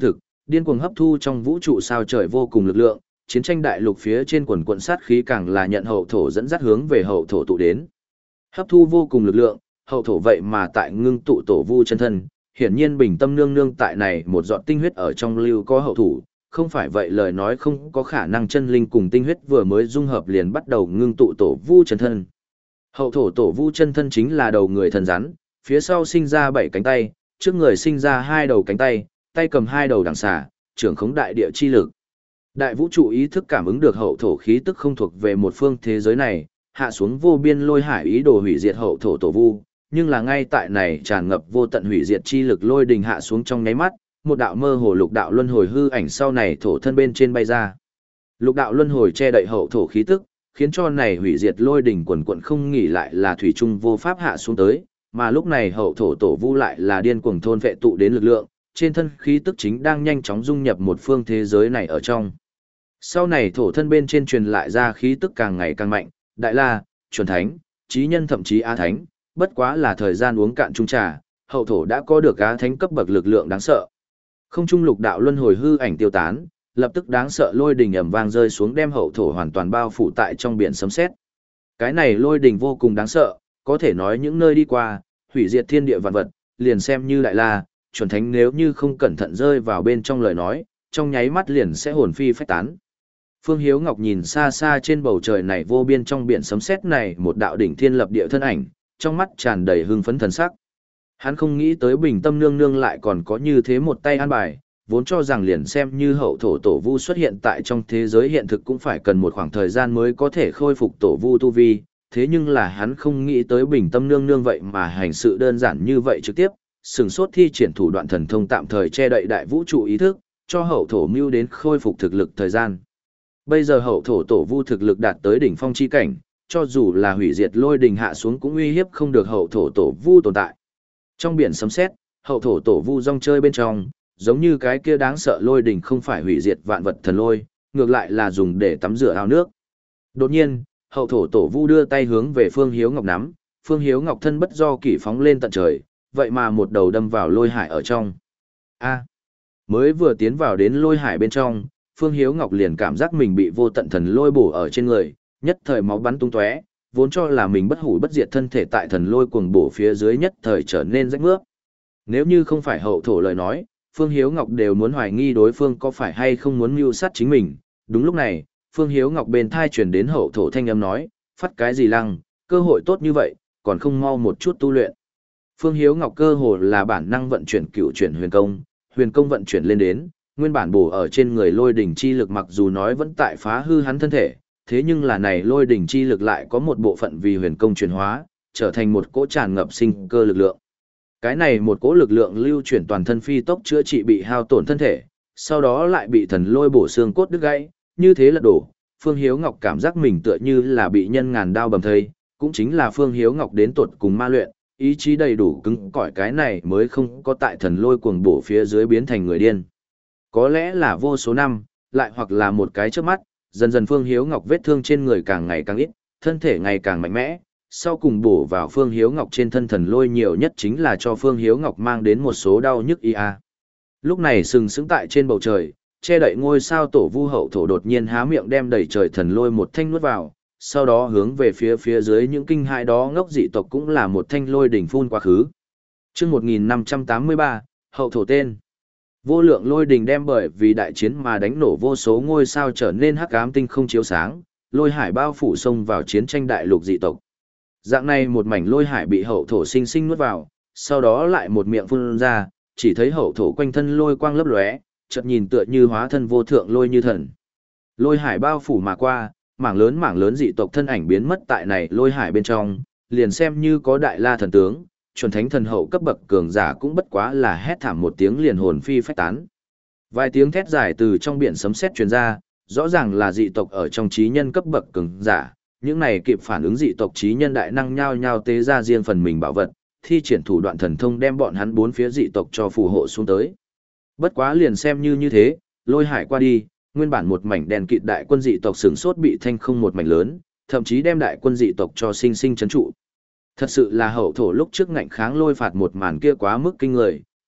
điên cuồng hấp thu trong vũ trụ sao trời vô cùng lực lượng, chiến tranh đại lục phía trên quần quận sát khí càng là nhận hậu thổ dẫn dắt hướng về hậu thổ tụ đến. Hấp thu vô cùng lực lượng, hậu thổ vậy mà tại ngưng tụ tổ vu chân thân, hiển nhiên bình tâm nương nương tại này một giọt tinh huyết ở trong lưu có hậu thủ, không phải vậy lời nói không có khả năng chân linh cùng tinh huyết vừa mới dung hợp liền bắt đầu ngưng tụ tổ vu chân thân. Hậu thổ tổ vu chân thân chính là đầu người thần rắn, phía sau sinh ra bảy cánh tay, trước người sinh ra hai đầu cánh tay, tay cầm hai đầu đằng xà, trưởng khống đại địa chi lực. Đại vũ trụ ý thức cảm ứng được hậu thổ khí tức không thuộc về một phương thế giới này, hạ xuống vô biên lôi hải ý đồ hủy diệt hậu thổ tổ vu, nhưng là ngay tại này tràn ngập vô tận hủy diệt chi lực lôi đình hạ xuống trong nháy mắt, một đạo mơ hồ lục đạo luân hồi hư ảnh sau này thổ thân bên trên bay ra. Lục đạo luân hồi che đậy hậu thổ khí tức, khiến cho này hủy diệt lôi đình quần quận không nghỉ lại là thủy trung vô pháp hạ xuống tới, mà lúc này hậu thổ tổ vu lại là điên cuồng thôn vệ tụ đến lực lượng, trên thân khí tức chính đang nhanh chóng dung nhập một phương thế giới này ở trong. Sau này thổ thân bên trên truyền lại ra khí tức càng ngày càng mạnh, đại la, chuẩn thánh, chí nhân thậm chí á thánh, bất quá là thời gian uống cạn chung trà, hậu thổ đã có được á thánh cấp bậc lực lượng đáng sợ. Không trung lục đạo luân hồi hư ảnh tiêu tán, lập tức đáng sợ lôi đình ầm vang rơi xuống đem hậu thổ hoàn toàn bao phủ tại trong biển sấm sét. Cái này lôi đình vô cùng đáng sợ, có thể nói những nơi đi qua, hủy diệt thiên địa vạn vật, liền xem như đại la, chuẩn thánh nếu như không cẩn thận rơi vào bên trong lời nói, trong nháy mắt liền sẽ hồn phi phách tán. Phương Hiếu Ngọc nhìn xa xa trên bầu trời này vô biên trong biển sấm sét này một đạo đỉnh thiên lập địa thân ảnh, trong mắt tràn đầy hưng phấn thần sắc. Hắn không nghĩ tới bình tâm nương nương lại còn có như thế một tay an bài, vốn cho rằng liền xem như hậu thổ tổ vu xuất hiện tại trong thế giới hiện thực cũng phải cần một khoảng thời gian mới có thể khôi phục tổ vu tu vi, thế nhưng là hắn không nghĩ tới bình tâm nương nương vậy mà hành sự đơn giản như vậy trực tiếp, sừng sốt thi triển thủ đoạn thần thông tạm thời che đậy đại vũ trụ ý thức, cho hậu thổ mưu đến khôi phục thực lực thời gian. Bây giờ hậu thổ tổ vu thực lực đạt tới đỉnh phong chi cảnh, cho dù là hủy diệt lôi đình hạ xuống cũng uy hiếp không được hậu thổ tổ vu tồn tại. Trong biển sấm sét, hậu thổ tổ vu rong chơi bên trong, giống như cái kia đáng sợ lôi đình không phải hủy diệt vạn vật thần lôi, ngược lại là dùng để tắm rửa ao nước. Đột nhiên, hậu thổ tổ vu đưa tay hướng về Phương Hiếu Ngọc nắm, Phương Hiếu Ngọc thân bất do kỷ phóng lên tận trời, vậy mà một đầu đâm vào lôi hải ở trong. A, mới vừa tiến vào đến lôi hải bên trong, Phương Hiếu Ngọc liền cảm giác mình bị vô tận thần lôi bổ ở trên người, nhất thời máu bắn tung tóe, vốn cho là mình bất hủ bất diệt thân thể tại thần lôi cuồng bổ phía dưới nhất thời trở nên rách mướp. Nếu như không phải hậu thổ lời nói, Phương Hiếu Ngọc đều muốn hoài nghi đối phương có phải hay không muốn mưu sát chính mình. Đúng lúc này, Phương Hiếu Ngọc bên thai truyền đến hậu thổ thanh âm nói, phát cái gì lăng, cơ hội tốt như vậy, còn không mau một chút tu luyện. Phương Hiếu Ngọc cơ hồ là bản năng vận chuyển cựu chuyển huyền công, huyền công vận chuyển lên đến, nguyên bản bổ ở trên người lôi đỉnh chi lực mặc dù nói vẫn tại phá hư hắn thân thể, thế nhưng là này lôi đỉnh chi lực lại có một bộ phận vì huyền công chuyển hóa, trở thành một cỗ tràn ngập sinh cơ lực lượng. Cái này một cỗ lực lượng lưu chuyển toàn thân phi tốc chữa trị bị hao tổn thân thể, sau đó lại bị thần lôi bổ xương cốt đứt gãy, như thế là đổ. Phương Hiếu Ngọc cảm giác mình tựa như là bị nhân ngàn đao bầm thây, cũng chính là Phương Hiếu Ngọc đến tuột cùng ma luyện, ý chí đầy đủ cứng cỏi cái này mới không có tại thần lôi cuồng bổ phía dưới biến thành người điên. Có lẽ là vô số năm, lại hoặc là một cái trước mắt, dần dần Phương Hiếu Ngọc vết thương trên người càng ngày càng ít, thân thể ngày càng mạnh mẽ, sau cùng bổ vào Phương Hiếu Ngọc trên thân thần lôi nhiều nhất chính là cho Phương Hiếu Ngọc mang đến một số đau nhức y a. Lúc này sừng sững tại trên bầu trời, che đậy ngôi sao tổ vu hậu thổ đột nhiên há miệng đem đầy trời thần lôi một thanh nuốt vào, sau đó hướng về phía phía dưới những kinh hãi đó ngốc dị tộc cũng là một thanh lôi đỉnh phun quá khứ. Chương một nghìn năm trăm tám mươi ba, hậu thổ tên. Vô lượng lôi đình đem bởi vì đại chiến mà đánh nổ vô số ngôi sao trở nên hắc ám tinh không chiếu sáng, lôi hải bao phủ xông vào chiến tranh đại lục dị tộc. Dạng này một mảnh lôi hải bị hậu thổ sinh sinh nuốt vào, sau đó lại một miệng phun ra, chỉ thấy hậu thổ quanh thân lôi quang lấp lóe, chợt nhìn tựa như hóa thân vô thượng lôi như thần. Lôi hải bao phủ mà qua, mảng lớn mảng lớn dị tộc thân ảnh biến mất tại này lôi hải bên trong, liền xem như có đại la thần tướng, chuẩn thánh thần hậu cấp bậc cường giả cũng bất quá là hét thảm một tiếng liền hồn phi phách tán. Vài tiếng thét dài từ trong biển sấm sét truyền ra, rõ ràng là dị tộc ở trong trí nhân cấp bậc cường giả, những này kịp phản ứng dị tộc trí nhân đại năng nhao nhao tế ra riêng phần mình bảo vật, thi triển thủ đoạn thần thông đem bọn hắn bốn phía dị tộc cho phù hộ xuống tới. Bất quá liền xem như như thế, lôi hải qua đi, nguyên bản một mảnh đèn kịt đại quân dị tộc sửng sốt bị thanh không một mảnh lớn, thậm chí đem đại quân dị tộc cho sinh sinh trấn trụ. Thật sự là hậu thổ lúc trước ngạnh kháng lôi phạt một màn kia quá mức kinh người,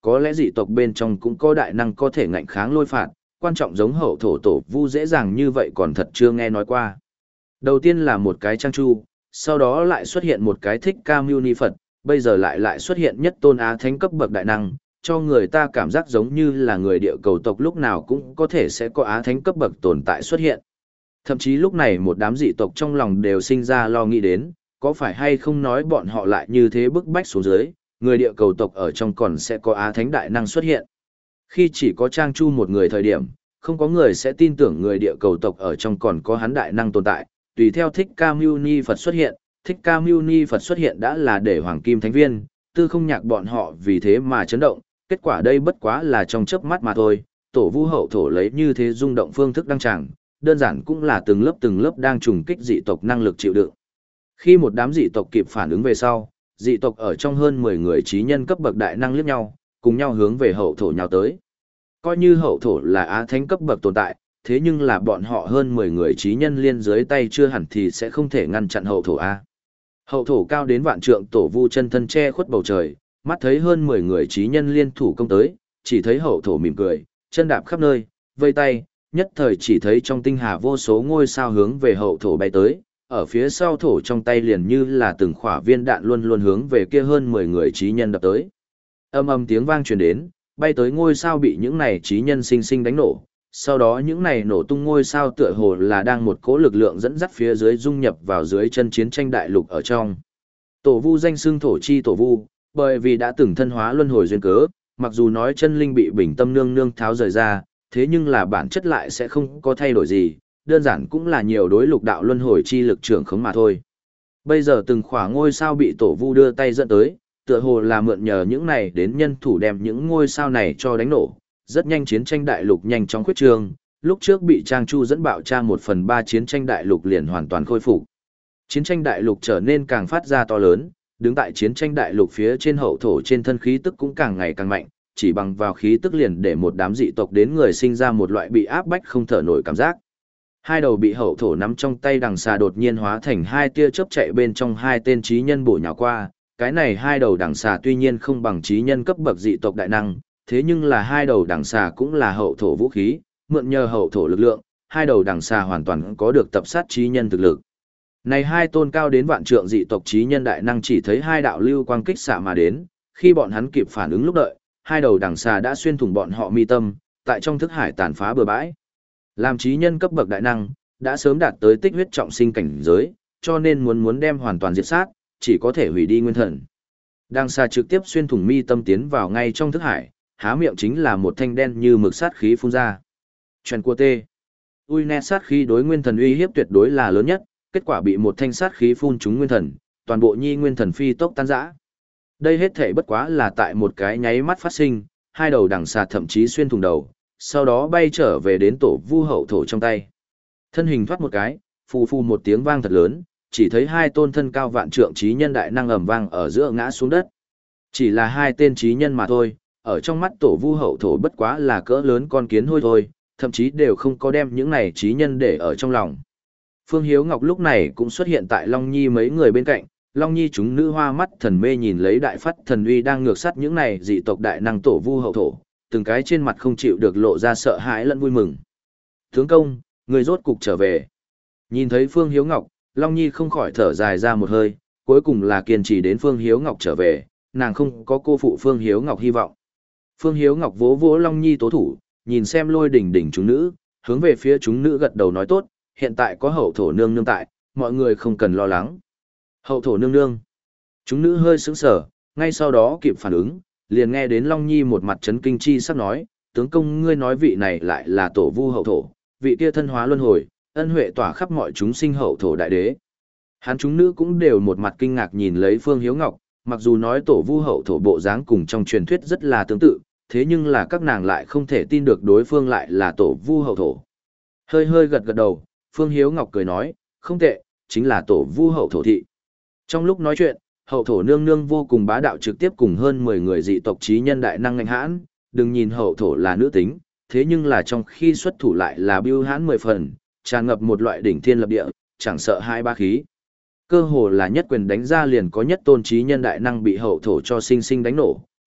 có lẽ dị tộc bên trong cũng có đại năng có thể ngạnh kháng lôi phạt, quan trọng giống hậu thổ tổ vu dễ dàng như vậy còn thật chưa nghe nói qua. Đầu tiên là một cái trang chu, sau đó lại xuất hiện một cái thích ca mưu ni Phật, bây giờ lại lại xuất hiện nhất tôn á thánh cấp bậc đại năng, cho người ta cảm giác giống như là người địa cầu tộc lúc nào cũng có thể sẽ có á thánh cấp bậc tồn tại xuất hiện. Thậm chí lúc này một đám dị tộc trong lòng đều sinh ra lo nghĩ đến, có phải hay không nói bọn họ lại như thế bức bách xuống dưới, người địa cầu tộc ở trong còn sẽ có á thánh đại năng xuất hiện. Khi chỉ có Trang Chu một người thời điểm, không có người sẽ tin tưởng người địa cầu tộc ở trong còn có hắn đại năng tồn tại, tùy theo Thích Ca Mưu Ni Phật xuất hiện, Thích Ca Mưu Ni Phật xuất hiện đã là để Hoàng Kim Thánh Viên, Tư Không Nhạc bọn họ vì thế mà chấn động, kết quả đây bất quá là trong chớp mắt mà thôi, tổ vu hậu thổ lấy như thế rung động phương thức đăng tràng, đơn giản cũng là từng lớp từng lớp đang trùng kích dị tộc năng lực chịu đựng. Khi một đám dị tộc kịp phản ứng về sau, dị tộc ở trong hơn mười người trí nhân cấp bậc đại năng liếc nhau, cùng nhau hướng về hậu thổ nhào tới. Coi như hậu thổ là á thánh cấp bậc tồn tại, thế nhưng là bọn họ hơn mười người trí nhân liên dưới tay chưa hẳn thì sẽ không thể ngăn chặn hậu thổ a. Hậu thổ cao đến vạn trượng tổ vu chân thân che khuất bầu trời, mắt thấy hơn mười người trí nhân liên thủ công tới, chỉ thấy hậu thổ mỉm cười, chân đạp khắp nơi, vây tay, nhất thời chỉ thấy trong tinh hà vô số ngôi sao hướng về hậu thổ bay tới, ở phía sau thổ trong tay liền như là từng khỏa viên đạn luôn luôn hướng về kia hơn mười người trí nhân đập tới. Âm âm tiếng vang truyền đến, bay tới ngôi sao bị những này trí nhân sinh sinh đánh nổ, sau đó những này nổ tung ngôi sao tựa hồ là đang một cỗ lực lượng dẫn dắt phía dưới dung nhập vào dưới chân chiến tranh đại lục ở trong. Tổ vu danh xưng thổ chi tổ vu, bởi vì đã từng thân hóa luân hồi duyên cớ, mặc dù nói chân linh bị bình tâm nương nương tháo rời ra, thế nhưng là bản chất lại sẽ không có thay đổi gì, đơn giản cũng là nhiều đối lục đạo luân hồi chi lực trưởng khống mà thôi. Bây giờ từng khỏa ngôi sao bị tổ vu đưa tay dẫn tới, tựa hồ là mượn nhờ những này đến nhân thủ đem những ngôi sao này cho đánh nổ, rất nhanh chiến tranh đại lục nhanh chóng khuyết trương, lúc trước bị Trang Chu dẫn bạo tra một phần ba chiến tranh đại lục liền hoàn toàn khôi phục. Chiến tranh đại lục trở nên càng phát ra to lớn, đứng tại chiến tranh đại lục phía trên hậu thổ trên thân khí tức cũng càng ngày càng mạnh, chỉ bằng vào khí tức liền để một đám dị tộc đến người sinh ra một loại bị áp bách không thở nổi cảm giác. Hai đầu bị hậu thổ nắm trong tay đằng xà đột nhiên hóa thành hai tia chớp chạy bên trong hai tên trí nhân bổ nhào qua, cái này hai đầu đằng xà tuy nhiên không bằng trí nhân cấp bậc dị tộc đại năng, thế nhưng là hai đầu đằng xà cũng là hậu thổ vũ khí, mượn nhờ hậu thổ lực lượng, hai đầu đằng xà hoàn toàn có được tập sát trí nhân thực lực. Này hai tôn cao đến vạn trượng dị tộc trí nhân đại năng chỉ thấy hai đạo lưu quang kích xạ mà đến, khi bọn hắn kịp phản ứng lúc đợi, hai đầu đằng xà đã xuyên thủng bọn họ mi tâm, tại trong thức hải tàn phá bừa bãi. Làm trí nhân cấp bậc đại năng, đã sớm đạt tới tích huyết trọng sinh cảnh giới, cho nên muốn muốn đem hoàn toàn diệt sát, chỉ có thể hủy đi nguyên thần. Đằng xà trực tiếp xuyên thủng mi tâm tiến vào ngay trong thức hải, há miệng chính là một thanh đen như mực sát khí phun ra. Chuyện của tê. Ui nét sát khí đối nguyên thần uy hiếp tuyệt đối là lớn nhất, kết quả bị một thanh sát khí phun trúng nguyên thần, toàn bộ nhi nguyên thần phi tốc tan rã. Đây hết thể bất quá là tại một cái nháy mắt phát sinh, hai đầu đằng xà thậm chí xuyên thủng đầu, sau đó bay trở về đến tổ vu hậu thổ trong tay. Thân hình thoát một cái, phù phù một tiếng vang thật lớn, chỉ thấy hai tôn thân cao vạn trượng trí nhân đại năng ầm vang ở giữa ngã xuống đất. Chỉ là hai tên trí nhân mà thôi, ở trong mắt tổ vu hậu thổ bất quá là cỡ lớn con kiến hôi thôi, thậm chí đều không có đem những này trí nhân để ở trong lòng. Phương Hiếu Ngọc lúc này cũng xuất hiện tại Long Nhi mấy người bên cạnh, Long Nhi chúng nữ hoa mắt thần mê nhìn lấy đại phát thần uy đang ngược sát những này dị tộc đại năng tổ vu hậu thổ, từng cái trên mặt không chịu được lộ ra sợ hãi lẫn vui mừng. Tướng công, người rốt cục trở về. Nhìn thấy Phương Hiếu Ngọc, Long Nhi không khỏi thở dài ra một hơi, cuối cùng là kiên trì đến Phương Hiếu Ngọc trở về, nàng không có cô phụ Phương Hiếu Ngọc hy vọng. Phương Hiếu Ngọc vỗ vỗ Long Nhi tố thủ, nhìn xem lôi đỉnh đỉnh chúng nữ, hướng về phía chúng nữ gật đầu nói tốt, hiện tại có hậu thổ nương nương tại, mọi người không cần lo lắng. Hậu thổ nương nương. Chúng nữ hơi sững sờ, ngay sau đó kịp phản ứng, liền nghe đến Long Nhi một mặt chấn kinh chi sắp nói, tướng công ngươi nói vị này lại là tổ vu hậu thổ, vị kia thân hóa luân hồi, ân huệ tỏa khắp mọi chúng sinh hậu thổ đại đế. Hắn chúng nữ cũng đều một mặt kinh ngạc nhìn lấy Phương Hiếu Ngọc, mặc dù nói tổ vu hậu thổ bộ dáng cùng trong truyền thuyết rất là tương tự, thế nhưng là các nàng lại không thể tin được đối phương lại là tổ vu hậu thổ. Hơi hơi gật gật đầu, Phương Hiếu Ngọc cười nói, không tệ, chính là tổ vu hậu thổ thị. Trong lúc nói chuyện, hậu thổ nương nương vô cùng bá đạo trực tiếp cùng hơn mười người dị tộc trí nhân đại năng ngạnh hãn, đừng nhìn hậu thổ là nữ tính, thế nhưng là trong khi xuất thủ lại là bưu hãn mười phần, tràn ngập một loại đỉnh thiên lập địa, chẳng sợ hai ba khí. Cơ hồ là nhất quyền đánh ra liền có nhất tôn trí nhân đại năng bị hậu thổ cho sinh sinh đánh nổ,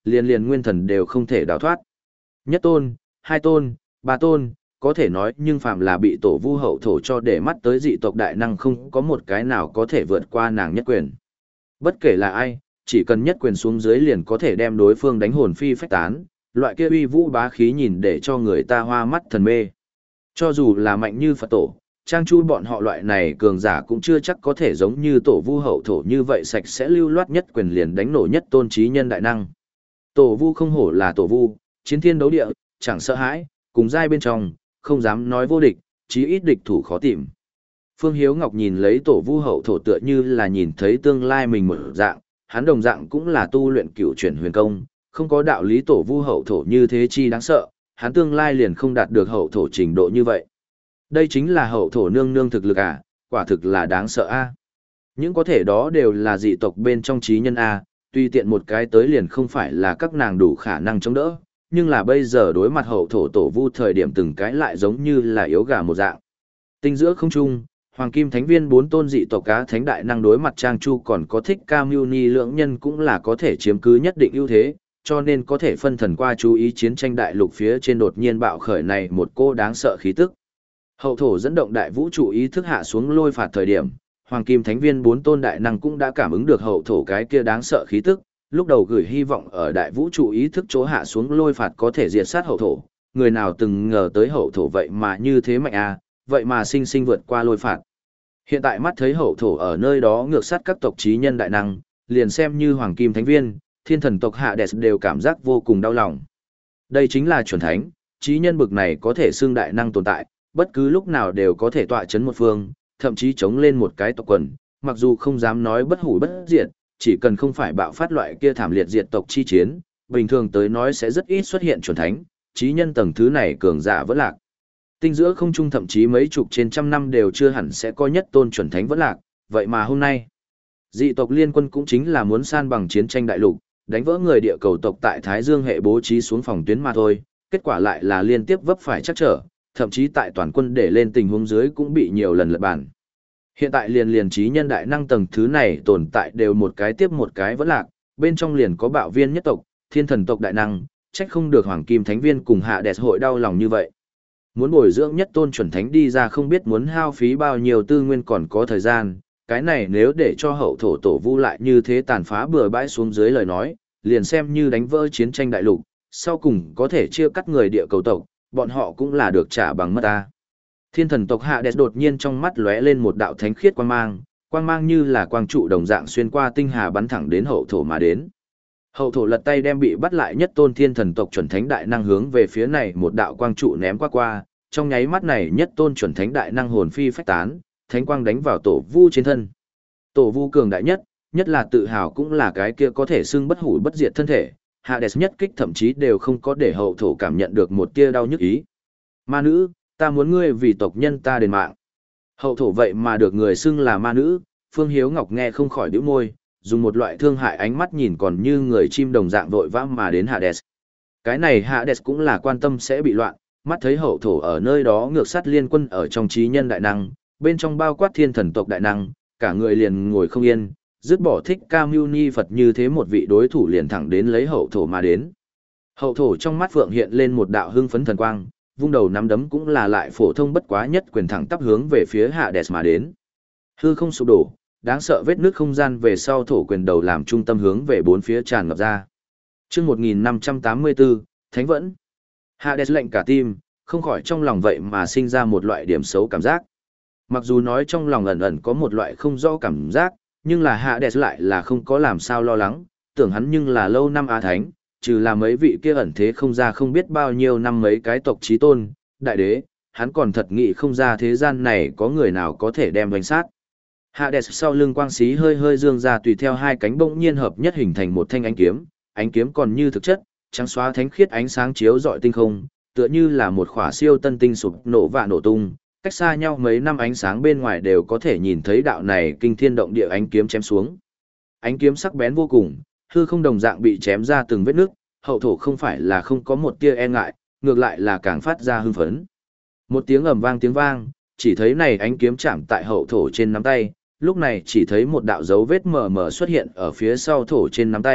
liền liền nguyên thần đều không thể đào thoát. Nhất tôn, hai tôn, ba tôn, có thể nói nhưng phạm là bị tổ vu hậu thổ cho để mắt tới dị tộc đại năng không có một cái nào có thể vượt qua nàng nhất quyền. Bất kể là ai, chỉ cần nhất quyền xuống dưới liền có thể đem đối phương đánh hồn phi phách tán, loại kia uy vũ bá khí nhìn để cho người ta hoa mắt thần mê. Cho dù là mạnh như Phật tổ, Trang Chu bọn họ loại này cường giả cũng chưa chắc có thể giống như tổ vu hậu thổ như vậy sạch sẽ lưu loát nhất quyền liền đánh nổ nhất tôn trí nhân đại năng. Tổ vu không hổ là tổ vu, chiến thiên đấu địa, chẳng sợ hãi, cùng giai bên trong, không dám nói vô địch, chí ít địch thủ khó tìm. Phương Hiếu Ngọc nhìn lấy tổ vu hậu thổ tựa như là nhìn thấy tương lai mình một dạng, hắn đồng dạng cũng là tu luyện cựu chuyển huyền công, không có đạo lý tổ vu hậu thổ như thế chi đáng sợ, hắn tương lai liền không đạt được hậu thổ trình độ như vậy. Đây chính là hậu thổ nương nương thực lực à, quả thực là đáng sợ a. Những có thể đó đều là dị tộc bên trong trí nhân a, tuy tiện một cái tới liền không phải là các nàng đủ khả năng chống đỡ, nhưng là bây giờ đối mặt hậu thổ tổ vu thời điểm từng cái lại giống như là yếu gà một dạng. Tinh giữa không trung, Hoàng Kim Thánh Viên bốn tôn dị tộc cá thánh đại năng đối mặt Trang Chu còn có thích Cam Mưu Ni lưỡng nhân cũng là có thể chiếm cứ nhất định ưu thế, cho nên có thể phân thần qua chú ý chiến tranh đại lục phía trên đột nhiên bạo khởi này một cô đáng sợ khí tức. Hậu thổ dẫn động đại vũ trụ ý thức hạ xuống lôi phạt thời điểm, Hoàng Kim Thánh Viên bốn tôn đại năng cũng đã cảm ứng được hậu thổ cái kia đáng sợ khí tức, lúc đầu gửi hy vọng ở đại vũ trụ ý thức chỗ hạ xuống lôi phạt có thể diệt sát hậu thổ, người nào từng ngờ tới hậu thổ vậy mà như thế mạnh à, vậy mà sinh sinh vượt qua lôi phạt. Hiện tại mắt thấy hậu thổ ở nơi đó ngược sát các tộc chí nhân đại năng, liền xem như Hoàng Kim Thánh Viên, thiên thần tộc Hades đều cảm giác vô cùng đau lòng. Đây chính là chuẩn thánh, chí nhân bực này có thể xưng đại năng tồn tại, bất cứ lúc nào đều có thể tọa chấn một phương, thậm chí chống lên một cái tộc quần, mặc dù không dám nói bất hủ bất diệt, chỉ cần không phải bạo phát loại kia thảm liệt diệt tộc chi chiến, bình thường tới nói sẽ rất ít xuất hiện chuẩn thánh, chí nhân tầng thứ này cường giả vẫn lạc. Tinh giữa không trung thậm chí mấy chục trên trăm năm đều chưa hẳn sẽ có nhất tôn chuẩn thánh vẫn lạc, vậy mà hôm nay, dị tộc liên quân cũng chính là muốn san bằng chiến tranh đại lục, đánh vỡ người địa cầu tộc tại Thái Dương hệ bố trí xuống phòng tuyến mà thôi, kết quả lại là liên tiếp vấp phải chắc trở, thậm chí tại toàn quân để lên tình huống dưới cũng bị nhiều lần lật bàn. Hiện tại liền liền trí nhân đại năng tầng thứ này tồn tại đều một cái tiếp một cái vẫn lạc, bên trong liền có bạo viên nhất tộc, thiên thần tộc đại năng, trách không được Hoàng Kim Thánh Viên cùng Hades hội đau lòng như vậy. Muốn bồi dưỡng nhất tôn chuẩn thánh đi ra không biết muốn hao phí bao nhiêu tư nguyên còn có thời gian, cái này nếu để cho hậu thổ tổ vu lại như thế tàn phá bừa bãi xuống dưới lời nói, liền xem như đánh vỡ chiến tranh đại lục, sau cùng có thể chia cắt người địa cầu tộc, bọn họ cũng là được trả bằng mất ta. Thiên thần tộc Hades đột nhiên trong mắt lóe lên một đạo thánh khiết quang mang, quang mang như là quang trụ đồng dạng xuyên qua tinh hà bắn thẳng đến hậu thổ mà đến. Hậu thổ lật tay đem bị bắt lại nhất tôn thiên thần tộc chuẩn thánh đại năng hướng về phía này một đạo quang trụ ném qua qua, trong nháy mắt này nhất tôn chuẩn thánh đại năng hồn phi phách tán, thánh quang đánh vào tổ vu trên thân. Tổ vu cường đại nhất, nhất là tự hào cũng là cái kia có thể xưng bất hủ bất diệt thân thể, Hades nhất kích thậm chí đều không có để hậu thổ cảm nhận được một tia đau nhức ý. Ma nữ, ta muốn ngươi vì tộc nhân ta đền mạng. Hậu thổ vậy mà được người xưng là ma nữ, Phương Hiếu Ngọc nghe không khỏi bĩu môi, dùng một loại thương hại ánh mắt nhìn còn như người chim đồng dạng vội vã mà đến Hades. Cái này Hades cũng là quan tâm sẽ bị loạn, mắt thấy hậu thổ ở nơi đó ngược sát liên quân ở trong trí nhân đại năng, bên trong bao quát thiên thần tộc đại năng, cả người liền ngồi không yên, dứt bỏ thích ca mưu ni Phật như thế một vị đối thủ liền thẳng đến lấy hậu thổ mà đến. Hậu thổ trong mắt phượng hiện lên một đạo hưng phấn thần quang, vung đầu nắm đấm cũng là lại phổ thông bất quá nhất quyền thẳng tắp hướng về phía Hades mà đến. Hư không sụp đổ, đáng sợ vết nước không gian về sau thổ quyền đầu làm trung tâm hướng về bốn phía tràn ngập ra. Chương một nghìn năm trăm tám mươi tư, Thánh Vẫn. Hades lệnh cả tim, không khỏi trong lòng vậy mà sinh ra một loại điểm xấu cảm giác. Mặc dù nói trong lòng ẩn ẩn có một loại không rõ cảm giác, nhưng là Hades lại là không có làm sao lo lắng, tưởng hắn nhưng là lâu năm Á Thánh, trừ là mấy vị kia ẩn thế không ra không biết bao nhiêu năm mấy cái tộc chí tôn, đại đế, hắn còn thật nghĩ không ra thế gian này có người nào có thể đem đánh sát. Hades sau lưng quang xí hơi hơi dương ra tùy theo hai cánh bỗng nhiên hợp nhất hình thành một thanh ánh kiếm, ánh kiếm còn như thực chất, trắng xóa thánh khiết ánh sáng chiếu rọi tinh không, tựa như là một khỏa siêu tân tinh sụp nổ và nổ tung, cách xa nhau mấy năm ánh sáng bên ngoài đều có thể nhìn thấy đạo này kinh thiên động địa ánh kiếm chém xuống. Ánh kiếm sắc bén vô cùng, hư không đồng dạng bị chém ra từng vết nước, hậu thổ không phải là không có một tia e ngại, ngược lại là càng phát ra hưng phấn. Một tiếng ầm vang tiếng vang, chỉ thấy này ánh kiếm chạm tại hậu thổ trên nắm tay, lúc này chỉ thấy một đạo dấu vết mờ mờ xuất hiện ở phía sau thổ trên nắm tay,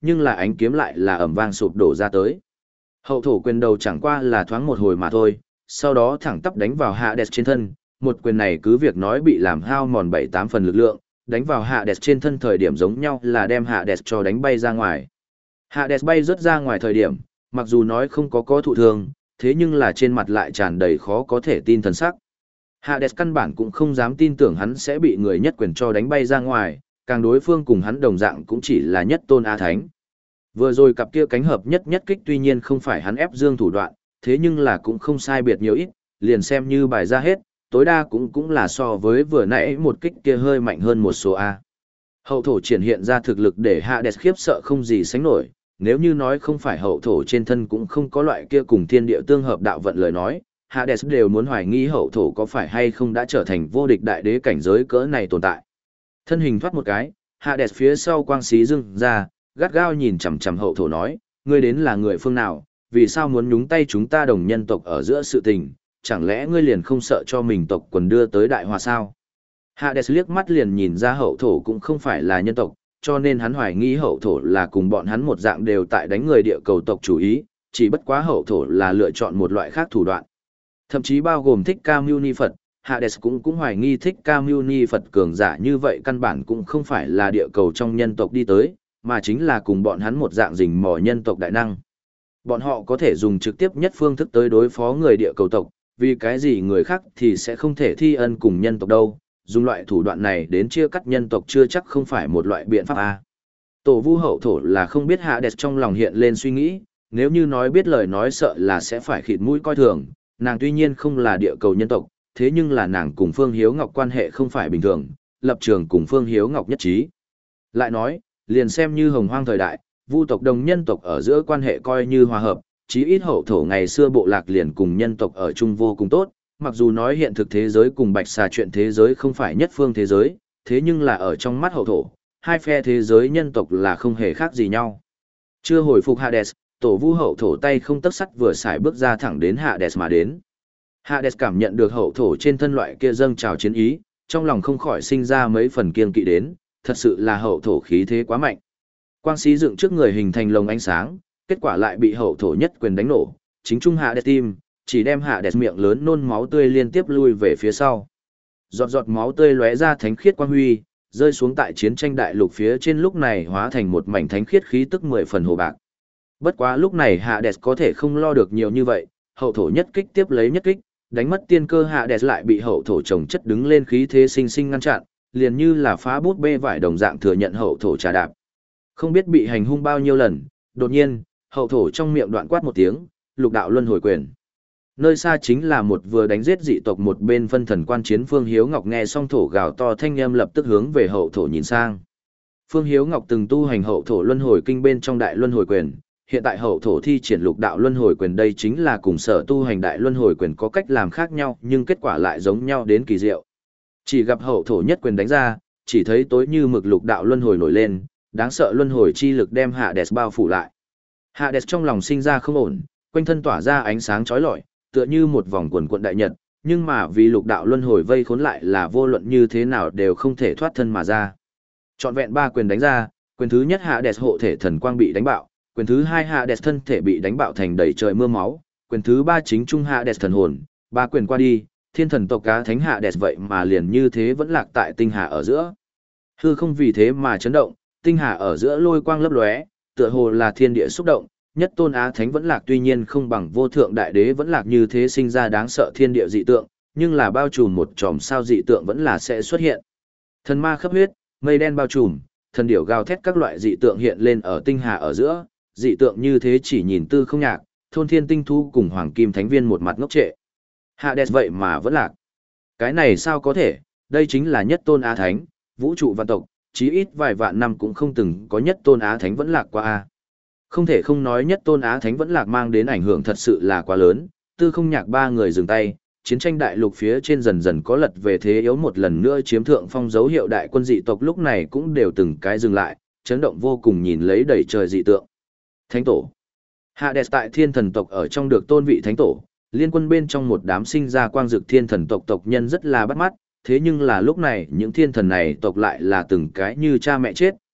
nhưng là ánh kiếm lại là ầm vang sụp đổ ra tới. Hậu thổ quyền đầu chẳng qua là thoáng một hồi mà thôi, sau đó thẳng tắp đánh vào Hades trên thân, một quyền này cứ việc nói bị làm hao mòn bảy tám phần lực lượng, đánh vào Hades trên thân thời điểm giống nhau là đem Hades cho đánh bay ra ngoài. Hades bay rớt ra ngoài thời điểm, mặc dù nói không có có thụ thương, thế nhưng là trên mặt lại tràn đầy khó có thể tin thần sắc. Hades căn bản cũng không dám tin tưởng hắn sẽ bị người nhất quyền cho đánh bay ra ngoài, càng đối phương cùng hắn đồng dạng cũng chỉ là nhất tôn A Thánh. Vừa rồi cặp kia cánh hợp nhất nhất kích tuy nhiên không phải hắn ép dương thủ đoạn, thế nhưng là cũng không sai biệt nhiều ít, liền xem như bài ra hết, tối đa cũng cũng là so với vừa nãy một kích kia hơi mạnh hơn một số A. Hậu thổ triển hiện ra thực lực để Hades khiếp sợ không gì sánh nổi, nếu như nói không phải hậu thổ trên thân cũng không có loại kia cùng thiên địa tương hợp đạo vận lời nói, Hades đều muốn hoài nghi hậu thổ có phải hay không đã trở thành vô địch đại đế cảnh giới cỡ này tồn tại. Thân hình thoát một cái, Hades phía sau quang xí dưng ra, gắt gao nhìn chằm chằm hậu thổ nói, ngươi đến là người phương nào, vì sao muốn nhúng tay chúng ta đồng nhân tộc ở giữa sự tình, chẳng lẽ ngươi liền không sợ cho mình tộc quần đưa tới đại hòa sao? Hades liếc mắt liền nhìn ra hậu thổ cũng không phải là nhân tộc, cho nên hắn hoài nghi hậu thổ là cùng bọn hắn một dạng đều tại đánh người địa cầu tộc chủ ý, chỉ bất quá hậu thổ là lựa chọn một loại khác thủ đoạn. Thậm chí bao gồm Thích Ca Mâu Ni Phật, Hades cũng cũng hoài nghi Thích Ca Mâu Ni Phật cường giả như vậy căn bản cũng không phải là địa cầu trong nhân tộc đi tới, mà chính là cùng bọn hắn một dạng rình mò nhân tộc đại năng. Bọn họ có thể dùng trực tiếp nhất phương thức tới đối phó người địa cầu tộc, vì cái gì người khác thì sẽ không thể thi ân cùng nhân tộc đâu, dùng loại thủ đoạn này đến chia cắt nhân tộc chưa chắc không phải một loại biện pháp a. Tổ Vu hậu thổ là không biết Hades trong lòng hiện lên suy nghĩ, nếu như nói biết lời nói sợ là sẽ phải khịt mũi coi thường, nàng tuy nhiên không là địa cầu nhân tộc, thế nhưng là nàng cùng Phương Hiếu Ngọc quan hệ không phải bình thường, lập trường cùng Phương Hiếu Ngọc nhất trí. Lại nói, liền xem như hồng hoang thời đại, Vu tộc đồng nhân tộc ở giữa quan hệ coi như hòa hợp, chí ít hậu thổ ngày xưa bộ lạc liền cùng nhân tộc ở chung vô cùng tốt, mặc dù nói hiện thực thế giới cùng bạch xà chuyện thế giới không phải nhất phương thế giới, thế nhưng là ở trong mắt hậu thổ, hai phe thế giới nhân tộc là không hề khác gì nhau. Chưa hồi phục Hades, tổ Vu hậu thổ tay không tấc sắt vừa xài bước ra thẳng đến Hades mà đến. Hades cảm nhận được hậu thổ trên thân loại kia dâng trào chiến ý, trong lòng không khỏi sinh ra mấy phần kiên kỵ đến, thật sự là hậu thổ khí thế quá mạnh. Quang sĩ dựng trước người hình thành lồng ánh sáng, kết quả lại bị hậu thổ nhất quyền đánh nổ, chính trung Hades tim, chỉ đem Hades miệng lớn nôn máu tươi liên tiếp lui về phía sau. Giọt giọt máu tươi lóe ra thánh khiết quang huy, rơi xuống tại chiến tranh đại lục phía trên, lúc này hóa thành một mảnh thánh khiết khí tức mười phần hồ bạc. Bất quá lúc này Hades có thể không lo được nhiều như vậy, hậu thổ nhất kích tiếp lấy nhất kích, đánh mất tiên cơ Hades lại bị hậu thổ chồng chất đứng lên khí thế sinh sinh ngăn chặn, liền như là phá bút bê vải đồng dạng thừa nhận hậu thổ trà đạp. Không biết bị hành hung bao nhiêu lần, đột nhiên, hậu thổ trong miệng đoạn quát một tiếng, lục đạo luân hồi quyền. Nơi xa chính là một vừa đánh giết dị tộc một bên phân thần quan chiến Phương Hiếu Ngọc nghe xong thổ gào to thanh âm lập tức hướng về hậu thổ nhìn sang. Phương Hiếu Ngọc từng tu hành hậu thổ luân hồi kinh bên trong đại luân hồi quyền, hiện tại hậu thổ thi triển lục đạo luân hồi quyền đây chính là cùng sở tu hành đại luân hồi quyền có cách làm khác nhau nhưng kết quả lại giống nhau đến kỳ diệu. Chỉ gặp hậu thổ nhất quyền đánh ra, chỉ thấy tối như mực lục đạo luân hồi nổi lên, đáng sợ luân hồi chi lực đem Hades bao phủ lại. Hades trong lòng sinh ra không ổn, quanh thân tỏa ra ánh sáng chói lọi, tựa như một vòng quần quận đại nhật, nhưng mà vì lục đạo luân hồi vây khốn lại là vô luận như thế nào đều không thể thoát thân mà ra. Trọn vẹn ba quyền đánh ra, quyền thứ nhất Hades hộ thể thần quang bị đánh bạo, quyền thứ hai Hades thân thể bị đánh bạo thành đầy trời mưa máu, quyền thứ ba chính trung Hades thần hồn, ba quyền qua đi, thiên thần tộc cá thánh Hades vậy mà liền như thế vẫn lạc tại tinh hà ở giữa. Hư không vì thế mà chấn động, tinh hà ở giữa lôi quang lấp lóe, tựa hồ là thiên địa xúc động, nhất tôn á thánh vẫn lạc tuy nhiên không bằng vô thượng đại đế vẫn lạc như thế sinh ra đáng sợ thiên địa dị tượng, nhưng là bao trùm một chòm sao dị tượng vẫn là sẽ xuất hiện. Thần ma khắp huyết, mây đen bao trùm, thần điểu gào thét các loại dị tượng hiện lên ở tinh hà ở giữa, dị tượng như thế chỉ nhìn tư không nhạc, thôn thiên tinh thu cùng hoàng kim thánh viên một mặt ngốc trệ. Hades vậy mà vẫn lạc. Cái này sao có thể, đây chính là nhất tôn á thánh, vũ trụ vạn tộc, chí ít vài vạn năm cũng không từng có nhất tôn á thánh vẫn lạc qua a. Không thể không nói nhất tôn á thánh vẫn lạc mang đến ảnh hưởng thật sự là quá lớn, tư không nhạc ba người dừng tay, chiến tranh đại lục phía trên dần dần có lật về thế yếu một lần nữa chiếm thượng phong dấu hiệu đại quân dị tộc lúc này cũng đều từng cái dừng lại, chấn động vô cùng nhìn lấy đầy trời dị tượng. Thánh tổ. Hades tại thiên thần tộc ở trong được tôn vị thánh tổ, liên quân bên trong một đám sinh ra quang dực thiên thần tộc tộc nhân rất là bắt mắt, thế nhưng là lúc này những thiên thần này tộc lại là từng cái như cha mẹ chết,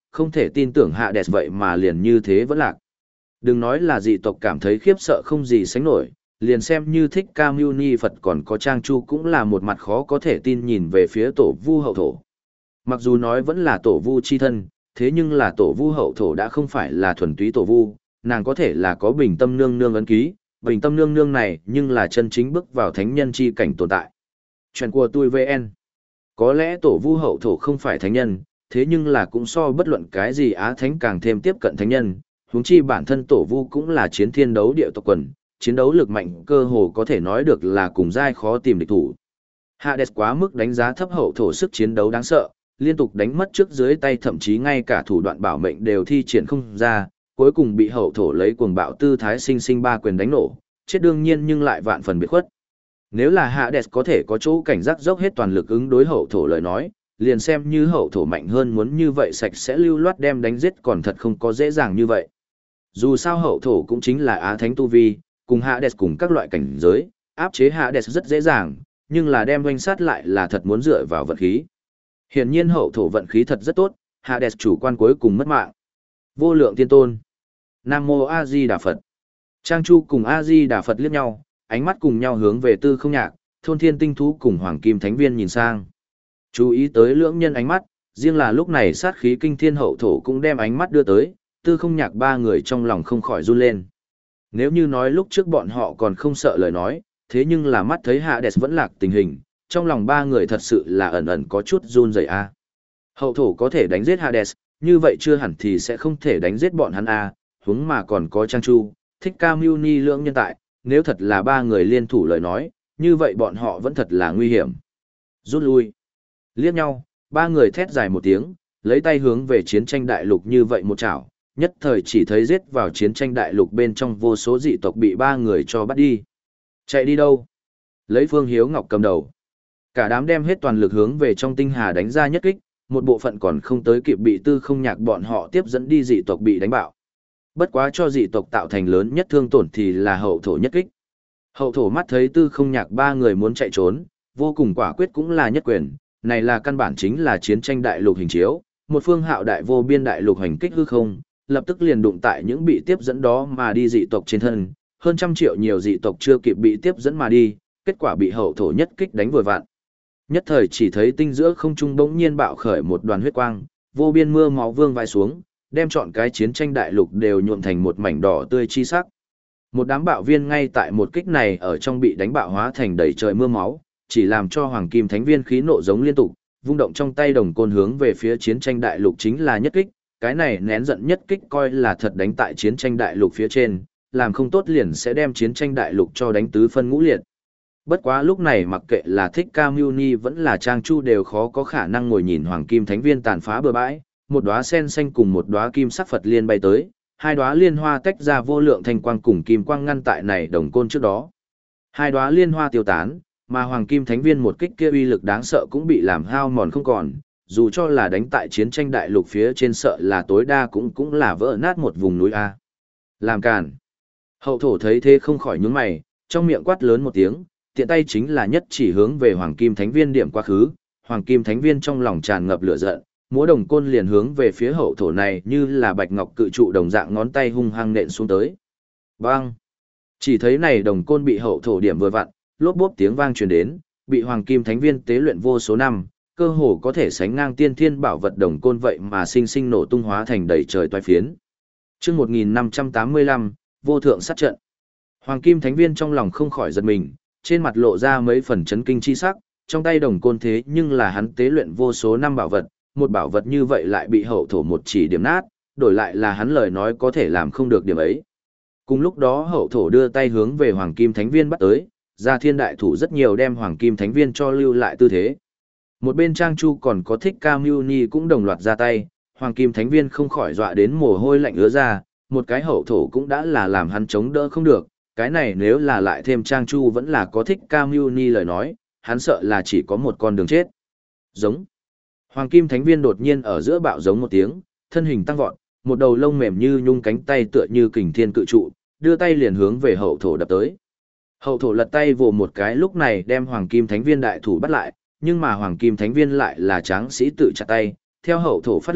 không thể tin tưởng Hades vậy mà liền như thế vẫn lạc. Đừng nói là dị tộc cảm thấy khiếp sợ không gì sánh nổi, liền xem như thích ca mưu ni Phật còn có Trang Chu cũng là một mặt khó có thể tin nhìn về phía tổ vu hậu thổ. Mặc dù nói vẫn là tổ vu chi thân, thế nhưng là tổ vu hậu thổ đã không phải là thuần túy tổ vu, nàng có thể là có bình tâm nương nương ấn ký, bình tâm nương nương này nhưng là chân chính bước vào thánh nhân chi cảnh tồn tại. Chuyện của tôi vê en. Có lẽ tổ vu hậu thổ không phải thánh nhân, thế nhưng là cũng so bất luận cái gì á thánh càng thêm tiếp cận thánh nhân, huống chi bản thân tổ vu cũng là chiến thiên đấu địa tộc quần, chiến đấu lực mạnh cơ hồ có thể nói được là cùng giai khó tìm địch thủ. Hades quá mức đánh giá thấp hậu thổ sức chiến đấu đáng sợ, liên tục đánh mất trước dưới tay thậm chí ngay cả thủ đoạn bảo mệnh đều thi triển không ra, cuối cùng bị hậu thổ lấy cuồng bạo tư thái sinh sinh ba quyền đánh nổ, chết đương nhiên nhưng lại vạn phần biệt khuất. Nếu là Hades có thể có chỗ cảnh giác dốc hết toàn lực ứng đối hậu thổ lời nói, liền xem như hậu thổ mạnh hơn muốn như vậy sạch sẽ lưu loát đem đánh giết còn thật không có dễ dàng như vậy. Dù sao hậu thổ cũng chính là á thánh tu vi, cùng Hades cùng các loại cảnh giới, áp chế Hades rất dễ dàng, nhưng là đem doanh sát lại là thật muốn dựa vào vận khí. Hiển nhiên hậu thổ vận khí thật rất tốt, Hades chủ quan cuối cùng mất mạng. Vô lượng tiên tôn. Nam mô A Di Đà Phật. Trang Chu cùng A Di Đà Phật liếc nhau, ánh mắt cùng nhau hướng về Tư Không Nhạc, Thôn Thiên Tinh Thú cùng Hoàng Kim Thánh Viên nhìn sang. Chú ý tới lưỡng nhân ánh mắt, riêng là lúc này sát khí kinh thiên hậu thổ cũng đem ánh mắt đưa tới, Tư Không Nhạc ba người trong lòng không khỏi run lên. Nếu như nói lúc trước bọn họ còn không sợ lời nói, thế nhưng là mắt thấy Hades vẫn lạc tình hình, trong lòng ba người thật sự là ẩn ẩn có chút run rẩy a. Hậu thổ có thể đánh giết Hades, như vậy chưa hẳn thì sẽ không thể đánh giết bọn hắn a, huống mà còn có Trang Chu, Thích Ca Mưu Ni lưỡng nhân tại, nếu thật là ba người liên thủ lời nói, như vậy bọn họ vẫn thật là nguy hiểm. Rút lui. Liếc nhau, ba người thét dài một tiếng, lấy tay hướng về chiến tranh đại lục như vậy một chảo, nhất thời chỉ thấy giết vào chiến tranh đại lục bên trong vô số dị tộc bị ba người cho bắt đi. Chạy đi đâu? Lấy Phương Hiếu Ngọc cầm đầu. Cả đám đem hết toàn lực hướng về trong tinh hà đánh ra nhất kích, một bộ phận còn không tới kịp bị Tư Không Nhạc bọn họ tiếp dẫn đi dị tộc bị đánh bạo. Bất quá cho dị tộc tạo thành lớn nhất thương tổn thì là hậu thổ nhất kích. Hậu thổ mắt thấy Tư Không Nhạc ba người muốn chạy trốn, vô cùng quả quyết cũng là nhất quyền, này là căn bản chính là chiến tranh đại lục hình chiếu, một phương hạo đại vô biên đại lục hành kích hư không, lập tức liền đụng tại những bị tiếp dẫn đó mà đi dị tộc trên thân, hơn trăm triệu nhiều dị tộc chưa kịp bị tiếp dẫn mà đi, kết quả bị hậu thổ nhất kích đánh vừa vặn. Nhất thời chỉ thấy tinh giữa không trung bỗng nhiên bạo khởi một đoàn huyết quang, vô biên mưa máu vương vai xuống, đem trọn cái chiến tranh đại lục đều nhuộm thành một mảnh đỏ tươi chi sắc. Một đám bạo viên ngay tại một kích này ở trong bị đánh bạo hóa thành đầy trời mưa máu, chỉ làm cho Hoàng Kim Thánh Viên khí nộ giống liên tục, vung động trong tay đồng côn hướng về phía chiến tranh đại lục chính là nhất kích, cái này nén giận nhất kích coi là thật đánh tại chiến tranh đại lục phía trên, làm không tốt liền sẽ đem chiến tranh đại lục cho đánh tứ phân ngũ liệt. Bất quá lúc này mặc kệ là Thích Ca Mưu Ni vẫn là Trang Chu đều khó có khả năng ngồi nhìn Hoàng Kim Thánh Viên tàn phá bừa bãi, một đóa sen xanh cùng một đóa kim sắc Phật liên bay tới, hai đóa liên hoa tách ra vô lượng thanh quang cùng kim quang ngăn tại này đồng côn trước đó. Hai đóa liên hoa tiêu tán, mà Hoàng Kim Thánh Viên một kích kia uy lực đáng sợ cũng bị làm hao mòn không còn, dù cho là đánh tại chiến tranh đại lục phía trên sợ là tối đa cũng cũng là vỡ nát một vùng núi a. Làm càn. Hậu thổ thấy thế không khỏi nhướng mày, trong miệng quát lớn một tiếng, tiện tay chính là nhất chỉ hướng về Hoàng Kim Thánh Viên điểm quá khứ, Hoàng Kim Thánh Viên trong lòng tràn ngập lửa giận, múa đồng côn liền hướng về phía hậu thổ này như là bạch ngọc cự trụ đồng dạng ngón tay hung hăng nện xuống tới. Bang! Chỉ thấy này đồng côn bị hậu thổ điểm vừa vặn, lốp bốp tiếng vang truyền đến, bị Hoàng Kim Thánh Viên tế luyện vô số năm, cơ hồ có thể sánh ngang tiên thiên bảo vật đồng côn vậy mà sinh sinh nổ tung hóa thành đầy trời toái phiến. Chương một nghìn năm trăm tám mươi lăm, vô thượng sát trận. Hoàng Kim Thánh Viên trong lòng không khỏi giật mình, trên mặt lộ ra mấy phần chấn kinh chi sắc, trong tay đồng côn thế nhưng là hắn tế luyện vô số năm bảo vật, một bảo vật như vậy lại bị hậu thổ một chỉ điểm nát, đổi lại là hắn lời nói có thể làm không được điểm ấy. Cùng lúc đó hậu thổ đưa tay hướng về Hoàng Kim Thánh Viên bắt tới, ra thiên đại thủ rất nhiều đem Hoàng Kim Thánh Viên cho lưu lại tư thế. Một bên Trang Chu còn có Thích Ca Mưu Ni cũng đồng loạt ra tay, Hoàng Kim Thánh Viên không khỏi dọa đến mồ hôi lạnh ứa ra, một cái hậu thổ cũng đã là làm hắn chống đỡ không được, cái này nếu là lại thêm Trang Chu vẫn là có Thích Ca Mưu Ni lời nói, hắn sợ là chỉ có một con đường chết. Giống. Hoàng Kim Thánh Viên đột nhiên ở giữa bạo giống một tiếng, thân hình tăng vọt, một đầu lông mềm như nhung cánh tay tựa như kình thiên cự trụ, đưa tay liền hướng về hậu thổ đập tới. Hậu thổ lật tay vồ một cái lúc này đem Hoàng Kim Thánh Viên đại thủ bắt lại, nhưng mà Hoàng Kim Thánh Viên lại là tráng sĩ tự chặt tay, theo hậu thổ phát lực,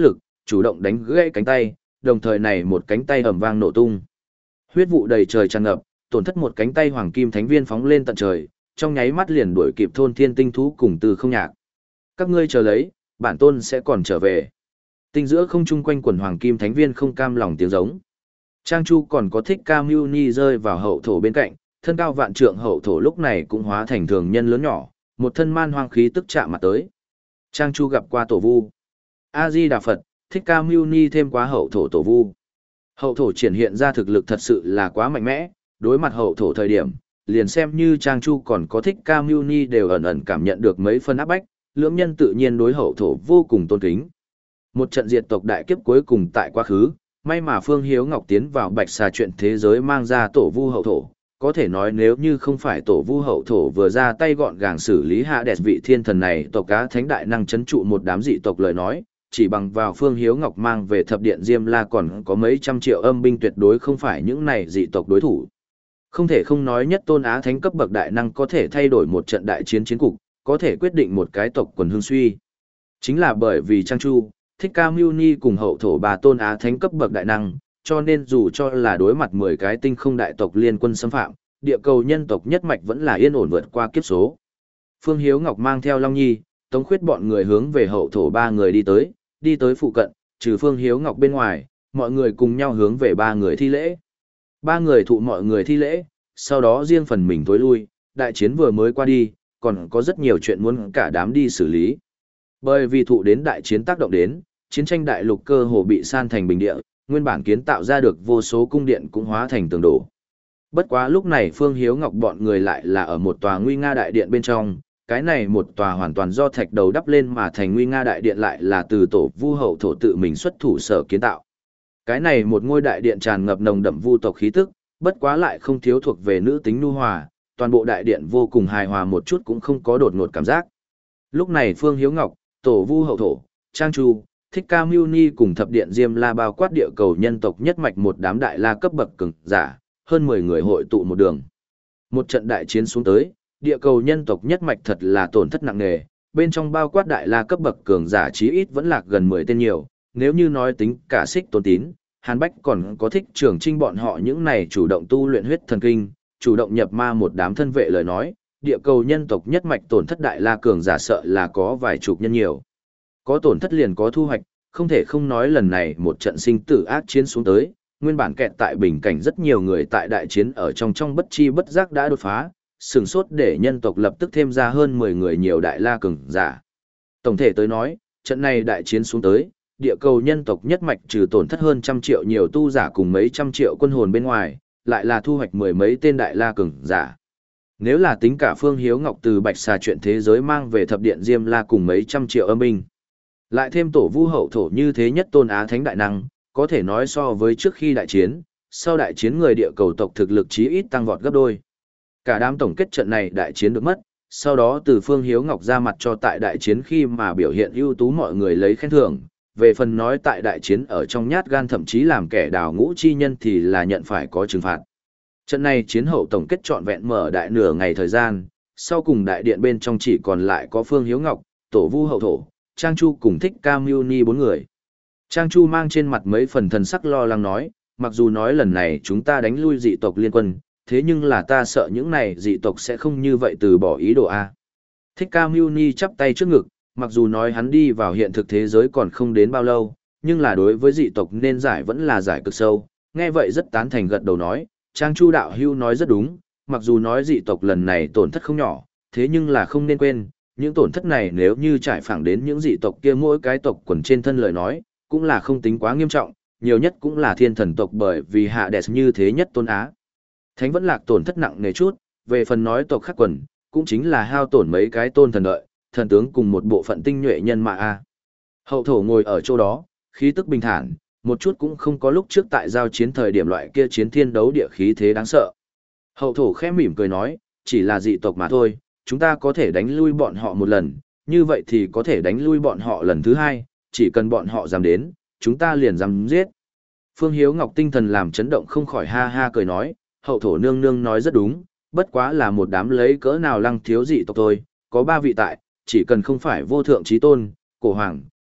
chủ động đánh gãy cánh tay, đồng thời này một cánh tay ầm vang nổ tung. Huyết vụ đầy trời tràn ngập, tổn thất một cánh tay hoàng kim thánh viên phóng lên tận trời, trong nháy mắt liền đuổi kịp thôn thiên tinh thú cùng Từ Không Nhạc. Các ngươi chờ lấy, bản tôn sẽ còn trở về. Tinh giữa không trung quanh quần hoàng kim thánh viên không cam lòng tiếng giống. Trang Chu còn có Thích Ca Mưu Ni rơi vào hậu thổ bên cạnh, thân cao vạn trượng hậu thổ lúc này cũng hóa thành thường nhân lớn nhỏ, một thân man hoang khí tức chạm mặt tới. Trang Chu gặp qua tổ vu. A Di Đà Phật, Thích Ca Mưu Ni thêm quá hậu thổ tổ vu. Hậu thổ triển hiện ra thực lực thật sự là quá mạnh mẽ, đối mặt hậu thổ thời điểm, liền xem như Trang Chu còn có Thích Ca Mưu Ni đều ẩn ẩn cảm nhận được mấy phân áp bách, lưỡng nhân tự nhiên đối hậu thổ vô cùng tôn kính. Một trận diệt tộc đại kiếp cuối cùng tại quá khứ, may mà Phương Hiếu Ngọc tiến vào Bạch Xà chuyện thế giới mang ra tổ vu hậu thổ, có thể nói nếu như không phải tổ vu hậu thổ vừa ra tay gọn gàng xử lý hạ đẹp vị thiên thần này tộc cá thánh đại năng chấn trụ một đám dị tộc lời nói, chỉ bằng vào Phương Hiếu Ngọc mang về thập điện Diêm La còn có mấy trăm triệu âm binh tuyệt đối không phải những này dị tộc đối thủ. Không thể không nói nhất tôn á thánh cấp bậc đại năng có thể thay đổi một trận đại chiến chiến cục, có thể quyết định một cái tộc quần hương suy. Chính là bởi vì Trang Chu, Thích Ca Mưu Ni cùng hậu thổ bà tôn á thánh cấp bậc đại năng, cho nên dù cho là đối mặt mười cái tinh không đại tộc liên quân xâm phạm, địa cầu nhân tộc nhất mạch vẫn là yên ổn vượt qua kiếp số. Phương Hiếu Ngọc mang theo Long Nhi, Tống Khuyết bọn người hướng về hậu thổ ba người đi tới, đi tới phụ cận, trừ Phương Hiếu Ngọc bên ngoài, mọi người cùng nhau hướng về ba người thi lễ. Ba người thụ mọi người thi lễ, sau đó riêng phần mình tối lui, đại chiến vừa mới qua đi, còn có rất nhiều chuyện muốn cả đám đi xử lý. Bởi vì thụ đến đại chiến tác động đến, chiến tranh đại lục cơ hồ bị san thành bình địa, nguyên bản kiến tạo ra được vô số cung điện cũng hóa thành tường đổ. Bất quá lúc này Phương Hiếu Ngọc bọn người lại là ở một tòa nguy nga đại điện bên trong, cái này một tòa hoàn toàn do thạch đầu đắp lên mà thành nguy nga đại điện lại là từ tổ vu hậu thổ tự mình xuất thủ sở kiến tạo. Cái này một ngôi đại điện tràn ngập nồng đậm vu tộc khí tức, bất quá lại không thiếu thuộc về nữ tính nhu hòa, toàn bộ đại điện vô cùng hài hòa một chút cũng không có đột ngột cảm giác. Lúc này Phương Hiếu Ngọc, tổ vu hậu thổ, Trang Chu, Thích Ca Mưu Ni cùng thập điện Diêm La bao quát địa cầu nhân tộc nhất mạch một đám đại la cấp bậc cường giả, hơn mười người hội tụ một đường. Một trận đại chiến xuống tới, địa cầu nhân tộc nhất mạch thật là tổn thất nặng nề, bên trong bao quát đại la cấp bậc cường giả chí ít vẫn lạc gần mười tên nhiều, nếu như nói tính cả Xích Tôn Tín, Hàn Bách còn có Thích Trường Trinh bọn họ những này chủ động tu luyện huyết thần kinh, chủ động nhập ma một đám thân vệ lời nói, địa cầu nhân tộc nhất mạch tổn thất đại la cường giả sợ là có vài chục nhân nhiều. Có tổn thất liền có thu hoạch, không thể không nói lần này một trận sinh tử ác chiến xuống tới, nguyên bản kẹt tại bình cảnh rất nhiều người tại đại chiến ở trong trong bất chi bất giác đã đột phá, sừng sốt để nhân tộc lập tức thêm ra hơn mười người nhiều đại la cường giả. Tổng thể tới nói, trận này đại chiến xuống tới, địa cầu nhân tộc nhất mạch trừ tổn thất hơn trăm triệu nhiều tu giả cùng mấy trăm triệu quân hồn bên ngoài, lại là thu hoạch mười mấy tên đại la cường giả. Nếu là tính cả Phương Hiếu Ngọc từ Bạch Xà chuyện thế giới mang về thập điện Diêm La cùng mấy trăm triệu âm binh, lại thêm tổ vu hậu thổ như thế nhất tôn á thánh đại năng, có thể nói so với trước khi đại chiến, sau đại chiến người địa cầu tộc thực lực chí ít tăng vọt gấp đôi. Cả đám tổng kết trận này đại chiến được mất, sau đó từ Phương Hiếu Ngọc ra mặt cho tại đại chiến khi mà biểu hiện ưu tú mọi người lấy khen thưởng, về phần nói tại đại chiến ở trong nhát gan thậm chí làm kẻ đào ngũ chi nhân thì là nhận phải có trừng phạt. Trận này chiến hậu tổng kết trọn vẹn mở đại nửa ngày thời gian, sau cùng đại điện bên trong chỉ còn lại có Phương Hiếu Ngọc, tổ vu hậu thổ, Trang Chu cùng Thích Ca Mưu Ni bốn người. Trang Chu mang trên mặt mấy phần thần sắc lo lắng nói, mặc dù nói lần này chúng ta đánh lui dị tộc liên quân, thế nhưng là ta sợ những này dị tộc sẽ không như vậy từ bỏ ý đồ A. Thích Ca Mưu Ni chắp tay trước ngực, mặc dù nói hắn đi vào hiện thực thế giới còn không đến bao lâu, nhưng là đối với dị tộc nên giải vẫn là giải cực sâu, nghe vậy rất tán thành gật đầu nói, Trang Chu đạo hưu nói rất đúng, mặc dù nói dị tộc lần này tổn thất không nhỏ, thế nhưng là không nên quên, những tổn thất này nếu như trải phẳng đến những dị tộc kia mỗi cái tộc quần trên thân lời nói, cũng là không tính quá nghiêm trọng, nhiều nhất cũng là thiên thần tộc bởi vì hạ đẹp như thế nhất tôn á. Thánh vẫn lạc tổn thất nặng nề chút, về phần nói tộc khác quần, cũng chính là hao tổn mấy cái tôn thần đợi, thần tướng cùng một bộ phận tinh nhuệ nhân mã a. Hậu thổ ngồi ở chỗ đó, khí tức bình thản, một chút cũng không có lúc trước tại giao chiến thời điểm loại kia chiến thiên đấu địa khí thế đáng sợ. Hậu thổ khẽ mỉm cười nói, chỉ là dị tộc mà thôi, chúng ta có thể đánh lui bọn họ một lần, như vậy thì có thể đánh lui bọn họ lần thứ hai, chỉ cần bọn họ dám đến, chúng ta liền dám giết. Phương Hiếu Ngọc tinh thần làm chấn động không khỏi ha ha cười nói, hậu thổ nương nương nói rất đúng, bất quá là một đám lấy cỡ nào lăng thiếu dị tộc thôi, có ba vị tại, chỉ cần không phải vô thượng trí tôn, cổ hoàng,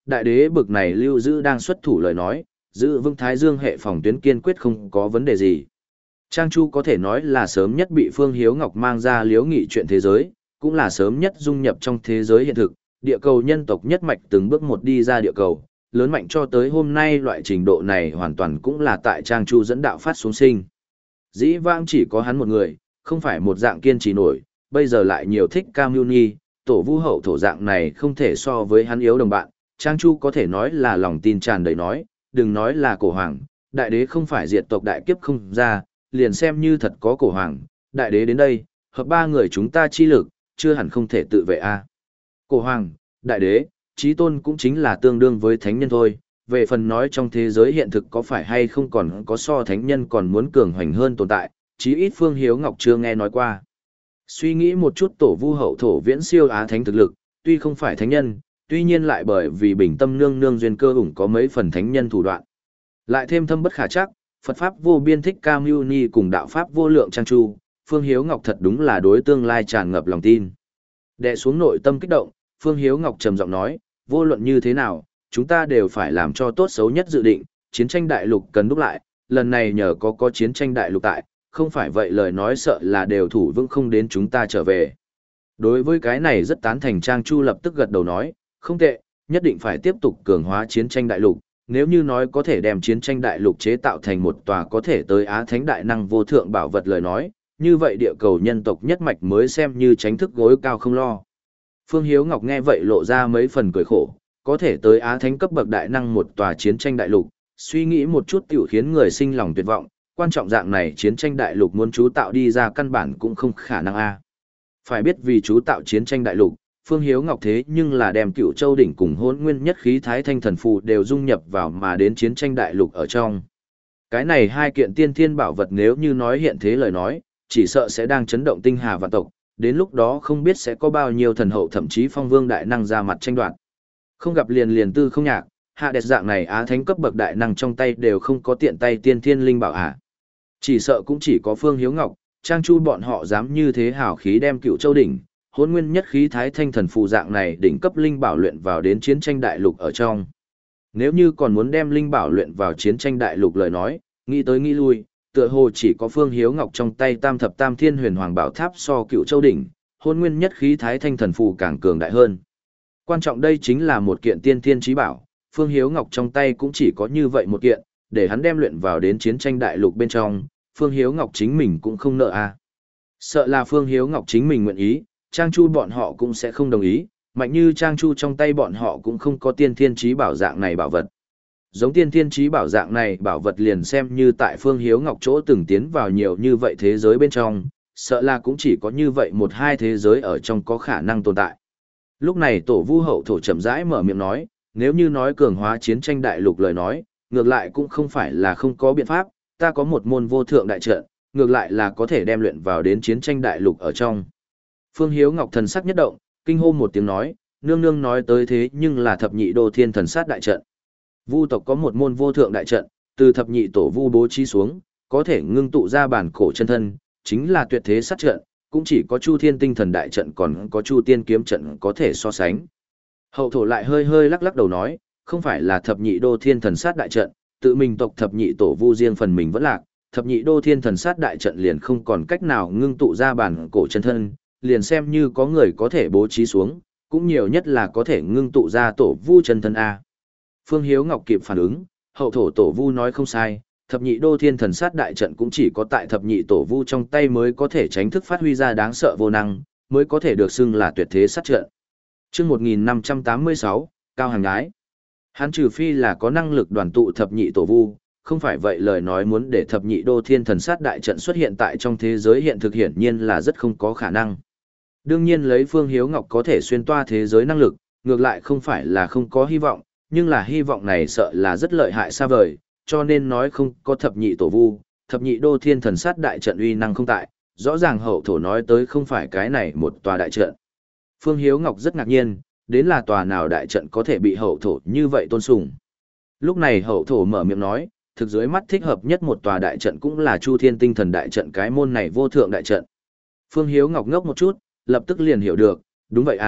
đại đế bực này lưu giữ đang xuất thủ lời nói, giữ vững Thái Dương hệ phòng tuyến kiên quyết không có vấn đề gì. Trang Chu có thể nói là sớm nhất bị Phương Hiếu Ngọc mang ra liếu nghị chuyện thế giới, cũng là sớm nhất dung nhập trong thế giới hiện thực, địa cầu nhân tộc nhất mạch từng bước một đi ra địa cầu, lớn mạnh cho tới hôm nay loại trình độ này hoàn toàn cũng là tại Trang Chu dẫn đạo phát xuống sinh. Dĩ vãng chỉ có hắn một người, không phải một dạng kiên trì nổi, bây giờ lại nhiều thích Cam Mưu Nhi, tổ vu hậu thổ dạng này không thể so với hắn yếu đồng bạn, Trang Chu có thể nói là lòng tin tràn đầy nói, đừng nói là cổ hoàng, đại đế không phải diệt tộc đại kiếp không ra, liền xem như thật có cổ hoàng, đại đế đến đây, hợp ba người chúng ta chi lực, chưa hẳn không thể tự vệ a. Cổ hoàng, đại đế, chí tôn cũng chính là tương đương với thánh nhân thôi, về phần nói trong thế giới hiện thực có phải hay không còn có so thánh nhân còn muốn cường hoành hơn tồn tại, chí ít Phương Hiếu Ngọc chưa nghe nói qua. Suy nghĩ một chút tổ vu hậu thổ viễn siêu á thánh thực lực, tuy không phải thánh nhân, tuy nhiên lại bởi vì bình tâm nương nương duyên cơ ủng có mấy phần thánh nhân thủ đoạn. Lại thêm thâm bất khả chắc, Phật Pháp vô biên thích Cam Mưu Ni cùng đạo Pháp vô lượng Trang Chu, Phương Hiếu Ngọc thật đúng là đối tương lai tràn ngập lòng tin. Đè xuống nội tâm kích động, Phương Hiếu Ngọc trầm giọng nói, vô luận như thế nào, chúng ta đều phải làm cho tốt xấu nhất dự định, chiến tranh đại lục cần đúc lại, lần này nhờ có có chiến tranh đại lục tại, không phải vậy lời nói sợ là đều thủ vững không đến chúng ta trở về. Đối với cái này rất tán thành Trang Chu lập tức gật đầu nói, không tệ, nhất định phải tiếp tục cường hóa chiến tranh đại lục, nếu như nói có thể đem chiến tranh đại lục chế tạo thành một tòa có thể tới Á Thánh đại năng vô thượng bảo vật lời nói, như vậy địa cầu nhân tộc nhất mạch mới xem như tránh thức gối cao không lo. Phương Hiếu Ngọc nghe vậy lộ ra mấy phần cười khổ, có thể tới Á Thánh cấp bậc đại năng một tòa chiến tranh đại lục, suy nghĩ một chút tiểu khiến người sinh lòng tuyệt vọng, quan trọng dạng này chiến tranh đại lục muốn chú tạo đi ra căn bản cũng không khả năng a. Phải biết vì chú tạo chiến tranh đại lục, Phương Hiếu Ngọc thế nhưng là đem Cựu Châu đỉnh cùng Hỗn Nguyên nhất khí Thái Thanh thần phù đều dung nhập vào mà đến chiến tranh đại lục ở trong. Cái này hai kiện tiên thiên bảo vật nếu như nói hiện thế lời nói, chỉ sợ sẽ đang chấn động tinh hà vạn tộc, đến lúc đó không biết sẽ có bao nhiêu thần hậu thậm chí phong vương đại năng ra mặt tranh đoạt. Không gặp liền liền tư không nhạc, hạ đẹp dạng này Á Thánh cấp bậc đại năng trong tay đều không có tiện tay tiên thiên linh bảo hạ. Chỉ sợ cũng chỉ có Phương Hiếu Ngọc, Trang Chu bọn họ dám như thế hào khí đem Cựu Châu đỉnh, Hỗn Nguyên nhất khí Thái Thanh thần phù dạng này đỉnh cấp linh bảo luyện vào đến chiến tranh đại lục ở trong. Nếu như còn muốn đem linh bảo luyện vào chiến tranh đại lục lời nói, nghĩ tới nghĩ lui, tựa hồ chỉ có Phương Hiếu Ngọc trong tay Tam thập Tam Thiên Huyền Hoàng Bảo Tháp so Cựu Châu đỉnh, Hỗn Nguyên nhất khí Thái Thanh thần phù càng cường đại hơn. Quan trọng đây chính là một kiện tiên thiên chí bảo, Phương Hiếu Ngọc trong tay cũng chỉ có như vậy một kiện, để hắn đem luyện vào đến chiến tranh đại lục bên trong, Phương Hiếu Ngọc chính mình cũng không nợ à. Sợ là Phương Hiếu Ngọc chính mình nguyện ý, Trang Chu bọn họ cũng sẽ không đồng ý, mạnh như Trang Chu trong tay bọn họ cũng không có tiên thiên chí bảo dạng này bảo vật. Giống tiên thiên chí bảo dạng này bảo vật liền xem như tại Phương Hiếu Ngọc chỗ từng tiến vào nhiều như vậy thế giới bên trong, sợ là cũng chỉ có như vậy một hai thế giới ở trong có khả năng tồn tại. Lúc này tổ vu hậu thổ chậm rãi mở miệng nói, nếu như nói cường hóa chiến tranh đại lục lời nói, ngược lại cũng không phải là không có biện pháp, ta có một môn vô thượng đại trận, ngược lại là có thể đem luyện vào đến chiến tranh đại lục ở trong. Phương Hiếu Ngọc thần sắc nhất động, kinh hô một tiếng nói, nương nương nói tới thế nhưng là thập nhị đô thiên thần sát đại trận. Vu tộc có một môn vô thượng đại trận, từ thập nhị tổ vu bố trí xuống, có thể ngưng tụ ra bản cổ chân thân, chính là tuyệt thế sát trận, cũng chỉ có Chu Thiên Tinh Thần đại trận còn có Chu Tiên kiếm trận có thể so sánh. Hậu thổ lại hơi hơi lắc lắc đầu nói, không phải là thập nhị đô thiên thần sát đại trận, tự mình tộc thập nhị tổ vu riêng phần mình vẫn lạc, thập nhị đô thiên thần sát đại trận liền không còn cách nào ngưng tụ ra bản cổ chân thân, liền xem như có người có thể bố trí xuống, cũng nhiều nhất là có thể ngưng tụ ra tổ vu chân thân A. Phương Hiếu Ngọc kịp phản ứng, hậu thổ tổ vu nói không sai, thập nhị đô thiên thần sát đại trận cũng chỉ có tại thập nhị tổ vu trong tay mới có thể tránh thức phát huy ra đáng sợ vô năng, mới có thể được xưng là tuyệt thế sát trận. Chương một nghìn năm trăm tám mươi sáu, Cao Hàng Ái. Hắn trừ phi là có năng lực đoàn tụ thập nhị tổ vu, không phải vậy lời nói muốn để thập nhị đô thiên thần sát đại trận xuất hiện tại trong thế giới hiện thực hiển nhiên là rất không có khả năng. Đương nhiên lấy Phương Hiếu Ngọc có thể xuyên toa thế giới năng lực, ngược lại không phải là không có hy vọng, nhưng là hy vọng này sợ là rất lợi hại xa vời, cho nên nói không có thập nhị tổ vu, thập nhị đô thiên thần sát đại trận uy năng không tại, rõ ràng hậu thổ nói tới không phải cái này một tòa đại trận. Phương Hiếu Ngọc rất ngạc nhiên, đến là tòa nào đại trận có thể bị hậu thổ như vậy tôn sùng. Lúc này hậu thổ mở miệng nói, thực dưới mắt thích hợp nhất một tòa đại trận cũng là Chu Thiên Tinh Thần đại trận, cái môn này vô thượng đại trận. Phương Hiếu Ngọc ngốc một chút, lập tức liền hiểu được, đúng vậy à,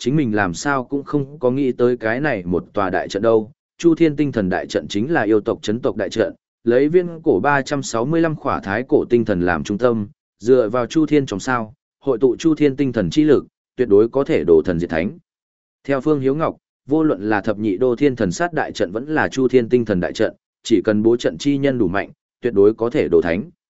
chính mình làm sao cũng không có nghĩ tới cái này một tòa đại trận đâu. Chu Thiên Tinh Thần đại trận chính là yêu tộc chấn tộc đại trận, lấy viên cổ ba trăm sáu mươi lăm khỏa thái cổ tinh thần làm trung tâm, dựa vào Chu Thiên trong sao, hội tụ Chu Thiên Tinh Thần chi lực, tuyệt đối có thể đổ thần diệt thánh. Theo Phương Hiếu Ngọc, vô luận là thập nhị đô thiên thần sát đại trận vẫn là Chu Thiên Tinh Thần đại trận, chỉ cần bố trận chi nhân đủ mạnh, tuyệt đối có thể đổ thánh.